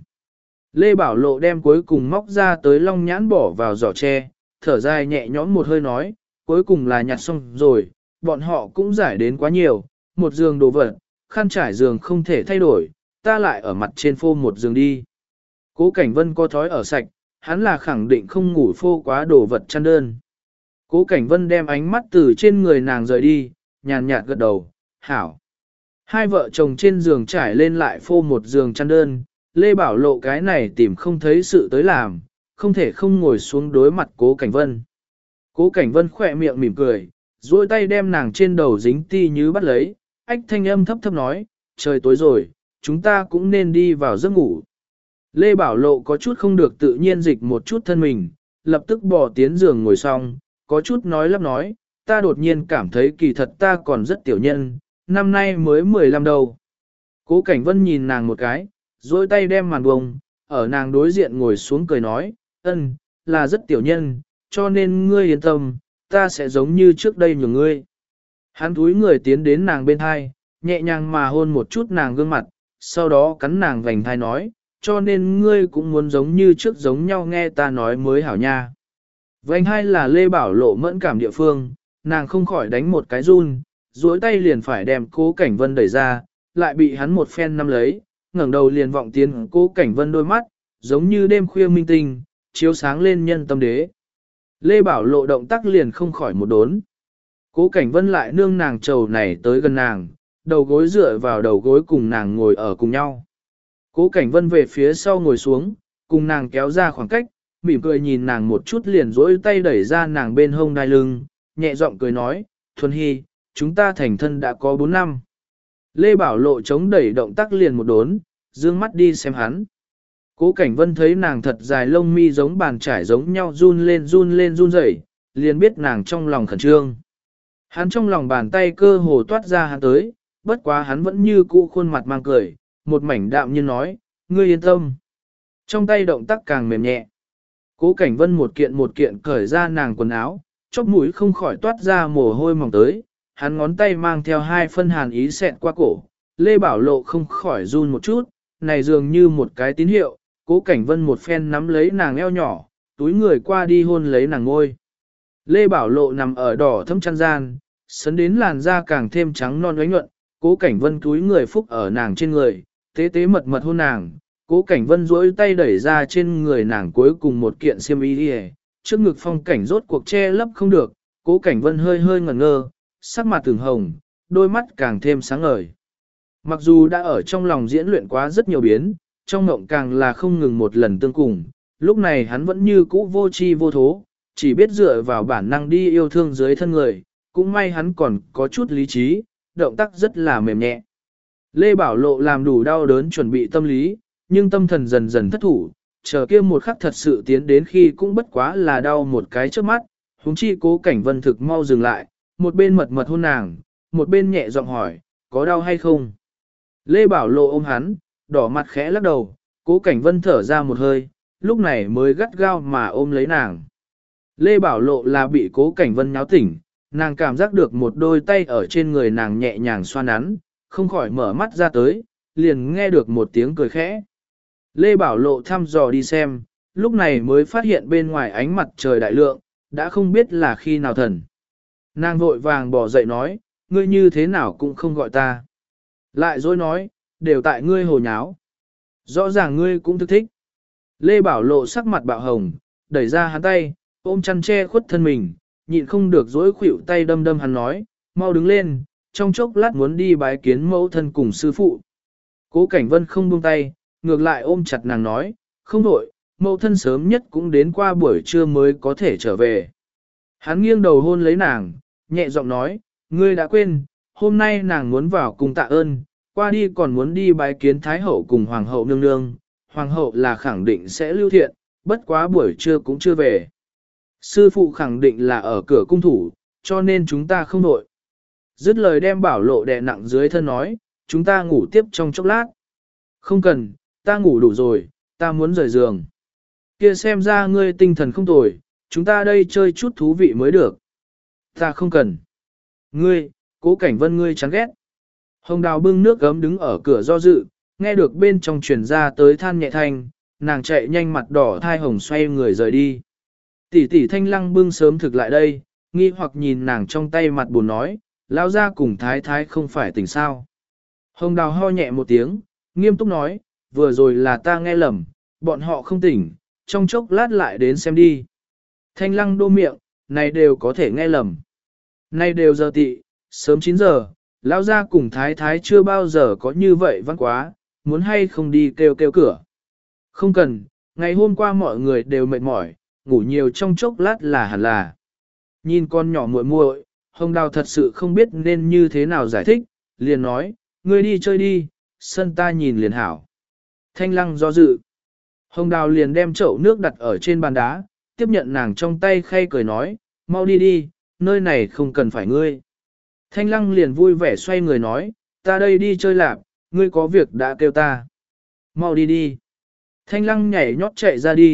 Lê Bảo Lộ đem cuối cùng móc ra tới long nhãn bỏ vào giỏ tre, thở dài nhẹ nhõm một hơi nói, cuối cùng là nhặt xong rồi, bọn họ cũng giải đến quá nhiều, một giường đồ vật, khăn trải giường không thể thay đổi, ta lại ở mặt trên phô một giường đi. Cố Cảnh Vân có thói ở sạch, hắn là khẳng định không ngủ phô quá đồ vật chăn đơn. Cố Cảnh Vân đem ánh mắt từ trên người nàng rời đi, nhàn nhạt gật đầu, hảo. Hai vợ chồng trên giường trải lên lại phô một giường chăn đơn, Lê Bảo Lộ cái này tìm không thấy sự tới làm, không thể không ngồi xuống đối mặt Cố Cảnh Vân. Cố Cảnh Vân khỏe miệng mỉm cười, duỗi tay đem nàng trên đầu dính ti như bắt lấy, ách thanh âm thấp thấp nói, trời tối rồi, chúng ta cũng nên đi vào giấc ngủ. Lê Bảo Lộ có chút không được tự nhiên dịch một chút thân mình, lập tức bỏ tiến giường ngồi xong, có chút nói lắp nói, ta đột nhiên cảm thấy kỳ thật ta còn rất tiểu nhân, năm nay mới 15 đâu. Cố Cảnh Vân nhìn nàng một cái, duỗi tay đem màn bông, ở nàng đối diện ngồi xuống cười nói, ân, là rất tiểu nhân, cho nên ngươi yên tâm, ta sẽ giống như trước đây nhường ngươi. Hắn túi người tiến đến nàng bên hai, nhẹ nhàng mà hôn một chút nàng gương mặt, sau đó cắn nàng vành thai nói, cho nên ngươi cũng muốn giống như trước giống nhau nghe ta nói mới hảo nha. Vành hai là Lê Bảo Lộ mẫn cảm địa phương, nàng không khỏi đánh một cái run, duỗi tay liền phải đem Cố Cảnh Vân đẩy ra, lại bị hắn một phen nắm lấy, ngẩng đầu liền vọng tiến Cố Cảnh Vân đôi mắt, giống như đêm khuya minh tinh, chiếu sáng lên nhân tâm đế. Lê Bảo Lộ động tác liền không khỏi một đốn. Cố Cảnh Vân lại nương nàng trầu này tới gần nàng, đầu gối dựa vào đầu gối cùng nàng ngồi ở cùng nhau. Cố Cảnh Vân về phía sau ngồi xuống, cùng nàng kéo ra khoảng cách, mỉm cười nhìn nàng một chút liền dỗi tay đẩy ra nàng bên hông đai lưng, nhẹ giọng cười nói, Thuần Hy, chúng ta thành thân đã có 4 năm. Lê Bảo Lộ chống đẩy động tác liền một đốn, dương mắt đi xem hắn. Cố Cảnh Vân thấy nàng thật dài lông mi giống bàn trải giống nhau run lên run rẩy, liền biết nàng trong lòng khẩn trương. Hắn trong lòng bàn tay cơ hồ toát ra hắn tới, bất quá hắn vẫn như cũ khuôn mặt mang cười, một mảnh đạm nhiên nói, ngươi yên tâm. Trong tay động tác càng mềm nhẹ. Cố Cảnh Vân một kiện cởi ra nàng quần áo, chóp mũi không khỏi toát ra mồ hôi mỏng tới, hắn ngón tay mang theo 2 phân hàn ý xẹt qua cổ, Lê Bảo Lộ không khỏi run một chút, này dường như một cái tín hiệu, Cố Cảnh Vân một phen nắm lấy nàng eo nhỏ, túi người qua đi hôn lấy nàng ngôi. Lê Bảo Lộ nằm ở đỏ thâm chăn gian, sấn đến làn da càng thêm trắng non oánh nhuận, Cố Cảnh Vân túi người phúc ở nàng trên người, tế tế mật mật hôn nàng, Cố Cảnh Vân duỗi tay đẩy ra trên người nàng cuối cùng một kiện xiêm y đi, trước ngực phong cảnh rốt cuộc che lấp không được, Cố Cảnh Vân hơi hơi ngẩn ngơ, sắc mặt từng hồng, đôi mắt càng thêm sáng ngời. Mặc dù đã ở trong lòng diễn luyện quá rất nhiều biến, trong mộng càng là không ngừng một lần tương cùng, lúc này hắn vẫn như cũ vô chi vô thố, chỉ biết dựa vào bản năng đi yêu thương dưới thân người, cũng may hắn còn có chút lý trí, động tác rất là mềm nhẹ. Lê Bảo Lộ làm đủ đau đớn chuẩn bị tâm lý, nhưng tâm thần dần dần thất thủ, chờ kia một khắc thật sự tiến đến khi cũng bất quá là đau một cái trước mắt, huống chi Cố Cảnh Vân thực mau dừng lại, một bên mật mật hôn nàng, một bên nhẹ giọng hỏi, có đau hay không? Lê Bảo Lộ ôm hắn, đỏ mặt khẽ lắc đầu, Cố Cảnh Vân thở ra một hơi, lúc này mới gắt gao mà ôm lấy nàng. Lê Bảo Lộ là bị Cố Cảnh Vân nháo tỉnh, nàng cảm giác được một đôi tay ở trên người nàng nhẹ nhàng xoa nắn, không khỏi mở mắt ra tới, liền nghe được một tiếng cười khẽ. Lê Bảo Lộ thăm dò đi xem, lúc này mới phát hiện bên ngoài ánh mặt trời đại lượng, đã không biết là khi nào thần. Nàng vội vàng bỏ dậy nói, ngươi như thế nào cũng không gọi ta. Lại dối nói, đều tại ngươi hồ nháo. Rõ ràng ngươi cũng thức thích. Lê Bảo Lộ sắc mặt bạo hồng, đẩy ra hắn tay, ôm chăn che khuất thân mình, nhịn không được dối khuỷu tay đâm đâm hắn nói, mau đứng lên, trong chốc lát muốn đi bái kiến mẫu thân cùng sư phụ. Cố Cảnh Vân không buông tay, ngược lại ôm chặt nàng nói, không đổi, mẫu thân sớm nhất cũng đến qua buổi trưa mới có thể trở về. Hắn nghiêng đầu hôn lấy nàng, nhẹ giọng nói, ngươi đã quên, hôm nay nàng muốn vào cùng tạ ơn, qua đi còn muốn đi bái kiến Thái Hậu cùng Hoàng Hậu nương nương, Hoàng Hậu là khẳng định sẽ lưu thiện, bất quá buổi trưa cũng chưa về. Sư phụ khẳng định là ở cửa cung thủ, cho nên chúng ta không nội. Dứt lời đem Bảo Lộ đè nặng dưới thân nói, chúng ta ngủ tiếp trong chốc lát. Không cần, ta ngủ đủ rồi, ta muốn rời giường. Kia xem ra ngươi tinh thần không tồi, chúng ta đây chơi chút thú vị mới được. Ta không cần. Ngươi, Cố Cảnh Vân ngươi chán ghét. Hồng Đào bưng nước gấm đứng ở cửa do dự, nghe được bên trong truyền ra tới than nhẹ thanh, nàng chạy nhanh mặt đỏ thai hồng xoay người rời đi. Tỷ tỷ Thanh Lăng bưng sớm thực lại đây, nghi hoặc nhìn nàng trong tay mặt buồn nói, lão gia cùng thái thái không phải tỉnh sao. Hồng Đào ho nhẹ một tiếng, nghiêm túc nói, vừa rồi là ta nghe lầm, bọn họ không tỉnh, trong chốc lát lại đến xem đi. Thanh Lăng đô miệng, này đều có thể nghe lầm. Này đều giờ tị, sớm 9 giờ, lão gia cùng thái thái chưa bao giờ có như vậy văn quá, muốn hay không đi kêu kêu cửa. Không cần, ngày hôm qua mọi người đều mệt mỏi, ngủ nhiều trong chốc lát là hẳn là. Nhìn con nhỏ muội muội, Hồng Đào thật sự không biết nên như thế nào giải thích, liền nói, ngươi đi chơi đi, sân ta nhìn liền hảo. Thanh Lăng do dự. Hồng Đào liền đem chậu nước đặt ở trên bàn đá, tiếp nhận nàng trong tay khay cười nói, mau đi đi, nơi này không cần phải ngươi. Thanh Lăng liền vui vẻ xoay người nói, ta đây đi chơi lạp, ngươi có việc đã kêu ta. Mau đi đi. Thanh Lăng nhảy nhót chạy ra đi,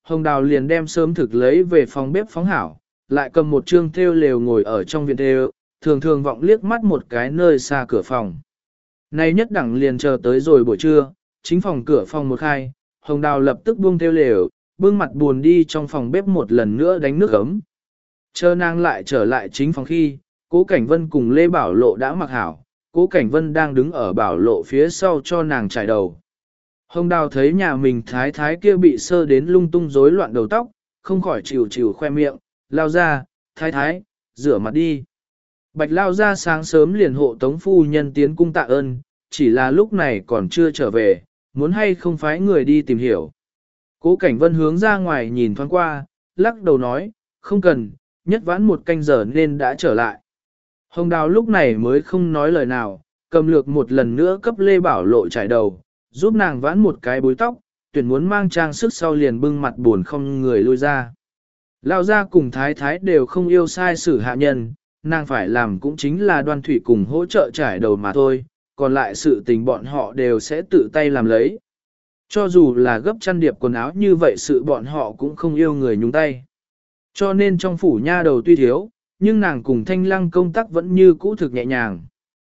Hồng Đào liền đem sớm thực lấy về phòng bếp phóng hảo, lại cầm một trương thêu lều ngồi ở trong viện thêu, thường thường vọng liếc mắt một cái nơi xa cửa phòng. Nay nhất đẳng liền chờ tới rồi buổi trưa, chính phòng cửa phòng một khai, Hồng Đào lập tức buông thêu lều, bưng mặt buồn đi trong phòng bếp một lần nữa đánh nước ấm. Chờ nàng lại trở lại chính phòng khi, Cố Cảnh Vân cùng Lê Bảo Lộ đã mặc hảo, Cố Cảnh Vân đang đứng ở Bảo Lộ phía sau cho nàng trải đầu. Hồng Đào thấy nhà mình thái thái kia bị sơ đến lung tung rối loạn đầu tóc, không khỏi chịu chịu khoe miệng, lao ra, thái thái, rửa mặt đi. Bạch lao ra sáng sớm liền hộ tống phu nhân tiến cung tạ ơn, chỉ là lúc này còn chưa trở về, muốn hay không phái người đi tìm hiểu. Cố Cảnh Vân hướng ra ngoài nhìn thoáng qua, lắc đầu nói, không cần, nhất vãn một canh giờ nên đã trở lại. Hồng Đào lúc này mới không nói lời nào, cầm lược một lần nữa cấp Lê Bảo Lộ trải đầu, giúp nàng vãn một cái búi tóc, tuyển muốn mang trang sức sau liền bưng mặt buồn không người lui ra. Lao ra cùng thái thái đều không yêu sai xử hạ nhân, nàng phải làm cũng chính là Đoan Thủy cùng hỗ trợ trải đầu mà thôi, còn lại sự tình bọn họ đều sẽ tự tay làm lấy. Cho dù là gấp chăn điệp quần áo như vậy sự bọn họ cũng không yêu người nhúng tay. Cho nên trong phủ nha đầu tuy thiếu, nhưng nàng cùng Thanh Lăng công tác vẫn như cũ thực nhẹ nhàng.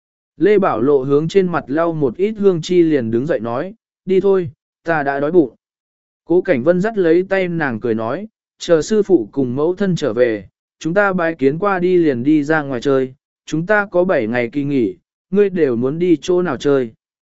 Lê Bảo Lộ hướng trên mặt lau một ít hương chi liền đứng dậy nói, đi thôi, ta đã đói bụng. Cố Cảnh Vân dắt lấy tay nàng cười nói, chờ sư phụ cùng mẫu thân trở về, chúng ta bái kiến qua đi liền đi ra ngoài chơi, chúng ta có 7 ngày kỳ nghỉ, ngươi đều muốn đi chỗ nào chơi.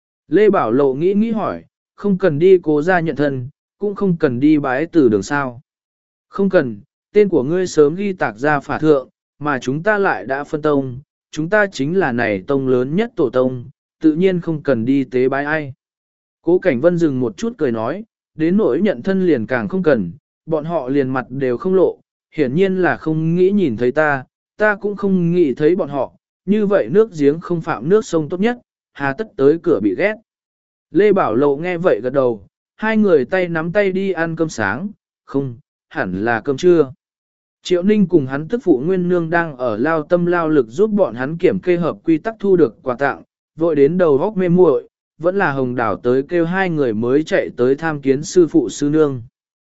Lê Bảo Lộ nghĩ nghĩ hỏi, không cần đi Cố gia nhận thân, cũng không cần đi bái từ đường sao. Không cần, tên của ngươi sớm ghi tạc ra phả thượng, mà chúng ta lại đã phân tông, chúng ta chính là này tông lớn nhất tổ tông, tự nhiên không cần đi tế bái ai. Cố Cảnh Vân dừng một chút cười nói, đến nỗi nhận thân liền càng không cần, bọn họ liền mặt đều không lộ, hiển nhiên là không nghĩ nhìn thấy ta, ta cũng không nghĩ thấy bọn họ, như vậy nước giếng không phạm nước sông tốt nhất, hà tất tới cửa bị ghét. Lê Bảo Lộ nghe vậy gật đầu, hai người tay nắm tay đi ăn cơm sáng, không, hẳn là cơm trưa. Triệu Ninh cùng hắn tức phụ Nguyên Nương đang ở lao tâm lao lực giúp bọn hắn kiểm kê hợp quy tắc thu được quà tặng, vội đến đầu góc mê muội, vẫn là Hồng Đào tới kêu hai người mới chạy tới tham kiến sư phụ sư nương.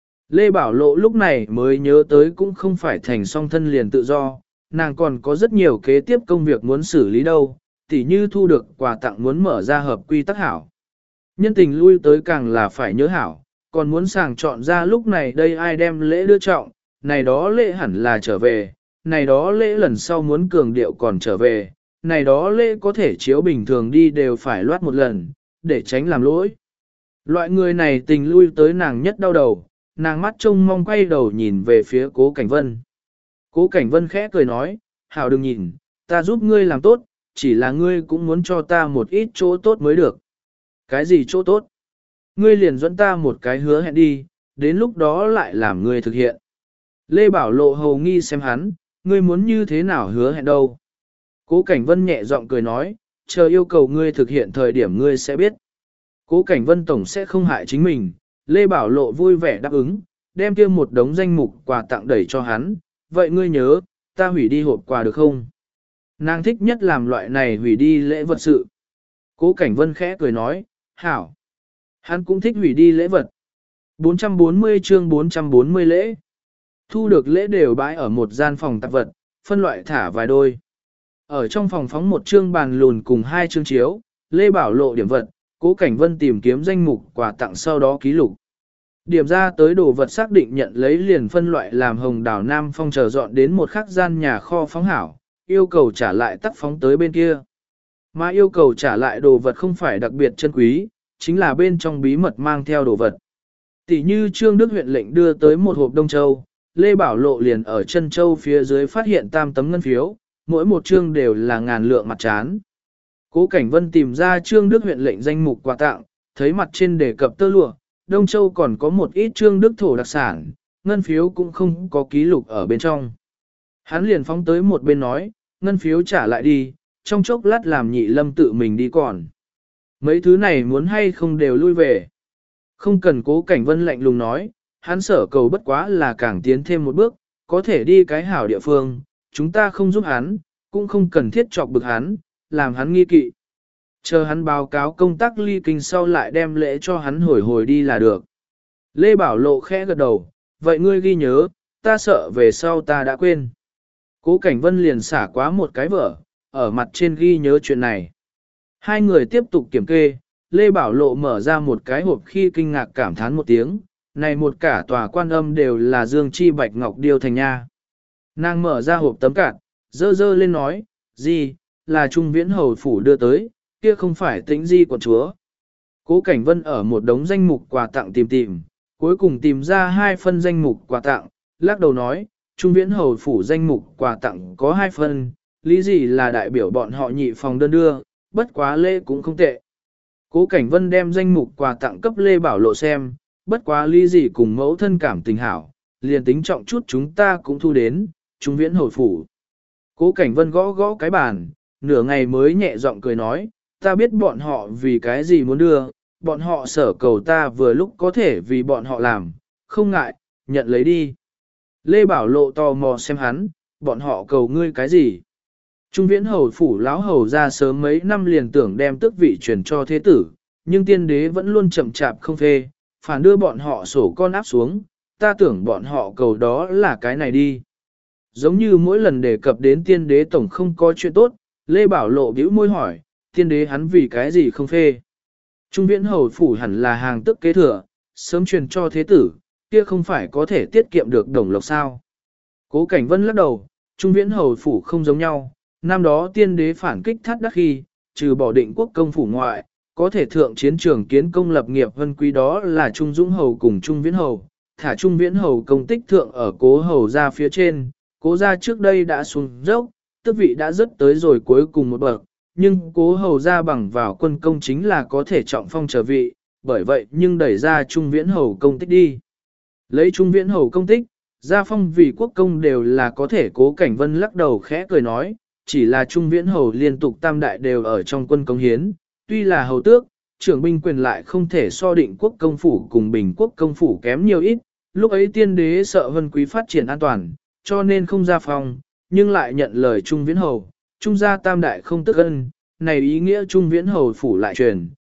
Lê Bảo Lộ lúc này mới nhớ tới cũng không phải thành song thân liền tự do, nàng còn có rất nhiều kế tiếp công việc muốn xử lý đâu, tỉ như thu được quà tặng muốn mở ra hợp quy tắc hảo. Nhân tình lui tới càng là phải nhớ hảo, còn muốn sàng chọn ra lúc này đây ai đem lễ đưa trọng, này đó lễ hẳn là trở về, này đó lễ lần sau muốn cường điệu còn trở về, này đó lễ có thể chiếu bình thường đi đều phải loát một lần, để tránh làm lỗi. Loại người này tình lui tới nàng nhất đau đầu, nàng mắt trông mong quay đầu nhìn về phía Cố Cảnh Vân. Cố Cảnh Vân khẽ cười nói, hảo đừng nhìn, ta giúp ngươi làm tốt, chỉ là ngươi cũng muốn cho ta một ít chỗ tốt mới được. Cái gì chỗ tốt? Ngươi liền dẫn ta một cái hứa hẹn đi, đến lúc đó lại làm ngươi thực hiện. Lê Bảo Lộ hầu nghi xem hắn, ngươi muốn như thế nào hứa hẹn đâu. Cố Cảnh Vân nhẹ giọng cười nói, chờ yêu cầu ngươi thực hiện thời điểm ngươi sẽ biết. Cố Cảnh Vân tổng sẽ không hại chính mình, Lê Bảo Lộ vui vẻ đáp ứng, đem kia một đống danh mục quà tặng đẩy cho hắn, vậy ngươi nhớ, ta hủy đi hộp quà được không? Nàng thích nhất làm loại này hủy đi lễ vật sự. Cố Cảnh Vân khẽ cười nói, hảo. Hắn cũng thích hủy đi lễ vật. 440 chương 440 lễ. Thu được lễ đều bãi ở một gian phòng tạp vật, phân loại thả vài đôi. Ở trong phòng phóng một chương bàn lùn cùng hai chương chiếu, Lê Bảo Lộ điểm vật, Cố Cảnh Vân tìm kiếm danh mục quà tặng sau đó ký lục. Điểm ra tới đồ vật xác định nhận lấy liền phân loại làm Hồng Đào Nam Phong chờ dọn đến một khắc gian nhà kho phóng hảo, yêu cầu trả lại tắc phóng tới bên kia. Mà yêu cầu trả lại đồ vật không phải đặc biệt chân quý, chính là bên trong bí mật mang theo đồ vật. Tỷ như Trương Đức huyện lệnh đưa tới một hộp Đông Châu, Lê Bảo Lộ liền ở chân châu phía dưới phát hiện tam tấm ngân phiếu, mỗi một chương đều là ngàn lượng mặt trán. Cố Cảnh Vân tìm ra Trương Đức huyện lệnh danh mục quà tặng, thấy mặt trên đề cập tơ lụa, Đông Châu còn có một ít Trương Đức thổ đặc sản, ngân phiếu cũng không có ký lục ở bên trong. Hắn liền phóng tới một bên nói, ngân phiếu trả lại đi, trong chốc lát làm Nhị Lâm tự mình đi còn. Mấy thứ này muốn hay không đều lui về. Không cần Cố Cảnh Vân lạnh lùng nói, hắn sở cầu bất quá là càng tiến thêm một bước, có thể đi cái hảo địa phương, chúng ta không giúp hắn, cũng không cần thiết chọc bực hắn, làm hắn nghi kỵ. Chờ hắn báo cáo công tác ly kinh sau lại đem lễ cho hắn hồi hồi đi là được. Lê Bảo Lộ khẽ gật đầu, vậy ngươi ghi nhớ, ta sợ về sau ta đã quên. Cố Cảnh Vân liền xả quá một cái vở, ở mặt trên ghi nhớ chuyện này. Hai người tiếp tục kiểm kê, Lê Bảo Lộ mở ra một cái hộp khi kinh ngạc cảm thán một tiếng, này một cả tòa quan âm đều là dương chi bạch ngọc điêu thành nha. Nàng mở ra hộp tấm cạt, dơ dơ lên nói, gì, là Trung Viễn Hầu Phủ đưa tới, kia không phải Tĩnh Di quận chúa. Cố Cảnh Vân ở một đống danh mục quà tặng tìm, cuối cùng tìm ra 2 phân danh mục quà tặng, lắc đầu nói, Trung Viễn Hầu Phủ danh mục quà tặng có 2 phân, lý gì là đại biểu bọn họ nhị phòng đơn đưa, bất quá lễ cũng không tệ. Cố Cảnh Vân đem danh mục quà tặng cấp Lê Bảo Lộ xem, bất quá lý gì cùng mẫu thân cảm tình hảo, liền tính trọng chút chúng ta cũng thu đến, Trung Viễn Hầu Phủ. Cố Cảnh Vân gõ gõ cái bàn, nửa ngày mới nhẹ giọng cười nói, ta biết bọn họ vì cái gì muốn đưa, bọn họ sở cầu ta vừa lúc có thể vì bọn họ làm, không ngại, nhận lấy đi. Lê Bảo Lộ tò mò xem hắn, bọn họ cầu ngươi cái gì. Trung Viễn Hầu Phủ lão hầu ra sớm mấy năm liền tưởng đem tước vị truyền cho thế tử, nhưng tiên đế vẫn luôn chậm chạp không phê, phản đưa bọn họ sổ con áp xuống, ta tưởng bọn họ cầu đó là cái này đi. Giống như mỗi lần đề cập đến tiên đế tổng không có chuyện tốt, Lê Bảo Lộ bĩu môi hỏi, tiên đế hắn vì cái gì không phê. Trung Viễn Hầu Phủ hẳn là hàng tức kế thừa, sớm truyền cho thế tử, kia không phải có thể tiết kiệm được đồng lộc sao. Cố Cảnh Vân lắc đầu, Trung Viễn Hầu Phủ không giống nhau, năm đó tiên đế phản kích thắt đắc khi, trừ bỏ Định Quốc công phủ ngoại, có thể thượng chiến trường kiến công lập nghiệp vân quý đó là Trung Dũng Hầu cùng Trung Viễn Hầu, thả Trung Viễn Hầu công tích thượng ở Cố Hầu ra phía trên, Cố ra trước đây đã xuống dốc, tước vị đã rất tới rồi cuối cùng một bậc, nhưng Cố Hầu ra bằng vào quân công chính là có thể trọng phong trở vị, bởi vậy nhưng đẩy ra Trung Viễn Hầu công tích đi. Lấy Trung Viễn Hầu công tích, gia phong vì quốc công đều là có thể. Cố Cảnh Vân lắc đầu khẽ cười nói, chỉ là Trung Viễn Hầu liên tục tam đại đều ở trong quân công hiến, tuy là hầu tước, trưởng binh quyền lại không thể so Định Quốc công phủ cùng Bình Quốc công phủ kém nhiều ít, lúc ấy tiên đế sợ vân quý phát triển an toàn, cho nên không ra phong, nhưng lại nhận lời Trung Viễn Hầu, Trung gia tam đại không tức ân, này ý nghĩa Trung Viễn Hầu phủ lại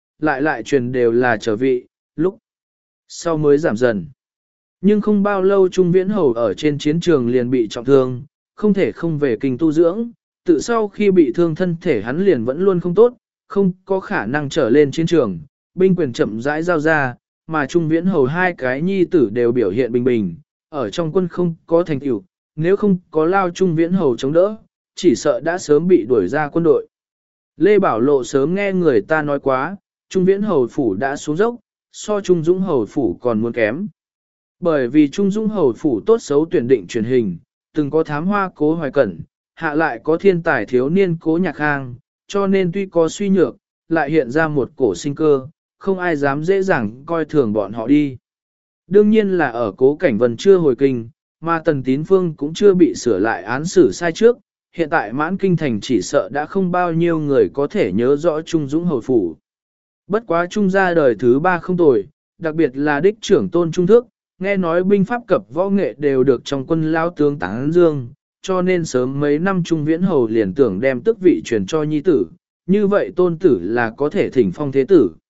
truyền đều là trở vị, lúc sau mới giảm dần. Nhưng không bao lâu Trung Viễn Hầu ở trên chiến trường liền bị trọng thương, không thể không về kinh tu dưỡng, tự sau khi bị thương thân thể hắn liền vẫn luôn không tốt, không có khả năng trở lên chiến trường, binh quyền chậm rãi giao ra, mà Trung Viễn Hầu 2 cái nhi tử đều biểu hiện bình bình, ở trong quân không có thành tựu, nếu không có lao Trung Viễn Hầu chống đỡ, chỉ sợ đã sớm bị đuổi ra quân đội. Lê Bảo Lộ sớm nghe người ta nói quá, Trung Viễn Hầu phủ đã xuống dốc, so Trung Dũng Hầu phủ còn muốn kém. Bởi vì Trung Dũng Hầu phủ tốt xấu tuyển định truyền hình, từng có thám hoa Cố Hoài Cẩn, hạ lại có thiên tài thiếu niên Cố Nhạc Khang, cho nên tuy có suy nhược, lại hiện ra một cổ sinh cơ, không ai dám dễ dàng coi thường bọn họ đi. Đương nhiên là ở Cố Cảnh Vân chưa hồi kinh, mà Tần Tín Phương cũng chưa bị sửa lại án xử sai trước, hiện tại mãn kinh thành chỉ sợ đã không bao nhiêu người có thể nhớ rõ Trung Dũng Hầu phủ. Bất quá Trung gia đời thứ 3 không tồi, đặc biệt là đích trưởng Tôn Trung Thước, nghe nói binh pháp cập võ nghệ đều được trong quân lao tướng tán dương, cho nên sớm mấy năm Trung Viễn Hầu liền tưởng đem tước vị truyền cho nhi tử, như vậy tôn tử là có thể thỉnh phong thế tử.